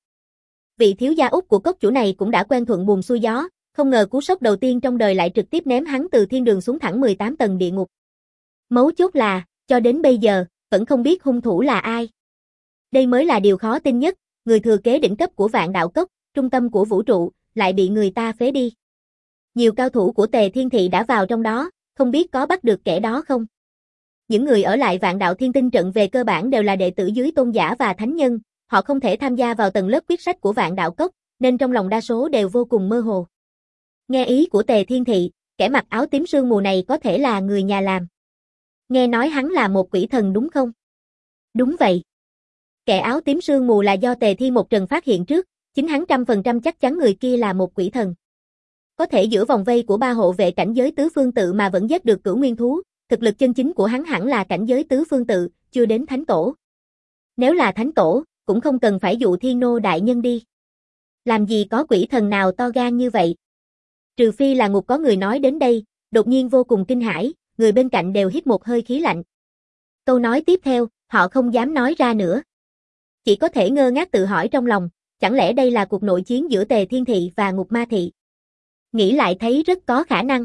Vị thiếu gia út của cốc chủ này cũng đã quen thuận buồm xuôi gió, không ngờ cú sốc đầu tiên trong đời lại trực tiếp ném hắn từ thiên đường xuống thẳng 18 tầng địa ngục. Mấu chốt là, cho đến bây giờ, vẫn không biết hung thủ là ai. Đây mới là điều khó tin nhất, người thừa kế đỉnh cấp của Vạn Đạo Cốc, trung tâm của vũ trụ, lại bị người ta phế đi. Nhiều cao thủ của Tề Thiên Thị đã vào trong đó, không biết có bắt được kẻ đó không? Những người ở lại Vạn Đạo Thiên Tinh trận về cơ bản đều là đệ tử dưới tôn giả và thánh nhân, họ không thể tham gia vào tầng lớp quyết sách của Vạn Đạo Cốc, nên trong lòng đa số đều vô cùng mơ hồ. Nghe ý của Tề Thiên Thị, kẻ mặc áo tím sương mù này có thể là người nhà làm. Nghe nói hắn là một quỷ thần đúng không? Đúng vậy. Kẻ áo tím sương mù là do Tề Thiên Một Trần phát hiện trước, chính hắn 100% chắc chắn người kia là một quỷ thần. Có thể giữa vòng vây của ba hộ vệ cảnh giới tứ phương tự mà vẫn giết được cửu nguyên thú, thực lực chân chính của hắn hẳn là cảnh giới tứ phương tự, chưa đến thánh tổ. Nếu là thánh tổ, cũng không cần phải dụ Thiên Nô đại nhân đi. Làm gì có quỷ thần nào to gan như vậy? Trừ phi là ngục. Có người nói đến đây, đột nhiên vô cùng kinh hãi, người bên cạnh đều hít một hơi khí lạnh. Câu nói tiếp theo, họ không dám nói ra nữa. Chỉ có thể ngơ ngác tự hỏi trong lòng, chẳng lẽ đây là cuộc nội chiến giữa Tề Thiên Thị và Ngục Ma Thị? Nghĩ lại thấy rất có khả năng.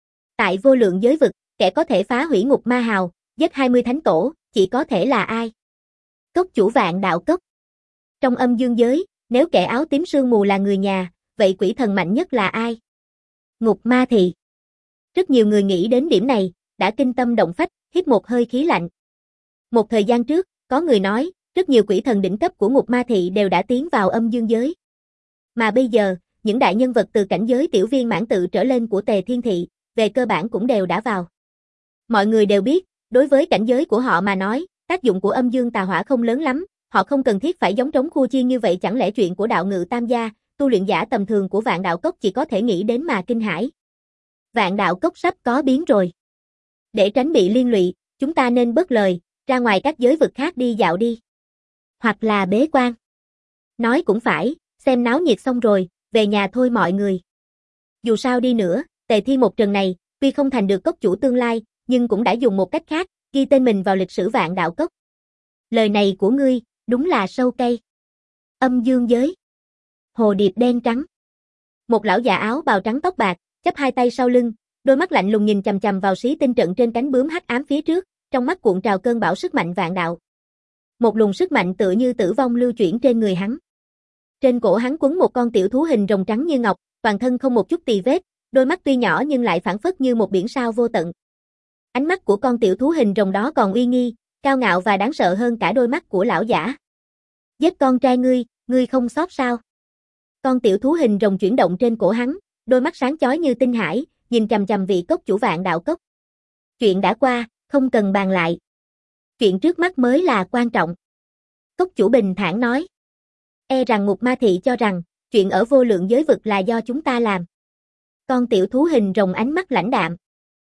Tại vô lượng giới vực, kẻ có thể phá hủy Ngục Ma Hào, giết 20 thánh tổ, chỉ có thể là ai? Cốc chủ Vạn Đạo Cốc. Trong âm dương giới, nếu kẻ áo tím sương mù là người nhà, vậy quỷ thần mạnh nhất là ai? Ngục Ma Thị. Rất nhiều người nghĩ đến điểm này, đã kinh tâm động phách, hít một hơi khí lạnh. Một thời gian trước, có người nói, rất nhiều quỷ thần đỉnh cấp của Ngục Ma Thị đều đã tiến vào âm dương giới. Mà bây giờ, những đại nhân vật từ cảnh giới tiểu viên mãn tự trở lên của Tề Thiên Thị, về cơ bản cũng đều đã vào. Mọi người đều biết, đối với cảnh giới của họ mà nói, tác dụng của âm dương tà hỏa không lớn lắm, họ không cần thiết phải giống trống khu chiên như vậy. Chẳng lẽ chuyện của đạo ngự tam gia, tu luyện giả tầm thường của Vạn Đạo Cốc chỉ có thể nghĩ đến mà kinh hãi. Vạn Đạo Cốc sắp có biến rồi. Để tránh bị liên lụy, chúng ta nên bớt lời, ra ngoài các giới vực khác đi dạo đi. Hoặc là bế quan. Nói cũng phải, xem náo nhiệt xong rồi, về nhà thôi mọi người. Dù sao đi nữa, Tề Thiên Một Trần này, tuy không thành được cốc chủ tương lai, nhưng cũng đã dùng một cách khác, ghi tên mình vào lịch sử Vạn Đạo Cốc. Lời này của ngươi, đúng là sâu cây. Âm dương giới. Hồ điệp đen trắng. Một lão già áo bào trắng tóc bạc, chắp hai tay sau lưng, đôi mắt lạnh lùng nhìn chằm chằm vào xí tinh trận trên cánh bướm hắc ám phía trước, trong mắt cuộn trào cơn bão sức mạnh vạn đạo. Một luồng sức mạnh tựa như tử vong lưu chuyển trên người hắn. Trên cổ hắn quấn một con tiểu thú hình rồng trắng như ngọc, toàn thân không một chút tì vết, đôi mắt tuy nhỏ nhưng lại phảng phất như một biển sao vô tận. Ánh mắt của con tiểu thú hình rồng đó còn uy nghi, cao ngạo và đáng sợ hơn cả đôi mắt của lão giả. Giết con trai ngươi không xót sao? Con tiểu thú hình rồng chuyển động trên cổ hắn, đôi mắt sáng chói như tinh hải, nhìn chằm chằm vị cốc chủ Vạn Đạo Cốc. Chuyện đã qua, không cần bàn lại. Chuyện trước mắt mới là quan trọng. Cốc chủ bình thản nói. E rằng Ngục Ma Thị cho rằng, chuyện ở vô lượng giới vực là do chúng ta làm. Con tiểu thú hình rồng ánh mắt lãnh đạm.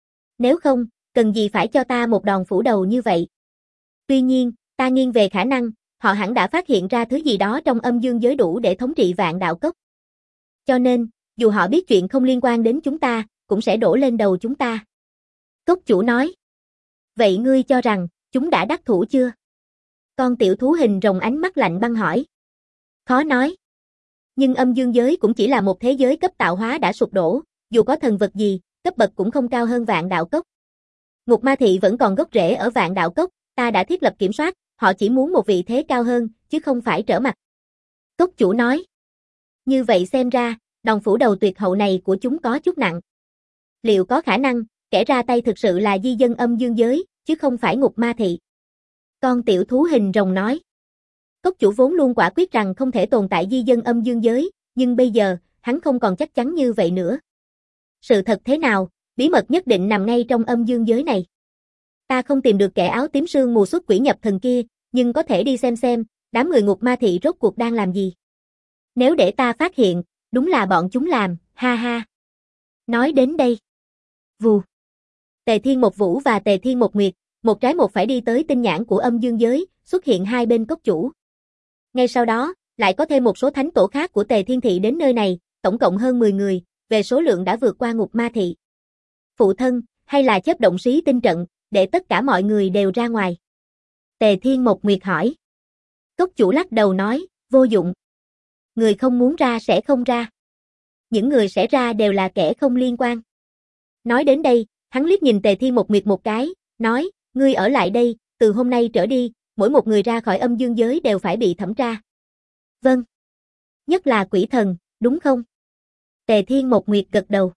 Nếu không, cần gì phải cho ta một đòn phủ đầu như vậy? Tuy nhiên, ta nghiêng về khả năng, họ hẳn đã phát hiện ra thứ gì đó trong âm dương giới đủ để thống trị Vạn Đạo Cốc. Cho nên, dù họ biết chuyện không liên quan đến chúng ta, cũng sẽ đổ lên đầu chúng ta. Cốc chủ nói. Vậy ngươi cho rằng, chúng đã đắc thủ chưa? Con tiểu thú hình rồng ánh mắt lạnh băng hỏi. Khó nói. Nhưng âm dương giới cũng chỉ là một thế giới cấp tạo hóa đã sụp đổ, dù có thần vật gì, cấp bậc cũng không cao hơn Vạn Đạo Cốc. Ngục Ma Thị vẫn còn gốc rễ ở Vạn Đạo Cốc, ta đã thiết lập kiểm soát, họ chỉ muốn một vị thế cao hơn, chứ không phải trở mặt. Cốc chủ nói. Như vậy xem ra, đòn phủ đầu tuyệt hậu này của chúng có chút nặng. Liệu có khả năng, kẻ ra tay thực sự là di dân âm dương giới, chứ không phải Ngục Ma Thị? Con tiểu thú hình rồng nói. Cốc chủ vốn luôn quả quyết rằng không thể tồn tại di dân âm dương giới, nhưng bây giờ, hắn không còn chắc chắn như vậy nữa. Sự thật thế nào, bí mật nhất định nằm ngay trong âm dương giới này. Ta không tìm được kẻ áo tím sương mù xuất quỷ nhập thần kia, nhưng có thể đi xem, đám người Ngục Ma Thị rốt cuộc đang làm gì. Nếu để ta phát hiện, đúng là bọn chúng làm, ha ha. Nói đến đây. Vù. Tề Thiên Một Vũ và Tề Thiên Một Nguyệt, một trái một phải đi tới tinh nhãn của âm dương giới, xuất hiện hai bên cốc chủ. Ngay sau đó, lại có thêm một số thánh tổ khác của Tề Thiên Thị đến nơi này, tổng cộng hơn 10 người, về số lượng đã vượt qua Ngục Ma Thị. Phụ thân, hay là chớp động xí tinh trận, để tất cả mọi người đều ra ngoài. Tề Thiên Một Nguyệt hỏi. Cốc chủ lắc đầu nói, vô dụng. Người không muốn ra sẽ không ra. Những người sẽ ra đều là kẻ không liên quan. Nói đến đây, hắn liếc nhìn Tề Thiên Một Nguyệt một cái, nói, ngươi ở lại đây, từ hôm nay trở đi, mỗi một người ra khỏi âm dương giới đều phải bị thẩm tra. Vâng. Nhất là quỷ thần, đúng không? Tề Thiên Một Nguyệt gật đầu.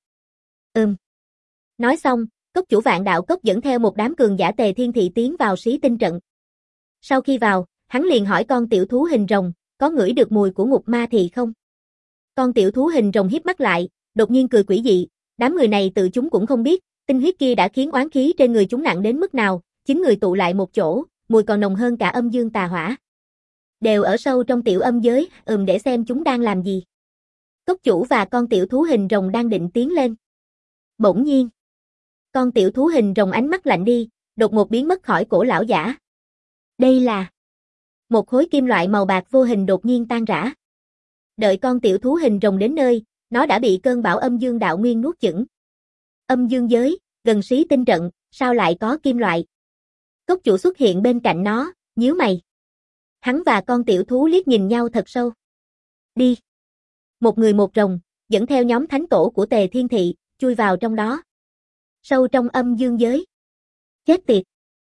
Nói xong, cốc chủ Vạn Đạo Cốc dẫn theo một đám cường giả Tề Thiên Thị tiến vào xí tinh trận. Sau khi vào, hắn liền hỏi con tiểu thú hình rồng, có ngửi được mùi của Ngục Ma Thị không? Con tiểu thú hình rồng híp mắt lại, đột nhiên cười quỷ dị, đám người này tự chúng cũng không biết, tinh huyết kia đã khiến oán khí trên người chúng nặng đến mức nào, 9 người tụ lại một chỗ, mùi còn nồng hơn cả âm dương tà hỏa. Đều ở sâu trong tiểu âm giới, để xem chúng đang làm gì. Cốc chủ và con tiểu thú hình rồng đang định tiến lên. Bỗng nhiên, con tiểu thú hình rồng ánh mắt lạnh đi, đột ngột biến mất khỏi cổ lão giả. Đây là một khối kim loại màu bạc vô hình đột nhiên tan rã. Đợi con tiểu thú hình rồng đến nơi, nó đã bị cơn bão âm dương đạo nguyên nuốt chửng. Âm dương giới, gần xí tinh trận, sao lại có kim loại? Cốc chủ xuất hiện bên cạnh nó, nhíu mày. Hắn và con tiểu thú liếc nhìn nhau thật sâu. Đi. Một người một rồng, dẫn theo nhóm thánh tổ của Tề Thiên Thị, chui vào trong đó. Sâu trong âm dương giới. Chết tiệt.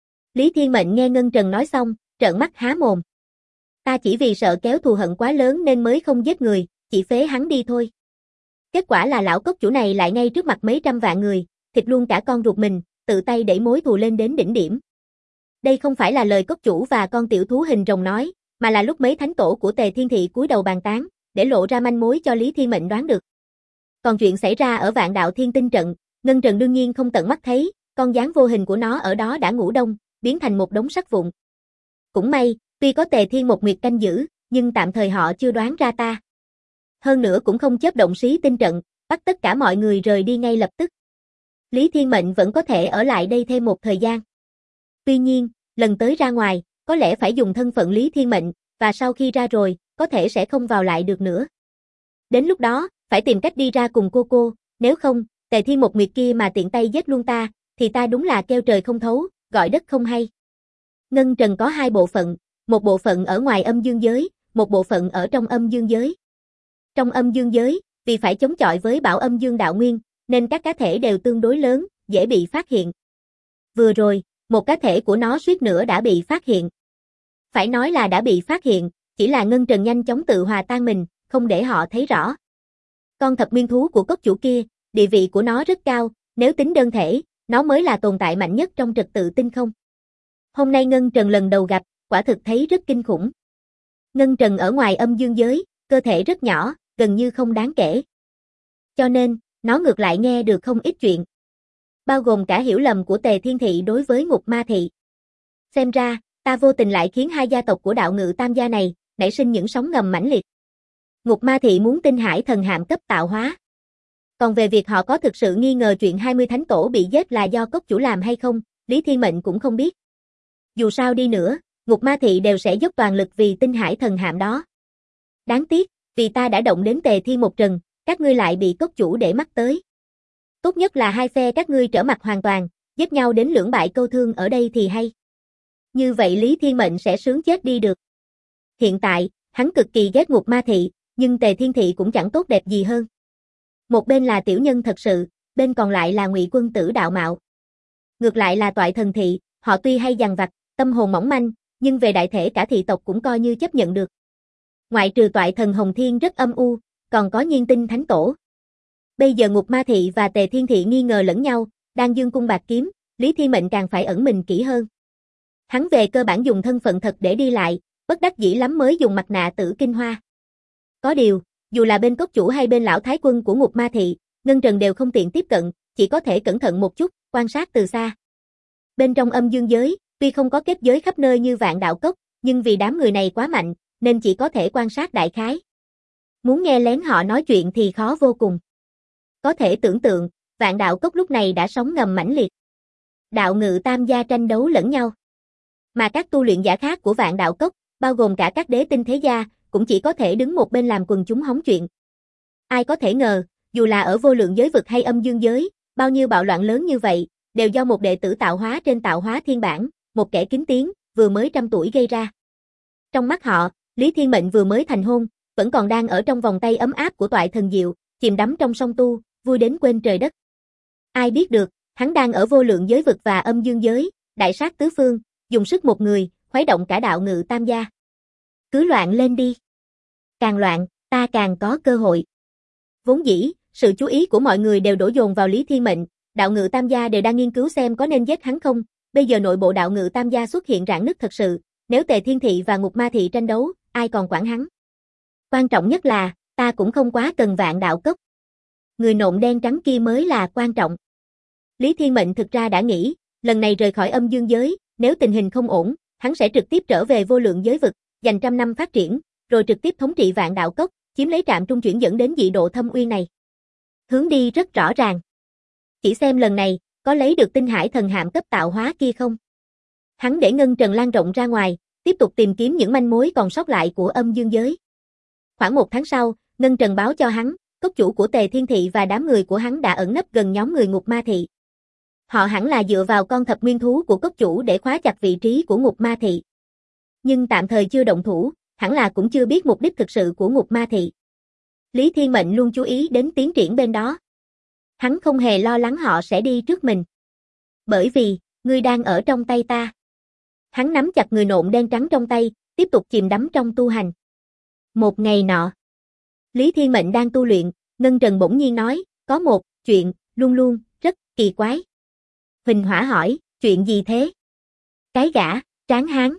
Lý Thiên Mệnh nghe Ngân Trần nói xong, trợn mắt há mồm. Ta chỉ vì sợ kéo thù hận quá lớn nên mới không giết người, chỉ phế hắn đi thôi. Kết quả là lão cốc chủ này lại ngay trước mặt mấy trăm vạn người, thịt luôn cả con ruột mình, tự tay đẩy mối thù lên đến đỉnh điểm. Đây không phải là lời cốc chủ và con tiểu thú hình rồng nói, mà là lúc mấy thánh tổ của Tề Thiên Thị cúi đầu bàn tán, để lộ ra manh mối cho Lý Thiên Mệnh đoán được. Còn chuyện xảy ra ở Vạn Đạo Thiên Tinh trận, Ngân Trần đương nhiên không tận mắt thấy, con gián vô hình của nó ở đó đã ngủ đông, biến thành một đống sắt vụn. Cũng may, tuy có Tề Thiên Một Nguyệt canh giữ, nhưng tạm thời họ chưa đoán ra ta. Hơn nữa cũng không chớp động xí tinh trận, bắt tất cả mọi người rời đi ngay lập tức. Lý Thiên Mệnh vẫn có thể ở lại đây thêm một thời gian. Tuy nhiên, lần tới ra ngoài, có lẽ phải dùng thân phận Lý Thiên Mệnh, và sau khi ra rồi, có thể sẽ không vào lại được nữa. Đến lúc đó, phải tìm cách đi ra cùng cô, nếu không, Tề Thiên Một Nguyệt kia mà tiện tay giết luôn ta, thì ta đúng là kêu trời không thấu, gọi đất không hay. Ngân Trần có hai bộ phận, một bộ phận ở ngoài âm dương giới, một bộ phận ở trong âm dương giới. Trong âm dương giới, vì phải chống chọi với bão âm dương đạo nguyên, nên các cá thể đều tương đối lớn, dễ bị phát hiện. Vừa rồi, một cá thể của nó suýt nữa đã bị phát hiện. Phải nói là đã bị phát hiện, chỉ là Ngân Trần nhanh chóng tự hòa tan mình, không để họ thấy rõ. Con thập nguyên thú của cốc chủ kia, địa vị của nó rất cao, nếu tính đơn thể, nó mới là tồn tại mạnh nhất trong trật tự tinh không. Hôm nay Ngân Trần lần đầu gặp, quả thực thấy rất kinh khủng. Ngân Trần ở ngoài âm dương giới, cơ thể rất nhỏ, gần như không đáng kể. Cho nên, nó ngược lại nghe được không ít chuyện. Bao gồm cả hiểu lầm của Tề Thiên Thị đối với Ngục Ma Thị. Xem ra, ta vô tình lại khiến hai gia tộc của đạo ngự tam gia này, nảy sinh những sóng ngầm mãnh liệt. Ngục Ma Thị muốn tinh hải thần hạm cấp tạo hóa. Còn về việc họ có thực sự nghi ngờ chuyện 20 thánh tổ bị giết là do cốc chủ làm hay không, Lý Thiên Mệnh cũng không biết. Dù sao đi nữa, Ngục Ma Thị đều sẽ dốc toàn lực vì tinh hải thần hạm đó. Đáng tiếc, vì ta đã động đến Tề Thiên một trần, các ngươi lại bị cốc chủ để mắt tới. Tốt nhất là hai phe các ngươi trở mặt hoàn toàn, giết nhau đến lưỡng bại câu thương ở đây thì hay. Như vậy Lý Thiên Mệnh sẽ sướng chết đi được. Hiện tại, hắn cực kỳ ghét Ngục Ma Thị, nhưng Tề Thiên Thị cũng chẳng tốt đẹp gì hơn. Một bên là tiểu nhân thật sự, bên còn lại là Ngụy quân tử đạo mạo. Ngược lại là Toại Thần Thị, họ tuy hay dằn vặt, tâm hồn mỏng manh, nhưng về đại thể cả thị tộc cũng coi như chấp nhận được. Ngoại trừ Toại Thần Hồng Thiên rất âm u, còn có Nhiên Tinh Thánh Tổ. Bây giờ Ngục Ma Thị và Tề Thiên Thị nghi ngờ lẫn nhau, đang dương cung bạt kiếm, Lý Thiên Mệnh càng phải ẩn mình kỹ hơn. Hắn về cơ bản dùng thân phận thật để đi lại, bất đắc dĩ lắm mới dùng mặt nạ Tử Kinh Hoa. Có điều, dù là bên cốc chủ hay bên lão thái quân của Ngục Ma Thị, Ngân Trần đều không tiện tiếp cận, chỉ có thể cẩn thận một chút, quan sát từ xa. Bên trong âm dương giới, tuy không có kết giới khắp nơi như Vạn Đạo Cốc, nhưng vì đám người này quá mạnh, nên chỉ có thể quan sát đại khái. Muốn nghe lén họ nói chuyện thì khó vô cùng. Có thể tưởng tượng, Vạn Đạo Cốc lúc này đã sóng ngầm mãnh liệt. Đạo ngự tam gia tranh đấu lẫn nhau. Mà các tu luyện giả khác của Vạn Đạo Cốc, bao gồm cả các đế tinh thế gia, cũng chỉ có thể đứng một bên làm quần chúng hóng chuyện. Ai có thể ngờ, dù là ở vô lượng giới vực hay âm dương giới, bao nhiêu bạo loạn lớn như vậy, đều do một đệ tử tạo hóa trên tạo hóa thiên bản, một kẻ kính tiếng, vừa mới 100 tuổi gây ra. Trong mắt họ, Lý Thiên Mệnh vừa mới thành hôn, vẫn còn đang ở trong vòng tay ấm áp của Toại Thần Diệu, chìm đắm trong song tu, vui đến quên trời đất. Ai biết được, hắn đang ở vô lượng giới vực và âm dương giới, đại sát tứ phương, dùng sức một người, khuấy động cả đạo ngự tam gia. Cứ loạn lên đi. Càng loạn, ta càng có cơ hội. Vốn dĩ, sự chú ý của mọi người đều đổ dồn vào Lý Thiên Mệnh, đạo ngự tam gia đều đang nghiên cứu xem có nên giết hắn không. Bây giờ nội bộ đạo ngự tam gia xuất hiện rạn nứt thật sự, nếu Tề Thiên Thị và Ngục Ma Thị tranh đấu, ai còn quản hắn. Quan trọng nhất là, ta cũng không quá cần Vạn Đạo Cốc. Người nộm đen trắng kia mới là quan trọng. Lý Thiên Mệnh thực ra đã nghĩ, lần này rời khỏi âm dương giới, nếu tình hình không ổn, hắn sẽ trực tiếp trở về vô lượng giới vực, dành 100 năm phát triển, rồi trực tiếp thống trị Vạn Đạo Cốc, chiếm lấy trạm trung chuyển dẫn đến dị độ thâm uyên này. Hướng đi rất rõ ràng. Chỉ xem lần này, có lấy được tinh hải thần hạm cấp tạo hóa kia không? Hắn để Ngân Trần lan rộng ra ngoài, tiếp tục tìm kiếm những manh mối còn sót lại của âm dương giới. Khoảng 1 tháng sau, Ngân Trần báo cho hắn, cốc chủ của Tề Thiên Thị và đám người của hắn đã ẩn nấp gần nhóm người Ngục Ma Thị. Họ hẳn là dựa vào con thập nguyên thú của cốc chủ để khóa chặt vị trí của Ngục Ma Thị. Nhưng tạm thời chưa động thủ, hẳn là cũng chưa biết mục đích thực sự của Ngục Ma Thị. Lý Thiên Mệnh luôn chú ý đến tiến triển bên đó. Hắn không hề lo lắng họ sẽ đi trước mình. Bởi vì, ngươi đang ở trong tay ta. Hắn nắm chặt người nộm đen trắng trong tay, tiếp tục chìm đắm trong tu hành. Một ngày nọ, Lý Thiên Mệnh đang tu luyện, Ngân Trần bỗng nhiên nói, có một chuyện, luôn luôn, rất kỳ quái. Huỳnh Hỏa hỏi, chuyện gì thế? Cái gã, tráng hán.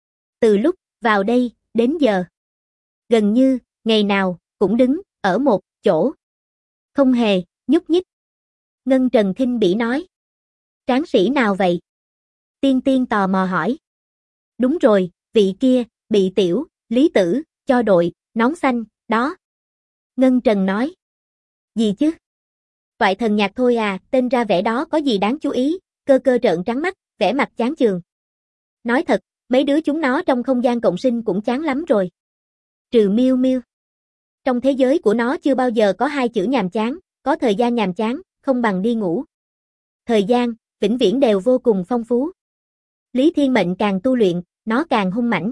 Từ lúc vào đây, đến giờ. Gần như, ngày nào, cũng đứng, ở một chỗ. Không hề, nhúc nhích. Ngân Trần khinh bỉ nói. Tráng sĩ nào vậy? Tiên Tiên tò mò hỏi. Đúng rồi, vị kia, bị tiểu, Lý Tử, cho đội, nón xanh, đó. Ngân Trần nói. Gì chứ? Toại Thần Nhạc thôi à, tên ra vẻ đó có gì đáng chú ý, cơ cơ trợn trắng mắt, vẻ mặt chán chường. Nói thật, mấy đứa chúng nó trong không gian cộng sinh cũng chán lắm rồi. Trừ Miêu Miêu. Trong thế giới của nó chưa bao giờ có 2 chữ nhàm chán, có thời gian nhàm chán, không bằng đi ngủ. Thời gian, vĩnh viễn đều vô cùng phong phú. Lý Thiên Mệnh càng tu luyện, nó càng hung mãnh.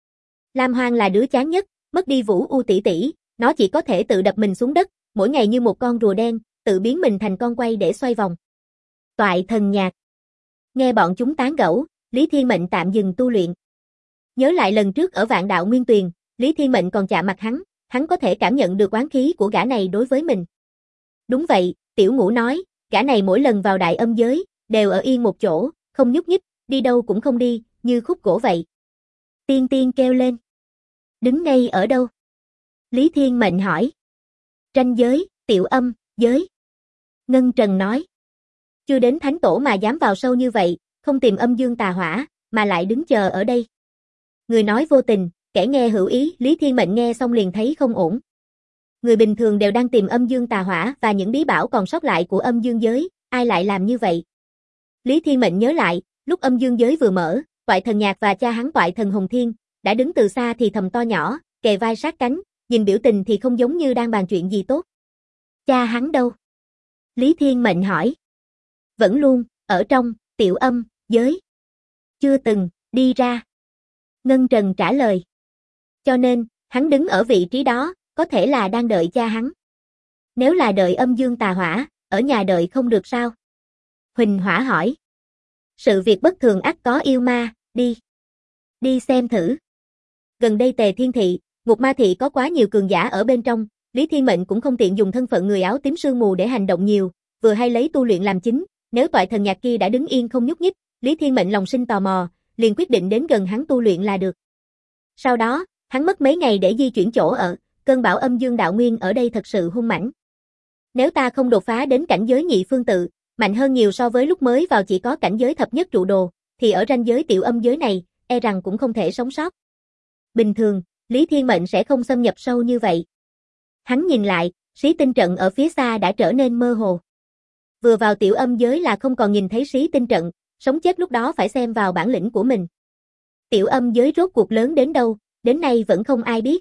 Lam Hoang là đứa chán nhất, mất đi Vũ U tỷ tỷ, nó chỉ có thể tự đập mình xuống đất, mỗi ngày như một con rùa đen, tự biến mình thành con quay để xoay vòng. Toại Thần Nhạc. Nghe bọn chúng tán gẫu, Lý Thiên Mệnh tạm dừng tu luyện. Nhớ lại lần trước ở Vạn Đạo Nguyên Tuyền, Lý Thiên Mệnh còn chạm mặt hắn có thể cảm nhận được oán khí của gã này đối với mình. Đúng vậy, Tiểu Ngũ nói, gã này mỗi lần vào đại âm giới, đều ở yên một chỗ, không nhúc nhích, đi đâu cũng không đi, như khúc gỗ vậy. Tiên Tiên kêu lên. Đứng ngay ở đâu? Lý Thiên Mệnh hỏi. Tranh giới, Tiểu Âm, giới. Ngân Trần nói. Chưa đến thánh tổ mà dám vào sâu như vậy, không tìm âm dương tà hỏa, mà lại đứng chờ ở đây. Người nói vô tình, kẻ nghe hữu ý, Lý Thiên Mệnh nghe xong liền thấy không ổn. Người bình thường đều đang tìm âm dương tà hỏa và những bí bảo còn sót lại của âm dương giới, ai lại làm như vậy? Lý Thiên Mệnh nhớ lại, lúc âm dương giới vừa mở, Toại Thần Nhạc và cha hắn Toại Thần Hồng Thiên, đã đứng từ xa thì thầm to nhỏ, kề vai sát cánh, nhìn biểu tình thì không giống như đang bàn chuyện gì tốt. Cha hắn đâu? Lý Thiên Mệnh hỏi. Vẫn luôn, ở trong, Tiểu Âm, giới. Chưa từng, Đi ra. Ngân Trần trả lời. Cho nên, hắn đứng ở vị trí đó, có thể là đang đợi cha hắn. Nếu là đợi âm dương tà hỏa, ở nhà đợi không được sao? Huỳnh Hỏa hỏi. Sự việc bất thường ắt có yêu ma, đi. Đi xem thử. Gần đây Tề Thiên Thị, Ngục Ma Thị có quá nhiều cường giả ở bên trong, Lý Thiên Mệnh cũng không tiện dùng thân phận người áo tím sương mù để hành động nhiều, vừa hay lấy tu luyện làm chính, nếu toại thần nhạc kia đã đứng yên không nhúc nhích, Lý Thiên Mệnh lòng sinh tò mò, liền quyết định đến gần hắn tu luyện là được. Sau đó, hắn mất mấy ngày để di chuyển chỗ ở, cơn bão âm dương đạo nguyên ở đây thật sự hung mãnh. Nếu ta không đột phá đến cảnh giới nhị phương tự, mạnh hơn nhiều so với lúc mới vào chỉ có cảnh giới thập nhất trụ đồ, thì ở ranh giới tiểu âm giới này, e rằng cũng không thể sống sót. Bình thường, Lý Thiên Mệnh sẽ không xâm nhập sâu như vậy. Hắn nhìn lại, xí tinh trận ở phía xa đã trở nên mơ hồ. Vừa vào tiểu âm giới là không còn nhìn thấy xí tinh trận, sống chết lúc đó phải xem vào bản lĩnh của mình. Tiểu âm giới rốt cuộc lớn đến đâu, đến nay vẫn không ai biết.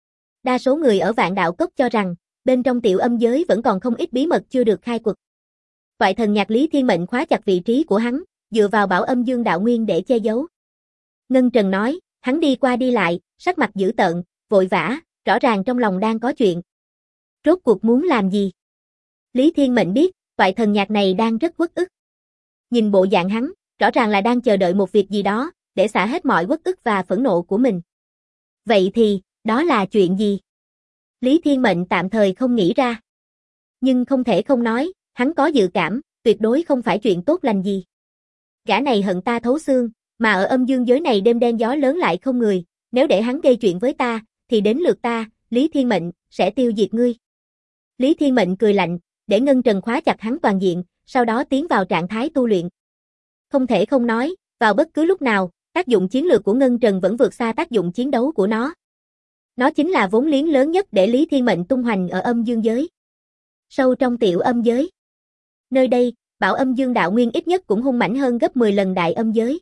Đa số người ở Vạn Đạo Cốc cho rằng, bên trong tiểu âm giới vẫn còn không ít bí mật chưa được khai quật. Toại thần nhạc Lý Thiên Mệnh khóa chặt vị trí của hắn, dựa vào bảo âm dương đạo nguyên để che giấu. Ngân Trần nói, hắn đi qua đi lại, sắc mặt dữ tợn, vội vã, rõ ràng trong lòng đang có chuyện. Rốt cuộc muốn làm gì? Lý Thiên Mệnh biết, toại thần nhạc này đang rất uất ức. Nhìn bộ dạng hắn, rõ ràng là đang chờ đợi một việc gì đó, để xả hết mọi uất ức và phẫn nộ của mình. Vậy thì, đó là chuyện gì? Lý Thiên Mệnh tạm thời không nghĩ ra. Nhưng không thể không nói, hắn có dự cảm, tuyệt đối không phải chuyện tốt lành gì. Gã này hận ta thấu xương, mà ở âm dương giới này đêm đen gió lớn lại không người, nếu để hắn gây chuyện với ta, thì đến lượt ta, Lý Thiên Mệnh, sẽ tiêu diệt ngươi. Lý Thiên Mệnh cười lạnh, để Ngân Trần khóa chặt hắn toàn diện, sau đó tiến vào trạng thái tu luyện. Không thể không nói, vào bất cứ lúc nào, tác dụng chiến lược của Ngân Trần vẫn vượt xa tác dụng chiến đấu của nó. Nó chính là vốn liếng lớn nhất để Lý Thiên Mệnh tung hoành ở âm dương giới. Sâu trong tiểu âm giới. Nơi đây, bảo âm dương đạo nguyên ít nhất cũng hung mãnh hơn gấp 10 lần đại âm giới.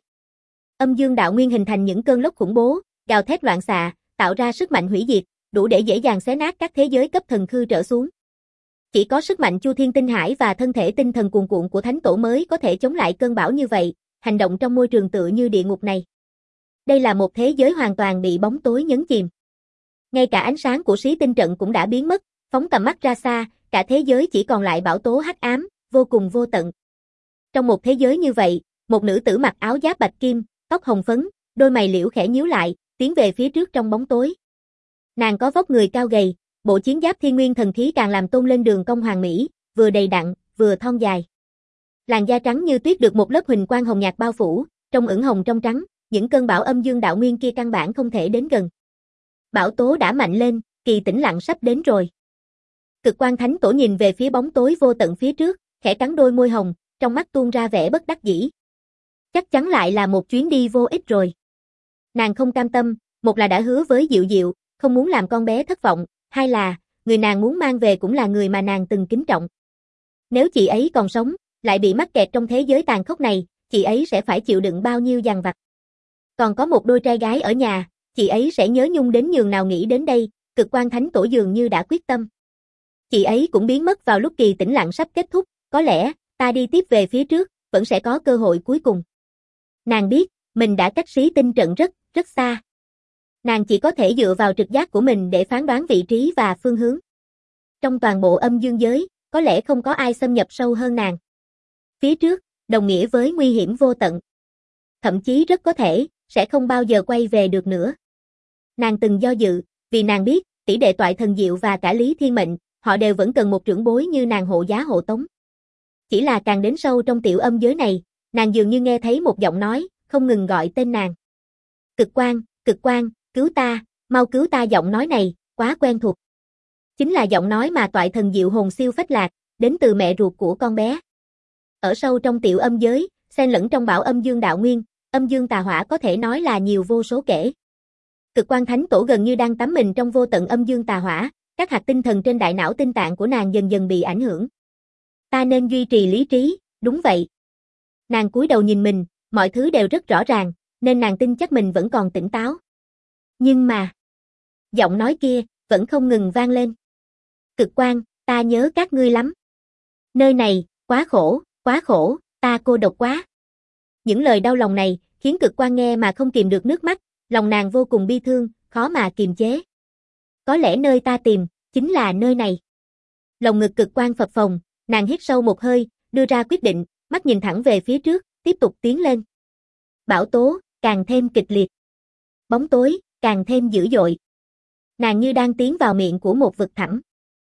Âm dương đạo nguyên hình thành những cơn lốc khủng bố, gào thét loạn xạ, tạo ra sức mạnh hủy diệt, đủ để dễ dàng xé nát các thế giới cấp thần khư trở xuống. Chỉ có sức mạnh Chu Thiên Tinh Hải và thân thể tinh thần cuồn cuộn của Thánh Tổ mới có thể chống lại cơn bão như vậy, hành động trong môi trường tựa như địa ngục này. Đây là một thế giới hoàn toàn bị bóng tối nhấn chìm. Ngay cả ánh sáng của xí tinh trận cũng đã biến mất, phóng tầm mắt ra xa, cả thế giới chỉ còn lại bão tố hắc ám, vô cùng vô tận. Trong một thế giới như vậy, một nữ tử mặc áo giáp bạch kim, tóc hồng phấn, đôi mày liễu khẽ nhíu lại, tiến về phía trước trong bóng tối. Nàng có vóc người cao gầy, bộ chiến giáp thiên nguyên thần khí càng làm tôn lên đường cong hoàn mỹ, vừa đầy đặn, vừa thon dài. Làn da trắng như tuyết được một lớp huỳnh quang hồng nhạt bao phủ, trông ửng hồng trong trắng, những cơn bão âm dương đạo nguyên kia căn bản không thể đến gần. Bão tố đã mạnh lên, kỳ tĩnh lặng sắp đến rồi. Cực Quang Thánh Tổ nhìn về phía bóng tối vô tận phía trước, khẽ cắn đôi môi hồng, trong mắt tuôn ra vẻ bất đắc dĩ. Chắc chắn lại là một chuyến đi vô ích rồi. Nàng không cam tâm, một là đã hứa với Diệu Diệu, không muốn làm con bé thất vọng, hai là, người nàng muốn mang về cũng là người mà nàng từng kính trọng. Nếu chị ấy còn sống, lại bị mắc kẹt trong thế giới tàn khốc này, chị ấy sẽ phải chịu đựng bao nhiêu dằn vặt. Còn có một đôi trai gái ở nhà, chị ấy sẽ nhớ nhung đến nhường nào nghĩ đến đây, Cực Quang Thánh Tổ dường như đã quyết tâm. Chị ấy cũng biến mất vào lúc kỳ tĩnh lặng sắp kết thúc, có lẽ, ta đi tiếp về phía trước, vẫn sẽ có cơ hội cuối cùng. Nàng biết, mình đã cách xí tinh trận rất, rất xa. Nàng chỉ có thể dựa vào trực giác của mình để phán đoán vị trí và phương hướng. Trong toàn bộ âm dương giới, có lẽ không có ai xâm nhập sâu hơn nàng. Phía trước, đồng nghĩa với nguy hiểm vô tận. Thậm chí rất có thể, sẽ không bao giờ quay về được nữa. Nàng từng do dự, vì nàng biết, tỷ đệ Toại Thần Diệu và cả Lý Thiên Mệnh, họ đều vẫn cần một trưởng bối như nàng hộ giá hộ tống. Chỉ là càng đến sâu trong tiểu âm giới này, nàng dường như nghe thấy một giọng nói, không ngừng gọi tên nàng. Cực Quang, cứu ta, mau cứu ta. Giọng nói này, quá quen thuộc. Chính là giọng nói mà Toại Thần Diệu hồn siêu phách lạc, đến từ mẹ ruột của con bé. Ở sâu trong tiểu âm giới, xen lẫn trong bảo âm dương đạo nguyên, âm dương tà hỏa có thể nói là nhiều vô số kể. Cực Quang Thánh Tổ gần như đang tắm mình trong vô tận âm dương tà hỏa, các hạt tinh thần trên đại não tinh tạng của nàng dần dần bị ảnh hưởng. Ta nên duy trì lý trí, đúng vậy. Nàng cúi đầu nhìn mình, mọi thứ đều rất rõ ràng, nên nàng tin chắc mình vẫn còn tỉnh táo. Nhưng mà, giọng nói kia, vẫn không ngừng vang lên. Cực Quang, ta nhớ các ngươi lắm. Nơi này, quá khổ, ta cô độc quá. Những lời đau lòng này, khiến Cực Quang nghe mà không kìm được nước mắt, lòng nàng vô cùng bi thương, khó mà kiềm chế. Có lẽ nơi ta tìm, chính là nơi này. Lồng ngực Cực Quang phập phồng, nàng hít sâu một hơi, đưa ra quyết định, mắt nhìn thẳng về phía trước, tiếp tục tiến lên. Bão tố, càng thêm kịch liệt. Bóng tối, càng thêm dữ dội. Nàng như đang tiến vào miệng của một vực thẳm.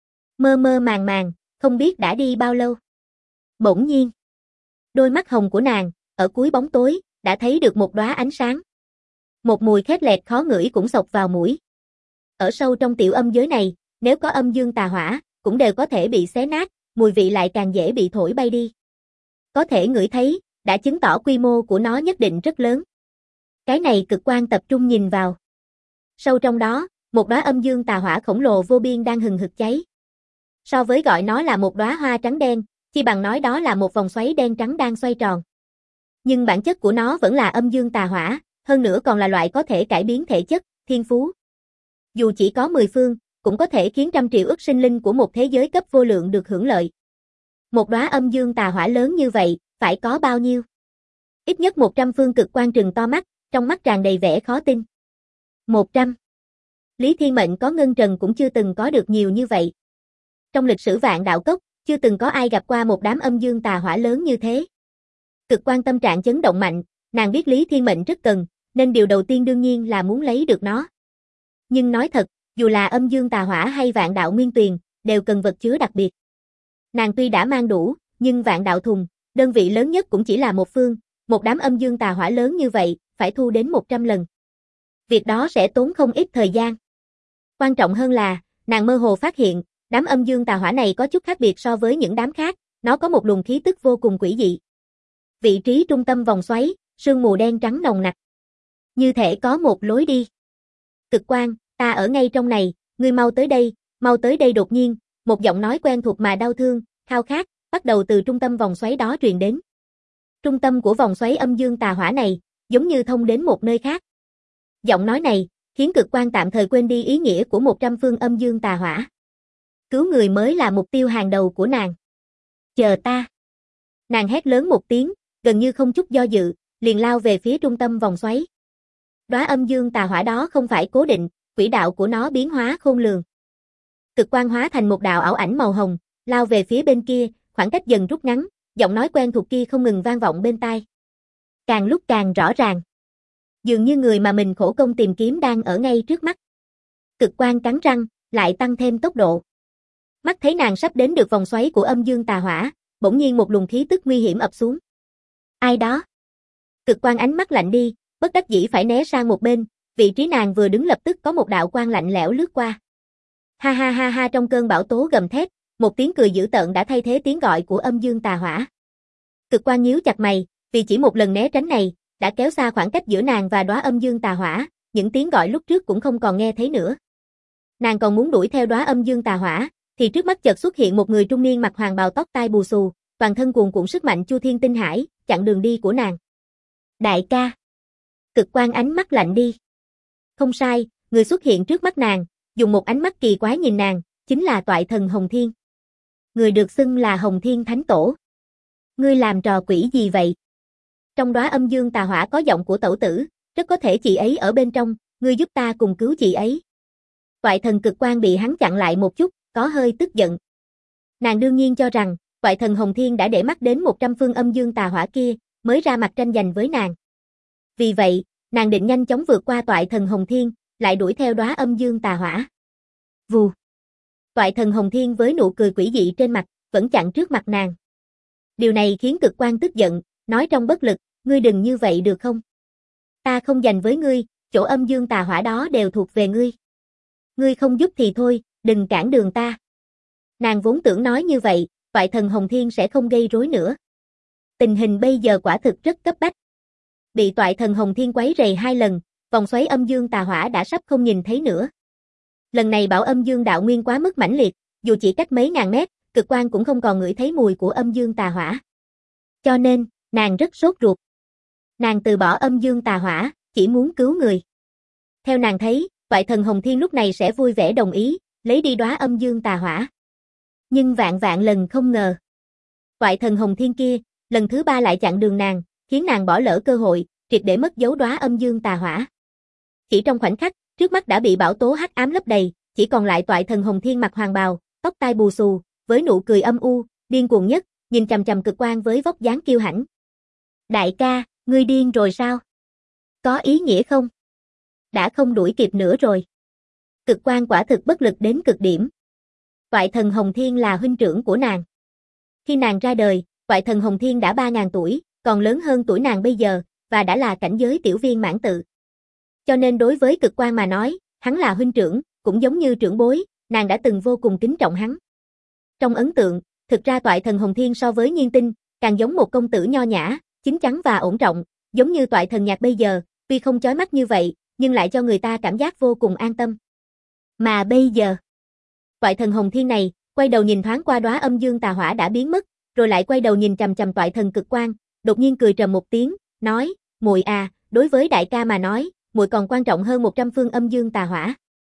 Mơ mơ màng màng, không biết đã đi bao lâu. Bỗng nhiên, đôi mắt hồng của nàng, ở cuối bóng tối, đã thấy được một đóa ánh sáng. Một mùi khét lẹt khó ngửi cũng xộc vào mũi. Ở sâu trong tiểu âm giới này, nếu có âm dương tà hỏa, cũng đều có thể bị xé nát, mùi vị lại càng dễ bị thổi bay đi. Có thể ngửi thấy, đã chứng tỏ quy mô của nó nhất định rất lớn. Cái này Cực Quang tập trung nhìn vào. Sâu trong đó, một đóa âm dương tà hỏa khổng lồ vô biên đang hừng hực cháy. So với gọi nó là một đóa hoa trắng đen, chi bằng nói đó là một vòng xoáy đen trắng đang xoay tròn. Nhưng bản chất của nó vẫn là âm dương tà hỏa, hơn nữa còn là loại có thể cải biến thể chất, thiên phú. Dù chỉ có 10 phương, cũng có thể khiến trăm triệu ức sinh linh của một thế giới cấp vô lượng được hưởng lợi. Một đóa âm dương tà hỏa lớn như vậy, phải có bao nhiêu? Ít nhất 100 phương. Cực Quang trừng to mắt, trong mắt tràn đầy vẻ khó tin. 100. Lý Thiên Mệnh có ngân trần cũng chưa từng có được nhiều như vậy. Trong lịch sử Vạn Đạo Cốc, chưa từng có ai gặp qua một đám âm dương tà hỏa lớn như thế. Cực Quang tâm trạng chấn động mạnh, nàng biết Lý Thiên Mệnh rất cần, nên điều đầu tiên đương nhiên là muốn lấy được nó. Nhưng nói thật, dù là âm dương tà hỏa hay Vạn Đạo Nguyên Tuyền, đều cần vật chứa đặc biệt. Nàng tuy đã mang đủ, nhưng Vạn Đạo Thùng, đơn vị lớn nhất cũng chỉ là một phương, một đám âm dương tà hỏa lớn như vậy, phải thu đến 100 lần. Việc đó sẽ tốn không ít thời gian. Quan trọng hơn là, nàng mơ hồ phát hiện, đám âm dương tà hỏa này có chút khác biệt so với những đám khác, nó có một luồng khí tức vô cùng quỷ dị. Vị trí trung tâm vòng xoáy, sương mù đen trắng nồng nặc. Như thể có một lối đi. Cực Quang, ta ở ngay trong này, ngươi mau tới đây. Đột nhiên, một giọng nói quen thuộc mà đau thương, khao khát, bắt đầu từ trung tâm vòng xoáy đó truyền đến. Trung tâm của vòng xoáy âm dương tà hỏa này, giống như thông đến một nơi khác. Giọng nói này, khiến Cực Quang tạm thời quên đi ý nghĩa của 100 phương âm dương tà hỏa. Cứu người mới là mục tiêu hàng đầu của nàng. Chờ ta. Nàng hét lớn một tiếng, gần như không chút do dự, liền lao về phía trung tâm vòng xoáy. Đóa âm dương tà hỏa đó không phải cố định, quỹ đạo của nó biến hóa khôn lường. Cực Quang hóa thành một đạo ảo ảnh màu hồng, lao về phía bên kia, khoảng cách dần rút ngắn, giọng nói quen thuộc kia không ngừng vang vọng bên tai. Càng lúc càng rõ ràng. Dường như người mà mình khổ công tìm kiếm đang ở ngay trước mắt. Cực Quang cắn răng, lại tăng thêm tốc độ. Mắt thấy nàng sắp đến được vòng xoáy của âm dương tà hỏa, bỗng nhiên một luồng khí tức nguy hiểm ập xuống. Ai đó? Cực Quang ánh mắt lạnh đi, bất đắc dĩ phải né sang một bên, vị trí nàng vừa đứng lập tức có một đạo quang lạnh lẽo lướt qua. Ha ha ha ha, trong cơn bão tố gầm thét, một tiếng cười dữ tợn đã thay thế tiếng gọi của âm dương tà hỏa. Cực Quang nhíu chặt mày, vì chỉ một lần né tránh này, đã kéo xa khoảng cách giữa nàng và đóa âm dương tà hỏa, những tiếng gọi lúc trước cũng không còn nghe thấy nữa. Nàng còn muốn đuổi theo đóa âm dương tà hỏa, thì trước mắt chợt xuất hiện một người trung niên mặc hoàng bào tóc tai bù xù, toàn thân cuồn cuộn sức mạnh Chu Thiên Tinh Hải, chặn đường đi của nàng. Đại ca. Cực Quang ánh mắt lạnh đi. Không sai, người xuất hiện trước mắt nàng, dùng một ánh mắt kỳ quái nhìn nàng, chính là Toại Thần Hồng Thiên. Người được xưng là Hồng Thiên Thánh Tổ. Ngươi làm trò quỷ gì vậy? Trong đóa âm dương tà hỏa có giọng của tẩu tử, rất có thể chị ấy ở bên trong, ngươi giúp ta cùng cứu chị ấy. Toại Thần Cực Quang bị hắn chặn lại một chút, có hơi tức giận. Nàng đương nhiên cho rằng, Toại Thần Hồng Thiên đã để mắt đến 100 phương âm dương tà hỏa kia, mới ra mặt tranh giành với nàng. Vì vậy, nàng định nhanh chóng vượt qua Toại Thần Hồng Thiên, lại đuổi theo đóa âm dương tà hỏa. Vù. Toại Thần Hồng Thiên với nụ cười quỷ dị trên mặt, vẫn chặn trước mặt nàng. Điều này khiến Cực Quang tức giận, nói trong bất lực, ngươi đừng như vậy được không? Ta không giành với ngươi, chỗ âm dương tà hỏa đó đều thuộc về ngươi. Ngươi không giúp thì thôi, đừng cản đường ta. Nàng vốn tưởng nói như vậy, Toại Thần Hồng Thiên sẽ không gây rối nữa. Tình hình bây giờ quả thực rất cấp bách. Bị Toại Thần Hồng Thiên quấy rầy 2 lần, vòng xoáy âm dương tà hỏa đã sắp không nhìn thấy nữa. Lần này bão âm dương đạo nguyên quá mức mãnh liệt, dù chỉ cách mấy ngàn mét, Cực Quang cũng không còn ngửi thấy mùi của âm dương tà hỏa. Cho nên, nàng rất sốt ruột. Nàng từ bỏ âm dương tà hỏa, chỉ muốn cứu người. Theo nàng thấy, Toại Thần Hồng Thiên lúc này sẽ vui vẻ đồng ý, lấy đi đóa âm dương tà hỏa. Nhưng vạn vạn lần không ngờ. Toại Thần Hồng Thiên kia, lần thứ 3 lại chặn đường nàng, khiến nàng bỏ lỡ cơ hội, triệt để mất dấu đóa âm dương tà hỏa. Chỉ trong khoảnh khắc, trước mắt đã bị bão tố hắc ám lấp đầy, chỉ còn lại toại thần Hồng Thiên mặc hoàng bào, tóc tai bù xù, với nụ cười âm u, điên cuồng nhất, nhìn chằm chằm Cực Quang với vóc dáng kiêu hãnh. Đại ca, ngươi điên rồi sao? Có ý nghĩa không? Đã không đuổi kịp nữa rồi. Cực Quang quả thực bất lực đến cực điểm. Toại thần Hồng Thiên là huynh trưởng của nàng. Khi nàng ra đời, toại thần Hồng Thiên đã 3.000 tuổi, còn lớn hơn tuổi nàng bây giờ, và đã là cảnh giới tiểu viên mãn tự. Cho nên đối với Cực Quang mà nói, hắn là huynh trưởng, cũng giống như trưởng bối, nàng đã từng vô cùng kính trọng hắn. Trong ấn tượng, thực ra toại thần Hồng Thiên so với Nhiên Tinh, càng giống một công tử nho nhã, chín chắn và ổn trọng, giống như toại thần Nhạc bây giờ, tuy không chói mắt như vậy, nhưng lại cho người ta cảm giác vô cùng an tâm. Mà bây giờ, toại thần Hồng Thiên này, quay đầu nhìn thoáng qua đóa âm dương tà hỏa đã biến mất, rồi lại quay đầu nhìn chằm chằm toại thần Cực Quang, đột nhiên cười trầm một tiếng, nói, muội à, đối với đại ca mà nói, muội còn quan trọng hơn 100 phương âm dương tà hỏa.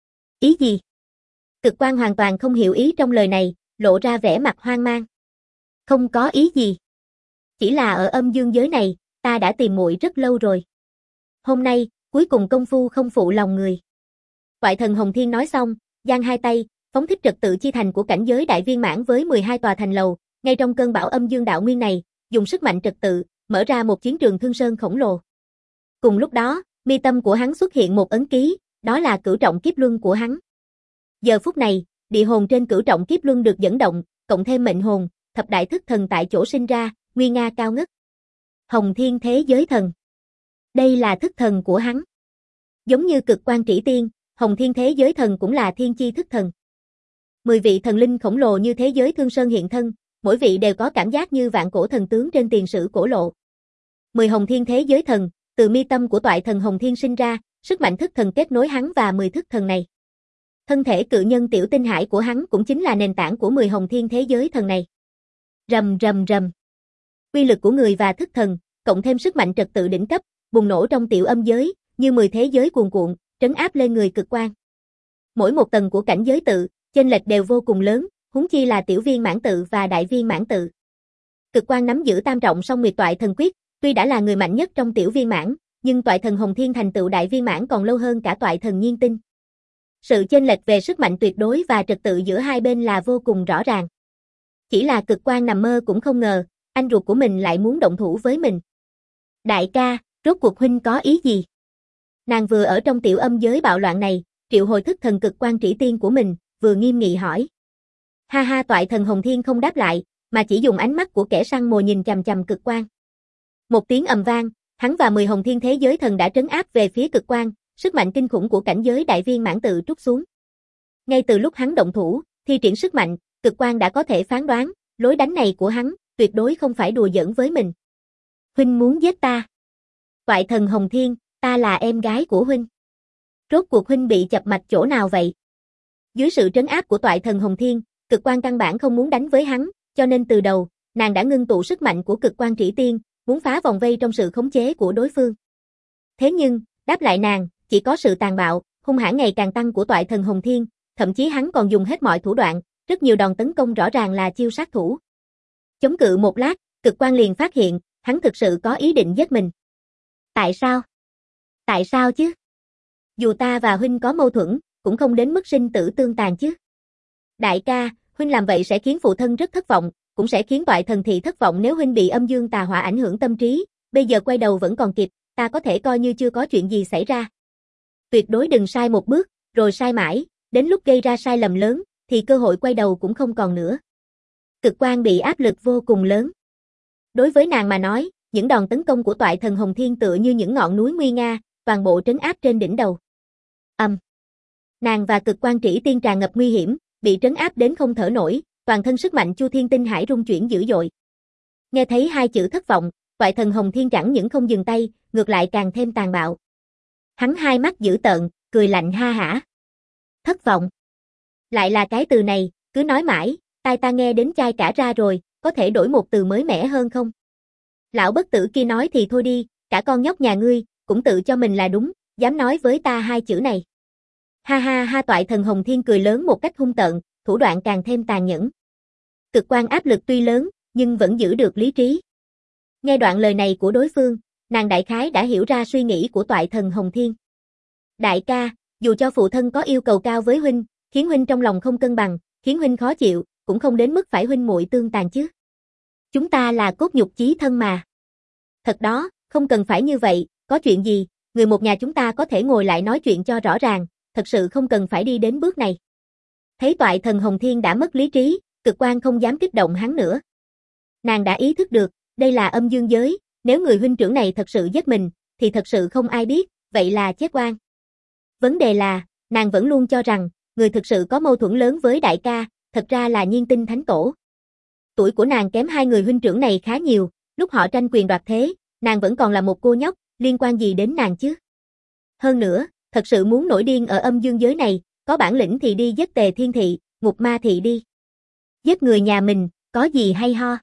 Ý gì? Cực Quang hoàn toàn không hiểu ý trong lời này, lộ ra vẻ mặt hoang mang. Không có ý gì. Chỉ là ở âm dương giới này, ta đã tìm muội rất lâu rồi. Hôm nay, cuối cùng công phu không phụ lòng người. Toại thần Hồng Thiên nói xong, giang hai tay, phóng thích trật tự chi thành của cảnh giới đại viên mãn với 12 tòa thành lầu, ngay trong cơn bão âm dương đạo nguyên này, dùng sức mạnh trật tự, mở ra một chiến trường Thương Sơn khổng lồ. Cùng lúc đó, mi tâm của hắn xuất hiện một ấn ký, đó là cửu trọng kiếp luân của hắn. Giờ phút này, địa hồn trên cửu trọng kiếp luân được dẫn động, cộng thêm mệnh hồn, thập đại thức thần tại chỗ sinh ra, nguy nga cao ngất. Hồng Thiên Thế Giới Thần. Đây là thức thần của hắn. Giống như Cực Quang Trĩ Tiên, Hồng Thiên Thế Giới Thần cũng là thiên chi thức thần. 10 vị thần linh khổng lồ như thế giới Thương Sơn hiện thân, mỗi vị đều có cảm giác như vạn cổ thần tướng trên tiền sử cổ lộ. 10 Hồng Thiên Thế Giới Thần, từ mi tâm của toại thần Hồng Thiên sinh ra, sức mạnh thức thần kết nối hắn và 10 thức thần này. Thân thể cự nhân tiểu tinh hải của hắn cũng chính là nền tảng của 10 Hồng Thiên Thế Giới Thần này. Rầm rầm rầm. Uy lực của người và thức thần, cộng thêm sức mạnh trật tự đỉnh cấp, bùng nổ trong tiểu âm giới, như 10 thế giới cuồn cuộn, trấn áp lên người Cực Quang. Mỗi một tầng của cảnh giới tự, chênh lệch đều vô cùng lớn, huống chi là tiểu viên mãn tự và đại viên mãn tự. Cực Quang nắm giữ tam trọng song nguyệt toại thần quyết, tuy đã là người mạnh nhất trong tiểu viên mãn, nhưng toại thần Hồng Thiên thành tựu đại viên mãn còn lâu hơn cả toại thần Nhiên Tinh. Sự chênh lệch về sức mạnh tuyệt đối và trật tự giữa hai bên là vô cùng rõ ràng. Chỉ là Cực Quang nằm mơ cũng không ngờ, anh ruột của mình lại muốn động thủ với mình. Đại ca, rốt cuộc huynh có ý gì? Nàng vừa ở trong tiểu âm giới bạo loạn này, triệu hồi thức thần Cực Quang Trĩ Tiên của mình, vừa nghiêm nghị hỏi. Ha ha, toại thần Hồng Thiên không đáp lại, mà chỉ dùng ánh mắt của kẻ săn mồi nhìn chằm chằm Cực Quang. Một tiếng ầm vang, hắn và 10 Hồng Thiên Thế Giới Thần đã trấn áp về phía Cực Quang, sức mạnh kinh khủng của cảnh giới đại viên mãn tự trút xuống. Ngay từ lúc hắn động thủ, thi triển sức mạnh, Cực Quang đã có thể phán đoán, lối đánh này của hắn, tuyệt đối không phải đùa giỡn với mình. Huynh muốn giết ta? Toại thần Hồng Thiên, ta là em gái của huynh. Rốt cuộc huynh bị chập mạch chỗ nào vậy? Dưới sự trấn áp của toại thần Hồng Thiên, Cực Quang căn bản không muốn đánh với hắn, cho nên từ đầu, nàng đã ngưng tụ sức mạnh của Cực Quang Trĩ Tiên, muốn phá vòng vây trong sự khống chế của đối phương. Thế nhưng, đáp lại nàng, chỉ có sự tàn bạo, hung hãn ngày càng tăng của toại thần Hồng Thiên, thậm chí hắn còn dùng hết mọi thủ đoạn, rất nhiều đòn tấn công rõ ràng là chiêu sát thủ. Chống cự một lát, Cực Quang liền phát hiện, hắn thực sự có ý định giết mình. Tại sao? Tại sao chứ? Dù ta và huynh có mâu thuẫn, cũng không đến mức sinh tử tương tàn chứ. Đại ca, huynh làm vậy sẽ khiến phụ thân rất thất vọng, cũng sẽ khiến toại thần thị thất vọng nếu huynh bị âm dương tà hỏa ảnh hưởng tâm trí, bây giờ quay đầu vẫn còn kịp, ta có thể coi như chưa có chuyện gì xảy ra. Tuyệt đối đừng sai một bước, rồi sai mãi, đến lúc gây ra sai lầm lớn, thì cơ hội quay đầu cũng không còn nữa. Cực Quang bị áp lực vô cùng lớn. Đối với nàng mà nói, những đòn tấn công của toại thần Hồng Thiên tựa như những ngọn núi nguy nga, toàn bộ trấn áp trên đỉnh đầu. Nàng và Cực Quang Trĩ Tiên tràn ngập nguy hiểm, bị trấn áp đến không thở nổi, toàn thân sức mạnh Chu Thiên Tinh Hải rung chuyển dữ dội. Nghe thấy hai chữ thất vọng, toại thần Hồng Thiên chẳng những không dừng tay, ngược lại càng thêm tàn bạo. Hắn hai mắt dữ tợn, cười lạnh ha hả. Thất vọng. Lại là cái từ này, cứ nói mãi, tai ta nghe đến chai cả ra rồi, có thể đổi một từ mới mẻ hơn không? Lão bất tử kia nói thì thôi đi, cả con nhóc nhà ngươi, cũng tự cho mình là đúng, dám nói với ta hai chữ này. Ha ha ha, toại thần Hồng Thiên cười lớn một cách hung tợn, thủ đoạn càng thêm tàn nhẫn. Cực Quang áp lực tuy lớn, nhưng vẫn giữ được lý trí. Nghe đoạn lời này của đối phương, nàng đại khái đã hiểu ra suy nghĩ của Toại Thần Hồng Thiên. Đại ca, dù cho phụ thân có yêu cầu cao với huynh, khiến huynh trong lòng không cân bằng, khiến huynh khó chịu, cũng không đến mức phải huynh muội tương tàn chứ. Chúng ta là cốt nhục chí thân mà. Thật đó, không cần phải như vậy, có chuyện gì, người một nhà chúng ta có thể ngồi lại nói chuyện cho rõ ràng, thật sự không cần phải đi đến bước này. Thấy Toại Thần Hồng Thiên đã mất lý trí, Cực Quang không dám kích động hắn nữa. Nàng đã ý thức được, đây là âm dương giới, nếu người huynh trưởng này thật sự giết mình, thì thật sự không ai biết, vậy là chết oan. Vấn đề là, nàng vẫn luôn cho rằng, người thực sự có mâu thuẫn lớn với đại ca, thật ra là Nhiên Tinh Thánh Tổ. Tuổi của nàng kém hai người huynh trưởng này khá nhiều, lúc họ tranh quyền đoạt thế, nàng vẫn còn là một cô nhóc, liên quan gì đến nàng chứ? Hơn nữa, thật sự muốn nổi điên ở âm dương giới này, có bản lĩnh thì đi giết Tề Thiên Thị, Ngục Ma Thị đi. Giết người nhà mình, có gì hay ho?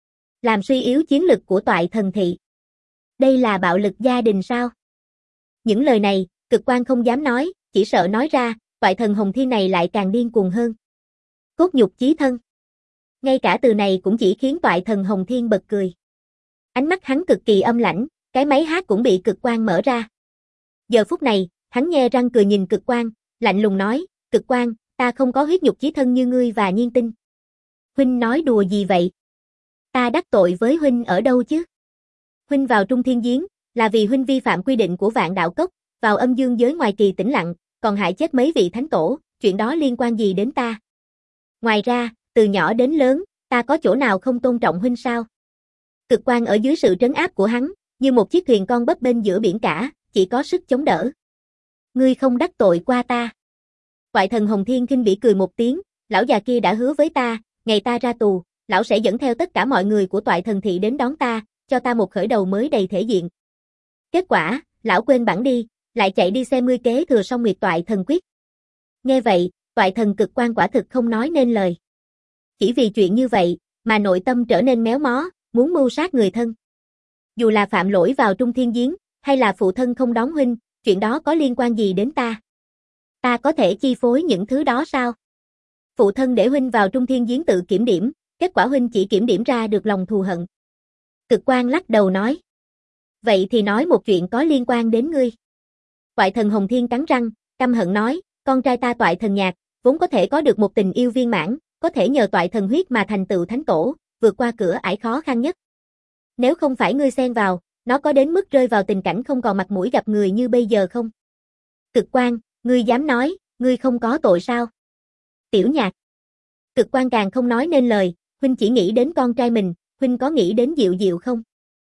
Làm suy yếu chiến lực của Toại Thần Thị. Đây là bạo lực gia đình sao? Những lời này, Cực Quang không dám nói, chỉ sợ nói ra, Toại Thần Hồng Thiên này lại càng điên cuồng hơn. Cốt nhục chí thân. Ngay cả từ này cũng chỉ khiến Toại Thần Hồng Thiên bật cười. Ánh mắt hắn cực kỳ âm lãnh, cái máy hát cũng bị Cực Quang mở ra. Giờ phút này, hắn nhe răng cười nhìn Cực Quang, lạnh lùng nói, Cực Quang, ta không có huyết nhục chí thân như ngươi và Nhiên Tinh. Huynh nói đùa gì vậy? Ta đắc tội với huynh ở đâu chứ? Huynh vào Trung Thiên Giếng, là vì huynh vi phạm quy định của Vạn Đạo Cốc, vào âm dương giới ngoài kỳ tĩnh lặng, còn hại chết mấy vị thánh tổ, chuyện đó liên quan gì đến ta? Ngoài ra, từ nhỏ đến lớn, ta có chỗ nào không tôn trọng huynh sao? Cực Quang ở dưới sự trấn áp của hắn, như một chiếc thuyền con bấp bênh giữa biển cả, chỉ có sức chống đỡ. Ngươi không đắc tội qua ta. Toại Thần Hồng Thiên khinh bỉ cười một tiếng, lão già kia đã hứa với ta, ngày ta ra tù, lão sẽ dẫn theo tất cả mọi người của Toại Thần Thị đến đón ta, cho ta một khởi đầu mới đầy thể diện. Kết quả, lão quên bản đi, lại chạy đi xem ngươi kế thừa Song Nguyệt Toại Thần Quyết. Nghe vậy, Toại Thần Cực Quang quả thực không nói nên lời. Chỉ vì chuyện như vậy, mà nội tâm trở nên méo mó, muốn mưu sát người thân. Dù là phạm lỗi vào Trung Thiên Giếng, hay là phụ thân không đón huynh, chuyện đó có liên quan gì đến ta? Ta có thể chi phối những thứ đó sao? Phụ thân để huynh vào Trung Thiên Giếng tự kiểm điểm, kết quả huynh chỉ kiểm điểm ra được lòng thù hận. Cực Quang lắc đầu nói. Vậy thì nói một chuyện có liên quan đến ngươi. Toại Thần Hồng Thiên cắn răng, căm hận nói, con trai ta Toại Thần Nhạc, vốn có thể có được một tình yêu viên mãn, có thể nhờ Toại Thần huyết mà thành tựu thánh tổ, vượt qua cửa ải khó khăn nhất. Nếu không phải ngươi xen vào, nó có đến mức rơi vào tình cảnh không còn mặt mũi gặp người như bây giờ không? Cực Quang, ngươi dám nói, ngươi không có tội sao? Tiểu Nhạc. Cực Quang càng không nói nên lời, huynh chỉ nghĩ đến con trai mình, huynh có nghĩ đến Diệu Diệu không?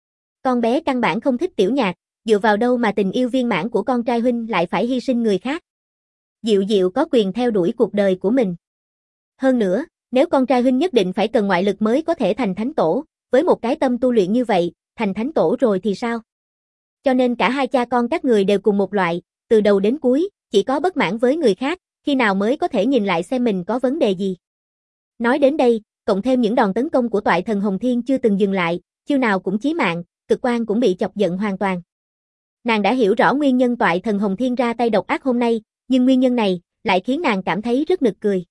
Con bé căn bản không thích Tiểu Nhạc, dựa vào đâu mà tình yêu viên mãn của con trai huynh lại phải hy sinh người khác? Diệu Diệu có quyền theo đuổi cuộc đời của mình. Hơn nữa, nếu con trai huynh nhất định phải cần ngoại lực mới có thể thành thánh tổ, với một cái tâm tu luyện như vậy, thành thánh tổ rồi thì sao? Cho nên cả hai cha con các người đều cùng một loại, từ đầu đến cuối, chỉ có bất mãn với người khác, khi nào mới có thể nhìn lại xem mình có vấn đề gì. Nói đến đây, cộng thêm những đòn tấn công của Toại Thần Hồng Thiên chưa từng dừng lại, chiêu nào cũng chí mạng, Cực Quang cũng bị chọc giận hoàn toàn. Nàng đã hiểu rõ nguyên nhân Toại Thần Hồng Thiên ra tay độc ác hôm nay, nhưng nguyên nhân này lại khiến nàng cảm thấy rất nực cười.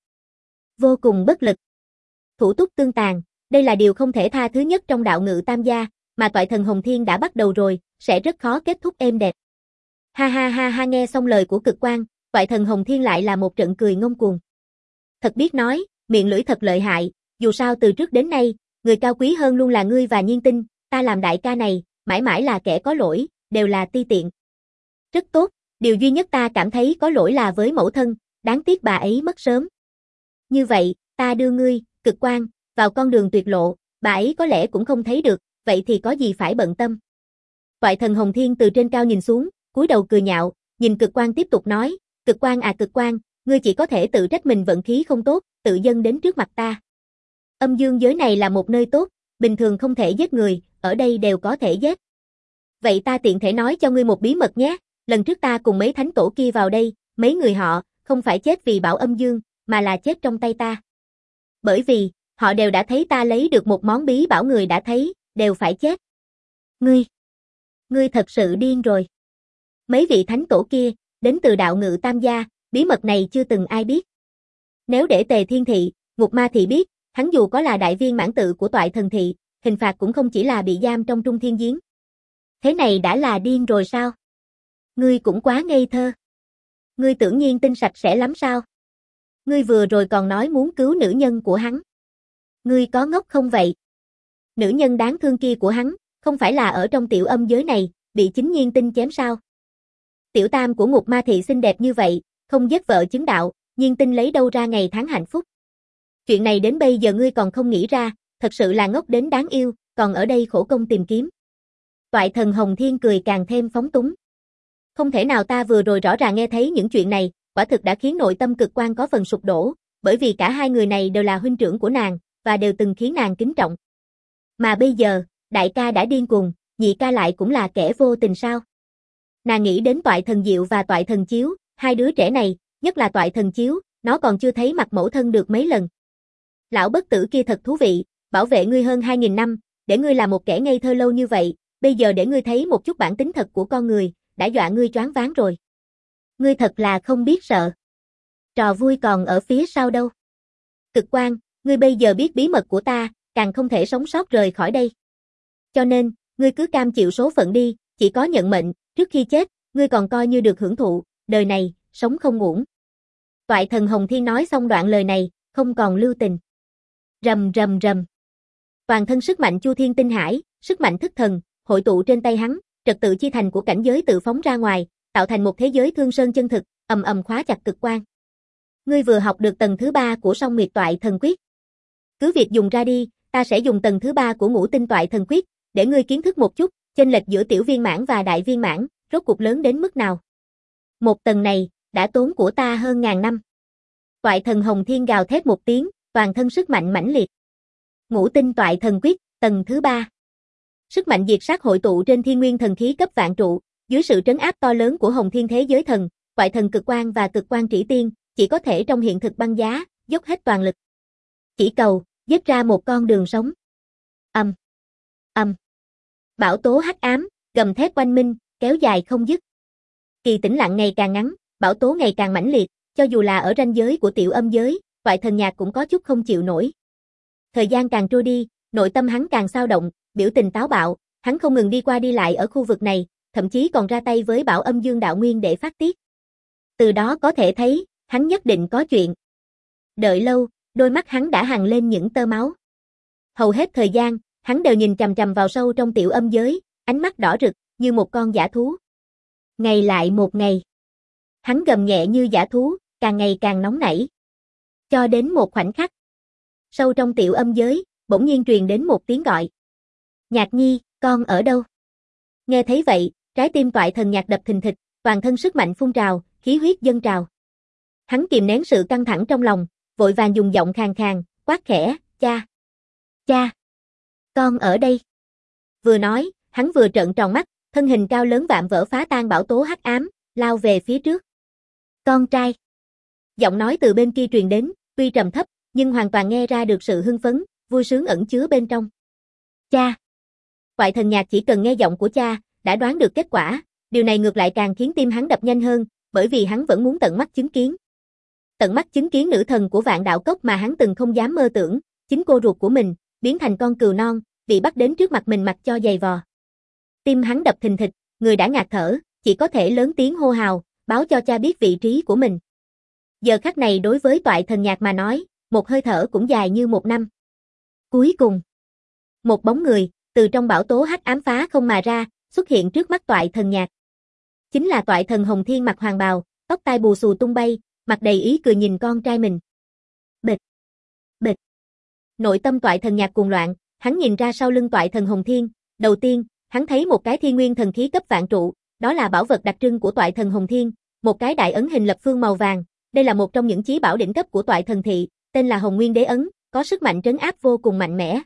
Vô cùng bất lực. Thủ túc tương tàn, đây là điều không thể tha thứ nhất trong đạo ngự tam gia, mà Toại Thần Hồng Thiên đã bắt đầu rồi, sẽ rất khó kết thúc êm đẹp. Ha ha ha ha, nghe xong lời của Cực Quang, Toại Thần Hồng Thiên lại là một trận cười ngông cuồng. Thật biết nói, miệng lưỡi thật lợi hại, dù sao từ trước đến nay, người cao quý hơn luôn là ngươi và Nhiên Tinh, ta làm đại ca này, mãi mãi là kẻ có lỗi, đều là ti tiện. Rất tốt, điều duy nhất ta cảm thấy có lỗi là với mẫu thân, đáng tiếc bà ấy mất sớm. Như vậy, ta đưa ngươi, Cực Quang, vào con đường tuyệt lộ, bà ấy có lẽ cũng không thấy được, vậy thì có gì phải bận tâm. Toại Thần Hồng Thiên từ trên cao nhìn xuống, cúi đầu cười nhạo, nhìn Cực Quang tiếp tục nói, Cực Quang à Cực Quang, ngươi chỉ có thể tự trách mình vận khí không tốt, tự dâng đến trước mặt ta. Âm dương giới này là một nơi tốt, bình thường không thể giết người, ở đây đều có thể giết. Vậy ta tiện thể nói cho ngươi một bí mật nhé, lần trước ta cùng mấy thánh tổ kia vào đây, mấy người họ, không phải chết vì bảo âm dương, mà là chết trong tay ta. Bởi vì, họ đều đã thấy ta lấy được một món bí bảo, người đã thấy, đều phải chết. Ngươi thật sự điên rồi. Mấy vị thánh tổ kia, đến từ đạo ngự tam gia, bí mật này chưa từng ai biết. Nếu để Tề Thiên Thị, Ngục Ma Thị biết, hắn dù có là đại viên mãn tự của Toại Thần Thị, hình phạt cũng không chỉ là bị giam trong Trung Thiên Giếng. Thế này đã là điên rồi sao? Ngươi cũng quá ngây thơ. Ngươi tưởng nhiên tinh sạch sẽ lắm sao? Ngươi vừa rồi còn nói muốn cứu nữ nhân của hắn. Ngươi có ngốc không vậy? Nữ nhân đáng thương kia của hắn, không phải là ở trong tiểu âm giới này, bị chính nhiên tinh chém sao? Tiểu tam của ngục ma thị xinh đẹp như vậy, không giết vợ chứng đạo, nhiên tinh lấy đâu ra ngày tháng hạnh phúc? Chuyện này đến bây giờ ngươi còn không nghĩ ra, thật sự là ngốc đến đáng yêu, còn ở đây khổ công tìm kiếm. Toại thần Hồng Thiên cười càng thêm phóng túng. Không thể nào, ta vừa rồi rõ ràng nghe thấy những chuyện này, quả thực đã khiến nội tâm Cực Quang có phần sụp đổ, bởi vì cả hai người này đều là huynh trưởng của nàng, và đều từng khiến nàng kính trọng. Mà bây giờ, đại ca đã điên cuồng, nhị ca lại cũng là kẻ vô tình sao? Nàng nghĩ đến Toại thần Diệu và Toại thần Chiếu, hai đứa trẻ này, nhất là Toại thần Chiếu, nó còn chưa thấy mặt mẫu thân được mấy lần. Lão bất tử kia thật thú vị, bảo vệ ngươi hơn 2000 năm, để ngươi là một kẻ ngây thơ lâu như vậy, bây giờ để ngươi thấy một chút bản tính thật của con người, đã dọa ngươi choáng váng rồi. Ngươi thật là không biết sợ. Trò vui còn ở phía sau đâu. Cực Quang, ngươi bây giờ biết bí mật của ta, càng không thể sống sót rời khỏi đây. Cho nên, ngươi cứ cam chịu số phận đi, chỉ có nhận mệnh, trước khi chết, ngươi còn coi như được hưởng thụ, đời này, sống không uổng. Toại thần Hồng Thiên nói xong đoạn lời này, không còn lưu tình. Rầm rầm rầm. Toàn thân sức mạnh Chu Thiên Tinh Hải, sức mạnh thức thần, hội tụ trên tay hắn, trật tự chi thành của cảnh giới tự phóng ra ngoài, tạo thành một thế giới thương sơn chân thực, ầm ầm khóa chặt Cực Quang. Ngươi vừa học được tầng thứ 3 của Song Nguyệt Toại Thần Quyết. Cứ việc dùng ra đi, ta sẽ dùng tầng thứ 3 của Ngũ Tinh Toại Thần Quyết, để ngươi kiến thức một chút, chênh lệch giữa tiểu viên mãn và đại viên mãn, rốt cuộc lớn đến mức nào. Một tầng này, đã tốn của ta hơn 1000 năm. Toại thần Hồng Thiên gào thét một tiếng, toàn thân sức mạnh mãnh liệt. Ngũ Tinh Toại Thần Quyết, tầng thứ 3. Sức mạnh diệt sát hội tụ trên thiên nguyên thần khí cấp vạn trụ, dưới sự trấn áp to lớn của Hồng Thiên thế giới thần, Toại thần Cực Quang và Cực Quang Trĩ Tiên, chỉ có thể trong hiện thực băng giá, dốc hết toàn lực. Chỉ cầu, giết ra một con đường sống. Bão tố hắc ám, gầm thét oanh minh, kéo dài không dứt. Kỳ tĩnh lặng ngày càng ngắn, bão tố ngày càng mãnh liệt, cho dù là ở ranh giới của tiểu âm giới, Toại thần nhạc cũng có chút không chịu nổi. Thời gian càng trôi đi, nội tâm hắn càng xao động, biểu tình táo bạo, hắn không ngừng đi qua đi lại ở khu vực này, thậm chí còn ra tay với Bảo Âm Dương Đạo Nguyên để phát tiết. Từ đó có thể thấy, hắn nhất định có chuyện. Đợi lâu, đôi mắt hắn đã hằn lên những tơ máu. Hầu hết thời gian, hắn đều nhìn chằm chằm vào sâu trong tiểu âm giới, ánh mắt đỏ rực, như một con dã thú. Ngày lại một ngày. Hắn gầm nhẹ như dã thú, càng ngày càng nóng nảy. Cho đến một khoảnh khắc. Sâu trong tiểu âm giới, bỗng nhiên truyền đến một tiếng gọi. Nhạc Nhi, con ở đâu? Nghe thấy vậy, trái tim Toại thần nhạc đập thình thịch, toàn thân sức mạnh phun trào, khí huyết dâng trào. Hắn kìm nén sự căng thẳng trong lòng, vội vàng dùng giọng khàn khàn, quát khẽ, cha. Cha. Con ở đây. Vừa nói, hắn vừa trợn tròn mắt, thân hình cao lớn vạm vỡ phá tan bão tố hắc ám, lao về phía trước. Con trai. Giọng nói từ bên kia truyền đến, tuy trầm thấp, nhưng hoàn toàn nghe ra được sự hưng phấn, vui sướng ẩn chứa bên trong. Cha. Toại thần nhạc chỉ cần nghe giọng của cha, đã đoán được kết quả, điều này ngược lại càng khiến tim hắn đập nhanh hơn, bởi vì hắn vẫn muốn tận mắt chứng kiến. Tận mắt chứng kiến nữ thần của Vạn Đạo Cốc mà hắn từng không dám mơ tưởng, chính cô ruột của mình, biến thành con cừu non, bị bắt đến trước mặt mình mặc cho giày vò. Tim hắn đập thình thịch, người đã ngạt thở, chỉ có thể lớn tiếng hô hào, báo cho cha biết vị trí của mình. Giờ khắc này đối với Toại thần nhạc mà nói, một hơi thở cũng dài như một năm. Cuối cùng, một bóng người, từ trong bão tố hắc ám phá không mà ra, xuất hiện trước mắt Toại thần nhạc. Chính là Toại thần Hồng Thiên mặc hoàng bào, tóc tai bù xù tung bay, mặt đầy ý cười nhìn con trai mình. Bịch, bịch. Nội tâm Toại thần nhạc cuồng loạn, hắn nhìn ra sau lưng Toại thần Hồng Thiên, đầu tiên, hắn thấy một cái thiên nguyên thần khí cấp vạn trụ, đó là bảo vật đặc trưng của Toại thần Hồng Thiên, một cái đại ấn hình lập phương màu vàng, đây là một trong những chí bảo đỉnh cấp của Toại thần thị, tên là Hồng Nguyên Đế ấn, có sức mạnh trấn áp vô cùng mạnh mẽ.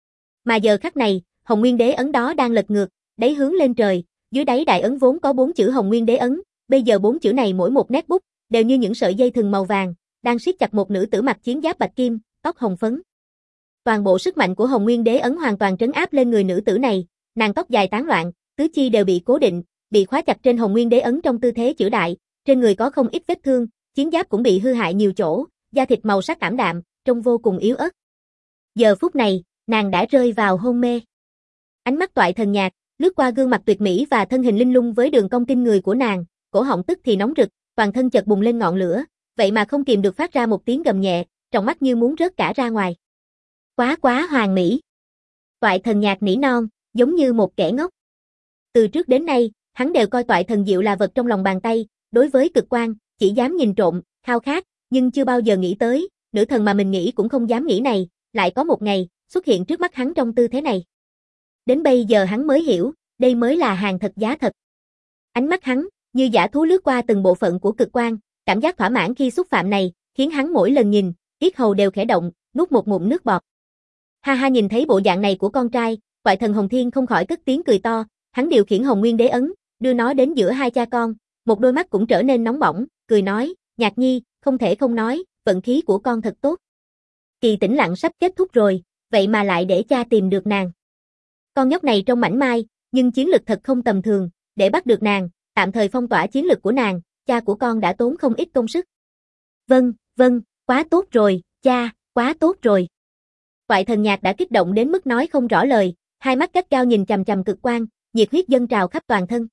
Mà giờ khắc này, Hồng Nguyên Đế ấn đó đang lật ngược, đáy hướng lên trời, dưới đáy đại ấn vốn có 4 chữ Hồng Nguyên Đế ấn, bây giờ 4 chữ này mỗi một nét bút đều như những sợi dây thừng màu vàng, đang siết chặt một nữ tử mặc chiến giáp bạch kim, tóc hồng phấn. Toàn bộ sức mạnh của Hồng Nguyên Đế ấn hoàn toàn trấn áp lên người nữ tử này, nàng tóc dài tán loạn, tứ chi đều bị cố định, bị khóa chặt trên Hồng Nguyên Đế ấn trong tư thế chữ đại, trên người có không ít vết thương, chiến giáp cũng bị hư hại nhiều chỗ, da thịt màu sắc ảm đạm, trông vô cùng yếu ớt. Giờ phút này, nàng đã rơi vào hôn mê. Ánh mắt Toại thần nhạc, lướt qua gương mặt tuyệt mỹ và thân hình linh lung với đường cong kinh người của nàng, cổ họng tức thì nóng rực, toàn thân chợt bùng lên ngọn lửa, vậy mà không kìm được phát ra một tiếng gầm nhẹ, trong mắt như muốn rớt cả ra ngoài. Quá quá hoàn mỹ. Toại Thần Nhạc nỉ non, giống như một kẻ ngốc. Từ trước đến nay, hắn đều coi Toại Thần Diệu là vật trong lòng bàn tay, đối với cực quang, chỉ dám nhìn trộm, khao khát, nhưng chưa bao giờ nghĩ tới, nữ thần mà mình nghĩ cũng không dám nghĩ này, lại có một ngày, xuất hiện trước mắt hắn trong tư thế này. Đến bây giờ hắn mới hiểu, đây mới là hàng thật giá thật. Ánh mắt hắn, như dã thú lướt qua từng bộ phận của cực quang, cảm giác thỏa mãn khi xúc phạm này, khiến hắn mỗi lần nhìn, yết hầu đều khẽ động, nuốt một ngụm nước bọt. Ha ha, nhìn thấy bộ dạng này của con trai, Toại Thần Hồng Thiên không khỏi cất tiếng cười to, hắn điều khiển Hồng Nguyên Đế ấn, đưa nó đến giữa hai cha con, một đôi mắt cũng trở nên nóng bỏng, cười nói, Nhạc Nhi, không thể không nói, vận khí của con thật tốt. Kỳ tĩnh lặng sắp kết thúc rồi, vậy mà lại để cha tìm được nàng. Con nhóc này trông mảnh mai, nhưng chiến lực thật không tầm thường, để bắt được nàng, tạm thời phong tỏa chiến lực của nàng, cha của con đã tốn không ít công sức. Vâng, quá tốt rồi, cha, quá tốt rồi. Toại Thần Nhạc đã kích động đến mức nói không rõ lời, hai mắt gắt gao nhìn chằm chằm cực quang, nhiệt huyết dâng trào khắp toàn thân.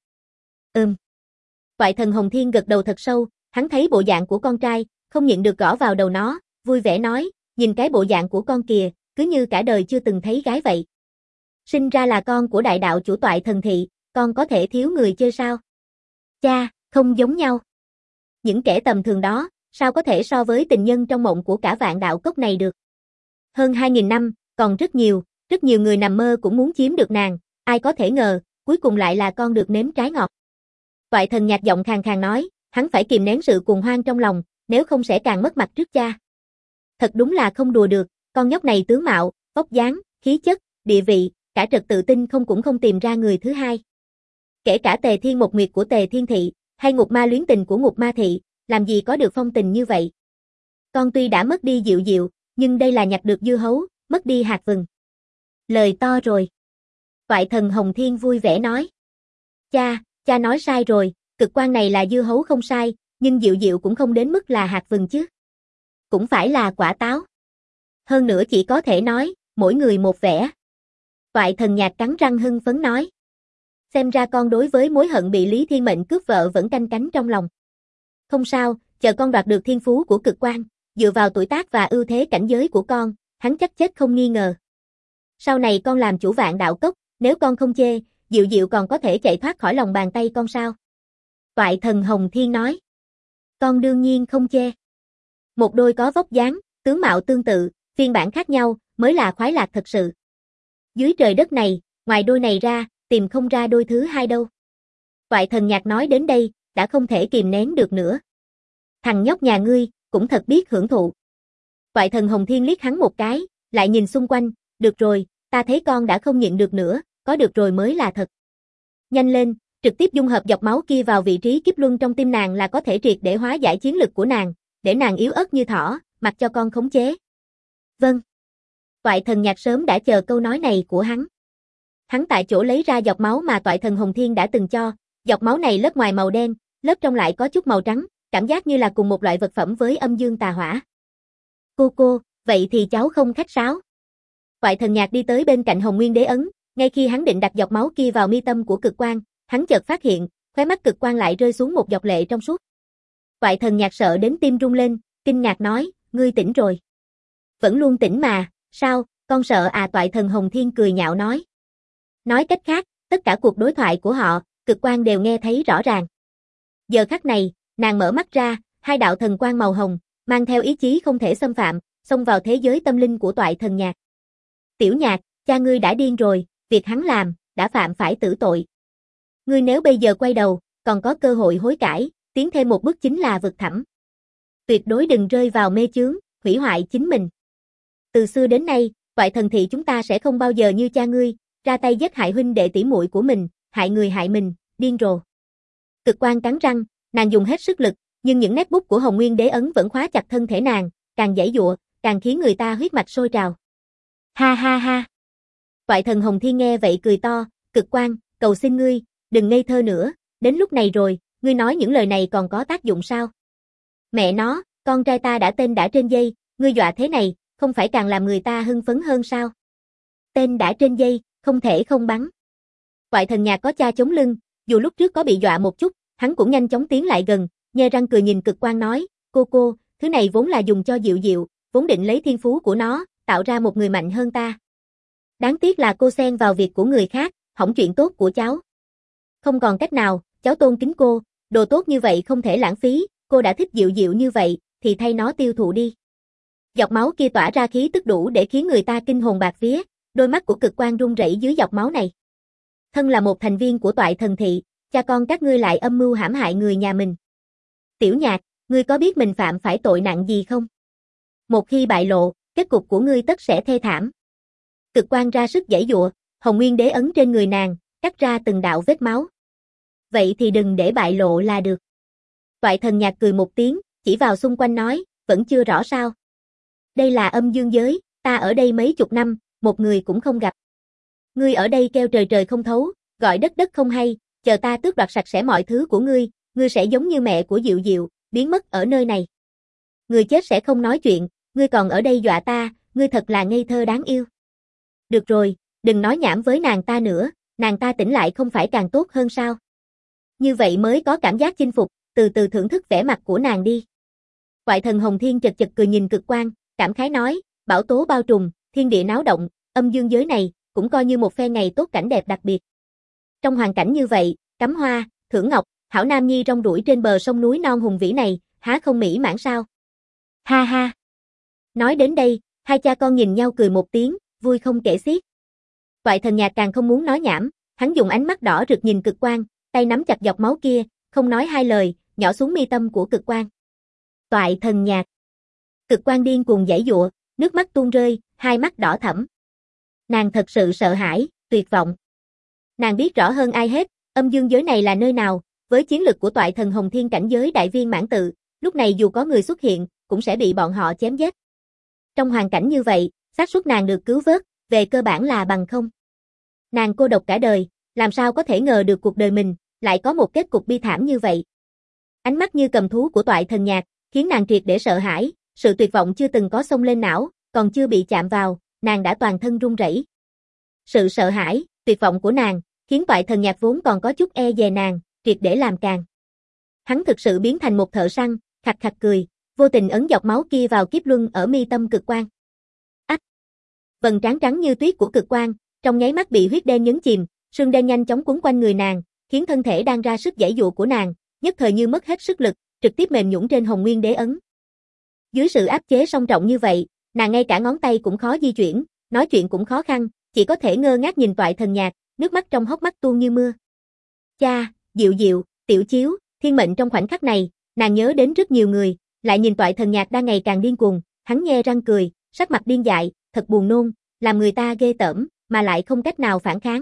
Toại Thần Hồng Thiên gật đầu thật sâu, hắn thấy bộ dạng của con trai, không nhịn được gõ vào đầu nó, vui vẻ nói, nhìn cái bộ dạng của con kìa, cứ như cả đời chưa từng thấy gái vậy. Sinh ra là con của đại đạo chủ Toại Thần Thị, con có thể thiếu người chơi sao? Cha, không giống nhau. Những kẻ tầm thường đó, sao có thể so với tình nhân trong mộng của cả vạn đạo cốc này được? Hơn 2.000 năm, còn rất nhiều người nằm mơ cũng muốn chiếm được nàng, ai có thể ngờ, cuối cùng lại là con được nếm trái ngọt. Toại Thần Nhạc giọng khàn khàn nói, hắn phải kìm nén sự cuồng hoang trong lòng, nếu không sẽ càng mất mặt trước cha. Thật đúng là không đùa được, con nhóc này tướng mạo, vóc dáng, khí chất, địa vị, cả trật tự tinh không cũng không tìm ra người thứ hai. Kể cả Tề Thiên Một Nguyệt của Tề Thiên Thị, hay Ngục Ma Luyến Tình của Ngục Ma Thị, làm gì có được phong tình như vậy. Con tuy đã mất đi Diệu Diệu, nhưng đây là nhặt được dưa hấu, mất đi hạt vừng. Lời to rồi. Toại Thần Hồng Thiên vui vẻ nói. Cha nói sai rồi, cực quang này là dưa hấu không sai, nhưng Diệu Diệu cũng không đến mức là hạt vừng chứ. Cũng phải là quả táo. Hơn nữa chỉ có thể nói, mỗi người một vẻ. Toại Thần Nhạc cắn răng hưng phấn nói. Xem ra con đối với mối hận bị Lý Thiên Mệnh cướp vợ vẫn canh cánh trong lòng. Không sao, chờ con đoạt được thiên phú của cực quang, dựa vào tuổi tác và ưu thế cảnh giới của con, hắn chắc chết không nghi ngờ. Sau này con làm chủ vạn đạo cốc, nếu con không chê, Diệu Diệu còn có thể chạy thoát khỏi lòng bàn tay con sao? Toại Thần Hồng Thiên nói. Con đương nhiên không chê. Một đôi có vóc dáng, tướng mạo tương tự, phiên bản khác nhau, mới là khoái lạc thật sự. Dưới trời đất này, ngoài đôi này ra, tìm không ra đôi thứ hai đâu. Toại Thần Nhạc nói đến đây, đã không thể kìm nén được nữa. Thằng nhóc nhà ngươi, cũng thật biết hưởng thụ. Toại Thần Hồng Thiên liếc hắn một cái, lại nhìn xung quanh, được rồi, ta thấy con đã không nhịn được nữa, có được rồi mới là thật. Nhanh lên, trực tiếp dung hợp dọc máu kia vào vị trí kiếp luân trong tim nàng là có thể triệt để hóa giải chiến lực của nàng, để nàng yếu ớt như thỏ, mặc cho con khống chế. Vâng. Toại Thần Nhạc sớm đã chờ câu nói này của hắn. Hắn tại chỗ lấy ra dọc máu mà Toại Thần Hồng Thiên đã từng cho, dọc máu này lớp ngoài màu đen, lớp trong lại có chút màu trắng, cảm giác như là cùng một loại vật phẩm với âm dương tà hỏa. Cô, vậy thì cháu không khách sáo. Toại Thần Nhạc đi tới bên cạnh Hồng Nguyên Đế ấn, ngay khi hắn định đặt giọt máu kia vào mi tâm của cực quang, hắn chợt phát hiện, khóe mắt cực quang lại rơi xuống một giọt lệ trong suốt. Toại Thần Nhạc sợ đến tim rung lên, kinh ngạc nói, ngươi tỉnh rồi. Vẫn luôn tỉnh mà, sao, con sợ à? Toại Thần Hồng Thiên cười nhạo nói. Nói cách khác, tất cả cuộc đối thoại của họ, cực quang đều nghe thấy rõ ràng. Giờ khắc này, nàng mở mắt ra, hai đạo thần quang màu hồng, mang theo ý chí không thể xâm phạm, xông vào thế giới tâm linh của Toại Thần Nhạc. Tiểu Nhạc, cha ngươi đã điên rồi, việc hắn làm, đã phạm phải tử tội. Ngươi nếu bây giờ quay đầu, còn có cơ hội hối cải, tiến thêm một bước chính là vực thẳm. Tuyệt đối đừng rơi vào mê chướng, hủy hoại chính mình. Từ xưa đến nay, Toại Thần Thị chúng ta sẽ không bao giờ như cha ngươi, ra tay giết hại huynh đệ tỷ muội của mình, hại người hại mình, điên rồ. Cực quang cắn răng, nàng dùng hết sức lực, nhưng những nét bút của Hồng Nguyên Đế ấn vẫn khóa chặt thân thể nàng, càng giãy giụa, càng khiến người ta huyết mạch sôi trào. Ha ha ha. Toại Thần Hồng Thiên nghe vậy cười to, Cực quang, cầu xin ngươi, đừng ngây thơ nữa, đến lúc này rồi, ngươi nói những lời này còn có tác dụng sao? Mẹ nó, con trai ta đã tên đã trên dây, ngươi dọa thế này, không phải càng làm người ta hưng phấn hơn sao? Tên đã trên dây, không thể không bắn. Toại Thần Nhạc có cha chống lưng, dù lúc trước có bị dọa một chút, hắn cũng nhanh chóng tiến lại gần, nhe răng cười nhìn Cực Quang nói, cô, thứ này vốn là dùng cho Diệu Diệu, vốn định lấy thiên phú của nó, tạo ra một người mạnh hơn ta. Đáng tiếc là cô xen vào việc của người khác, hỏng chuyện tốt của cháu. Không còn cách nào, cháu tôn kính cô, đồ tốt như vậy không thể lãng phí, cô đã thích Diệu Diệu như vậy, thì thay nó tiêu thụ đi. Giọt máu kia tỏa ra khí tức đủ để khiến người ta kinh hồn bạt vía, đôi mắt của Cực Quang run rẩy dưới giọt máu này. Thân là một thành viên của Toại Thần Thị, cha con các ngươi lại âm mưu hãm hại người nhà mình. Tiểu Nhạc, ngươi có biết mình phạm phải tội nặng gì không? Một khi bại lộ, kết cục của ngươi tất sẽ thê thảm. Cực Quang ra sức giãy giụa, Hồng Nguyên đế ấn trên người nàng, cắt ra từng đạo vết máu. Vậy thì đừng để bại lộ là được. Toại Thần Nhạc cười một tiếng, chỉ vào xung quanh nói, vẫn chưa rõ sao. Đây là âm dương giới, ta ở đây mấy chục năm, một người cũng không gặp. Ngươi ở đây kêu trời không thấu, gọi đất không hay, chờ ta tước đoạt sạch sẽ mọi thứ của ngươi sẽ giống như mẹ của Diệu Diệu, biến mất ở nơi này. Người chết sẽ không nói chuyện, ngươi còn ở đây dọa ta, ngươi thật là ngây thơ đáng yêu. Được rồi, đừng nói nhảm với nàng ta nữa, nàng ta tỉnh lại không phải càng tốt hơn sao? Như vậy mới có cảm giác chinh phục, từ từ thưởng thức vẻ mặt của nàng đi. Toại Thần Hồng Thiên chật chật cười nhìn Cực Quang, cảm khái nói, bão tố bao trùm, thiên địa náo động, âm dương giới này, cũng coi như một phe ngày tốt cảnh đẹp đặc biệt. Trong hoàn cảnh như vậy, cắm hoa, thưởng ngọc, hảo nam nhi rong ruổi trên bờ sông núi non hùng vĩ này, há không mỹ mãn sao? Ha ha! Nói đến đây, hai cha con nhìn nhau cười một tiếng, vui không kể xiết. Toại Thần Nhạc càng không muốn nói nhảm, hắn dùng ánh mắt đỏ rực nhìn Cực Quang, tay nắm chặt giọt máu kia, không nói hai lời, nhỏ xuống mi tâm của Cực Quang. Toại Thần Nhạc. Cực Quang điên cuồng giãy giụa, nước mắt tuôn rơi, hai mắt đỏ thẫm. Nàng thật sự sợ hãi, tuyệt vọng. Nàng biết rõ hơn ai hết, âm dương giới này là nơi nào, với chiến lực của Toại Thần Hồng Thiên cảnh giới đại viên mãn tự, lúc này dù có người xuất hiện, cũng sẽ bị bọn họ chém giết. Trong hoàn cảnh như vậy, xác suất nàng được cứu vớt, về cơ bản là bằng không. Nàng cô độc cả đời, làm sao có thể ngờ được cuộc đời mình, lại có một kết cục bi thảm như vậy. Ánh mắt như cầm thú của Toại Thần Nhạc, khiến nàng triệt để sợ hãi, sự tuyệt vọng chưa từng có xông lên não, còn chưa bị chạm vào, nàng đã toàn thân run rẩy. Sự sợ hãi, tuyệt vọng của nàng, khiến Toại Thần Nhạc vốn còn có chút e dè nàng, triệt để làm càng. Hắn thực sự biến thành một thợ săn, khạch khạch cười, vô tình ấn giọt máu kia vào kiếp luân ở mi tâm Cực Quang. Ách! Vầng trán trắng như tuyết của Cực Quang, trong nháy mắt bị huyết đen nhấn chìm, sương đen nhanh chóng quấn quanh người nàng, khiến thân thể đang ra sức giãy giụa của nàng, nhất thời như mất hết sức lực, trực tiếp mềm nhũn trên Hồng Nguyên đế ấn. Dưới sự áp chế song trọng như vậy, nàng ngay cả ngón tay cũng khó di chuyển, nói chuyện cũng khó khăn, chỉ có thể ngơ ngác nhìn Toại Thần Nhạc, nước mắt trong hốc mắt tuôn như mưa. Cha, Diệu Diệu, Tiểu Chiếu, Thiên Mệnh trong khoảnh khắc này, nàng nhớ đến rất nhiều người, lại nhìn Toại Thần Nhạc đang ngày càng điên cuồng, hắn nhe răng cười, sắc mặt điên dại, thật buồn nôn, làm người ta ghê tởm, mà lại không cách nào phản kháng.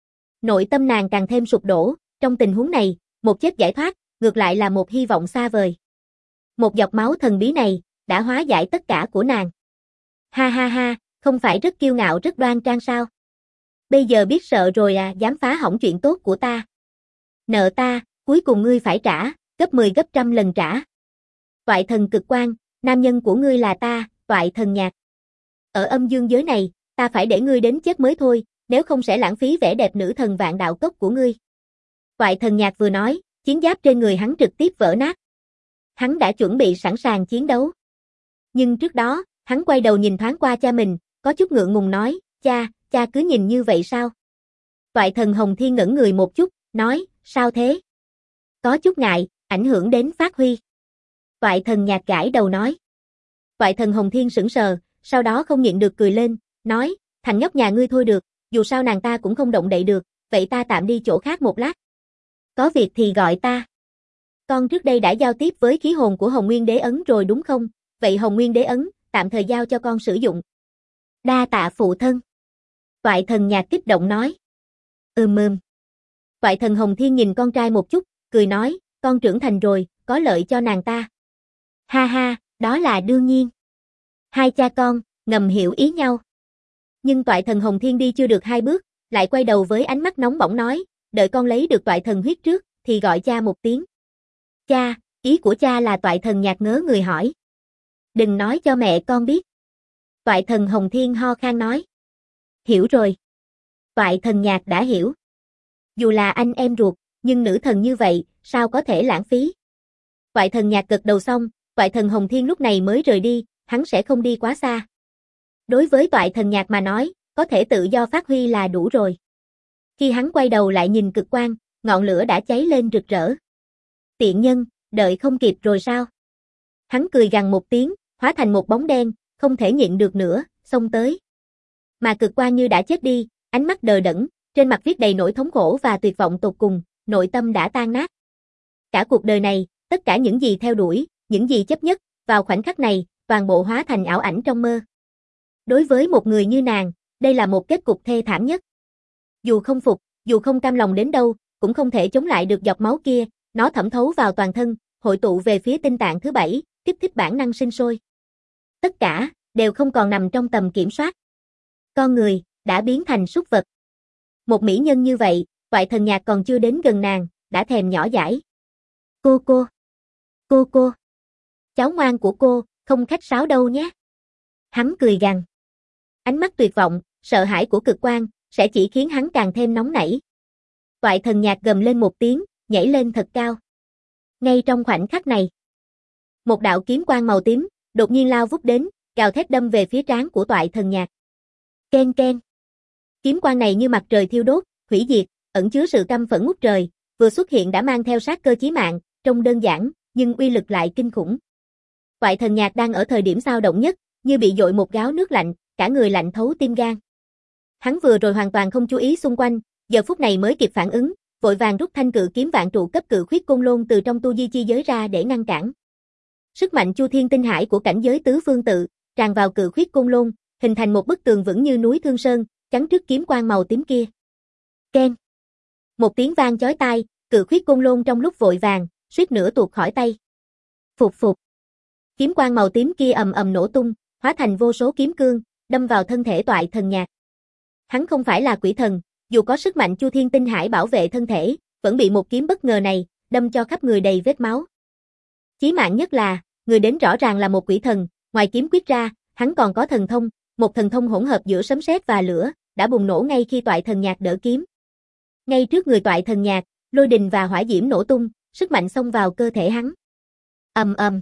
Nội tâm nàng càng thêm sụp đổ, trong tình huống này, một chết giải thoát, ngược lại là một hy vọng xa vời. Một giọt máu thần bí này, đã hóa giải tất cả của nàng. Ha ha ha, không phải rất kiêu ngạo rất đoan trang sao? Bây giờ biết sợ rồi à, dám phá hỏng chuyện tốt của ta. Nợ ta, cuối cùng ngươi phải trả, gấp 10 gấp trăm lần trả. Toại Thần Cực Quang, nam nhân của ngươi là ta, Toại Thần Nhạc. Ở âm dương giới này, ta phải để ngươi đến chết mới thôi, nếu không sẽ lãng phí vẻ đẹp nữ thần vạn đạo cốc của ngươi. Toại Thần Nhạc vừa nói, chiến giáp trên người hắn trực tiếp vỡ nát. Hắn đã chuẩn bị sẵn sàng chiến đấu. Nhưng trước đó, hắn quay đầu nhìn thoáng qua cha mình, có chút ngượng ngùng nói, cha cứ nhìn như vậy sao? Toại Thần Hồng Thiên ngẩn người một chút, nói, sao thế? Có chút ngại, ảnh hưởng đến phát huy. Toại Thần Nhạc gãi đầu nói. Toại Thần Hồng Thiên sững sờ, sau đó không nhịn được cười lên, nói, thằng nhóc nhà ngươi thôi được, dù sao nàng ta cũng không động đậy được, vậy ta tạm đi chỗ khác một lát. Có việc thì gọi ta. Con trước đây đã giao tiếp với khí hồn của Hồng Nguyên đế ấn rồi đúng không? Vậy Hồng Nguyên đế ấn, tạm thời giao cho con sử dụng. Đa tạ phụ thân. Toại Thần Nhạc kích động nói. Toại Thần Hồng Thiên nhìn con trai một chút, cười nói, con trưởng thành rồi, có lợi cho nàng ta. Ha ha, đó là đương nhiên. Hai cha con, ngầm hiểu ý nhau. Nhưng Toại Thần Hồng Thiên đi chưa được 2 bước, lại quay đầu với ánh mắt nóng bỏng nói, đợi con lấy được Toại Thần huyết trước, thì gọi cha một tiếng. Cha, ý của cha là Toại Thần Nhạc ngớ người hỏi. Đừng nói cho mẹ con biết. Toại Thần Hồng Thiên ho khan nói. Hiểu rồi. Toại Thần Nhạc đã hiểu. Dù là anh em ruột, nhưng nữ thần như vậy, sao có thể lãng phí? Toại Thần Nhạc gật đầu xong, Toại Thần Hồng Thiên lúc này mới rời đi, hắn sẽ không đi quá xa. Đối với Toại Thần Nhạc mà nói, có thể tự do phát huy là đủ rồi. Khi hắn quay đầu lại nhìn cực quang, ngọn lửa đã cháy lên rực rỡ. Tiện nhân, đợi không kịp rồi sao? Hắn cười gằn một tiếng, hóa thành một bóng đen, không thể nhịn được nữa, xông tới. Mà cực quang như đã chết đi, ánh mắt đờ đẫn, trên mặt viết đầy nỗi thống khổ và tuyệt vọng tột cùng, nội tâm đã tan nát. Cả cuộc đời này, tất cả những gì theo đuổi, những gì chấp nhất, vào khoảnh khắc này, toàn bộ hóa thành ảo ảnh trong mơ. Đối với một người như nàng, đây là một kết cục thê thảm nhất. Dù không phục, dù không cam lòng đến đâu, cũng không thể chống lại được giọt máu kia, nó thẩm thấu vào toàn thân, hội tụ về phía tinh tạng thứ 7, kích thích bản năng sinh sôi. Tất cả, đều không còn nằm trong tầm kiểm soát. Con người, đã biến thành súc vật. Một mỹ nhân như vậy, Toại Thần Nhạc còn chưa đến gần nàng, đã thèm nhỏ dãi. Cô. Cháu ngoan của cô, không khách sáo đâu nhé. Hắn cười gằn. Ánh mắt tuyệt vọng, sợ hãi của cực quang, sẽ chỉ khiến hắn càng thêm nóng nảy. Toại Thần Nhạc gầm lên một tiếng, nhảy lên thật cao. Ngay trong khoảnh khắc này, một đạo kiếm quang màu tím, đột nhiên lao vút đến, gào thét đâm về phía trán của Toại Thần Nhạc. Ken ken. Kiếm quang này như mặt trời thiêu đốt, hủy diệt, ẩn chứa sự căm phẫn ngút trời, vừa xuất hiện đã mang theo sát cơ chí mạng, trông đơn giản, nhưng uy lực lại kinh khủng. Toại Thần Nhạc đang ở thời điểm dao động nhất, như bị dội một gáo nước lạnh, cả người lạnh thấu tim gan. Hắn vừa rồi hoàn toàn không chú ý xung quanh, giờ phút này mới kịp phản ứng, vội vàng rút thanh cự kiếm vạn trụ cấp cự khuyết côn lôn từ trong tu di chi giới ra để ngăn cản. Sức mạnh chu thiên tinh hải của cảnh giới tứ phương tự, tràn vào cự khuyết côn lôn, hình thành một bức tường vững như núi Thương Sơn, chắn trước kiếm quang màu tím kia. Ken. Một tiếng vang chói tai, cự khuyết côn lôn trong lúc vội vàng, suýt nữa tuột khỏi tay. Phục. Kiếm quang màu tím kia ầm ầm nổ tung, hóa thành vô số kiếm cương, đâm vào thân thể Toại Thần Nhạc. Hắn không phải là quỷ thần, dù có sức mạnh chu thiên tinh hải bảo vệ thân thể, vẫn bị một kiếm bất ngờ này, đâm cho khắp người đầy vết máu. Chí mạng nhất là, người đến rõ ràng là một quỷ thần, ngoài kiếm quyết ra, hắn còn có thần thông, một thần thông hỗn hợp giữa sấm sét và lửa, đã bùng nổ ngay khi Toại Thần Nhạc đỡ kiếm. Ngay trước người Toại Thần Nhạc, lôi đình và hỏa diễm nổ tung, sức mạnh xông vào cơ thể hắn. Ầm.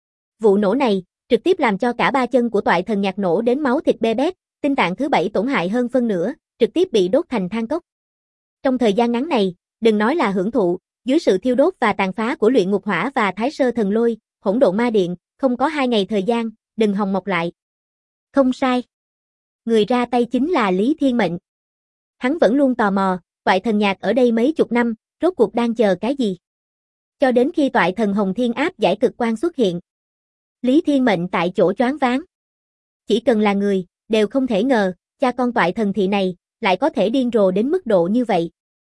Vụ nổ này, trực tiếp làm cho cả ba chân của Toại Thần Nhạc nổ đến máu thịt be bét, tinh tạng thứ 7 tổn hại hơn phân nửa, trực tiếp bị đốt thành than cốc. Trong thời gian ngắn này, đừng nói là hưởng thụ, dưới sự thiêu đốt và tàn phá của luyện ngục hỏa và thái sơ thần lôi, hỗn độn ma điện, không có 2 ngày thời gian, đừng hòng mọc lại. Không sai. Người ra tay chính là Lý Thiên Mệnh. Hắn vẫn luôn tò mò, Toại Thần Nhạc ở đây mấy chục năm, rốt cuộc đang chờ cái gì? Cho đến khi Toại Thần Hồng Thiên áp giải cực quang xuất hiện. Lý Thiên Mệnh tại chỗ choáng váng. Chỉ cần là người, đều không thể ngờ, cha con Toại Thần thị này, lại có thể điên rồ đến mức độ như vậy.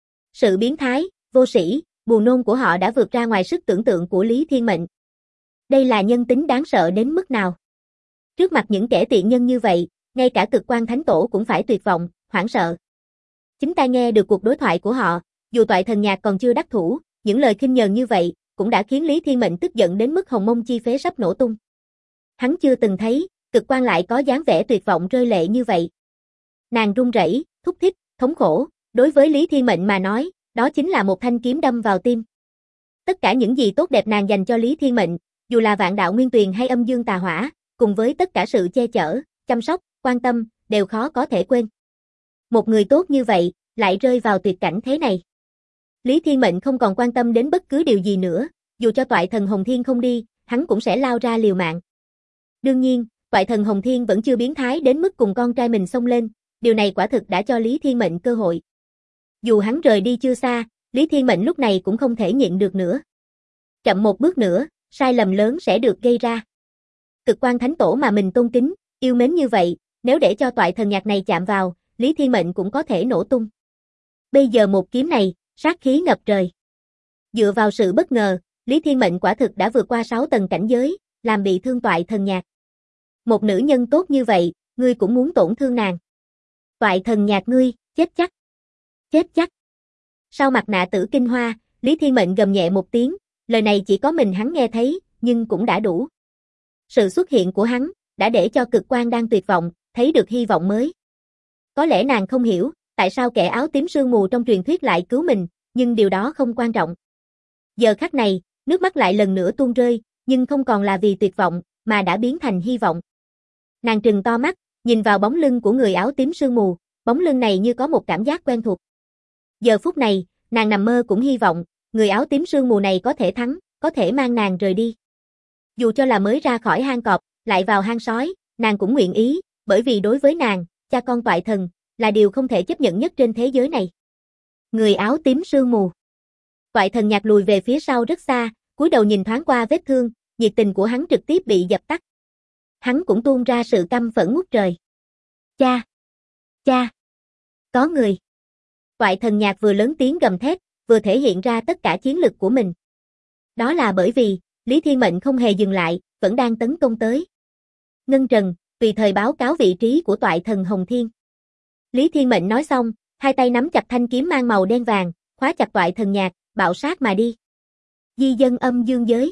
Sự biến thái, vô sĩ, buồn nôn của họ đã vượt ra ngoài sức tưởng tượng của Lý Thiên Mệnh. Đây là nhân tính đáng sợ đến mức nào? Trước mặt những kẻ tiện nhân như vậy, ngay cả cực quang thánh tổ cũng phải tuyệt vọng, hoảng sợ. Chính tai nghe được cuộc đối thoại của họ, dù Toại Thần Nhạc còn chưa đắc thủ, những lời khinh nhờn như vậy, cũng đã khiến Lý Thiên Mệnh tức giận đến mức hồng mông chi phế sắp nổ tung. Hắn chưa từng thấy, cực quang lại có dáng vẻ tuyệt vọng rơi lệ như vậy. Nàng run rẩy, thúc thích, thống khổ, đối với Lý Thiên Mệnh mà nói, đó chính là một thanh kiếm đâm vào tim. Tất cả những gì tốt đẹp nàng dành cho Lý Thiên Mệnh, dù là vạn đạo nguyên tuyền hay âm dương tà hỏa, cùng với tất cả sự che chở, chăm sóc, quan tâm, đều khó có thể quên. Một người tốt như vậy, lại rơi vào tuyệt cảnh thế này. Lý Thiên Mệnh không còn quan tâm đến bất cứ điều gì nữa, dù cho Toại Thần Hồng Thiên không đi, hắn cũng sẽ lao ra liều mạng. Đương nhiên, Toại Thần Hồng Thiên vẫn chưa biến thái đến mức cùng con trai mình xông lên, điều này quả thực đã cho Lý Thiên Mệnh cơ hội. Dù hắn rời đi chưa xa, Lý Thiên Mệnh lúc này cũng không thể nhịn được nữa. Chậm một bước nữa, sai lầm lớn sẽ được gây ra. Cực quang thánh tổ mà mình tôn kính, yêu mến như vậy, nếu để cho Toại Thần Nhạc này chạm vào, Lý Thiên Mệnh cũng có thể nổ tung. Bây giờ một kiếm này, sát khí ngập trời. Dựa vào sự bất ngờ, Lý Thiên Mệnh quả thực đã vượt qua 6 tầng cảnh giới, làm bị thương Toại Thần Nhạc. Một nữ nhân tốt như vậy, ngươi cũng muốn tổn thương nàng. Toại Thần Nhạc ngươi, chết chắc. Chết chắc. Sau mặt nạ tử kinh hoa, Lý Thiên Mệnh gầm nhẹ một tiếng, lời này chỉ có mình hắn nghe thấy, nhưng cũng đã đủ. Sự xuất hiện của hắn, đã để cho cực quang đang tuyệt vọng, thấy được hy vọng mới. Có lẽ nàng không hiểu, tại sao kẻ áo tím sương mù trong truyền thuyết lại cứu mình, nhưng điều đó không quan trọng. Giờ khắc này, nước mắt lại lần nữa tuôn rơi, nhưng không còn là vì tuyệt vọng, mà đã biến thành hy vọng. Nàng trừng to mắt, nhìn vào bóng lưng của người áo tím sương mù, bóng lưng này như có một cảm giác quen thuộc. Giờ phút này, nàng nằm mơ cũng hy vọng, người áo tím sương mù này có thể thắng, có thể mang nàng rời đi. Dù cho là mới ra khỏi hang cọp, lại vào hang sói, nàng cũng nguyện ý, bởi vì đối với nàng, cha con Toại Thần, là điều không thể chấp nhận nhất trên thế giới này. Người áo tím sương mù. Toại Thần Nhạc lùi về phía sau rất xa, cúi đầu nhìn thoáng qua vết thương, nhiệt tình của hắn trực tiếp bị dập tắt. Hắn cũng tuôn ra sự căm phẫn ngút trời. Cha! Cha! Có người! Toại Thần Nhạc vừa lớn tiếng gầm thét, vừa thể hiện ra tất cả chiến lực của mình. Đó là bởi vì, Lý Thiên Mệnh không hề dừng lại, vẫn đang tấn công tới. Ngân Trần, tùy thời báo cáo vị trí của Toại Thần Hồng Thiên. Lý Thiên Mệnh nói xong, hai tay nắm chặt thanh kiếm mang màu đen vàng, khóa chặt Toại Thần Nhạc, bạo sát mà đi. Di dân âm dương giới.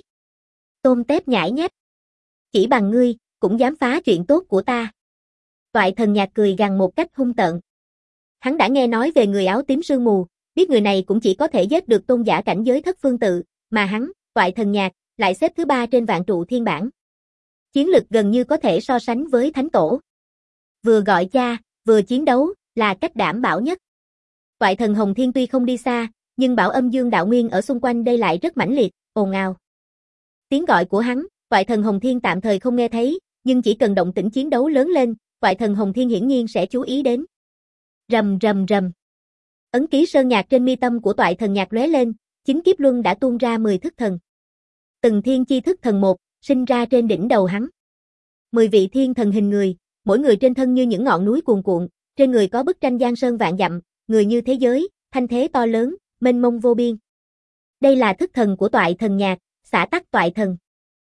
Tôm tép nhãi nhép. Chỉ bằng ngươi, cũng dám phá chuyện tốt của ta. Toại Thần Nhạc cười gằn một cách hung tợn. Hắn đã nghe nói về người áo tím sương mù, biết người này cũng chỉ có thể giết được tôn giả cảnh giới thất phương tự, mà hắn, Toại Thần Nhạc, lại xếp thứ 3 trên vạn trụ thiên bảng. Chiến lực gần như có thể so sánh với thánh tổ. Vừa gọi cha, vừa chiến đấu, là cách đảm bảo nhất. Toại Thần Hồng Thiên tuy không đi xa, nhưng bảo âm dương đạo nguyên ở xung quanh đây lại rất mãnh liệt, ồn ào. Tiếng gọi của hắn, Toại Thần Hồng Thiên tạm thời không nghe thấy, nhưng chỉ cần động tĩnh chiến đấu lớn lên, Toại Thần Hồng Thiên hiển nhiên sẽ chú ý đến. Rầm rầm rầm. Ấn ký sơn nhạc trên mi tâm của Toại Thần Nhạc lóe lên, chính kiếp luân đã tuôn ra 10 thức thần. Từng thiên chi thức thần một, sinh ra trên đỉnh đầu hắn. 10 vị thiên thần hình người, mỗi người trên thân như những ngọn núi cuồn cuộn, trên người có bức tranh giang sơn vạn dặm, người như thế giới, thanh thế to lớn, mênh mông vô biên. Đây là thức thần của Toại Thần Nhạc, Xả Tắc Toại Thần.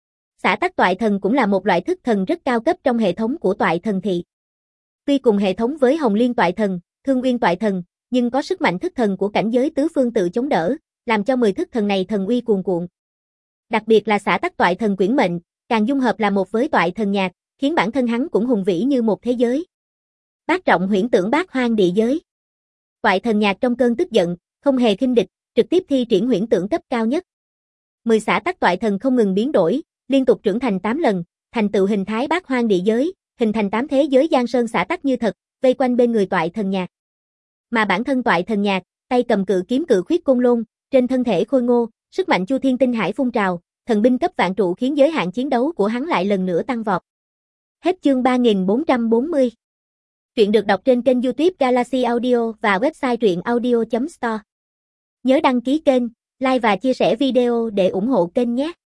Xả Tắc Toại Thần cũng là một loại thức thần rất cao cấp trong hệ thống của Toại Thần thị. Tuy cùng hệ thống với Hồng Liên Toại Thần, Thương Uyên Toại Thần, nhưng có sức mạnh thức thần của cảnh giới tứ phương tự chống đỡ, làm cho 10 thức thần này thần uy cuồn cuộn. Đặc biệt là Xả Tắc Toại Thần quyển mệnh, càng dung hợp là một với Toại Thần Nhạc, khiến bản thân hắn cũng hùng vĩ như một thế giới. Bát trọng huyễn tưởng bát hoang địa giới. Toại Thần Nhạc trong cơn tức giận, không hề khinh địch, trực tiếp thi triển huyễn tưởng cấp cao nhất. 10 Xả Tắc Toại Thần không ngừng biến đổi, liên tục trưởng thành 8 lần, thành tựu hình thái bát hoang địa giới, hình thành 8 thế giới giang sơn xả tắc như thật, vây quanh bên người Toại Thần Nhạc. Mà bản thân Toại Thần Nhạc, tay cầm cự kiếm cự khuyết côn lôn, trên thân thể khôi ngô, sức mạnh chu thiên tinh hải phun trào, thần binh cấp vạn trụ khiến giới hạn chiến đấu của hắn lại lần nữa tăng vọt. Hết chương 3440. Truyện được đọc trên kênh YouTube Galaxy Audio và website truyệnaudio.store. Nhớ đăng ký kênh, like và chia sẻ video để ủng hộ kênh nhé.